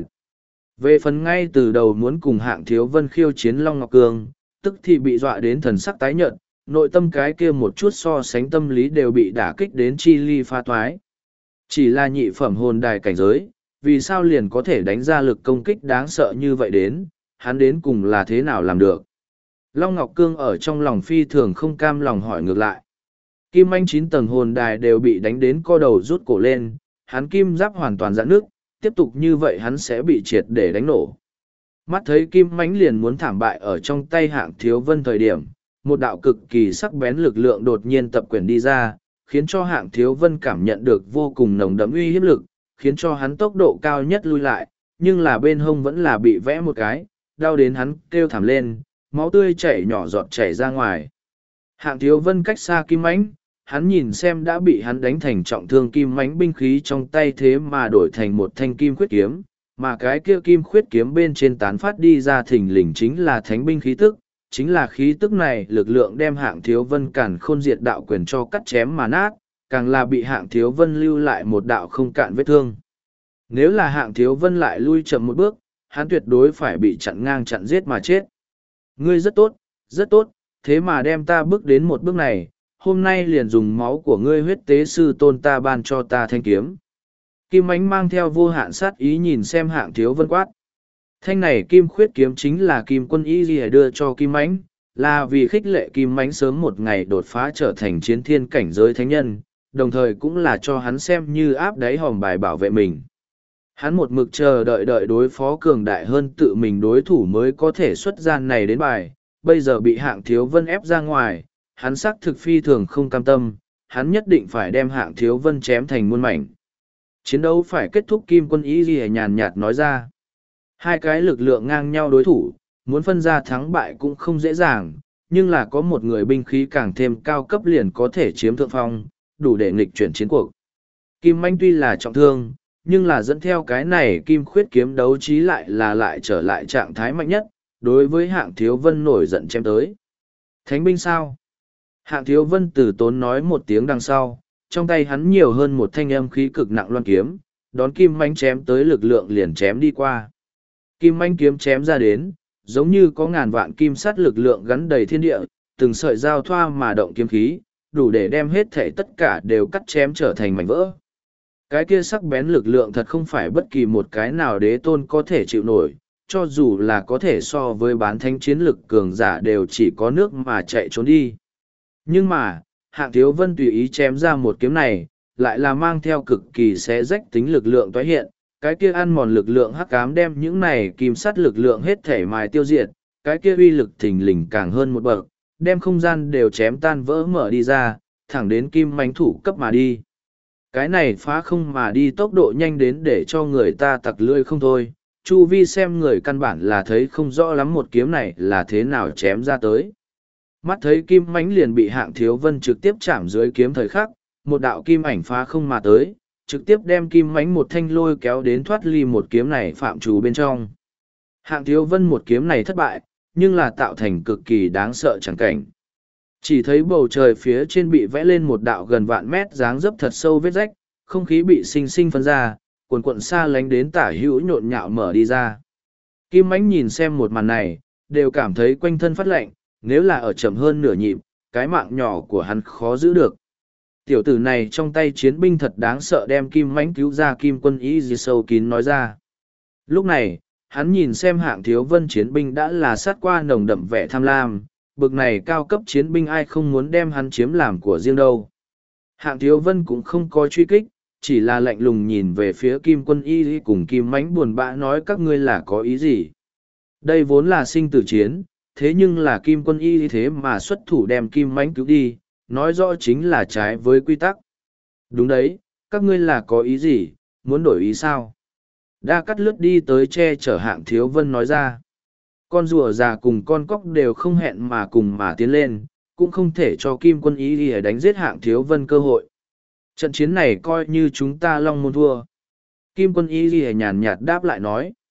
Về phần ngay từ đầu muốn cùng Hạng Thiếu Vân khiêu chiến Long Ngọc Cương, tức thì bị dọa đến thần sắc tái nhợt, nội tâm cái kia một chút so sánh tâm lý đều bị đả kích đến chi ly pha toái. Chỉ là nhị phẩm hồn đài cảnh giới, vì sao liền có thể đánh ra lực công kích đáng sợ như vậy đến, hắn đến cùng là thế nào làm được. Long Ngọc Cương ở trong lòng phi thường không cam lòng hỏi ngược lại. Kim Anh 9 tầng hồn đài đều bị đánh đến co đầu rút cổ lên, hắn kim giáp hoàn toàn giãn nước, tiếp tục như vậy hắn sẽ bị triệt để đánh nổ. Mắt thấy Kim Mãnh liền muốn thảm bại ở trong tay Hạng Thiếu Vân thời điểm, một đạo cực kỳ sắc bén lực lượng đột nhiên tập quyển đi ra, khiến cho Hạng Thiếu Vân cảm nhận được vô cùng nồng đậm uy hiếp lực, khiến cho hắn tốc độ cao nhất lui lại, nhưng là bên hông vẫn là bị vẽ một cái, đau đến hắn kêu thảm lên, máu tươi chảy nhỏ giọt chảy ra ngoài. Hạng Thiếu Vân cách xa Kim Mãnh, hắn nhìn xem đã bị hắn đánh thành trọng thương Kim Mãnh binh khí trong tay thế mà đổi thành một thanh kim khuyết kiếm, mà cái kia kim khuyết kiếm bên trên tán phát đi ra thình lình chính là thánh binh khí tức, chính là khí tức này lực lượng đem Hạng Thiếu Vân cản khôn diệt đạo quyền cho cắt chém mà nát, càng là bị Hạng Thiếu Vân lưu lại một đạo không cạn vết thương. Nếu là Hạng Thiếu Vân lại lui chậm một bước, hắn tuyệt đối phải bị chặn ngang chặn giết mà chết. Ngươi rất tốt, thế mà đem ta bước đến một bước này, hôm nay liền dùng máu của ngươi huyết tế sư tôn ta ban cho ta thanh kiếm. Kim Ánh mang theo vô hạn sát ý nhìn xem Hạng Thiếu Vân quát. Thanh này kim khuyết kiếm chính là Kim Quân Y Ghi đưa cho Kim Ánh, là vì khích lệ Kim Ánh sớm một ngày đột phá trở thành chiến thiên cảnh giới thánh nhân, đồng thời cũng là cho hắn xem như áp đáy hòm bài bảo vệ mình. Hắn một mực chờ đợi đối phó cường đại hơn tự mình đối thủ mới có thể xuất gian này đến bài, bây giờ bị Hạng Thiếu Vân ép ra ngoài, hắn xác thực phi thường không cam tâm, hắn nhất định phải đem Hạng Thiếu Vân chém thành muôn mảnh. Chiến đấu phải kết thúc. Kim Quân Ý Ghi nhàn nhạt nói ra. Hai cái lực lượng ngang nhau đối thủ, muốn phân ra thắng bại cũng không dễ dàng, nhưng là có một người binh khí càng thêm cao cấp liền có thể chiếm thượng phong, đủ để nghịch chuyển chiến cuộc. Kim Manh tuy là trọng thương, nhưng là dẫn theo cái này kim khuyết kiếm đấu trí lại trở lại trạng thái mạnh nhất, đối với Hạng Thiếu Vân nổi giận chém tới. Thánh binh sao? Hạng Thiếu Vân từ tốn nói một tiếng đằng sau, trong tay hắn nhiều hơn một thanh âm khí cực nặng loan kiếm, đón kim manh chém tới lực lượng liền chém đi qua. Kim manh kiếm chém ra đến, giống như có ngàn vạn kim sắt lực lượng gắn đầy thiên địa, từng sợi giao thoa mà động kiếm khí, đủ để đem hết thể tất cả đều cắt chém trở thành mảnh vỡ. Cái kia sắc bén lực lượng thật không phải bất kỳ một cái nào đế tôn có thể chịu nổi, cho dù là có thể so với bán thánh chiến lực cường giả đều chỉ có nước mà chạy trốn đi. Nhưng mà, Hạng Thiếu Vân tùy ý chém ra một kiếm này, lại là mang theo cực kỳ xé rách tính lực lượng toái hiện, cái kia ăn mòn lực lượng hắc ám đem những này kim sắt lực lượng hết thể mài tiêu diệt, cái kia uy lực thình lình càng hơn một bậc, đem không gian đều chém tan vỡ mở đi ra, thẳng đến kim mãnh thủ cấp mà đi. Cái này phá không mà đi tốc độ nhanh đến để cho người ta tặc lưỡi không thôi, chu vi xem người căn bản là thấy không rõ lắm một kiếm này là thế nào chém ra tới. Mắt thấy kim mãnh liền bị Hạng Thiếu Vân trực tiếp chạm dưới kiếm thời khắc, một đạo kim ảnh phá không mà tới, trực tiếp đem kim mãnh một thanh lôi kéo đến thoát ly một kiếm này phạm trù bên trong. Hạng Thiếu Vân một kiếm này thất bại, nhưng là tạo thành cực kỳ đáng sợ chẳng cảnh. Chỉ thấy bầu trời phía trên bị vẽ lên một đạo gần vạn mét dáng dấp thật sâu vết rách, không khí bị xinh xinh phân ra, cuồn cuộn xa lánh đến tả hữu nhộn nhạo mở đi ra. Kim mãnh nhìn xem một màn này, đều cảm thấy quanh thân phát lạnh, nếu là ở chậm hơn nửa nhịp, cái mạng nhỏ của hắn khó giữ được. Tiểu tử này trong tay chiến binh thật đáng sợ, đem Kim mãnh cứu ra. Kim Quân Ý Ghi sâu kín nói ra. Lúc này, hắn nhìn xem Hạng Thiếu Vân chiến binh đã là sát qua nồng đậm vẻ tham lam, bực này cao cấp chiến binh ai không muốn đem hắn chiếm làm của riêng đâu. Hạng Thiếu Vân cũng không có truy kích, chỉ là lạnh lùng nhìn về phía Kim Quân Y Ghi cùng Kim mãnh buồn bã nói các ngươi là có ý gì. Đây vốn là sinh tử chiến, thế nhưng là Kim Quân Y Ghi thế mà xuất thủ đem Kim mãnh cứu đi, nói rõ chính là trái với quy tắc. Đúng đấy, các ngươi là có ý gì, muốn đổi ý sao? Đa Cắt lướt đi tới che chở Hạng Thiếu Vân nói ra. Con rùa già cùng con cóc đều không hẹn mà cùng mà tiến lên, cũng không thể cho Kim Quân Ý Ghi đánh giết Hạng Thiếu Vân cơ hội. Trận chiến này coi như chúng ta Long Môn thua. Kim Quân Ý Ghi nhàn nhạt đáp lại nói.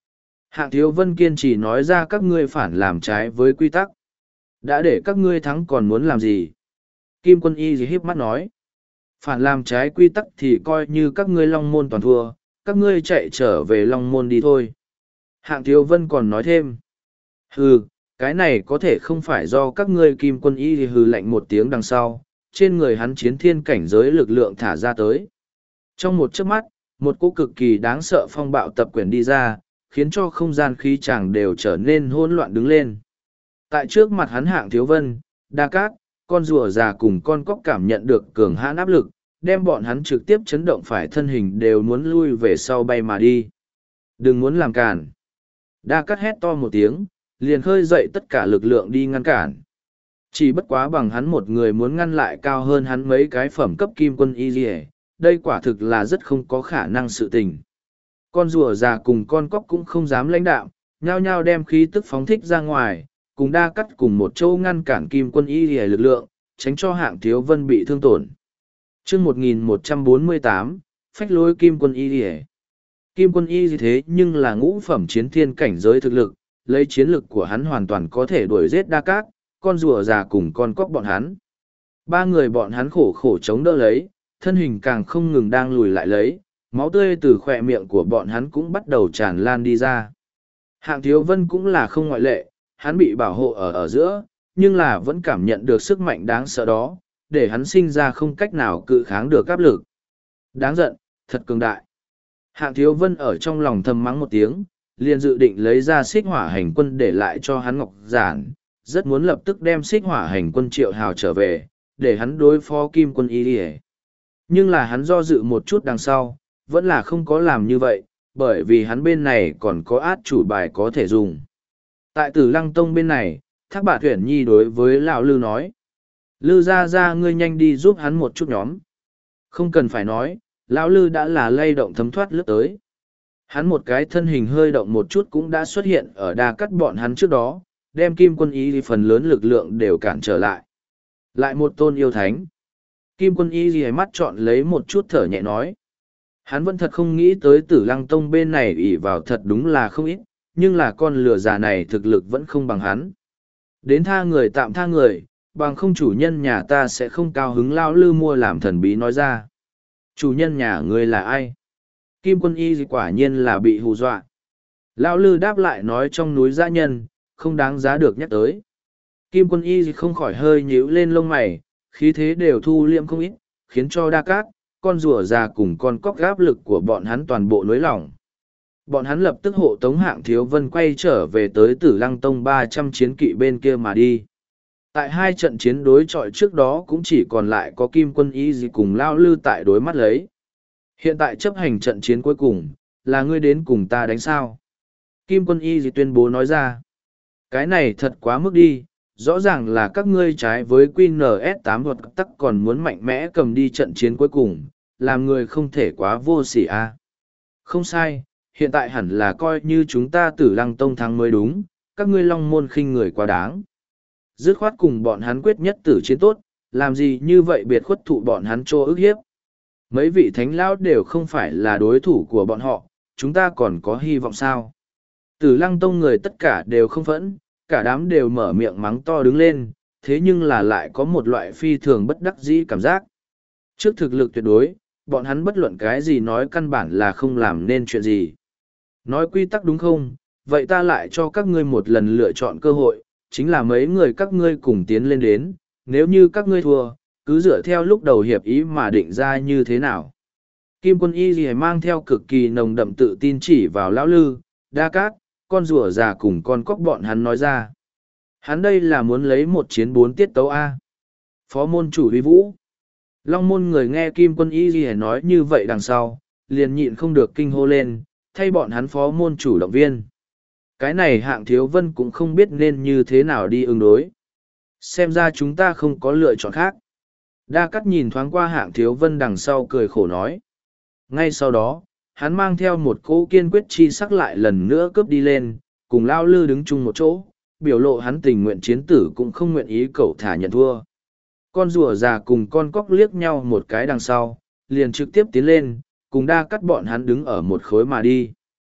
Hạng Thiếu Vân kiên trì nói ra các ngươi phản làm trái với quy tắc. Đã để các ngươi thắng còn muốn làm gì? Kim Quân Y híp mắt nói. Phản làm trái quy tắc thì coi như các ngươi Long Môn toàn thua, các ngươi chạy trở về Long Môn đi thôi. Hạng Thiếu Vân còn nói thêm. Hừ, cái này có thể không phải do các ngươi Kim Quân Y thì hừ lạnh một tiếng đằng sau, trên người hắn chiến thiên cảnh giới lực lượng thả ra tới. Trong một chớp mắt, một cỗ cực kỳ đáng sợ phong bạo tập quyển đi ra, khiến cho không gian khí chàng đều trở nên hỗn loạn đứng lên. Tại trước mặt hắn Hạng Thiếu Vân, Đa Cát, con rùa già cùng con cóc cảm nhận được cường hãn áp lực, đem bọn hắn trực tiếp chấn động phải thân hình đều muốn lui về sau bay mà đi. Đừng muốn làm cản. Đa Cát hét to một tiếng, liền khơi dậy tất cả lực lượng đi ngăn cản. Chỉ bất quá bằng hắn một người muốn ngăn lại cao hơn hắn mấy cái phẩm cấp Kim Quân Y Liề, đây quả thực là rất không có khả năng sự tình. Con rùa già cùng con cóc cũng không dám lãnh đạo, nhao nhao đem khí tức phóng thích ra ngoài, cùng Đa Cắt cùng một châu ngăn cản Kim Quân Y Liề lực lượng, tránh cho Hạng Thiếu Vân bị thương tổn. Chương 1148, phách lối Kim Quân Y Liề. Kim Quân Y thế nhưng là ngũ phẩm chiến thiên cảnh giới thực lực, lấy chiến lực của hắn hoàn toàn có thể đuổi giết Đa Cát, con rùa già cùng con cóc bọn hắn. Ba người bọn hắn khổ khổ chống đỡ lấy, thân hình càng không ngừng đang lùi lại lấy, máu tươi từ khỏe miệng của bọn hắn cũng bắt đầu tràn lan đi ra. Hạng Thiếu Vân cũng là không ngoại lệ, hắn bị bảo hộ ở giữa, nhưng là vẫn cảm nhận được sức mạnh đáng sợ đó, để hắn sinh ra không cách nào cự kháng được áp lực. Đáng giận, thật cường đại. Hạng Thiếu Vân ở trong lòng thầm mắng một tiếng, liền dự định lấy ra xích hỏa hành quân để lại cho hắn Ngọc Giản, rất muốn lập tức đem xích hỏa hành quân Triệu Hào trở về, để hắn đối phó Kim Quân Y Điề. Nhưng là hắn do dự một chút đằng sau, vẫn là không có làm như vậy, bởi vì hắn bên này còn có át chủ bài có thể dùng. Tại Tử Lăng Tông bên này, Thác Bạt Huyển Nhi đối với lão Lư nói. Lư ra ngươi nhanh đi giúp hắn một chút nhóm. Không cần phải nói, lão Lư đã là lay động thấm thoát lướt tới. Hắn một cái thân hình hơi động một chút cũng đã xuất hiện ở Đa Cắt bọn hắn trước đó, đem Kim Quân Y phần lớn lực lượng đều cản trở lại. Lại một tôn yêu thánh. Kim Quân Y ghi mắt chọn lấy một chút thở nhẹ nói. Hắn vẫn thật không nghĩ tới Tử Lăng Tông bên này ỷ vào thật đúng là không ít, nhưng là con lừa già này thực lực vẫn không bằng hắn. Đến tha người tạm tha người, bằng không chủ nhân nhà ta sẽ không cao hứng. Lao Lư mua làm thần bí nói ra. Chủ nhân nhà ngươi là ai? Kim Quân Y quả nhiên là bị hù dọa. Lão Lư đáp lại nói trong núi dã nhân, không đáng giá được nhắc tới. Kim Quân Y không khỏi hơi nhíu lên lông mày, khí thế đều thu liệm không ít, khiến cho Đa Cát, con rùa già cùng con cóc áp lực của bọn hắn toàn bộ nối lỏng. Bọn hắn lập tức hộ tống Hạng Thiếu Vân quay trở về tới Tử Lăng Tông 300 chiến kỵ bên kia mà đi. Tại hai trận chiến đối chọi trước đó cũng chỉ còn lại có Kim Quân Y gì cùng Lao Lư tại đối mắt lấy. Hiện tại chấp hành trận chiến cuối cùng, là ngươi đến cùng ta đánh sao? Kim Quân Y gì tuyên bố nói ra. Cái này thật quá mức đi, rõ ràng là các ngươi trái với QNS8 hoặc tắc còn muốn mạnh mẽ cầm đi trận chiến cuối cùng, làm người không thể quá vô sỉ a. Không sai, hiện tại hẳn là coi như chúng ta Tử Lăng Tông thắng mới đúng, các ngươi Long Môn khinh người quá đáng. Dứt khoát cùng bọn hắn quyết nhất tử chiến tốt, làm gì như vậy biệt khuất thụ bọn hắn trô ức hiếp. Mấy vị thánh lão đều không phải là đối thủ của bọn họ, chúng ta còn có hy vọng sao? Tử Lăng Tông người tất cả đều không phẫn, cả đám đều mở miệng mắng to đứng lên, thế nhưng là lại có một loại phi thường bất đắc dĩ cảm giác. Trước thực lực tuyệt đối, bọn hắn bất luận cái gì nói căn bản là không làm nên chuyện gì. Nói quy tắc đúng không? Vậy ta lại cho các ngươi một lần lựa chọn cơ hội, chính là mấy người các ngươi cùng tiến lên đến, nếu như các ngươi thua, cứ dựa theo lúc đầu hiệp ý mà định ra như thế nào. Kim Quân Y gì mang theo cực kỳ nồng đậm tự tin chỉ vào Lão Lư, Đa Cát, con rùa già cùng con cóc bọn hắn nói ra. Hắn đây là muốn lấy một chiến bốn tiết tấu A. Phó môn chủ uy vũ. Long môn người nghe Kim Quân Y gì nói như vậy đằng sau, liền nhịn không được kinh hô lên, thay bọn hắn phó môn chủ động viên. Cái này Hạng Thiếu Vân cũng không biết nên như thế nào đi ứng đối. Xem ra chúng ta không có lựa chọn khác. Đa Cát nhìn thoáng qua Hạng Thiếu Vân đằng sau cười khổ nói. Ngay sau đó, hắn mang theo một cỗ kiên quyết chi sắc lại lần nữa cướp đi lên, cùng Lao Lư đứng chung một chỗ, biểu lộ hắn tình nguyện chiến tử cũng không nguyện ý cậu thả nhận thua. Con rùa già cùng con cóc liếc nhau một cái đằng sau, liền trực tiếp tiến lên, cùng Đa Cát bọn hắn đứng ở một khối mà đi.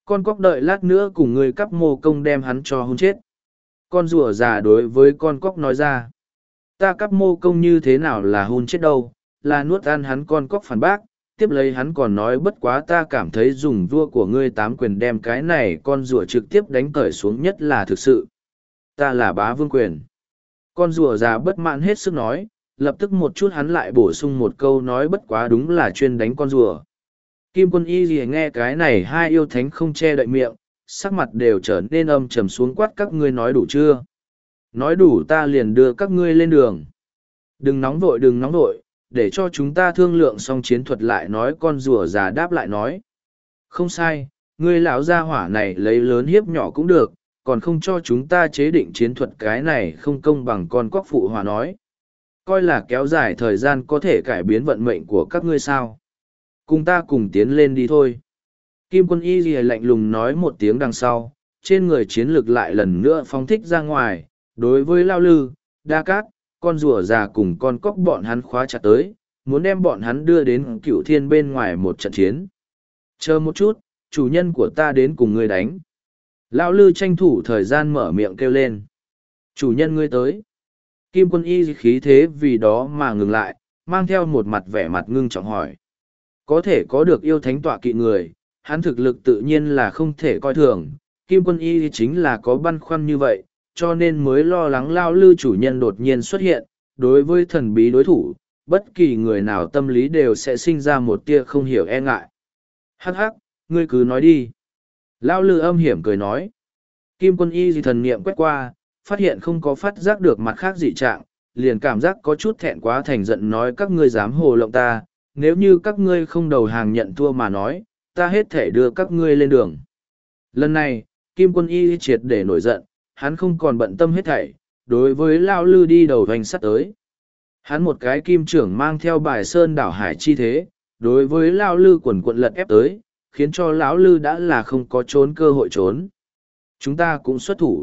con cóc đợi lát nữa cùng ngươi cắp mô công đem hắn cho hôn chết. Con rùa già đối với con cóc nói ra. Ta cắp mô công như thế nào là hôn chết đâu, là nuốt ăn hắn. Con cóc phản bác, tiếp lấy hắn còn nói bất quá ta cảm thấy dùng vua của ngươi tám quyền đem cái này con rùa trực tiếp đánh cởi xuống nhất là thực sự. Ta là bá vương quyền. Con rùa già bất mãn hết sức nói, lập tức một chút hắn lại bổ sung một câu nói bất quá đúng là chuyên đánh con rùa. Kim Quân Y gì nghe cái này hai yêu thánh không che đậy miệng, sắc mặt đều trở nên âm trầm xuống quát các ngươi nói đủ chưa? Nói đủ ta liền đưa các ngươi lên đường. Đừng nóng vội, để cho chúng ta thương lượng xong chiến thuật lại nói. Con rùa già đáp lại nói. Không sai, ngươi lão gia hỏa này lấy lớn hiếp nhỏ cũng được, còn không cho chúng ta chế định chiến thuật cái này không công bằng. Con cóc phụ hòa nói. Coi là kéo dài thời gian có thể cải biến vận mệnh của các ngươi sao? Cùng ta cùng tiến lên đi thôi. Kim Quân Y lìa lạnh lùng nói một tiếng đằng sau, trên người chiến lực lại lần nữa phóng thích ra ngoài, đối với Lao Lư, Đa Cát, con rùa già cùng con cóc bọn hắn khóa chặt tới, muốn đem bọn hắn đưa đến Cửu Thiên bên ngoài một trận chiến. Chờ một chút, chủ nhân của ta đến cùng ngươi đánh. Lão Lư tranh thủ thời gian mở miệng kêu lên. Chủ nhân ngươi tới. Kim Quân Y khí thế vì đó mà ngừng lại, mang theo một mặt vẻ mặt ngưng trọng hỏi. Có thể có được yêu thánh tọa kỵ người, hắn thực lực tự nhiên là không thể coi thường. Kim Quân Y chính là có băn khoăn như vậy, cho nên mới lo lắng Lao Lư chủ nhân đột nhiên xuất hiện. Đối với thần bí đối thủ, bất kỳ người nào tâm lý đều sẽ sinh ra một tia không hiểu e ngại. Hắc hắc, ngươi cứ nói đi. Lao Lư âm hiểm cười nói. Kim Quân Y thần niệm quét qua, phát hiện không có phát giác được mặt khác dị trạng, liền cảm giác có chút thẹn quá thành giận nói các ngươi dám hồ lộng ta, nếu như các ngươi không đầu hàng nhận thua mà nói, ta hết thể đưa các ngươi lên đường. Lần này, Kim Quân Y triệt để nổi giận, hắn không còn bận tâm hết thảy, đối với Lao Lư đi đầu hoành sắt tới. Hắn một cái kim trưởng mang theo bài sơn đảo hải chi thế, đối với Lao Lư quần quận lật ép tới, khiến cho lão Lư đã là không có trốn cơ hội trốn. Chúng ta cũng xuất thủ.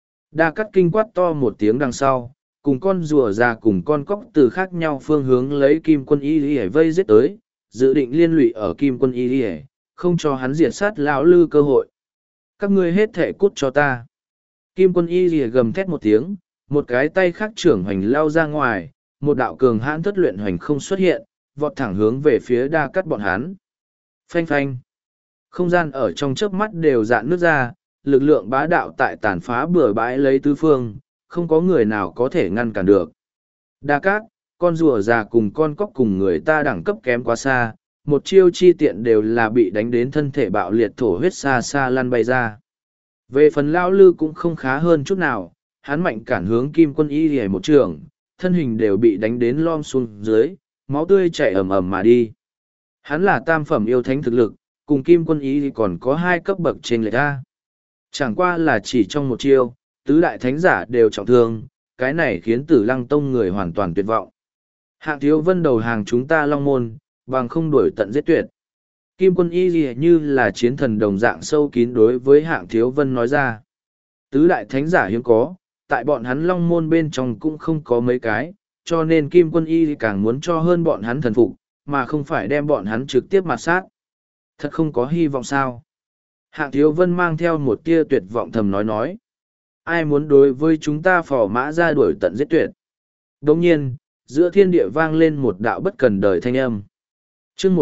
Đa Cát kinh quát to một tiếng đằng sau, cùng con rùa già cùng con cóc từ khác nhau phương hướng lấy Kim Quân Y vây giết tới, dự định liên lụy ở Kim Quân Y, không cho hắn diệt sát lão Lư cơ hội. Các ngươi hết thể cút cho ta. Kim Quân Y gầm thét một tiếng, một cái tay khác trưởng hoành lao ra ngoài, một đạo cường hãn thất luyện hoành không xuất hiện, vọt thẳng hướng về phía Đa Cát bọn hắn. Phanh phanh. Không gian ở trong chớp mắt đều dạn nước ra, lực lượng bá đạo tại tàn phá bừa bãi lấy tứ phương, không có người nào có thể ngăn cản được. Đa Cát, con rùa già cùng con cóc cùng người ta đẳng cấp kém quá xa, một chiêu chi tiện đều là bị đánh đến thân thể bạo liệt thổ huyết xa xa lăn bay ra. Về phần Lao Lư cũng không khá hơn chút nào, hắn mạnh cản hướng Kim Quân Y hề một trường, thân hình đều bị đánh đến lom xuống dưới, máu tươi chảy ầm ầm mà đi. Hắn là tam phẩm yêu thánh thực lực, cùng Kim Quân Y thì còn có 2 cấp bậc trên lệch ra. Chẳng qua là chỉ trong một chiêu, tứ đại thánh giả đều trọng thương, cái này khiến Tử Lăng Tông người hoàn toàn tuyệt vọng. Hạng Thiếu Vân đầu hàng chúng ta Long Môn, bằng không đuổi tận giết tuyệt. Kim Quân Y như là chiến thần đồng dạng sâu kín đối với Hạng Thiếu Vân nói ra. Tứ đại thánh giả hiếm có, tại bọn hắn Long Môn bên trong cũng không có mấy cái, cho nên Kim Quân Y càng muốn cho hơn bọn hắn thần phục, mà không phải đem bọn hắn trực tiếp mạt sát. Thật không có hy vọng sao? Hạng Thiếu Vân mang theo một tia tuyệt vọng thầm nói. Ai muốn đối với chúng ta phò mã ra đuổi tận giết tuyệt? Đồng nhiên, giữa thiên địa vang lên một đạo bất cần đời thanh âm. chương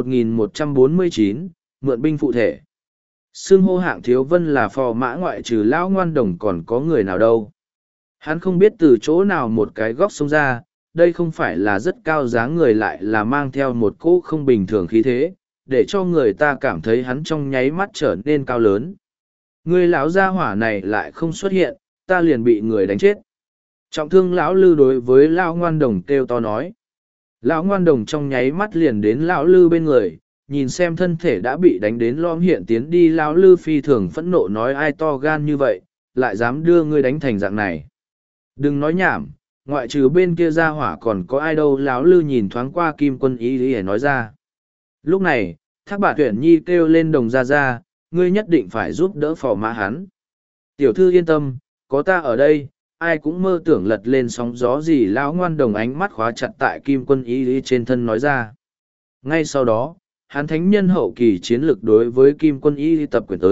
1149, mượn binh phụ thể. Xưng hô Hạng Thiếu Vân là phò mã ngoại trừ lão ngoan đồng còn có người nào đâu. Hắn không biết từ chỗ nào một cái góc xông ra, đây không phải là rất cao dáng người lại là mang theo một cỗ không bình thường khí thế, để cho người ta cảm thấy hắn trong nháy mắt trở nên cao lớn. Người lão gia hỏa này lại không xuất hiện, ta liền bị người đánh chết. Trọng thương lão Lư đối với lão ngoan đồng kêu to nói. Lão ngoan đồng trong nháy mắt liền đến lão Lư bên người, nhìn xem thân thể đã bị đánh đến lom hiện tiến đi. Lão Lư phi thường phẫn nộ nói ai to gan như vậy, lại dám đưa ngươi đánh thành dạng này. Đừng nói nhảm, ngoại trừ bên kia gia hỏa còn có ai đâu. Lão Lư nhìn thoáng qua Kim Quân Y để nói ra. Lúc này, Thác Bạt Tuyển Nhi kêu lên Đồng Gia Gia, ngươi nhất định phải giúp đỡ phò mã hắn. Tiểu thư yên tâm, có ta ở đây, ai cũng mơ tưởng lật lên sóng gió gì. Lão ngoan đồng ánh mắt khóa chặt tại Kim Quân Y trên thân nói ra. Ngay sau đó, hắn thánh nhân hậu kỳ chiến lực đối với Kim Quân Y tập quyền tới,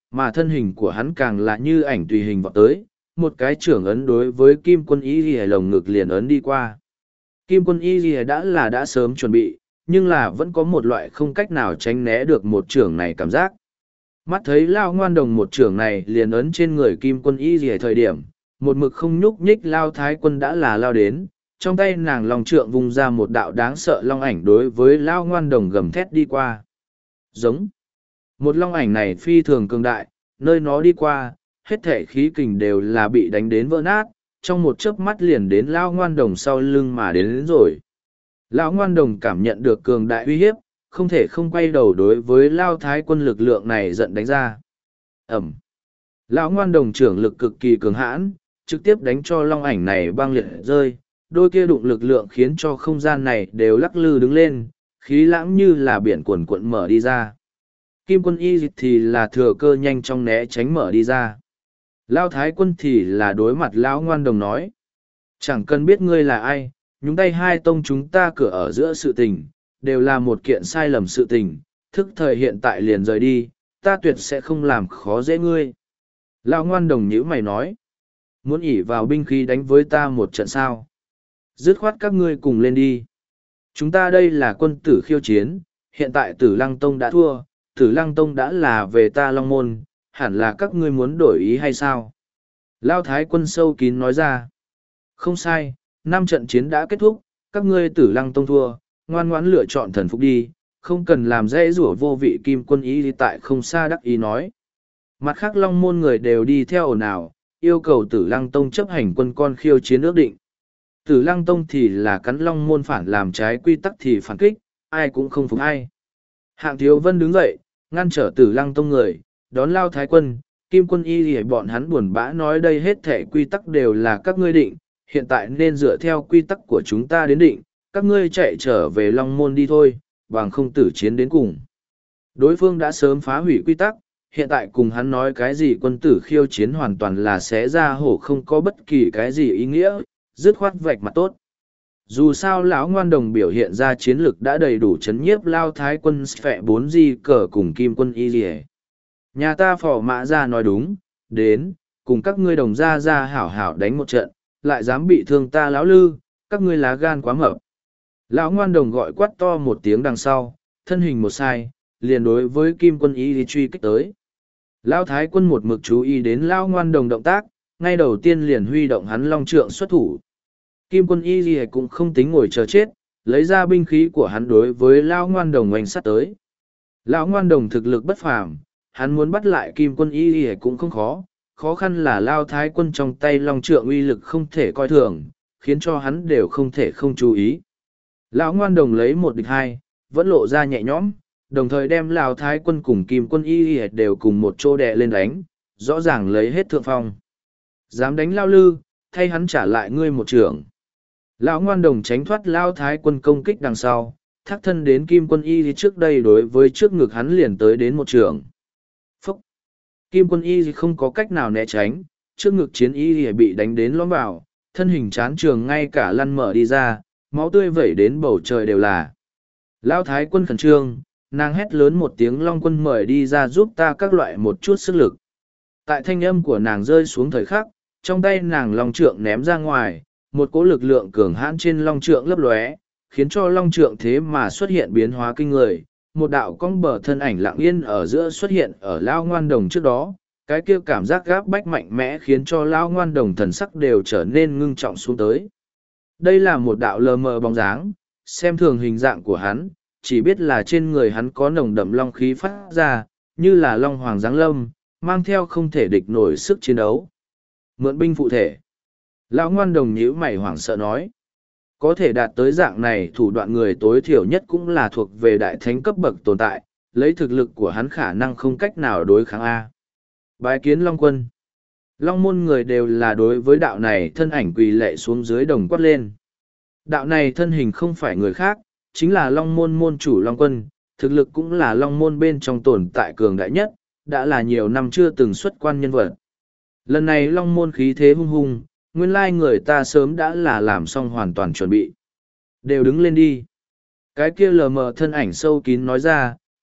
mà thân hình của hắn càng là như ảnh tùy hình vọt tới, một cái trưởng ấn đối với Kim Quân Y Lìa lồng ngực liền ấn đi qua. Kim Quân Y Lìa đã sớm chuẩn bị, nhưng là vẫn có một loại không cách nào tránh né được một trưởng này cảm giác. Mắt thấy Lao Ngoan Đồng một trưởng này liền ấn trên người Kim Quân Y Lìa thời điểm, một mực không nhúc nhích Lao Thái Quân đã là lao đến, trong tay nàng long trượng vùng ra một đạo đáng sợ long ảnh đối với Lao Ngoan Đồng gầm thét đi qua. Giống. Một long ảnh này phi thường cường đại, nơi nó đi qua, hết thể khí kình đều là bị đánh đến vỡ nát, trong một chớp mắt liền đến Lao Ngoan Đồng sau lưng mà đến rồi. Lão Ngoan Đồng cảm nhận được cường đại uy hiếp, không thể không quay đầu đối với Lao Thái Quân lực lượng này giận đánh ra. Ẩm. Lão Ngoan Đồng trưởng lực cực kỳ cường hãn, trực tiếp đánh cho long ảnh này băng liệt rơi, đôi kia đụng lực lượng khiến cho không gian này đều lắc lư đứng lên, khí lãng như là biển cuồn cuộn mở đi ra. Kim Quân Y Dịch thì là thừa cơ nhanh chóng né tránh mở đi ra. Lao Thái Quân thì là đối mặt Lão Ngoan Đồng nói. Chẳng cần biết ngươi là ai, nhúng tay hai tông chúng ta cửa ở giữa sự tình, đều là một kiện sai lầm sự tình, thức thời hiện tại liền rời đi, ta tuyệt sẽ không làm khó dễ ngươi. Lão Ngoan Đồng nhíu mày nói. Muốn ỉ vào binh khí đánh với ta một trận sao? Dứt khoát các ngươi cùng lên đi. Chúng ta đây là quân tử khiêu chiến, hiện tại Tử Lăng Tông đã thua, Tử Lăng Tông đã là về ta Long Môn, hẳn là các ngươi muốn đổi ý hay sao? Lao Thái Quân sâu kín nói ra. Không sai, 5 trận chiến đã kết thúc, các ngươi Tử Lăng Tông thua, ngoan ngoãn lựa chọn thần phục đi, không cần làm dễ rủa vô vị Kim Quân ý đi tại không xa đắc ý nói. Mặt khác Long Môn người đều đi theo ồn ào, yêu cầu Tử Lăng Tông chấp hành quân con khiêu chiến ước định. Tử Lăng Tông thì là cắn Long Môn phản làm trái quy tắc thì phản kích, ai cũng không phục ai. Hạng Thiếu Vân đứng dậy, ngăn trở Tử Lăng Tông người, đón Lao Thái Quân, Kim Quân Y thì bọn hắn buồn bã nói đây hết thể quy tắc đều là các ngươi định, hiện tại nên dựa theo quy tắc của chúng ta đến định, các ngươi chạy trở về Long Môn đi thôi, bằng không tử chiến đến cùng. Đối phương đã sớm phá hủy quy tắc, hiện tại cùng hắn nói cái gì quân tử khiêu chiến hoàn toàn là xé ra hổ không có bất kỳ cái gì ý nghĩa, dứt khoát vạch mặt tốt. Dù sao Lão Ngoan Đồng biểu hiện ra chiến lực đã đầy đủ chấn nhiếp Lao Thái Quân phệ 4 di cờ cùng Kim Quân Y Lìa. Nhà ta Phò Mã Gia nói đúng, đến, cùng các ngươi đồng ra hảo hảo đánh một trận, lại dám bị thương ta lão lư, các ngươi lá gan quá mập. Lão Ngoan Đồng gọi quát to một tiếng đằng sau, thân hình một sai, liền đối với Kim Quân Y Lìa truy kích tới. Lão Thái Quân một mực chú ý đến Lão Ngoan Đồng động tác, ngay đầu tiên liền huy động hắn long trượng xuất thủ. Kim Quân Y Lìa cũng không tính ngồi chờ chết, lấy ra binh khí của hắn đối với Lão Ngoan Đồng oanh sát tới. Lão Ngoan Đồng thực lực bất phàm, hắn muốn bắt lại Kim Quân Y Lìa cũng không khó, khó khăn là Lao Thái Quân trong tay long trượng uy lực không thể coi thường, khiến cho hắn đều không thể không chú ý. Lão Ngoan Đồng lấy 1 địch 2, vẫn lộ ra nhẹ nhõm, đồng thời đem Lão Thái Quân cùng Kim Quân Y Lìa đều cùng một chỗ đè lên đánh, rõ ràng lấy hết thượng phong. Dám đánh Lao Lư, thay hắn trả lại ngươi một trưởng. Lão Ngoan Đồng tránh thoát Lao Thái Quân công kích đằng sau, thác thân đến Kim Quân Y trước đây đối với trước ngực hắn liền tới đến một trưởng. Phúc! Kim Quân Y không có cách nào né tránh, trước ngực chiến Y bị đánh đến lõm vào, thân hình chán trường ngay cả lăn mở đi ra, máu tươi vẩy đến bầu trời đều là. Lão Thái Quân khẩn trương, nàng hét lớn một tiếng Long Quân mời đi ra giúp ta các loại một chút sức lực. Tại thanh âm của nàng rơi xuống thời khắc, trong tay nàng long trượng ném ra ngoài, một cỗ lực lượng cường hãn trên long trượng lấp lóe, khiến cho long trượng thế mà xuất hiện biến hóa kinh người. Một đạo cong bờ thân ảnh lặng yên ở giữa xuất hiện ở Lao Ngoan Đồng trước đó, cái kia cảm giác gáp bách mạnh mẽ khiến cho Lao Ngoan Đồng thần sắc đều trở nên ngưng trọng xuống tới. Đây là một đạo lờ mờ bóng dáng, xem thường hình dạng của hắn, chỉ biết là trên người hắn có nồng đậm long khí phát ra, như là long hoàng giáng lâm, mang theo không thể địch nổi sức chiến đấu. Mượn binh phụ thể. Lão Ngoan Đồng nhíu mày hoảng sợ nói. Có thể đạt tới dạng này thủ đoạn người tối thiểu nhất cũng là thuộc về đại thánh cấp bậc tồn tại, lấy thực lực của hắn khả năng không cách nào đối kháng A. Bái kiến Long Quân. Long môn người đều là đối với đạo này thân ảnh quỳ lệ xuống dưới đồng quát lên. Đạo này thân hình không phải người khác, chính là Long môn môn chủ Long Quân, thực lực cũng là Long môn bên trong tồn tại cường đại nhất, đã là nhiều năm chưa từng xuất quan nhân vật. Lần này Long môn khí thế hung hung, nguyên lai người ta sớm đã là làm xong hoàn toàn chuẩn bị. Đều đứng lên đi. Cái kia lờ mờ thân ảnh sâu kín nói ra,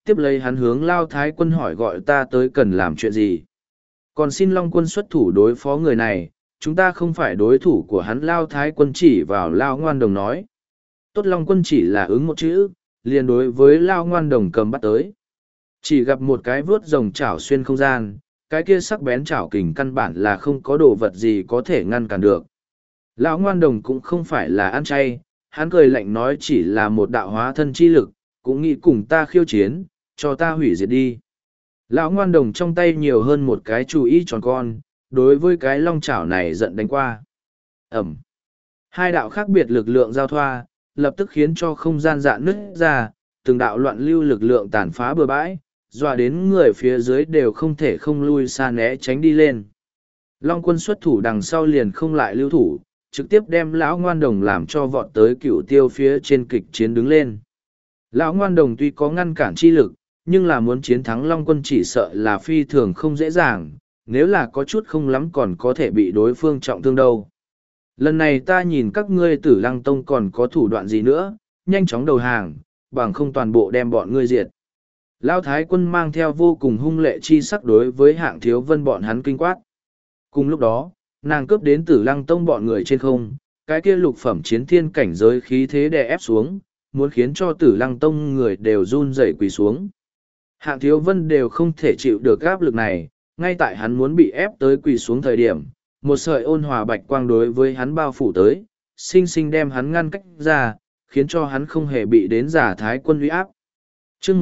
tiếp lấy hắn hướng Lao Thái Quân hỏi gọi ta tới cần làm chuyện gì. Còn xin Long Quân xuất thủ đối phó người này, chúng ta không phải đối thủ của hắn. Lao Thái Quân chỉ vào Lao Ngoan Đồng nói. Tốt, Long Quân chỉ là ứng một chữ, liền đối với Lao Ngoan Đồng cầm bắt tới. Chỉ gặp một cái vớt rồng chảo xuyên không gian, cái kia sắc bén chảo kình căn bản là không có đồ vật gì có thể ngăn cản được. Lão Ngoan Đồng cũng không phải là ăn chay, hắn cười lạnh nói chỉ là một đạo hóa thân chi lực, cũng nghĩ cùng ta khiêu chiến, cho ta hủy diệt đi. Lão Ngoan Đồng trong tay nhiều hơn một cái chú ý tròn con, đối với cái long chảo này giận đánh qua. Ẩm. Hai đạo khác biệt lực lượng giao thoa, lập tức khiến cho không gian dạn nứt ra, từng đạo loạn lưu lực lượng tàn phá bừa bãi, dọa đến người phía dưới đều không thể không lui xa né tránh đi lên. Long Quân xuất thủ đằng sau liền không lại lưu thủ, trực tiếp đem Lão Ngoan Đồng làm cho vọt tới Cựu Tiêu phía trên kịch chiến đứng lên. Lão Ngoan Đồng tuy có ngăn cản chi lực, nhưng là muốn chiến thắng Long Quân chỉ sợ là phi thường không dễ dàng, nếu là có chút không lắm còn có thể bị đối phương trọng thương đâu. Lần này ta nhìn các ngươi Tử Lăng Tông còn có thủ đoạn gì nữa, nhanh chóng đầu hàng, bằng không toàn bộ đem bọn ngươi diệt. Lão Thái Quân mang theo vô cùng hung lệ chi sắc đối với Hạng Thiếu Vân bọn hắn kinh quát. Cùng lúc đó, nàng cướp đến Tử Lăng Tông bọn người trên không, cái kia lục phẩm chiến thiên cảnh giới khí thế đè ép xuống, muốn khiến cho Tử Lăng Tông người đều run rẩy quỳ xuống. Hạng Thiếu Vân đều không thể chịu được áp lực này, ngay tại hắn muốn bị ép tới quỳ xuống thời điểm, một sợi ôn hòa bạch quang đối với hắn bao phủ tới, sinh sinh đem hắn ngăn cách ra, khiến cho hắn không hề bị đến Giả Thái Quân uy áp. Chương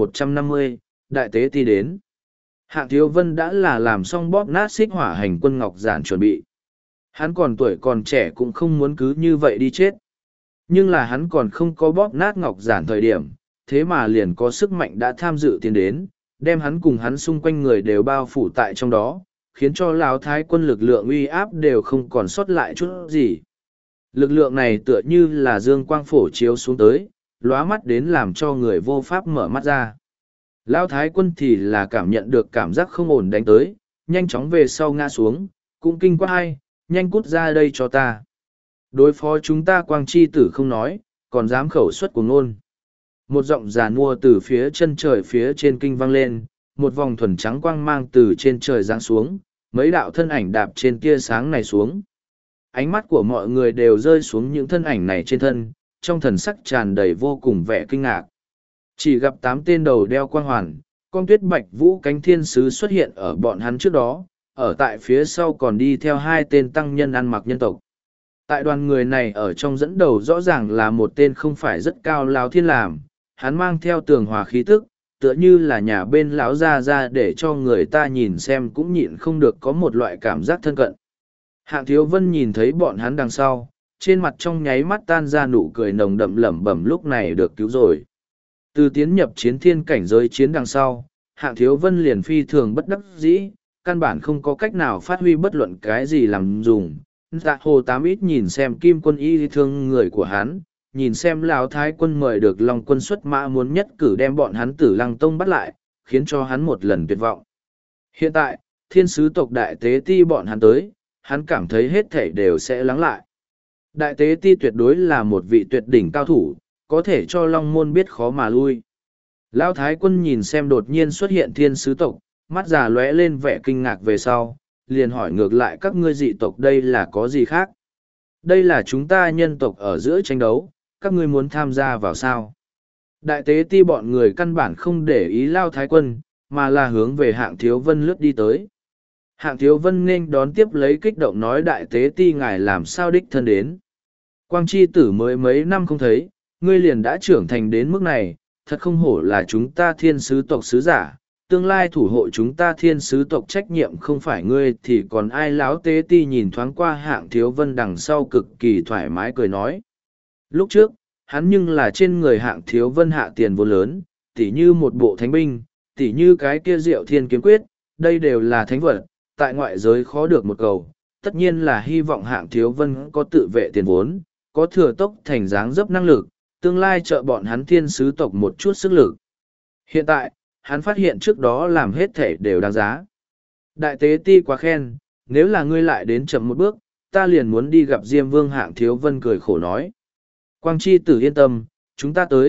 1150, Đại Tế Ti đến. Hạng Thiếu Vân đã là làm xong bóp nát xích hỏa hành quân ngọc giản chuẩn bị. Hắn còn tuổi còn trẻ cũng không muốn cứ như vậy đi chết. Nhưng là hắn còn không có bóp nát ngọc giản thời điểm, thế mà liền có sức mạnh đã tham dự tiến đến, đem hắn cùng hắn xung quanh người đều bao phủ tại trong đó, khiến cho Lão Thái Quân lực lượng uy áp đều không còn sót lại chút gì. Lực lượng này tựa như là dương quang phổ chiếu xuống tới, lóa mắt đến làm cho người vô pháp mở mắt ra. Lão Thái Quân thì là cảm nhận được cảm giác không ổn đánh tới, nhanh chóng về sau ngã xuống, cũng kinh quá hay, nhanh cút ra đây cho ta. Đối phó chúng ta Quang Chi Tử không nói, còn dám khẩu xuất của ngôn. Một giọng giàn mua từ phía chân trời phía trên kinh vang lên, một vòng thuần trắng quang mang từ trên trời giáng xuống, mấy đạo thân ảnh đạp trên tia sáng này xuống. Ánh mắt của mọi người đều rơi xuống những thân ảnh này trên thân, trong thần sắc tràn đầy vô cùng vẻ kinh ngạc. Chỉ gặp 8 tên đầu đeo quang hoàn, con tuyết bạch vũ cánh thiên sứ xuất hiện ở bọn hắn trước đó, ở tại phía sau còn đi theo 2 tên tăng nhân ăn mặc nhân tộc. Tại đoàn người này ở trong dẫn đầu rõ ràng là một tên không phải rất cao Lão Thiên Làm, hắn mang theo tường hòa khí tức, tựa như là nhà bên lão gia ra để cho người ta nhìn xem cũng nhịn không được có một loại cảm giác thân cận. Hạng Thiếu Vân nhìn thấy bọn hắn đằng sau, trên mặt trong nháy mắt tan ra nụ cười nồng đậm lẩm bẩm lúc này được cứu rồi. Từ tiến nhập chiến thiên cảnh giới chiến đằng sau, Hạng Thiếu Vân liền phi thường bất đắc dĩ, căn bản không có cách nào phát huy bất luận cái gì làm dùng. Dạ Hồ Tám ít nhìn xem Kim Quân y thương người của hắn, nhìn xem Lão Thái Quân mời được Long Quân xuất mã muốn nhất cử đem bọn hắn Tử Lăng Tông bắt lại, khiến cho hắn một lần tuyệt vọng. Hiện tại, thiên sứ tộc Đại Tế Ti bọn hắn tới, hắn cảm thấy hết thảy đều sẽ lắng lại. Đại Tế Ti tuyệt đối là một vị tuyệt đỉnh cao thủ, có thể cho Long Môn biết khó mà lui. Lão Thái Quân nhìn xem đột nhiên xuất hiện thiên sứ tộc, mắt già lóe lên vẻ kinh ngạc về sau, liền hỏi ngược lại các ngươi dị tộc đây là có gì khác? Đây là chúng ta nhân tộc ở giữa tranh đấu, các ngươi muốn tham gia vào sao? Đại Tế Ti bọn người căn bản không để ý Lão Thái Quân, mà là hướng về Hạng Thiếu Vân lướt đi tới. Hạng Thiếu Vân nên đón tiếp lấy kích động nói Đại Tế Ti ngài làm sao đích thân đến. Quang Chi Tử mới mấy năm không thấy, ngươi liền đã trưởng thành đến mức này, thật không hổ là chúng ta thiên sứ tộc sứ giả, tương lai thủ hộ chúng ta thiên sứ tộc trách nhiệm không phải ngươi thì còn ai. Lão Tế Ti nhìn thoáng qua Hạng Thiếu Vân đằng sau cực kỳ thoải mái cười nói. Lúc trước, hắn nhưng là trên người Hạng Thiếu Vân hạ tiền vô lớn, tỉ như một bộ thánh binh, tỉ như cái kia Diệu Thiên Kiếm Quyết, đây đều là thánh vật, tại ngoại giới khó được một cầu, tất nhiên là hy vọng Hạng Thiếu Vân có tự vệ tiền vốn, có thừa tốc thành dáng dấp năng lực, tương lai trợ bọn hắn thiên sứ tộc một chút sức lực. Hiện tại, hắn phát hiện trước đó làm hết thể đều đáng giá. Đại Tế Ti quá khen, nếu là ngươi lại đến chậm một bước, ta liền muốn đi gặp Diêm Vương. Hạng Thiếu Vân cười khổ nói. Quang Chi Tử yên tâm, chúng ta tới,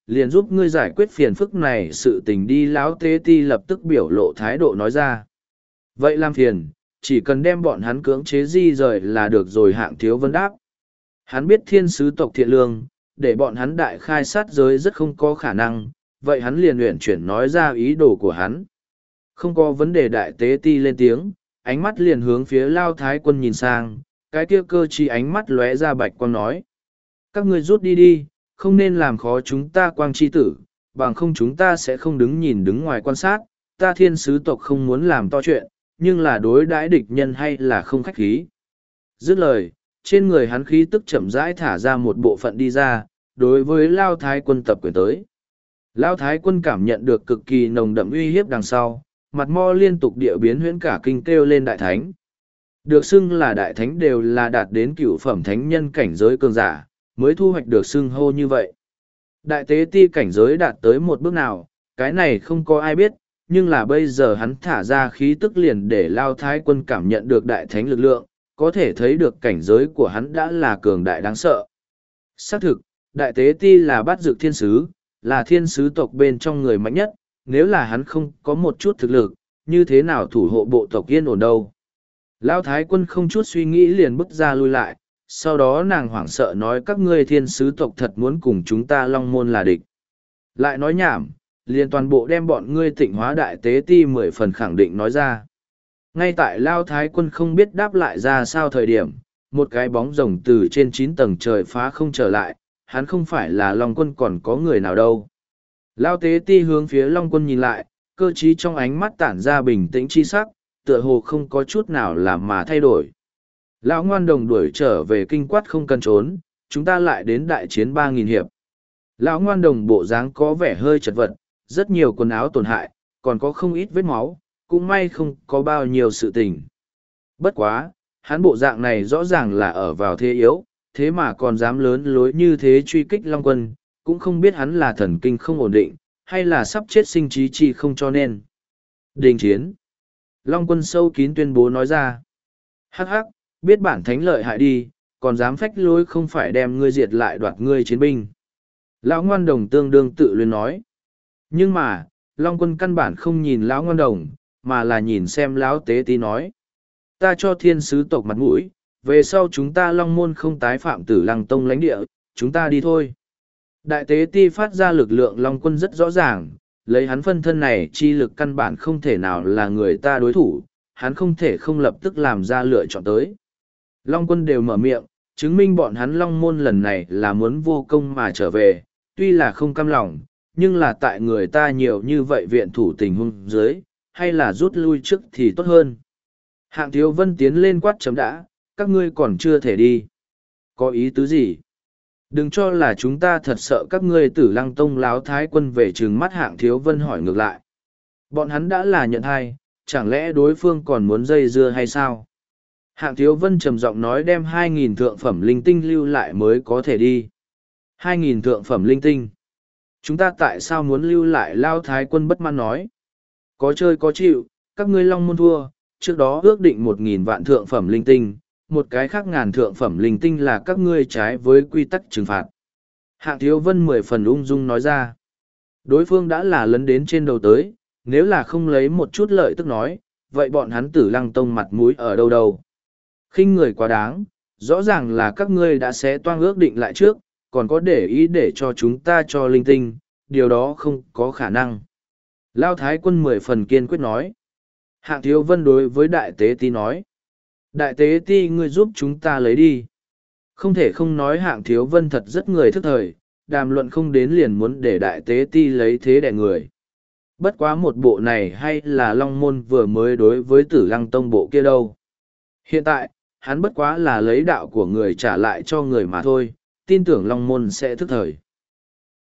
liền giúp ngươi giải quyết phiền phức này sự tình đi. Lão tế ti lập tức biểu lộ thái độ nói ra. Vậy làm phiền, chỉ cần đem bọn hắn cưỡng chế di rời là được rồi. Hạng Thiếu Vân đáp. Hắn biết thiên sứ tộc thiện lương, để bọn hắn đại khai sát giới rất không có khả năng, vậy hắn liền luyện chuyển nói ra ý đồ của hắn. Không có vấn đề. Đại tế ti lên tiếng, ánh mắt liền hướng phía Lao Thái Quân nhìn sang, cái kia cơ trí ánh mắt lóe ra bạch quang nói. Các ngươi rút đi đi, không nên làm khó chúng ta quang chi tử, bằng không chúng ta sẽ không đứng nhìn đứng ngoài quan sát. Ta thiên sứ tộc không muốn làm to chuyện, nhưng là đối đãi địch nhân hay là không khách khí. Dứt lời, trên người hắn khí tức chậm rãi thả ra một bộ phận đi ra, đối với Lao Thái Quân tập quyền tới. Lao Thái Quân cảm nhận được cực kỳ nồng đậm uy hiếp đằng sau, mặt mo liên tục địa biến huyễn cả kinh kêu lên đại thánh. Được xưng là đại thánh đều là đạt đến cửu phẩm thánh nhân cảnh giới cường giả, mới thu hoạch được xưng hô như vậy. Đại tế ti cảnh giới đạt tới một bước nào, cái này không có ai biết, nhưng là bây giờ hắn thả ra khí tức liền để Lao Thái Quân cảm nhận được đại thánh lực lượng, có thể thấy được cảnh giới của hắn đã là cường đại đáng sợ. Xác thực, đại tế ti là bát dược thiên sứ, là thiên sứ tộc bên trong người mạnh nhất, nếu là hắn không có một chút thực lực, như thế nào thủ hộ bộ tộc yên ổn đâu. Lão Thái Quân không chút suy nghĩ liền bước ra lui lại, sau đó nàng hoảng sợ nói các ngươi thiên sứ tộc thật muốn cùng chúng ta Long Môn là địch. Lại nói nhảm, liền toàn bộ đem bọn ngươi Tịnh Hóa đại tế ti 10 phần khẳng định nói ra. Ngay tại Lao Thái Quân không biết đáp lại ra sao thời điểm, một cái bóng rồng từ trên 9 tầng trời phá không trở lại, hắn không phải là Long Quân còn có người nào đâu. Lao tế ti hướng phía Long Quân nhìn lại, cơ trí trong ánh mắt tản ra bình tĩnh chi sắc, tựa hồ không có chút nào làm mà thay đổi. Lão ngoan đồng đuổi trở về kinh quát không cần trốn, chúng ta lại đến đại chiến 3.000 hiệp. Lão ngoan đồng bộ dáng có vẻ hơi chật vật, rất nhiều quần áo tổn hại, còn có không ít vết máu, cũng may không có bao nhiêu sự tình. Bất quá, hắn bộ dạng này rõ ràng là ở vào thế yếu, thế mà còn dám lớn lối như thế truy kích Long Quân, cũng không biết hắn là thần kinh không ổn định, hay là sắp chết sinh trí chi không cho nên. Đình chiến. Long Quân sâu kín tuyên bố nói ra. Hắc hắc, biết bản thánh lợi hại đi, còn dám phách lối không phải đem ngươi diệt lại đoạt ngươi chiến binh. Lão ngoan đồng tương đương tự luyến nói. Nhưng mà, Long Quân căn bản không nhìn lão ngoan đồng, mà là nhìn xem lão tế tí nói. Ta cho thiên sứ tộc mặt mũi, về sau chúng ta Long Môn không tái phạm Tử Lăng Tông lãnh địa, chúng ta đi thôi. Đại tế ti phát ra lực lượng Long Quân rất rõ ràng, lấy hắn phân thân này chi lực căn bản không thể nào là người ta đối thủ, hắn không thể không lập tức làm ra lựa chọn tới. Long Quân đều mở miệng, chứng minh bọn hắn Long Môn lần này là muốn vô công mà trở về, tuy là không cam lòng, nhưng là tại người ta nhiều như vậy viện thủ tình huống dưới, hay là rút lui trước thì tốt hơn. Hạng Thiếu Vân tiến lên quát chấm đã, các ngươi còn chưa thể đi. Có ý tứ gì? Đừng cho là chúng ta thật sợ các ngươi Tử Lăng Tông láo thái quân về trừng mắt. Hạng Thiếu Vân hỏi ngược lại. Bọn hắn đã là nhận hai, chẳng lẽ đối phương còn muốn dây dưa hay sao? Hạng Thiếu Vân trầm giọng nói đem 2.000 thượng phẩm linh tinh lưu lại mới có thể đi. 2.000 thượng phẩm linh tinh. Chúng ta tại sao muốn lưu lại? Lao thái quân bất mãn nói. Có chơi có chịu, các ngươi Long Môn thua, trước đó ước định 1.000 vạn thượng phẩm linh tinh, một cái khác ngàn thượng phẩm linh tinh là các ngươi trái với quy tắc trừng phạt. Hạng Thiếu Vân 10 phần ung dung nói ra. Đối phương đã là lấn đến trên đầu tới, nếu là không lấy một chút lợi tức nói, vậy bọn hắn Tử Lăng Tông mặt mũi ở đâu đâu. Khinh người quá đáng, rõ ràng là các ngươi đã xé toang ước định lại trước, còn có để ý để cho chúng ta cho linh tinh, điều đó không có khả năng. Lao Thái quân 10 phần kiên quyết nói. Hạng Thiếu Vân đối với Đại Tế Ti nói. Đại Tế Ti ngươi giúp chúng ta lấy đi. Không thể không nói Hạng Thiếu Vân thật rất người thức thời, đàm luận không đến liền muốn để Đại Tế Ti lấy thế đẻ người. Bất quá một bộ này hay là Long Môn vừa mới đối với Tử Lăng Tông bộ kia đâu. Hiện tại, hắn bất quá là lấy đạo của người trả lại cho người mà thôi, tin tưởng Long Môn sẽ thức thời.